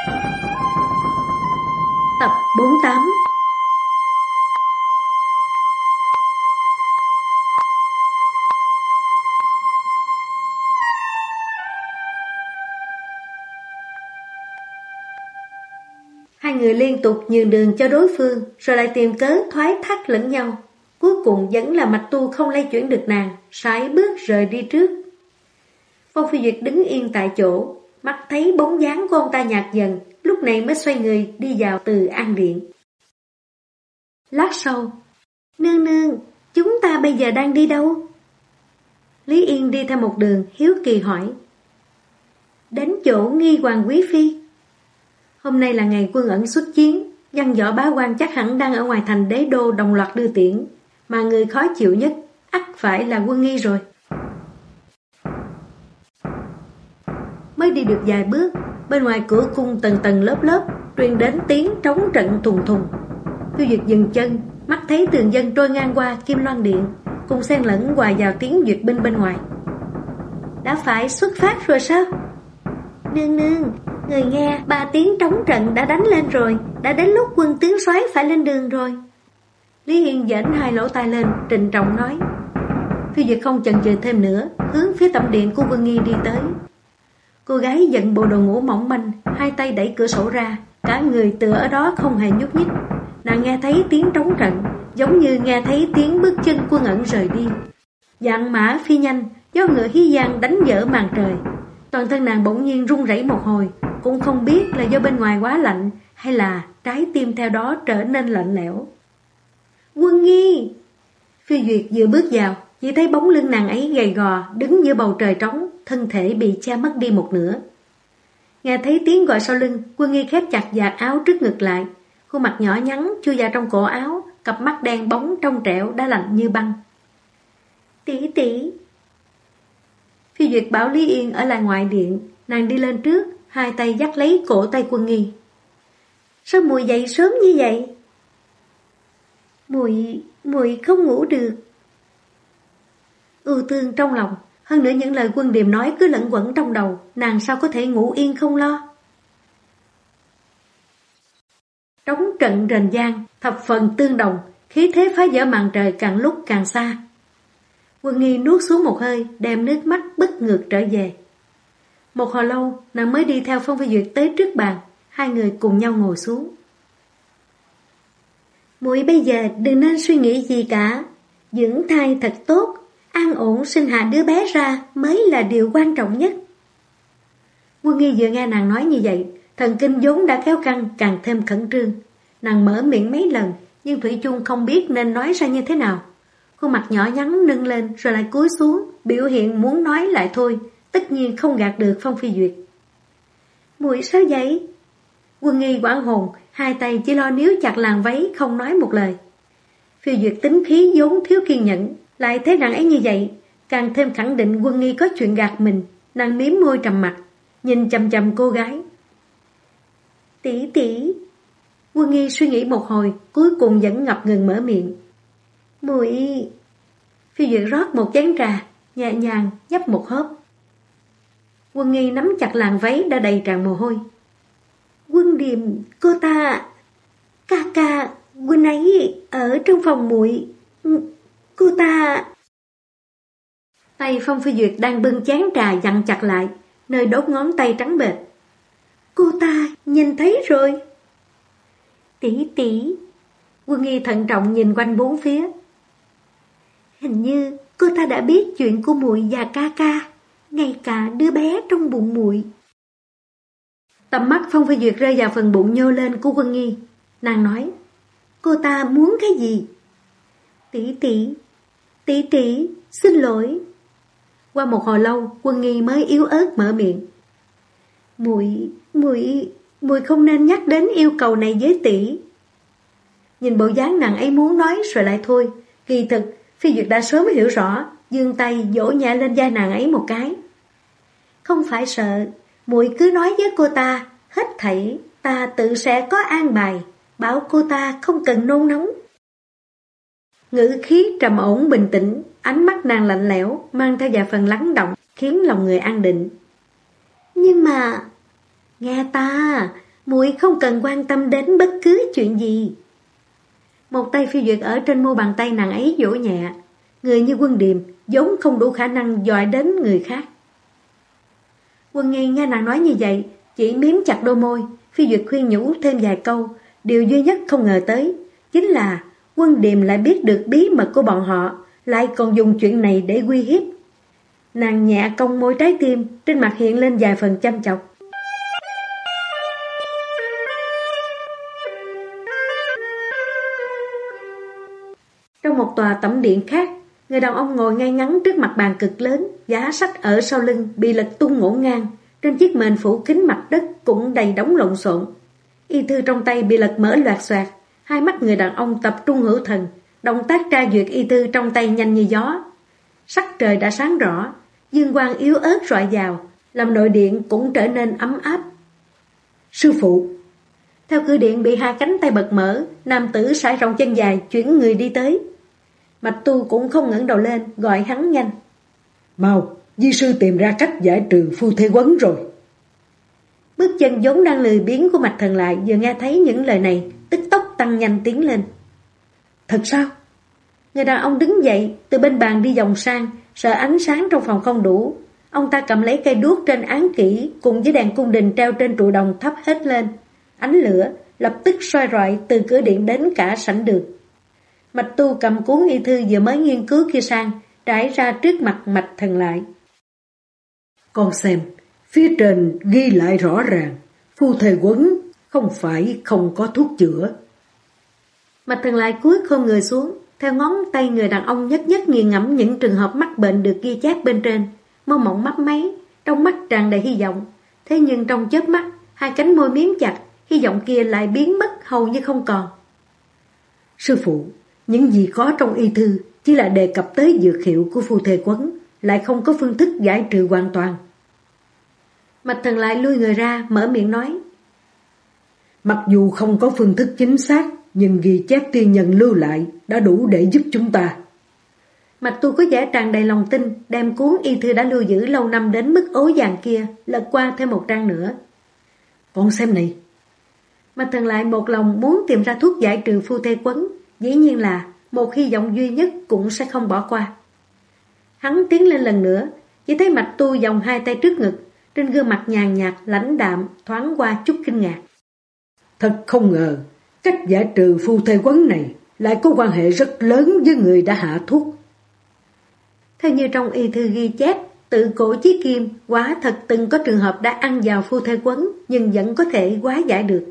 Tập 48. Hai người liên tục nhường đường cho đối phương, rồi lại tìm cớ thoái thác lẫn nhau. Cuối cùng vẫn là Mạch Tu không lay chuyển được nàng, sải bước rời đi trước. Phong Phi Duyệt đứng yên tại chỗ, mắt thấy bóng dáng của ông ta nhạt dần, lúc này mới xoay người đi vào Từ An Điện. Lát sau, nương nương, chúng ta bây giờ đang đi đâu? Lý Yên đi theo một đường, hiếu kỳ hỏi. Đến chỗ Nghi Hoàng Quý Phi. Hôm nay là ngày quân ẩn xuất chiến, văn võ bá quan chắc hẳn đang ở ngoài thành đế đô đồng loạt đưa tiễn, mà người khó chịu nhất ắt phải là Quân Nghi rồi. Mới đi được vài bước, bên ngoài cửa cung tầng tầng lớp lớp truyền đến tiếng trống trận thùng thùng. Phiêu Duyệt dừng chân, mắt thấy tường dân trôi ngang qua Kim Loan Điện, cùng xen lẫn hòa vào tiếng duyệt binh bên ngoài. Đã phải xuất phát rồi sao? Nương nương, người nghe 3 tiếng trống trận đã đánh lên rồi, đã đến lúc quân tướng soái phải lên đường rồi. Lý Hiên giãnh 2 lỗ tai lên, trịnh trọng nói. Phiêu Duyệt không chần chừ thêm nữa, hướng phía tẩm điện của Quân Nghi đi tới. Cô gái giận bộ đồ ngủ mỏng manh, 2 tay đẩy cửa sổ ra, cả người tựa ở đó không hề nhúc nhích. Nàng nghe thấy tiếng trống trận, giống như nghe thấy tiếng bước chân Quân Ẩn rời đi. Dạng mã phi nhanh, gió ngựa hí vang đánh vỡ màn trời. Toàn thân nàng bỗng nhiên run rẩy một hồi, cũng không biết là do bên ngoài quá lạnh hay là trái tim theo đó trở nên lạnh lẽo. Quân Nghi! Phiêu Duyệt vừa bước vào, chỉ thấy bóng lưng nàng ấy gầy gò, đứng giữa bầu trời trống, thân thể bị che mất đi một nửa. Nghe thấy tiếng gọi sau lưng, Quân Nghi khép chặt vạt áo trước ngực lại, khuôn mặt nhỏ nhắn chui vào trong cổ áo, cặp mắt đen bóng trong trẻo đã lạnh như băng. Tỷ tỷ. Phiêu Duyệt bảo Lý Yên ở lại ngoại điện, nàng đi lên trước, 2 tay dắt lấy cổ tay Quân Nghi. Sao muội dậy sớm như vậy? Muội không ngủ được. Ưu thương trong lòng, hơn nữa những lời Quân Điềm nói cứ lẫn quẩn trong đầu, nàng sao có thể ngủ yên không lo. Trống trận rền vang, thập phần tương đồng, khí thế phá vỡ màn trời càng lúc càng xa. Quân Nghi nuốt xuống một hơi, đem nước mắt bứt ngược trở về. Một hồi lâu, nàng mới đi theo Phong Phi Duyệt tới trước bàn, 2 người cùng nhau ngồi xuống. Muội bây giờ đừng nên suy nghĩ gì cả, dưỡng thai thật tốt, an ổn sinh hạ đứa bé ra mới là điều quan trọng nhất. Quân Nghi vừa nghe nàng nói như vậy, thần kinh vốn đã kéo căng càng thêm khẩn trương. Nàng mở miệng mấy lần, nhưng thủy chung không biết nên nói ra như thế nào. Khuôn mặt nhỏ nhắn nâng lên rồi lại cúi xuống, biểu hiện muốn nói lại thôi, tất nhiên không gạt được Phong Phi Duyệt. Muội sao vậy? Quân Nghi hoảng hồn, hai tay chỉ lo níu chặt làn váy, không nói một lời. Phi Duyệt tính khí vốn thiếu kiên nhẫn, lại thấy nàng ấy như vậy, càng thêm khẳng định Quân Nghi có chuyện gạt mình. Nàng miếm môi trầm mặt, nhìn chằm chằm cô gái. Tỷ tỷ. Quân Nghi suy nghĩ một hồi, cuối cùng vẫn ngập ngừng mở miệng. Muội. Phi Duyệt rót một chén trà, nhẹ nhàng nhấp một hớp. Quân Nghi nắm chặt làn váy đã đầy tràn mồ hôi. Quân Điềm, cô ta... Ca ca, huynh ấy ở trong phòng muội. Cô ta... Tay Phong Phi Duyệt đang bưng chén trà dặn chặt lại, nơi đốt ngón tay trắng bệch. Cô ta nhìn thấy rồi. Tỷ tỷ. Quân Nghi thận trọng nhìn quanh bốn phía. Hình như cô ta đã biết chuyện của muội và ca ca, ngay cả đứa bé trong bụng muội. Tầm mắt Phong Phi Duyệt rơi vào phần bụng nhô lên của Quân Nghi. Nàng nói, cô ta muốn cái gì? Tỷ tỷ, xin lỗi. Qua một hồi lâu, Quân Nghi mới yếu ớt mở miệng. Muội không nên nhắc đến yêu cầu này với tỷ. Nhìn bộ dáng nàng ấy muốn nói rồi lại thôi, kỳ thực Phi Duyệt đã sớm hiểu rõ, giương tay vỗ nhẹ lên vai nàng ấy một cái. Không phải sợ, muội cứ nói với cô ta, hết thảy ta tự sẽ có an bài, bảo cô ta không cần nôn nóng. Ngữ khí trầm ổn bình tĩnh, ánh mắt nàng lạnh lẽo, mang theo vài phần lắng động, khiến lòng người an định. Nhưng mà, nghe ta, muội không cần quan tâm đến bất cứ chuyện gì. Một tay Phi Duyệt ở trên mu bàn tay nàng ấy vỗ nhẹ. Người như Quân Điềm vốn không đủ khả năng dọi đến người khác. Quân Nghi nghe nàng nói như vậy, chỉ miếm chặt đôi môi. Phi Duyệt khuyên nhủ thêm vài câu. Điều duy nhất không ngờ tới chính là Quân Điềm lại biết được bí mật của bọn họ, lại còn dùng chuyện này để uy hiếp. Nàng nhẹ cong môi trái tim, trên mặt hiện lên vài phần chăm chọc. Trong một tòa tẩm điện khác, người đàn ông ngồi ngay ngắn trước mặt bàn cực lớn, giá sách ở sau lưng bị lật tung ngổn ngang, trên chiếc mền phủ kín mặt đất cũng đầy đống lộn xộn. Y thư trong tay bị lật mở loạt xoạt, hai mắt người đàn ông tập trung hữu thần, động tác tra duyệt y thư trong tay nhanh như gió. Sắc trời đã sáng rõ, dương quang yếu ớt rọi vào, làm nội điện cũng trở nên ấm áp. Sư phụ! Theo cửa điện bị hai cánh tay bật mở, nam tử sải rộng chân dài chuyển người đi tới. Mạch Tu cũng không ngẩng đầu lên, gọi hắn nhanh. Mau, di sư tìm ra cách giải trừ phu thê quấn rồi. Bước chân vốn đang lười biếng của Mạch Thần Lại vừa nghe thấy những lời này, tức tốc tăng nhanh tiến lên. Thật sao? Người đàn ông đứng dậy, từ bên bàn đi vòng sang, sợ ánh sáng trong phòng không đủ. Ông ta cầm lấy cây đuốc trên án kỹ cùng với đèn cung đình treo trên trụ đồng thắp hết lên. Ánh lửa lập tức soi rọi từ cửa điện đến cả sảnh đường. Mạch Tu cầm cuốn y thư vừa mới nghiên cứu kia sang, trải ra trước mặt Mạch Thần Lại. Con xem, phía trên ghi lại rõ ràng, phu thê quấn không phải không có thuốc chữa. Mạch Thần Lại cúi khom người xuống, theo ngón tay người đàn ông nhất nhất nghiền ngẫm những trường hợp mắc bệnh được ghi chép bên trên, môi mỏng mấp máy, trong mắt tràn đầy hy vọng. Thế nhưng trong chớp mắt, hai cánh môi miếm chặt, hy vọng kia lại biến mất hầu như không còn. Sư phụ, những gì có trong y thư chỉ là đề cập tới dược hiệu của phu thê quấn, lại không có phương thức giải trừ hoàn toàn. Mạch Thần Lại lui người ra, mở miệng nói. Mặc dù không có phương thức chính xác, nhưng ghi chép tiên nhân lưu lại đã đủ để giúp chúng ta. Mạch Tu có vẻ tràn đầy lòng tin, đem cuốn y thư đã lưu giữ lâu năm đến mức ố vàng kia, lật qua thêm một trang nữa. Con xem này. Mạch Thần Lại một lòng muốn tìm ra thuốc giải trừ phu thê quấn, dĩ nhiên là một hy vọng duy nhất cũng sẽ không bỏ qua. Hắn tiến lên lần nữa, chỉ thấy Mạch Tu vòng hai tay trước ngực, trên gương mặt nhàn nhạt, lãnh đạm, thoáng qua chút kinh ngạc. Thật không ngờ, cách giải trừ phu thê quấn này lại có quan hệ rất lớn với người đã hạ thuốc. Theo như trong y thư ghi chép, tự cổ chí kim, quả thật từng có trường hợp đã ăn vào phu thê quấn, nhưng vẫn có thể hóa giải được.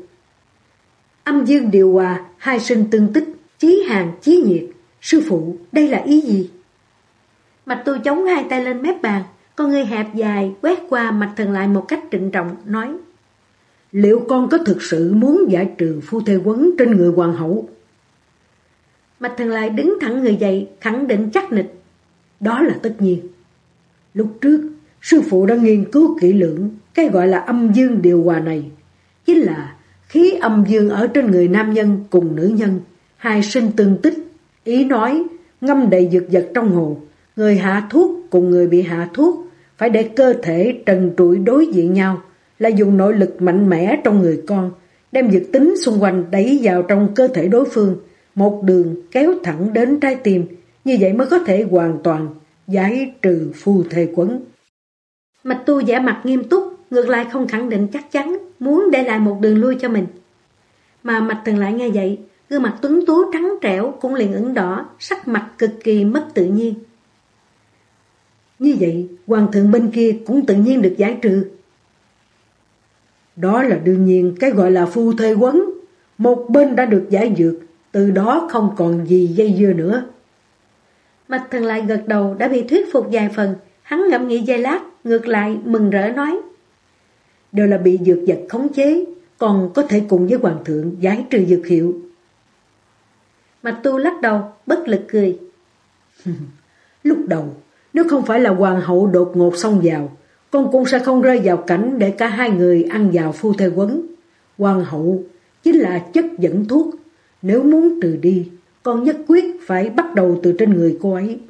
Âm dương điều hòa, hai sinh tương tích, chí hàn chí nhiệt. Sư phụ, đây là ý gì? Mạch Tu chống hai tay lên mép bàn, Con ngươi hẹp dài quét qua Mạch Thần Lại một cách trịnh trọng, nói: Liệu con có thực sự muốn giải trừ phu thê quấn trên người hoàng hậu? Mạch Thần Lại đứng thẳng người dậy, khẳng định chắc nịch: Đó là tất nhiên. Lúc trước, sư phụ đã nghiên cứu kỹ lưỡng cái gọi là âm dương điều hòa này, chính là khí âm dương ở trên người nam nhân cùng nữ nhân, hai sinh tương tích. Ý nói, ngâm đầy dược vật trong hồ, người hạ thuốc cùng người bị hạ thuốc phải để cơ thể trần trụi đối diện nhau, là dùng nội lực mạnh mẽ trong người con, đem dược tính xung quanh đẩy vào trong cơ thể đối phương, một đường kéo thẳng đến trái tim, như vậy mới có thể hoàn toàn giải trừ phu thê quấn. Mạch Tu vẻ mặt nghiêm túc, ngược lại không khẳng định chắc chắn, muốn để lại một đường lui cho mình. Mà Mạch Thần Lại nghe vậy, gương mặt tuấn tú trắng trẻo cũng liền ửng đỏ, sắc mặt cực kỳ mất tự nhiên. Như vậy, hoàng thượng bên kia cũng tự nhiên được giải trừ. Đó là đương nhiên, cái gọi là phu thê quấn, một bên đã được giải dược, từ đó không còn gì dây dưa nữa. Mạch Thần Lại gật đầu, đã bị thuyết phục vài phần, hắn ngẫm nghĩ giây lát, ngược lại mừng rỡ nói: Đều là bị dược vật khống chế, còn có thể cùng với hoàng thượng giải trừ dược hiệu. Mạch Tu lắc đầu, bất lực cười. Lúc đầu, nếu không phải là hoàng hậu đột ngột xông vào, con cũng sẽ không rơi vào cảnh để cả hai người ăn vào phu thê quấn. Hoàng hậu chính là chất dẫn thuốc, nếu muốn trừ đi, con nhất quyết phải bắt đầu từ trên người cô ấy.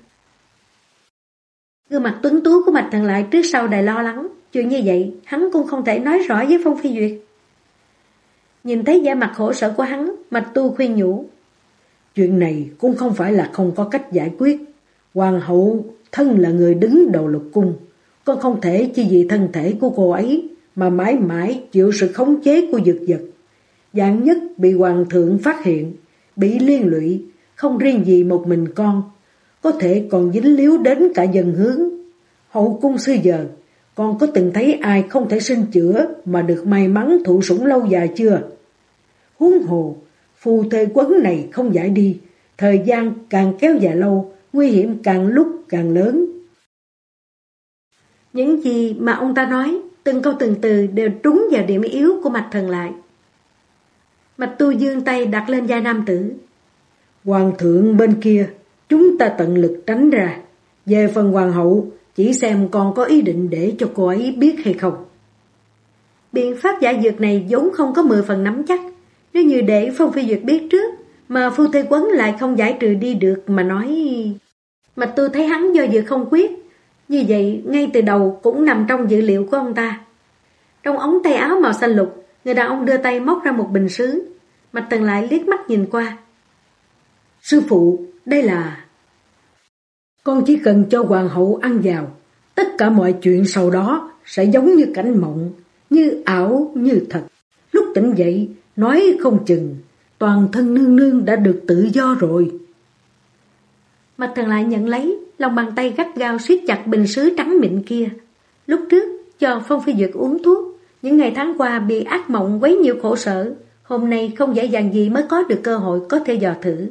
Gương mặt tuấn tú của Mạch Thần Lại trước sau đầy lo lắng, chuyện như vậy hắn cũng không thể nói rõ với Phong Phi Duyệt. Nhìn thấy vẻ mặt khổ sở của hắn, Mạch Tu khuyên nhủ: Chuyện này cũng không phải là không có cách giải quyết. Hoàng hậu thân là người đứng đầu lục cung, con không thể chỉ vì thân thể của cô ấy mà mãi mãi chịu sự khống chế của dược vật. Vạn nhất bị hoàng thượng phát hiện, bị liên lụy, không riêng gì một mình con, có thể còn dính líu đến cả dân hướng. Hậu cung xưa giờ, con có từng thấy ai không thể sinh chữa mà được may mắn thụ sủng lâu dài chưa? Huống hồ, phu thê quấn này không giải đi, thời gian càng kéo dài lâu, nguy hiểm càng lúc càng lớn. Những gì mà ông ta nói, từng câu từng từ đều trúng vào điểm yếu của Mạch Thần Lại. Mạch Tu giương tay đặt lên vai nam tử: Hoàng thượng bên kia, chúng ta tận lực tránh ra. Về phần hoàng hậu, chỉ xem con có ý định để cho cô ấy biết hay không. Biện pháp giải dược này vốn không có 10 phần nắm chắc. Nếu như để Phong Phi Duyệt biết trước, mà phu thê quấn lại không giải trừ đi được mà nói... Mạch Tu thấy hắn do dự không quyết. Như vậy, ngay từ đầu cũng nằm trong dự liệu của ông ta. Trong ống tay áo màu xanh lục, người đàn ông đưa tay móc ra một bình sứ. Mạch Thần Lại liếc mắt nhìn qua. Sư phụ, đây là... Con chỉ cần cho hoàng hậu ăn vào, tất cả mọi chuyện sau đó sẽ giống như cảnh mộng, như ảo như thật. Lúc tỉnh dậy, nói không chừng, toàn thân nương nương đã được tự do rồi. Mạch Thần Lại nhận lấy, lòng bàn tay gắt gao siết chặt bình sứ trắng mịn kia. Lúc trước, cho Phong Phi Duyệt uống thuốc, những ngày tháng qua bị ác mộng quấy nhiều khổ sở, hôm nay không dễ dàng gì mới có được cơ hội có thể dò thử.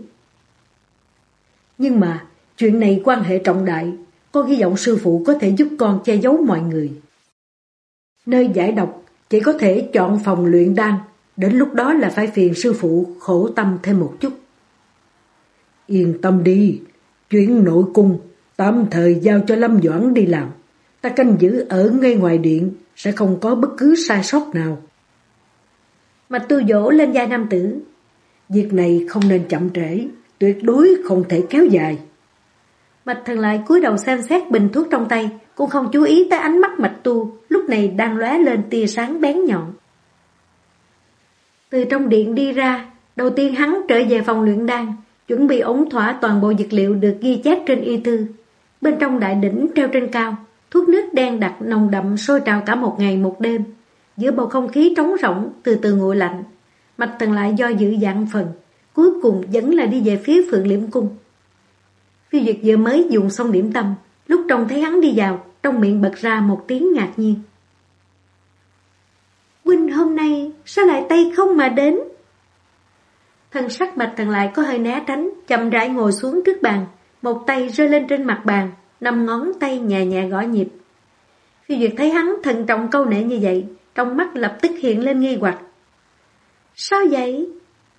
Nhưng mà, chuyện này quan hệ trọng đại, con hy vọng sư phụ có thể giúp con che giấu mọi người. Nơi giải độc chỉ có thể chọn phòng luyện đan, đến lúc đó là phải phiền sư phụ khổ tâm thêm một chút. Yên tâm đi, chuyện nội cung tạm thời giao cho Lâm Doãn đi làm, ta canh giữ ở ngay ngoài điện, sẽ không có bất cứ sai sót nào. Mạch Tu vỗ lên vai nam tử: Việc này không nên chậm trễ, tuyệt đối không thể kéo dài. Mạch Thần Lại cúi đầu xem xét bình thuốc trong tay, cũng không chú ý tới ánh mắt Mạch Tu lúc này đang lóe lên tia sáng bén nhọn. Từ trong điện đi ra, đầu tiên hắn trở về phòng luyện đan, chuẩn bị ổn thỏa toàn bộ dược liệu được ghi chép trên y thư. Bên trong đại đỉnh treo trên cao, thuốc nước đen đặc nồng đậm sôi trào cả một ngày một đêm. Giữa bầu không khí trống rỗng từ từ nguội lạnh, Mạch Thần Lại do dự vạn phần, cuối cùng vẫn là đi về phía Phượng Liễm cung. Phi Duyệt vừa mới dùng xong điểm tâm, lúc trông thấy hắn đi vào, trong miệng bật ra một tiếng ngạc nhiên. Huynh hôm nay sao lại tay không mà đến? Thân sắc Mạch Thần Lại có hơi né tránh, chậm rãi ngồi xuống trước bàn, một tay rơi lên trên mặt bàn, 5 ngón tay nhẹ nhẹ gõ nhịp. Phi Duyệt thấy hắn thận trọng câu nệ như vậy, trong mắt lập tức hiện lên nghi hoặc. Sao vậy?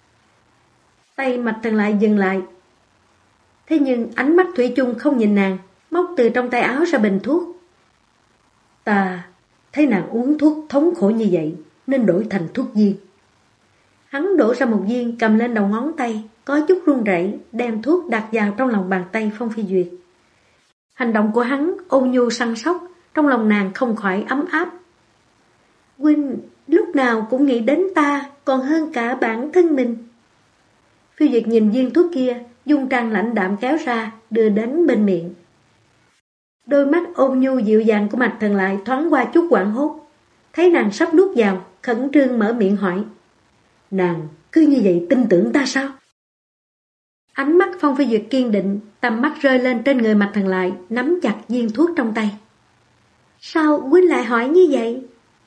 Tay Mạch Thần lại dừng lại. Thế nhưng ánh mắt thủy chung không nhìn nàng, móc từ trong tay áo ra bình thuốc. Ta thấy nàng uống thuốc thống khổ như vậy, nên đổi thành thuốc viên. Hắn đổ ra một viên, cầm lên đầu ngón tay, có chút run rẩy, đem thuốc đặt vào trong lòng bàn tay Phong Phi Duyệt. Hành động của hắn ôn nhu săn sóc, trong lòng nàng không khỏi ấm áp. Huynh lúc nào cũng nghĩ đến ta, còn hơn cả bản thân mình. Phi Duyệt nhìn viên thuốc kia, dung trang lãnh đạm kéo ra, đưa đến bên miệng. Đôi mắt ôn nhu dịu dàng của Mạch Thần lại thoáng qua chút hoảng hốt. Thấy nàng sắp nuốt vào, khẩn trương mở miệng hỏi. Nàng cứ như vậy tin tưởng ta sao? Ánh mắt Phong Phi Duyệt kiên định, tầm mắt rơi lên trên người Mạch Thần lại, nắm chặt viên thuốc trong tay. Sao huynh lại hỏi như vậy?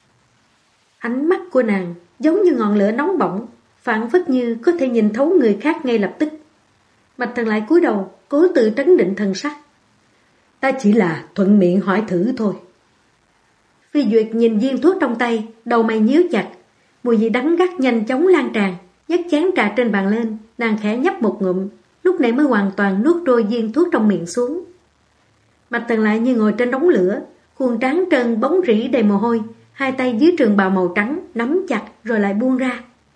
Ánh mắt của nàng giống như ngọn lửa nóng bỏng, phảng phất như có thể nhìn thấu người khác ngay lập tức. Mạch Thần lại cúi đầu, cố tự trấn định thần sắc. Ta chỉ là thuận miệng hỏi thử thôi. Phi Duyệt nhìn viên thuốc trong tay, đầu mày nhíu chặt, mùi vị đắng gắt nhanh chóng lan tràn, nhấc chén trà trên bàn lên, nàng khẽ nhấp một ngụm, lúc này mới hoàn toàn nuốt trôi viên thuốc trong miệng xuống. Mạch Thần lại như ngồi trên đống lửa, khuôn trán trơn bóng rỉ đầy mồ hôi, hai tay dưới trường bào màu trắng nắm chặt rồi lại buông ra.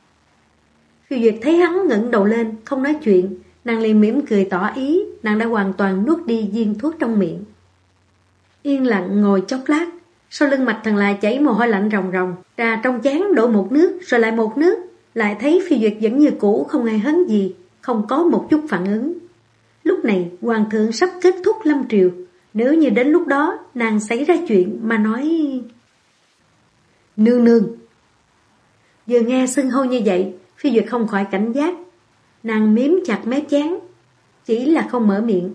Phi Duyệt thấy hắn ngẩng đầu lên, không nói chuyện, nàng liền mỉm cười tỏ ý, nàng đã hoàn toàn nuốt đi viên thuốc trong miệng. Yên lặng ngồi chốc lát, sau lưng Mạch Thần lại chảy mồ hôi lạnh ròng ròng, trà trong chén đổ một nước rồi lại một nước, lại thấy Phi Duyệt vẫn như cũ không hề hấn gì, không có một chút phản ứng. Lúc này hoàng thượng sắp kết thúc lâm triều, nếu như đến lúc đó nàng xảy ra chuyện mà nói... Nương nương. Vừa nghe xưng hô như vậy, Phi Duyệt không khỏi cảnh giác. Nàng miếm chặt mép chán, chỉ là không mở miệng.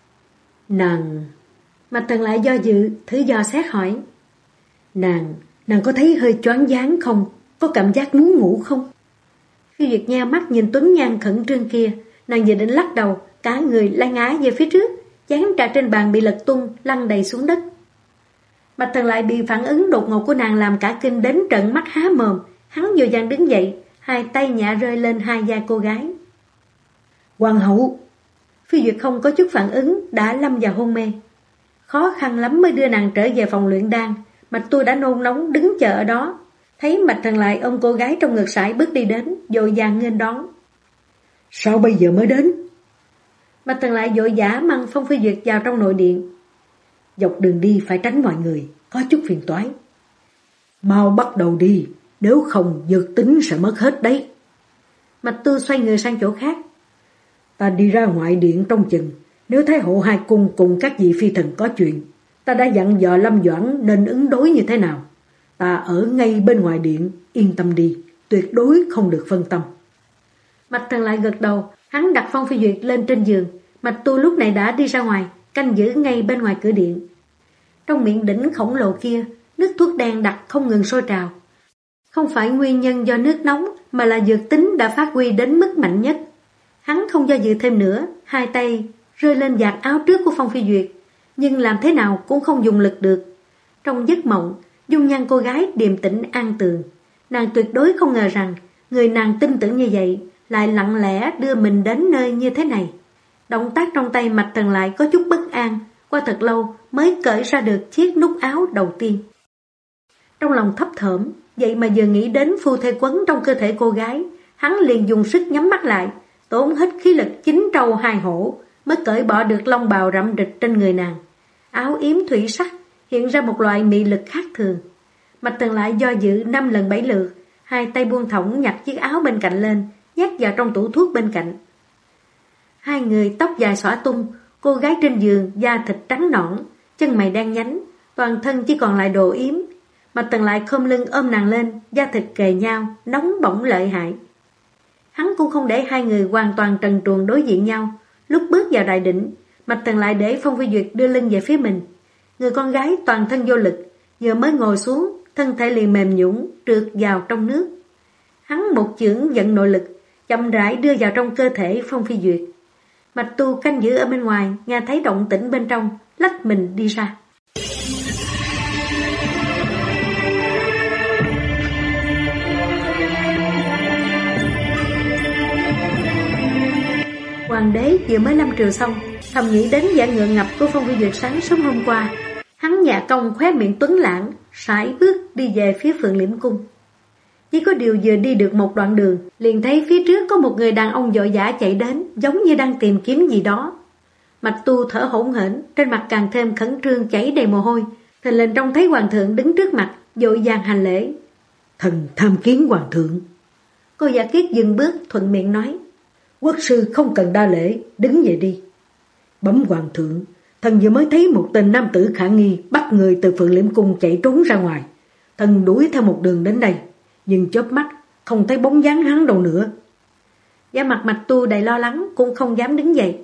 Nàng... Mạch Thần lại do dự, thử dò xét hỏi. Nàng có thấy hơi choáng váng không? Có cảm giác muốn ngủ không? Phi Duyệt nheo mắt nhìn Tuấn Nhan khẩn trương kia, nàng vừa định lắc đầu, cả người lay ngã về phía trước, chén trà trên bàn bị lật tung, lăn đầy xuống đất. Mạch Thần lại bị phản ứng đột ngột của nàng làm cả kinh đến trợn mắt há mồm, hắn vội vàng đứng dậy, hai tay nhẹ rơi lên hai vai cô gái. Hoàng hậu! Phi Duyệt không có chút phản ứng, đã lâm vào hôn mê. Khó khăn lắm mới đưa nàng trở về phòng luyện đan, Mạch Tôi đã nôn nóng đứng chờ ở đó. Thấy Mạch Thần lại ôm cô gái trong ngực sải bước đi đến, vội vàng nghênh đón. Sao bây giờ mới đến? Mạch Thần lại vội vã mang Phong Phi Duyệt vào trong nội điện. Dọc đường đi phải tránh mọi người, có chút phiền toái. Mau bắt đầu đi, nếu không dược tính sẽ mất hết đấy. Mạch Tư xoay người sang chỗ khác. Ta đi ra ngoại điện trong chừng, nếu Thái hậu hai cung cùng các vị phi thần có chuyện, ta đã dặn dò Lâm Doãn nên ứng đối như thế nào. Ta ở ngay bên ngoài điện, yên tâm đi, tuyệt đối không được phân tâm. Mạch Thần lại gật đầu, hắn đặt Phong Phi Duyệt lên trên giường. Mạch Tu lúc này đã đi ra ngoài, canh giữ ngay bên ngoài cửa điện. Trong miệng đỉnh khổng lồ kia, nước thuốc đen đặc không ngừng sôi trào. Không phải nguyên nhân do nước nóng, mà là dược tính đã phát huy đến mức mạnh nhất. Hắn không do dự thêm nữa, hai tay rơi lên vạt áo trước của Phong Phi Duyệt, nhưng làm thế nào cũng không dùng lực được. Trong giấc mộng, dung nhan cô gái điềm tĩnh an tường. Nàng tuyệt đối không ngờ rằng người nàng tin tưởng như vậy lại lặng lẽ đưa mình đến nơi như thế này. Động tác trong tay Mạch Thần lại có chút bất an, qua thật lâu mới cởi ra được chiếc nút áo đầu tiên. Trong lòng thấp thởm, vậy mà vừa nghĩ đến phu thê quấn trong cơ thể cô gái, hắn liền dùng sức nhắm mắt lại, tốn hết khí lực chín trâu hai hổ, mới cởi bỏ được lông bào rậm rịch trên người nàng. Áo yếm thủy sắc hiện ra một loại mị lực khác thường. Mạch Thần lại do dự 5 lần 7 lượt, hai tay buông thõng nhặt chiếc áo bên cạnh lên, nhét vào trong tủ thuốc bên cạnh. Hai người tóc dài xõa tung, cô gái trên giường da thịt trắng nõn, chân mày đen nhánh, toàn thân chỉ còn lại đồ yếm. Mạch Thần lại khom lưng ôm nàng lên, da thịt kề nhau, nóng bỏng lợi hại. Hắn cũng không để hai người hoàn toàn trần truồng đối diện nhau. Lúc bước vào đại đỉnh, Mạch Thần lại để Phong Phi Duyệt đưa lưng về phía mình. Người con gái toàn thân vô lực, vừa mới ngồi xuống, thân thể liền mềm nhũn trượt vào trong nước. Hắn một chưởng vận nội lực, chậm rãi đưa vào trong cơ thể Phong Phi Duyệt. Mạch Tu canh giữ ở bên ngoài, nghe thấy động tĩnh bên trong, lách mình đi ra. Hoàng đế vừa mới lâm triều xong, thầm nghĩ đến vẻ ngượng ngập của Phong Phi Duyệt sáng sớm hôm qua. Hắn nhà công khóe miệng tuấn lãng, sải bước đi về phía Phượng Liễm Cung. Chỉ có điều vừa đi được một đoạn đường, liền thấy phía trước có một người đàn ông vội vã chạy đến, giống như đang tìm kiếm gì đó. Mạch Tu thở hổn hển, trên mặt càng thêm khẩn trương chảy đầy mồ hôi. Thình lình trông thấy hoàng thượng đứng trước mặt, vội vàng hành lễ. Thần tham kiến hoàng thượng. Cô Giả Kiết dừng bước, thuận miệng nói. Quốc sư không cần đa lễ, đứng dậy đi. Bẩm hoàng thượng, thần vừa mới thấy một tên nam tử khả nghi bắt người từ Phượng Liễm Cung chạy trốn ra ngoài. Thần đuổi theo một đường đến đây, nhưng chớp mắt không thấy bóng dáng hắn đâu nữa. Da mặt Mạch Tu đầy lo lắng, cũng không dám đứng dậy.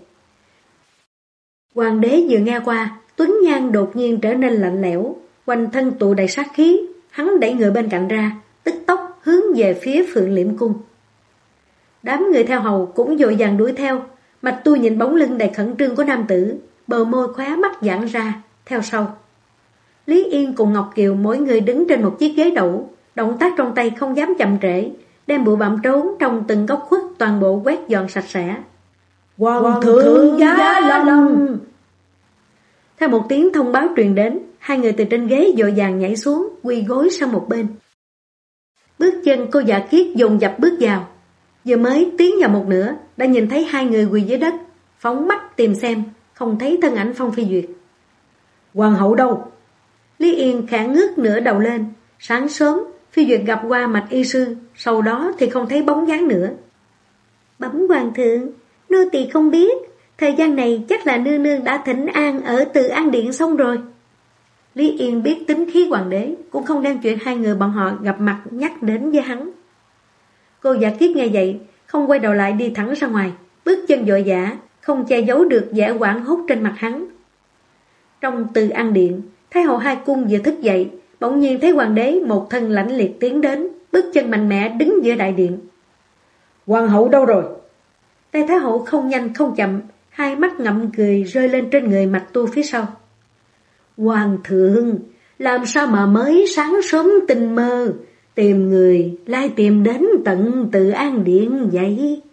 Hoàng đế vừa nghe qua, tuấn nhan đột nhiên trở nên lạnh lẽo, quanh thân tụ đầy sát khí. Hắn đẩy người bên cạnh ra, tức tốc hướng về phía Phượng Liễm Cung. Đám người theo hầu cũng vội vàng đuổi theo. Mạch Tu nhìn bóng lưng đầy khẩn trương của nam tử, bờ môi khóe mắt giãn ra, theo sau. Lý Yên cùng Ngọc Kiều mỗi người đứng trên một chiếc ghế đẩu, động tác trong tay không dám chậm trễ, đem bụi bặm trốn trong từng góc khuất toàn bộ quét dọn sạch sẽ. Hoàng thượng giá lâm! Theo một tiếng thông báo truyền đến, hai người từ trên ghế vội vàng nhảy xuống, quỳ gối sang một bên. Bước chân cô Dạ Kiết dồn dập bước vào. Vừa mới tiến vào một nửa, đã nhìn thấy hai người quỳ dưới đất, phóng mắt tìm xem, không thấy thân ảnh Phong Phi Duyệt. Hoàng hậu đâu? Lý Yên khẽ ngước nửa đầu lên. Sáng sớm, Phi Duyệt gặp qua Mạch y sư, sau đó thì không thấy bóng dáng nữa. Bẩm hoàng thượng, nô tỳ không biết, thời gian này chắc là nương nương đã thỉnh an ở Từ An Điện xong rồi. Lý Yên biết tính khí hoàng đế, cũng không đem chuyện hai người bọn họ gặp mặt nhắc đến với hắn. Cô Dạ Kiết nghe vậy, không quay đầu lại đi thẳng ra ngoài, bước chân vội vã, không che giấu được vẻ hoảng hốt trên mặt hắn. Trong Từ An Điện, Thái hậu hai cung vừa thức dậy, bỗng nhiên thấy hoàng đế một thân lãnh liệt tiến đến, bước chân mạnh mẽ đứng giữa đại điện. Hoàng hậu đâu rồi? Tay Thái hậu không nhanh không chậm, hai mắt ngậm cười rơi lên trên người Mạch Tu phía sau. Hoàng thượng, làm sao mà mới sáng sớm tinh mơ, tìm người lại tìm đến tận Từ An Điện vậy?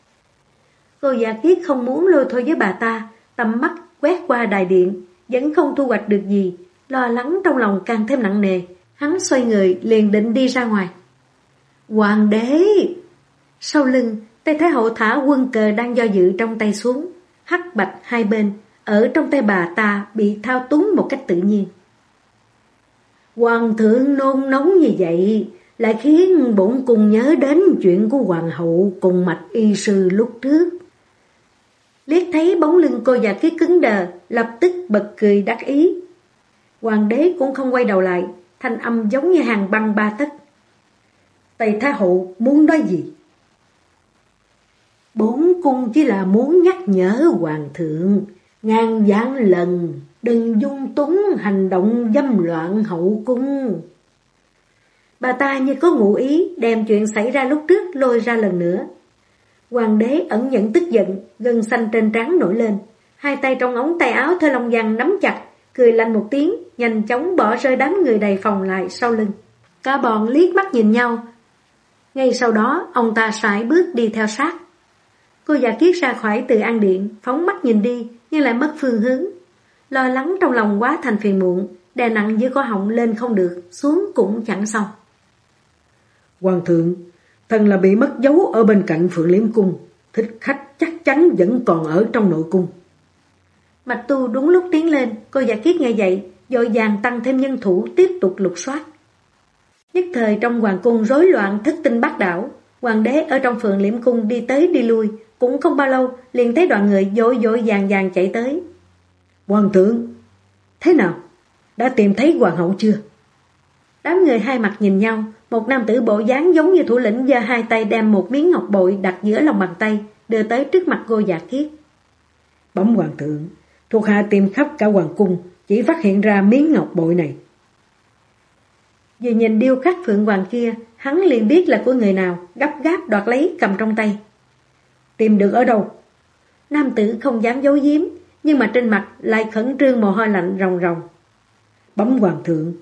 Cô Dạ Kiết không muốn lôi thôi với bà ta, tầm mắt quét qua đại điện, vẫn không thu hoạch được gì, lo lắng trong lòng càng thêm nặng nề. Hắn xoay người liền định đi ra ngoài. Hoàng đế! Sau lưng, tay Thái hậu thả quân cờ đang do dự trong tay xuống, hắc bạch hai bên, ở trong tay bà ta bị thao túng một cách tự nhiên. Hoàng thượng nôn nóng như vậy, lại khiến bổn cung nhớ đến chuyện của hoàng hậu cùng Mạch y sư lúc trước. Liếc thấy bóng lưng cô Dạ Kiết cứng đờ, lập tức bật cười đắc ý. Hoàng đế cũng không quay đầu lại, thanh âm giống như hàng băng ba tấc. Tây Thái hậu muốn nói gì? Bổn cung chỉ là muốn nhắc nhở hoàng thượng, ngàn vạn lần đừng dung túng hành động dâm loạn hậu cung. Bà ta như có ngụ ý đem chuyện xảy ra lúc trước lôi ra lần nữa. Hoàng đế ẩn nhận tức giận, gân xanh trên trán nổi lên, hai tay trong ống tay áo thơ long văn nắm chặt, cười lạnh một tiếng, nhanh chóng bỏ rơi đám người đầy phòng lại sau lưng. Cả bọn liếc mắt nhìn nhau. Ngay sau đó, ông ta sải bước đi theo sát. Cô Dạ Kiết ra khỏi Từ An Điện, phóng mắt nhìn đi, nhưng lại mất phương hướng. Lo lắng trong lòng quá thành phiền muộn, đè nặng dưới cổ họng lên không được, xuống cũng chẳng xong. Hoàng thượng, thần là bị mất dấu ở bên cạnh Phượng Liễm Cung, thích khách chắc chắn vẫn còn ở trong nội cung. Mạch Tu đúng lúc tiến lên, cô Dạ Kiết nghe vậy, vội vàng tăng thêm nhân thủ tiếp tục lục soát. Nhất thời trong hoàng cung rối loạn thất tinh bát đảo, hoàng đế ở trong Phượng Liễm Cung đi tới đi lui, cũng không bao lâu liền thấy đoàn người vội vội vàng vàng chạy tới. Hoàng thượng, thế nào? Đã tìm thấy hoàng hậu chưa? Đám người hai mặt nhìn nhau, một nam tử bộ dáng giống như thủ lĩnh giơ hai tay đem một miếng ngọc bội đặt giữa lòng bàn tay, đưa tới trước mặt cô Dạ Kiết. Bẩm hoàng thượng, thuộc hạ tìm khắp cả hoàng cung, chỉ phát hiện ra miếng ngọc bội này. Vừa nhìn điêu khắc phượng hoàng kia, hắn liền biết là của người nào, gấp gáp đoạt lấy cầm trong tay. Tìm được ở đâu? Nam tử không dám giấu giếm, nhưng mà trên mặt lại khẩn trương mồ hôi lạnh ròng ròng. Bẩm hoàng thượng,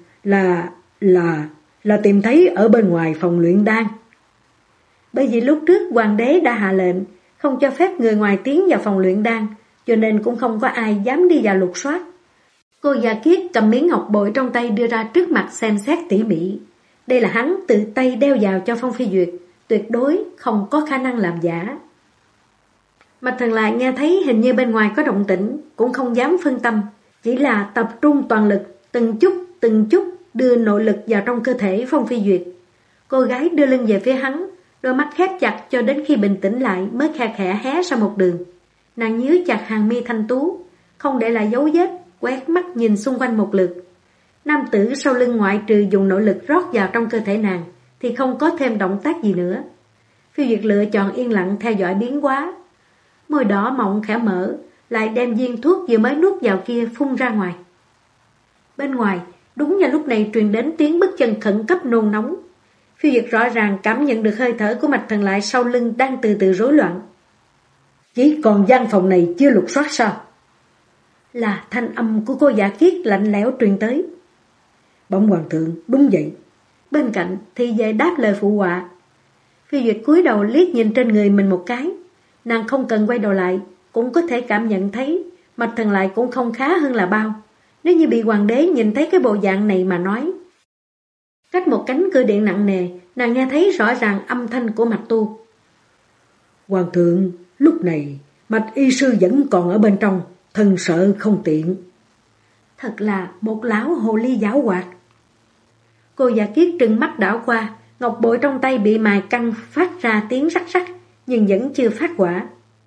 là tìm thấy ở bên ngoài phòng luyện đan. Bởi vì lúc trước hoàng đế đã hạ lệnh, không cho phép người ngoài tiến vào phòng luyện đan, cho nên cũng không có ai dám đi vào lục soát. Cô Gia Kiết cầm miếng ngọc bội trong tay đưa ra trước mặt xem xét tỉ mỉ. Đây là hắn tự tay đeo vào cho Phong Phi Duyệt, tuyệt đối không có khả năng làm giả. Mạch Thần lại nghe thấy hình như bên ngoài có động tĩnh, cũng không dám phân tâm, chỉ là tập trung toàn lực, từng chút đưa nội lực vào trong cơ thể Phong Phi Duyệt. Cô gái đưa lưng về phía hắn, đôi mắt khép chặt cho đến khi bình tĩnh lại mới khe khẽ hé ra một đường. Nàng nhíu chặt hàng mi thanh tú, không để lại dấu vết, quét mắt nhìn xung quanh một lượt. Nam tử sau lưng ngoại trừ dùng nội lực rót vào trong cơ thể nàng, thì không có thêm động tác gì nữa. Phiêu Duyệt lựa chọn yên lặng theo dõi biến hóa. Môi đỏ mọng khẽ mở, lại đem viên thuốc vừa mới nuốt vào kia phun ra ngoài. Bên ngoài, đúng vào lúc này truyền đến tiếng bước chân khẩn cấp nôn nóng. Phiêu Duyệt rõ ràng cảm nhận được hơi thở của Mạch Thần lại sau lưng đang từ từ rối loạn. Chỉ còn gian phòng này chưa lục soát sao? Là thanh âm của cô Dạ Kiết lạnh lẽo truyền tới. Bẩm hoàng thượng, đúng vậy. Bên cạnh thì về đáp lời phụ họa. Phiêu Duyệt cúi đầu liếc nhìn trên người mình một cái. Nàng không cần quay đầu lại, cũng có thể cảm nhận thấy Mạch Thần lại cũng không khá hơn là bao. Nếu như bị hoàng đế nhìn thấy cái bộ dạng này mà nói. Cách một cánh cửa điện nặng nề, nàng nghe thấy rõ ràng âm thanh của Mạch Tu. Hoàng thượng, lúc này Mạch y sư vẫn còn ở bên trong, thân sợ không tiện. Thật là một lão hồ ly giảo hoạt. Cô Dạ Kiết trừng mắt đảo qua, ngọc bội trong tay bị mài căng phát ra tiếng rắc rắc, nhưng vẫn chưa phát quả.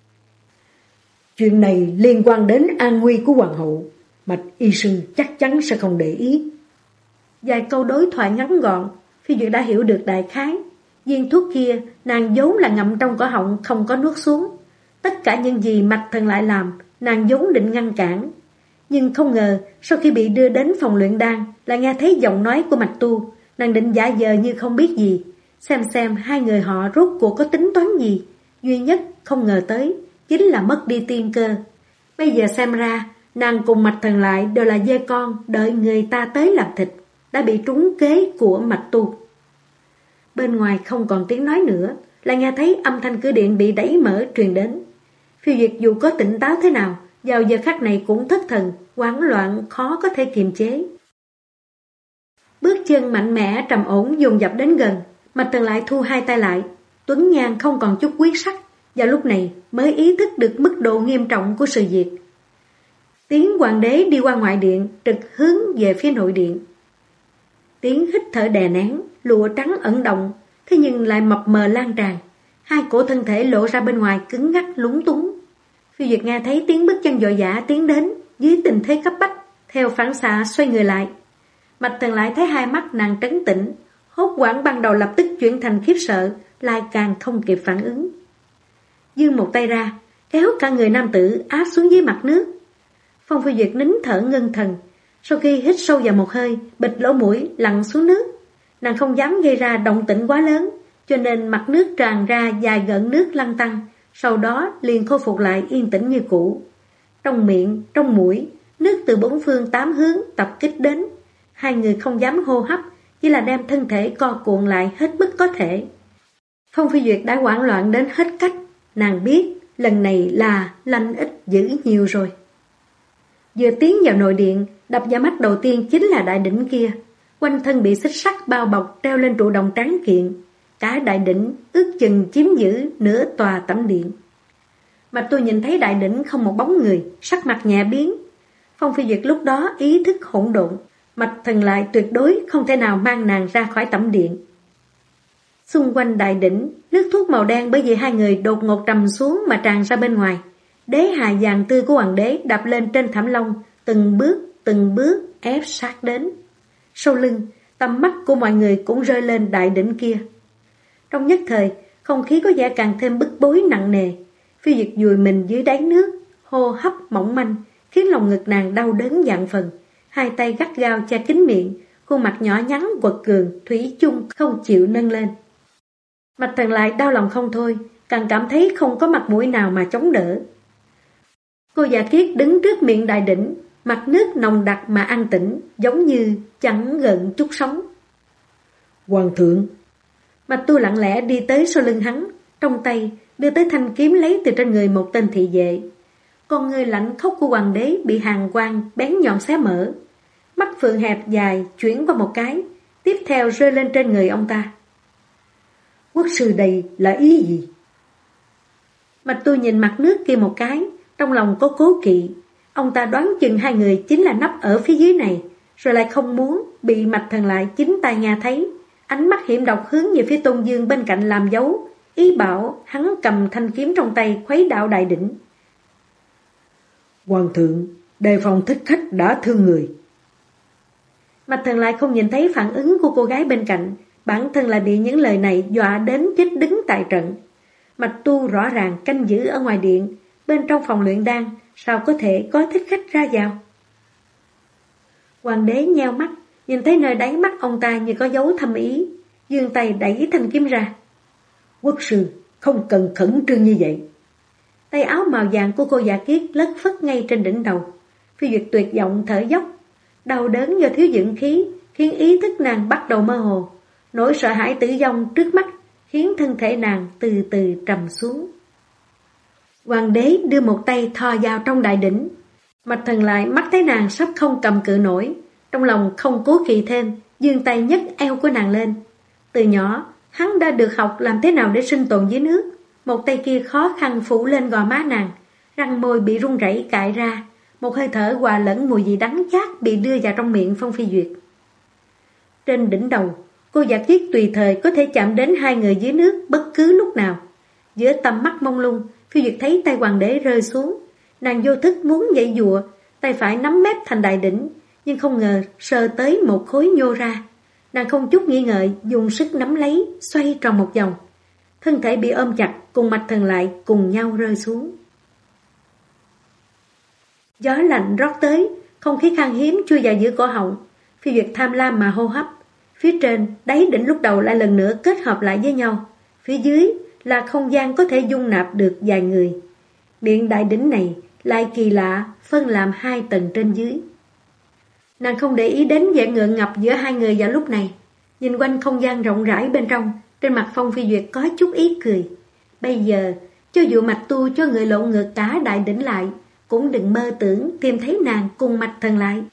Chuyện này liên quan đến an nguy của hoàng hậu, Mạch y sư chắc chắn sẽ không để ý. Vài câu đối thoại ngắn gọn, Phi Duyệt đã hiểu được đại khái. Viên thuốc kia nàng vốn là ngậm trong cổ họng không có nuốt xuống. Tất cả những gì Mạch Thần lại làm, nàng vốn định ngăn cản. Nhưng không ngờ sau khi bị đưa đến phòng luyện đan lại nghe thấy giọng nói của Mạch Tu. Nàng định giả vờ như không biết gì, xem hai người họ rốt cuộc có tính toán gì. Duy nhất không ngờ tới chính là mất đi tiên cơ. Bây giờ xem ra nàng cùng Mạch Thần lại đều là dê con đợi người ta tới làm thịt, đã bị trúng kế của Mạch Tu. Bên ngoài không còn tiếng nói nữa, lại nghe thấy âm thanh cửa điện bị đẩy mở truyền đến. Phiêu Duyệt dù có tỉnh táo thế nào, vào giờ khắc này cũng thất thần, hoảng loạn khó có thể kiềm chế. Bước chân mạnh mẽ trầm ổn dồn dập đến gần, Mạch Thần lại thu hai tay lại, tuấn nhan không còn chút quyết sắc, và lúc này mới ý thức được mức độ nghiêm trọng của sự việc. Tiếng hoàng đế đi qua ngoại điện, trực hướng về phía nội điện. Tiếng hít thở đè nén, lụa trắng ẩn động, thế nhưng lại mập mờ lan tràn. Hai cổ thân thể lộ ra bên ngoài cứng ngắc lúng túng. Phiêu Duyệt nghe thấy tiếng bước chân vội vã tiến đến, dưới tình thế cấp bách, theo phản xạ xoay người lại. Mạch Thần lại thấy hai mắt nàng trấn tĩnh, hốt hoảng ban đầu lập tức chuyển thành khiếp sợ, lại càng không kịp phản ứng. Dương một tay ra, kéo cả người nam tử áp xuống dưới mặt nước. Phong Phi Duyệt nín thở ngưng thần, sau khi hít sâu vào một hơi, bịt lỗ mũi lặn xuống nước. Nàng không dám gây ra động tĩnh quá lớn, cho nên mặt nước tràn ra vài gợn nước lăn tăn, sau đó liền khôi phục lại yên tĩnh như cũ. Trong miệng, trong mũi, nước từ bốn phương tám hướng tập kích đến. Hai người không dám hô hấp, chỉ là đem thân thể co cuộn lại hết mức có thể. Phong Phi Duyệt đã hoảng loạn đến hết cách, nàng biết lần này là lành ít dữ nhiều rồi. Vừa tiến vào nội điện, đập vào mắt đầu tiên chính là đại đỉnh kia. Quanh thân bị xích sắt bao bọc treo lên trụ đồng tráng kiện. Cả đại đỉnh ước chừng chiếm giữ nửa tòa tẩm điện. Mà tôi nhìn thấy đại đỉnh không một bóng người, sắc mặt nhẹ biến. Phong Phi Duyệt lúc đó ý thức hỗn độn, Mạch Thần lại tuyệt đối không thể nào mang nàng ra khỏi tẩm điện. Xung quanh đại đỉnh, nước thuốc màu đen bởi vì hai người đột ngột trầm xuống mà tràn ra bên ngoài. Đế hài vàng tươi của hoàng đế đạp lên trên thảm lông, từng bước ép sát đến. Sau lưng, tầm mắt của mọi người cũng rơi lên đại đỉnh kia. Trong nhất thời, không khí có vẻ càng thêm bức bối nặng nề. Phi Duyệt vùi mình dưới đáy nước, hô hấp mỏng manh, khiến lòng ngực nàng đau đớn vạn phần. Hai tay gắt gao che kín miệng, khuôn mặt nhỏ nhắn quật cường, thủy chung không chịu nâng lên. Mạch Thần lại đau lòng không thôi, càng cảm thấy không có mặt mũi nào mà chống đỡ. Cô Dạ Kiết đứng trước miệng đại đỉnh, mặt nước nồng đặc mà an tĩnh, giống như chẳng gần chút sóng. Hoàng thượng. Mạch Tu lặng lẽ đi tới sau lưng hắn, trong tay đưa tới thanh kiếm lấy từ trên người một tên thị vệ. Con người lạnh khốc của hoàng đế bị hàn quang bén nhọn xé mở. Mắt phượng hẹp dài chuyển qua một cái, tiếp theo rơi lên trên người ông ta. Quốc sư đây là ý gì? Mạch Tu nhìn mặt nước kia một cái, trong lòng có cố kỵ. Ông ta đoán chừng hai người chính là nấp ở phía dưới này, rồi lại không muốn bị Mạch Thần Lại chính tai nghe thấy. Ánh mắt hiểm độc hướng về phía Tôn Dương bên cạnh làm dấu, ý bảo hắn cầm thanh kiếm trong tay khuấy đạo đại đỉnh. Hoàng thượng, đề phòng thích khách đã thương người. Mạch Thần Lại không nhìn thấy phản ứng của cô gái bên cạnh, bản thân lại bị những lời này dọa đến chết đứng tại trận. Mạch Tu rõ ràng canh giữ ở ngoài điện, bên trong phòng luyện đan, sao có thể có thích khách ra vào? Hoàng đế nheo mắt, nhìn thấy nơi đáy mắt ông ta như có dấu thâm ý, giương tay đẩy thanh kiếm ra. Quốc sư, không cần khẩn trương như vậy. Tay áo màu vàng của cô Dạ Kiết lất phất ngay trên đỉnh đầu. Phi Duyệt tuyệt vọng thở dốc, đau đớn do thiếu dưỡng khí, khiến ý thức nàng bắt đầu mơ hồ. Nỗi sợ hãi tử vong trước mắt khiến thân thể nàng từ từ trầm xuống. Hoàng đế đưa một tay thò vào trong đại đỉnh. Mạch Thần Lại mắt thấy nàng sắp không cầm cự nổi, trong lòng không cố kỵ thêm, giương tay nhấc eo của nàng lên. Từ nhỏ, hắn đã được học làm thế nào để sinh tồn dưới nước. Một tay kia khó khăn phủ lên gò má nàng, răng môi bị run rẩy cại ra, một hơi thở hòa lẫn mùi vị đắng chát bị đưa vào trong miệng Phong Phi Duyệt. Trên đỉnh đầu, cô Dạ Kiết tùy thời có thể chạm đến hai người dưới nước bất cứ lúc nào. Giữa tầm mắt mông lung, Phi Duyệt thấy tay hoàng đế rơi xuống. Nàng vô thức muốn giãy giụa, tay phải nắm mép thành đại đỉnh, nhưng không ngờ sờ tới một khối nhô ra. Nàng không chút nghi ngợi, dùng sức nắm lấy, xoay tròn một vòng. Thân thể bị ôm chặt, cùng Mạch Thần Lại cùng nhau rơi xuống. Gió lạnh rót tới, không khí khan hiếm chui vào giữa cổ họng. Phi Duyệt tham lam mà hô hấp. Phía trên, đáy đỉnh lúc đầu lại lần nữa kết hợp lại với nhau. Phía dưới là không gian có thể dung nạp được vài người. Điện đại đỉnh này lại kỳ lạ, phân làm hai tầng trên dưới. Nàng không để ý đến vẻ ngượng ngập giữa hai người vào lúc này. Nhìn quanh không gian rộng rãi bên trong, trên mặt Phong Phi Duyệt có chút ý cười. Bây giờ, cho dù Mạch Tu cho người lộn ngược cả đại đỉnh lại, cũng đừng mơ tưởng tìm thấy nàng cùng Mạch Thần Lại.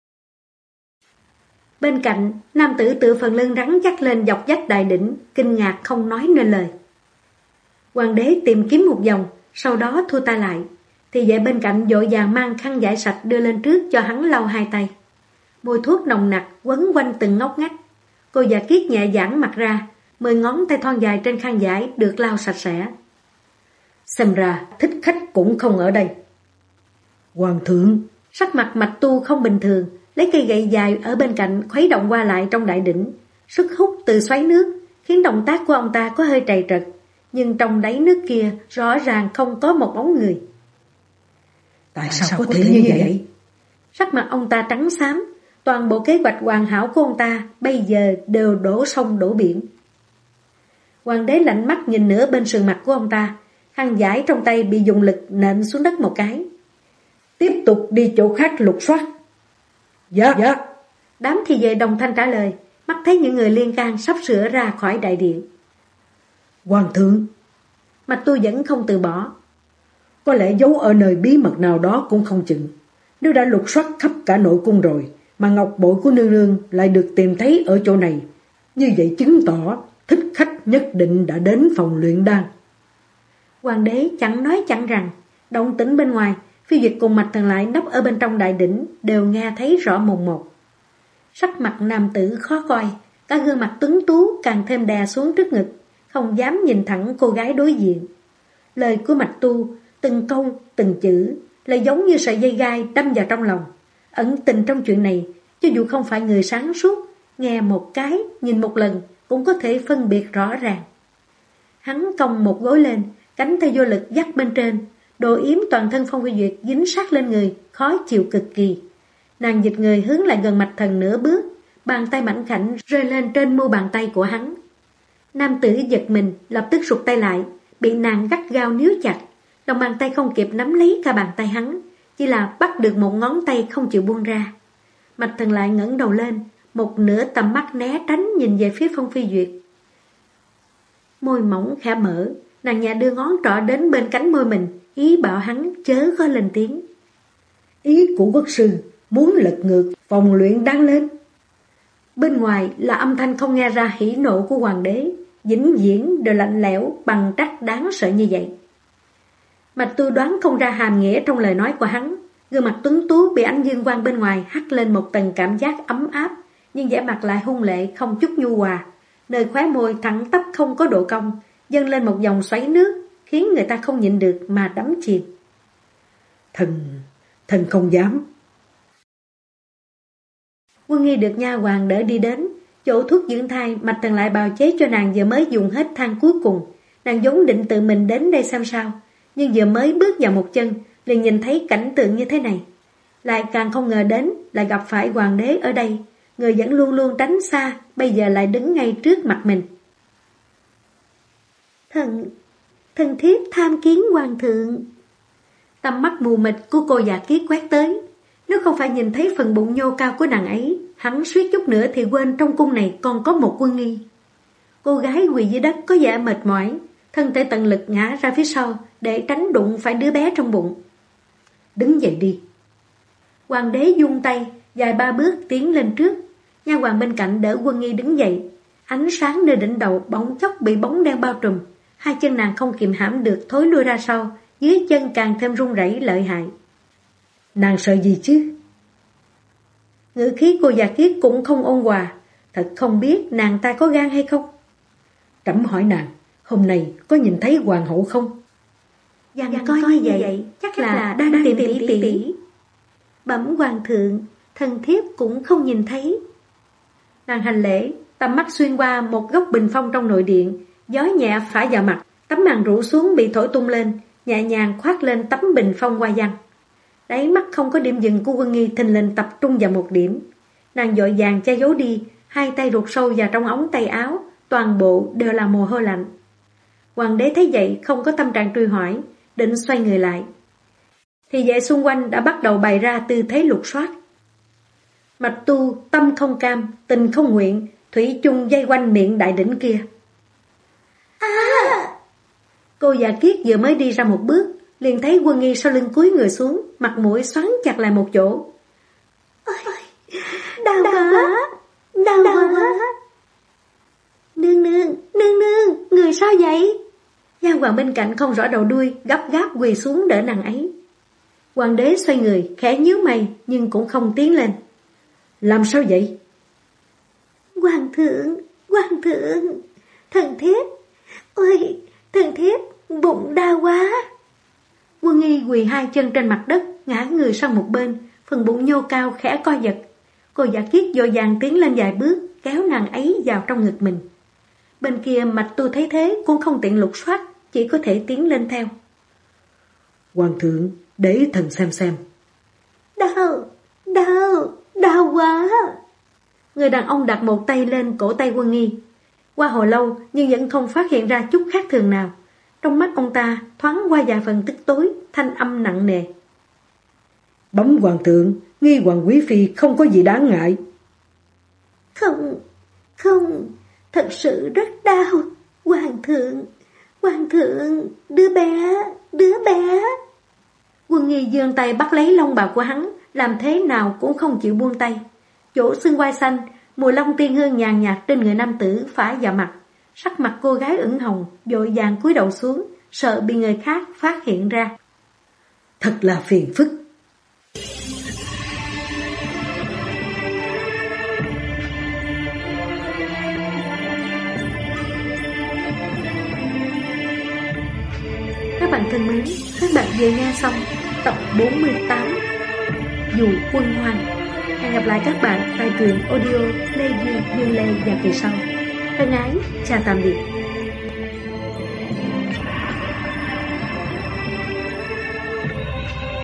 Bên cạnh, nam tử tự phần lưng rắn chắc lên dọc vách đại đỉnh, kinh ngạc không nói nên lời. Hoàng đế tìm kiếm một vòng, sau đó thu tay lại. Thì vệ bên cạnh vội vàng mang khăn vải sạch đưa lên trước cho hắn lau hai tay. Mùi thuốc nồng nặc quấn quanh từng ngóc ngách. Cô Dạ Kiết nhẹ giãn mặt ra, 10 ngón tay thon dài trên khăn vải được lau sạch sẽ. Xem ra thích khách cũng không ở đây. Hoàng thượng, sắc mặt Mạch Tu không bình thường, lấy cây gậy dài ở bên cạnh khuấy động qua lại trong đại đỉnh. Sức hút từ xoáy nước khiến động tác của ông ta có hơi trầy trật, nhưng trong đáy nước kia rõ ràng không có một bóng người. Tại sao có thể như vậy? Sắc mặt ông ta trắng xám, toàn bộ kế hoạch hoàn hảo của ông ta bây giờ đều đổ sông đổ biển. Hoàng đế lạnh mắt nhìn nửa bên sườn mặt của ông ta, khăn vải trong tay bị dùng lực nện xuống đất một cái. Tiếp tục đi chỗ khác lục soát. Dạ. Đám thị vệ đồng thanh trả lời, mắt thấy những người liên can sắp sửa ra khỏi đại điện. Hoàng thượng, Mạch Tu vẫn không từ bỏ. Có lẽ giấu ở nơi bí mật nào đó cũng không chừng. Nếu đã lục soát khắp cả nội cung rồi, mà ngọc bội của nương nương lại được tìm thấy ở chỗ này, như vậy chứng tỏ thích khách nhất định đã đến phòng luyện đan. Hoàng đế chẳng nói chẳng rằng, động tĩnh bên ngoài, Phi Duyệt cùng Mạch Thần Lại nấp ở bên trong đại đỉnh đều nghe thấy rõ mồn một. Sắc mặt nam tử khó coi, cả gương mặt tuấn tú càng thêm đè xuống trước ngực, không dám nhìn thẳng cô gái đối diện. Lời của Mạch Tu, từng câu, từng chữ, lại giống như sợi dây gai đâm vào trong lòng. Ẩn tình trong chuyện này, cho dù không phải người sáng suốt, nghe một cái, nhìn một lần, cũng có thể phân biệt rõ ràng. Hắn cong một gối lên, cánh tay vô lực dắt bên trên, đồ yếm toàn thân Phong Phi Duyệt dính sát lên người, khó chịu cực kỳ. Nàng dịch người hướng lại gần Mạch Thần nửa bước, bàn tay mảnh khảnh rơi lên trên mu bàn tay của hắn. Nam tử giật mình, lập tức rụt tay lại, bị nàng gắt gao níu chặt. Lòng bàn tay không kịp nắm lấy cả bàn tay hắn, chỉ là bắt được một ngón tay không chịu buông ra. Mạch Thần lại ngẩng đầu lên, một nửa tầm mắt né tránh nhìn về phía Phong Phi Duyệt. Môi mỏng khẽ mở, Nàng nhà đưa ngón trỏ đến bên cánh môi mình, ý bảo hắn chớ có lên tiếng. Ý của quốc sư muốn lật ngược vòng luyện đang lên. Bên ngoài là âm thanh không nghe ra hỉ nộ của hoàng đế, vĩnh viễn đều lạnh lẽo bằng trắc đáng sợ như vậy. Mạch Tuy đoán không ra hàm nghĩa trong lời nói của hắn. Gương mặt tuấn tú bị ánh dương quang bên ngoài hắt lên một tầng cảm giác ấm áp, nhưng vẻ mặt lại hung lệ không chút nhu hòa. Nơi khóe môi thẳng tắp không có độ cong, dâng lên một dòng xoáy nước, khiến người ta không nhịn được mà đắm chìm. Thần không dám. Quân Nghi được nha hoàn đỡ đi đến chỗ thuốc dưỡng thai. Mạch Thần lại bào chế cho nàng vừa mới dùng hết thang cuối cùng. Nàng vốn định tự mình đến đây xem sao, nhưng vừa mới bước vào một chân liền nhìn thấy cảnh tượng như thế này. Lại càng không ngờ đến lại gặp phải hoàng đế ở đây. Người vẫn luôn luôn tránh xa, bây giờ lại đứng ngay trước mặt mình. Thần thiếp tham kiến hoàng thượng. Tầm mắt mù mịt của cô già kiết quét tới. Nếu không phải nhìn thấy phần bụng nhô cao của nàng ấy, hắn suýt chút nữa thì quên trong cung này còn có một Quân Nghi. Cô gái quỳ dưới đất có vẻ mệt mỏi, thân thể tận lực ngã ra phía sau để tránh đụng phải đứa bé trong bụng. Đứng dậy đi. Hoàng đế vung tay, dài 3 bước tiến lên trước. Nha hoàn bên cạnh đỡ Quân Nghi đứng dậy. Ánh sáng nơi đỉnh đầu bỗng chốc bị bóng đen bao trùm. Hai chân nàng không kiềm hãm được thối lui ra sau, dưới chân càng thêm run rẩy lợi hại. Nàng sợ gì chứ? Ngữ khí cô già kiết cũng không ôn hòa. Thật không biết nàng ta có gan hay không. Trẫm hỏi nàng, hôm nay có nhìn thấy hoàng hậu không? Dặn coi như vậy, chắc là đang tìm tỷ. Bẩm hoàng thượng, thần thiếp cũng không nhìn thấy. Nàng hành lễ, tầm mắt xuyên qua một góc bình phong trong nội điện, gió nhẹ phả vào mặt, tấm màn rủ xuống bị thổi tung lên, nhẹ nhàng khoác lên tấm bình phong hoa văn. Đáy mắt không có điểm dừng của Quân Nghi thình lình tập trung vào một điểm. Nàng vội vàng che giấu đi, hai tay rụt sâu vào trong ống tay áo, toàn bộ đều là mồ hôi lạnh. Hoàng đế thấy vậy không có tâm trạng truy hỏi, định xoay người lại. Thì vậy xung quanh đã bắt đầu bày ra tư thế lục soát. Mạch Tu tâm không cam, tình không nguyện, thủy chung dây quanh miệng đại đỉnh kia. Cô già kiết vừa mới đi ra một bước, liền thấy Quân Nghi sau lưng cúi người xuống, mặt mũi xoắn chặt lại một chỗ. Ôi, đau quá. Nương, người sao vậy? Nha hoàn bên cạnh không rõ đầu đuôi, gấp gáp quỳ xuống đỡ nàng ấy. Hoàng đế xoay người, khẽ nhíu mày nhưng cũng không tiến lên. Làm sao vậy? Hoàng thượng, thần thiếp, bụng đau quá. Quân Nghi quỳ hai chân trên mặt đất, ngã người sang một bên, phần bụng nhô cao khẽ co giật. Cô giả kiết vội vàng tiến lên vài bước, kéo nàng ấy vào trong ngực mình. Bên kia Mạch Tu thấy thế cũng không tiện lục soát, chỉ có thể tiến lên theo. Hoàng thượng, để thần xem. Đau quá. Người đàn ông đặt một tay lên cổ tay Quân Nghi. Qua hồi lâu nhưng vẫn không phát hiện ra chút khác thường nào. Trong mắt ông ta thoáng qua vài phần tức tối, thanh âm nặng nề. Bẩm hoàng thượng, Nghi hoàng quý phi không có gì đáng ngại. Không, thật sự rất đau. Hoàng thượng, đứa bé. Quân Nghi giương tay bắt lấy lông bào của hắn, làm thế nào cũng không chịu buông tay. Chỗ xương quai xanh, mùi long tiên hương nhàn nhạt trên người nam tử phả vào mặt. Sắc mặt cô gái ửng hồng, vội vàng cúi đầu xuống, sợ bị người khác phát hiện ra. Thật là phiền phức. Các bạn thân mến, các bạn vừa nghe xong tập 48 Dù Quân Hoang. Hẹn gặp lại các bạn tại truyện audio Lê Duy Dương Lê và kỳ sau. Thân ái, chào tạm biệt.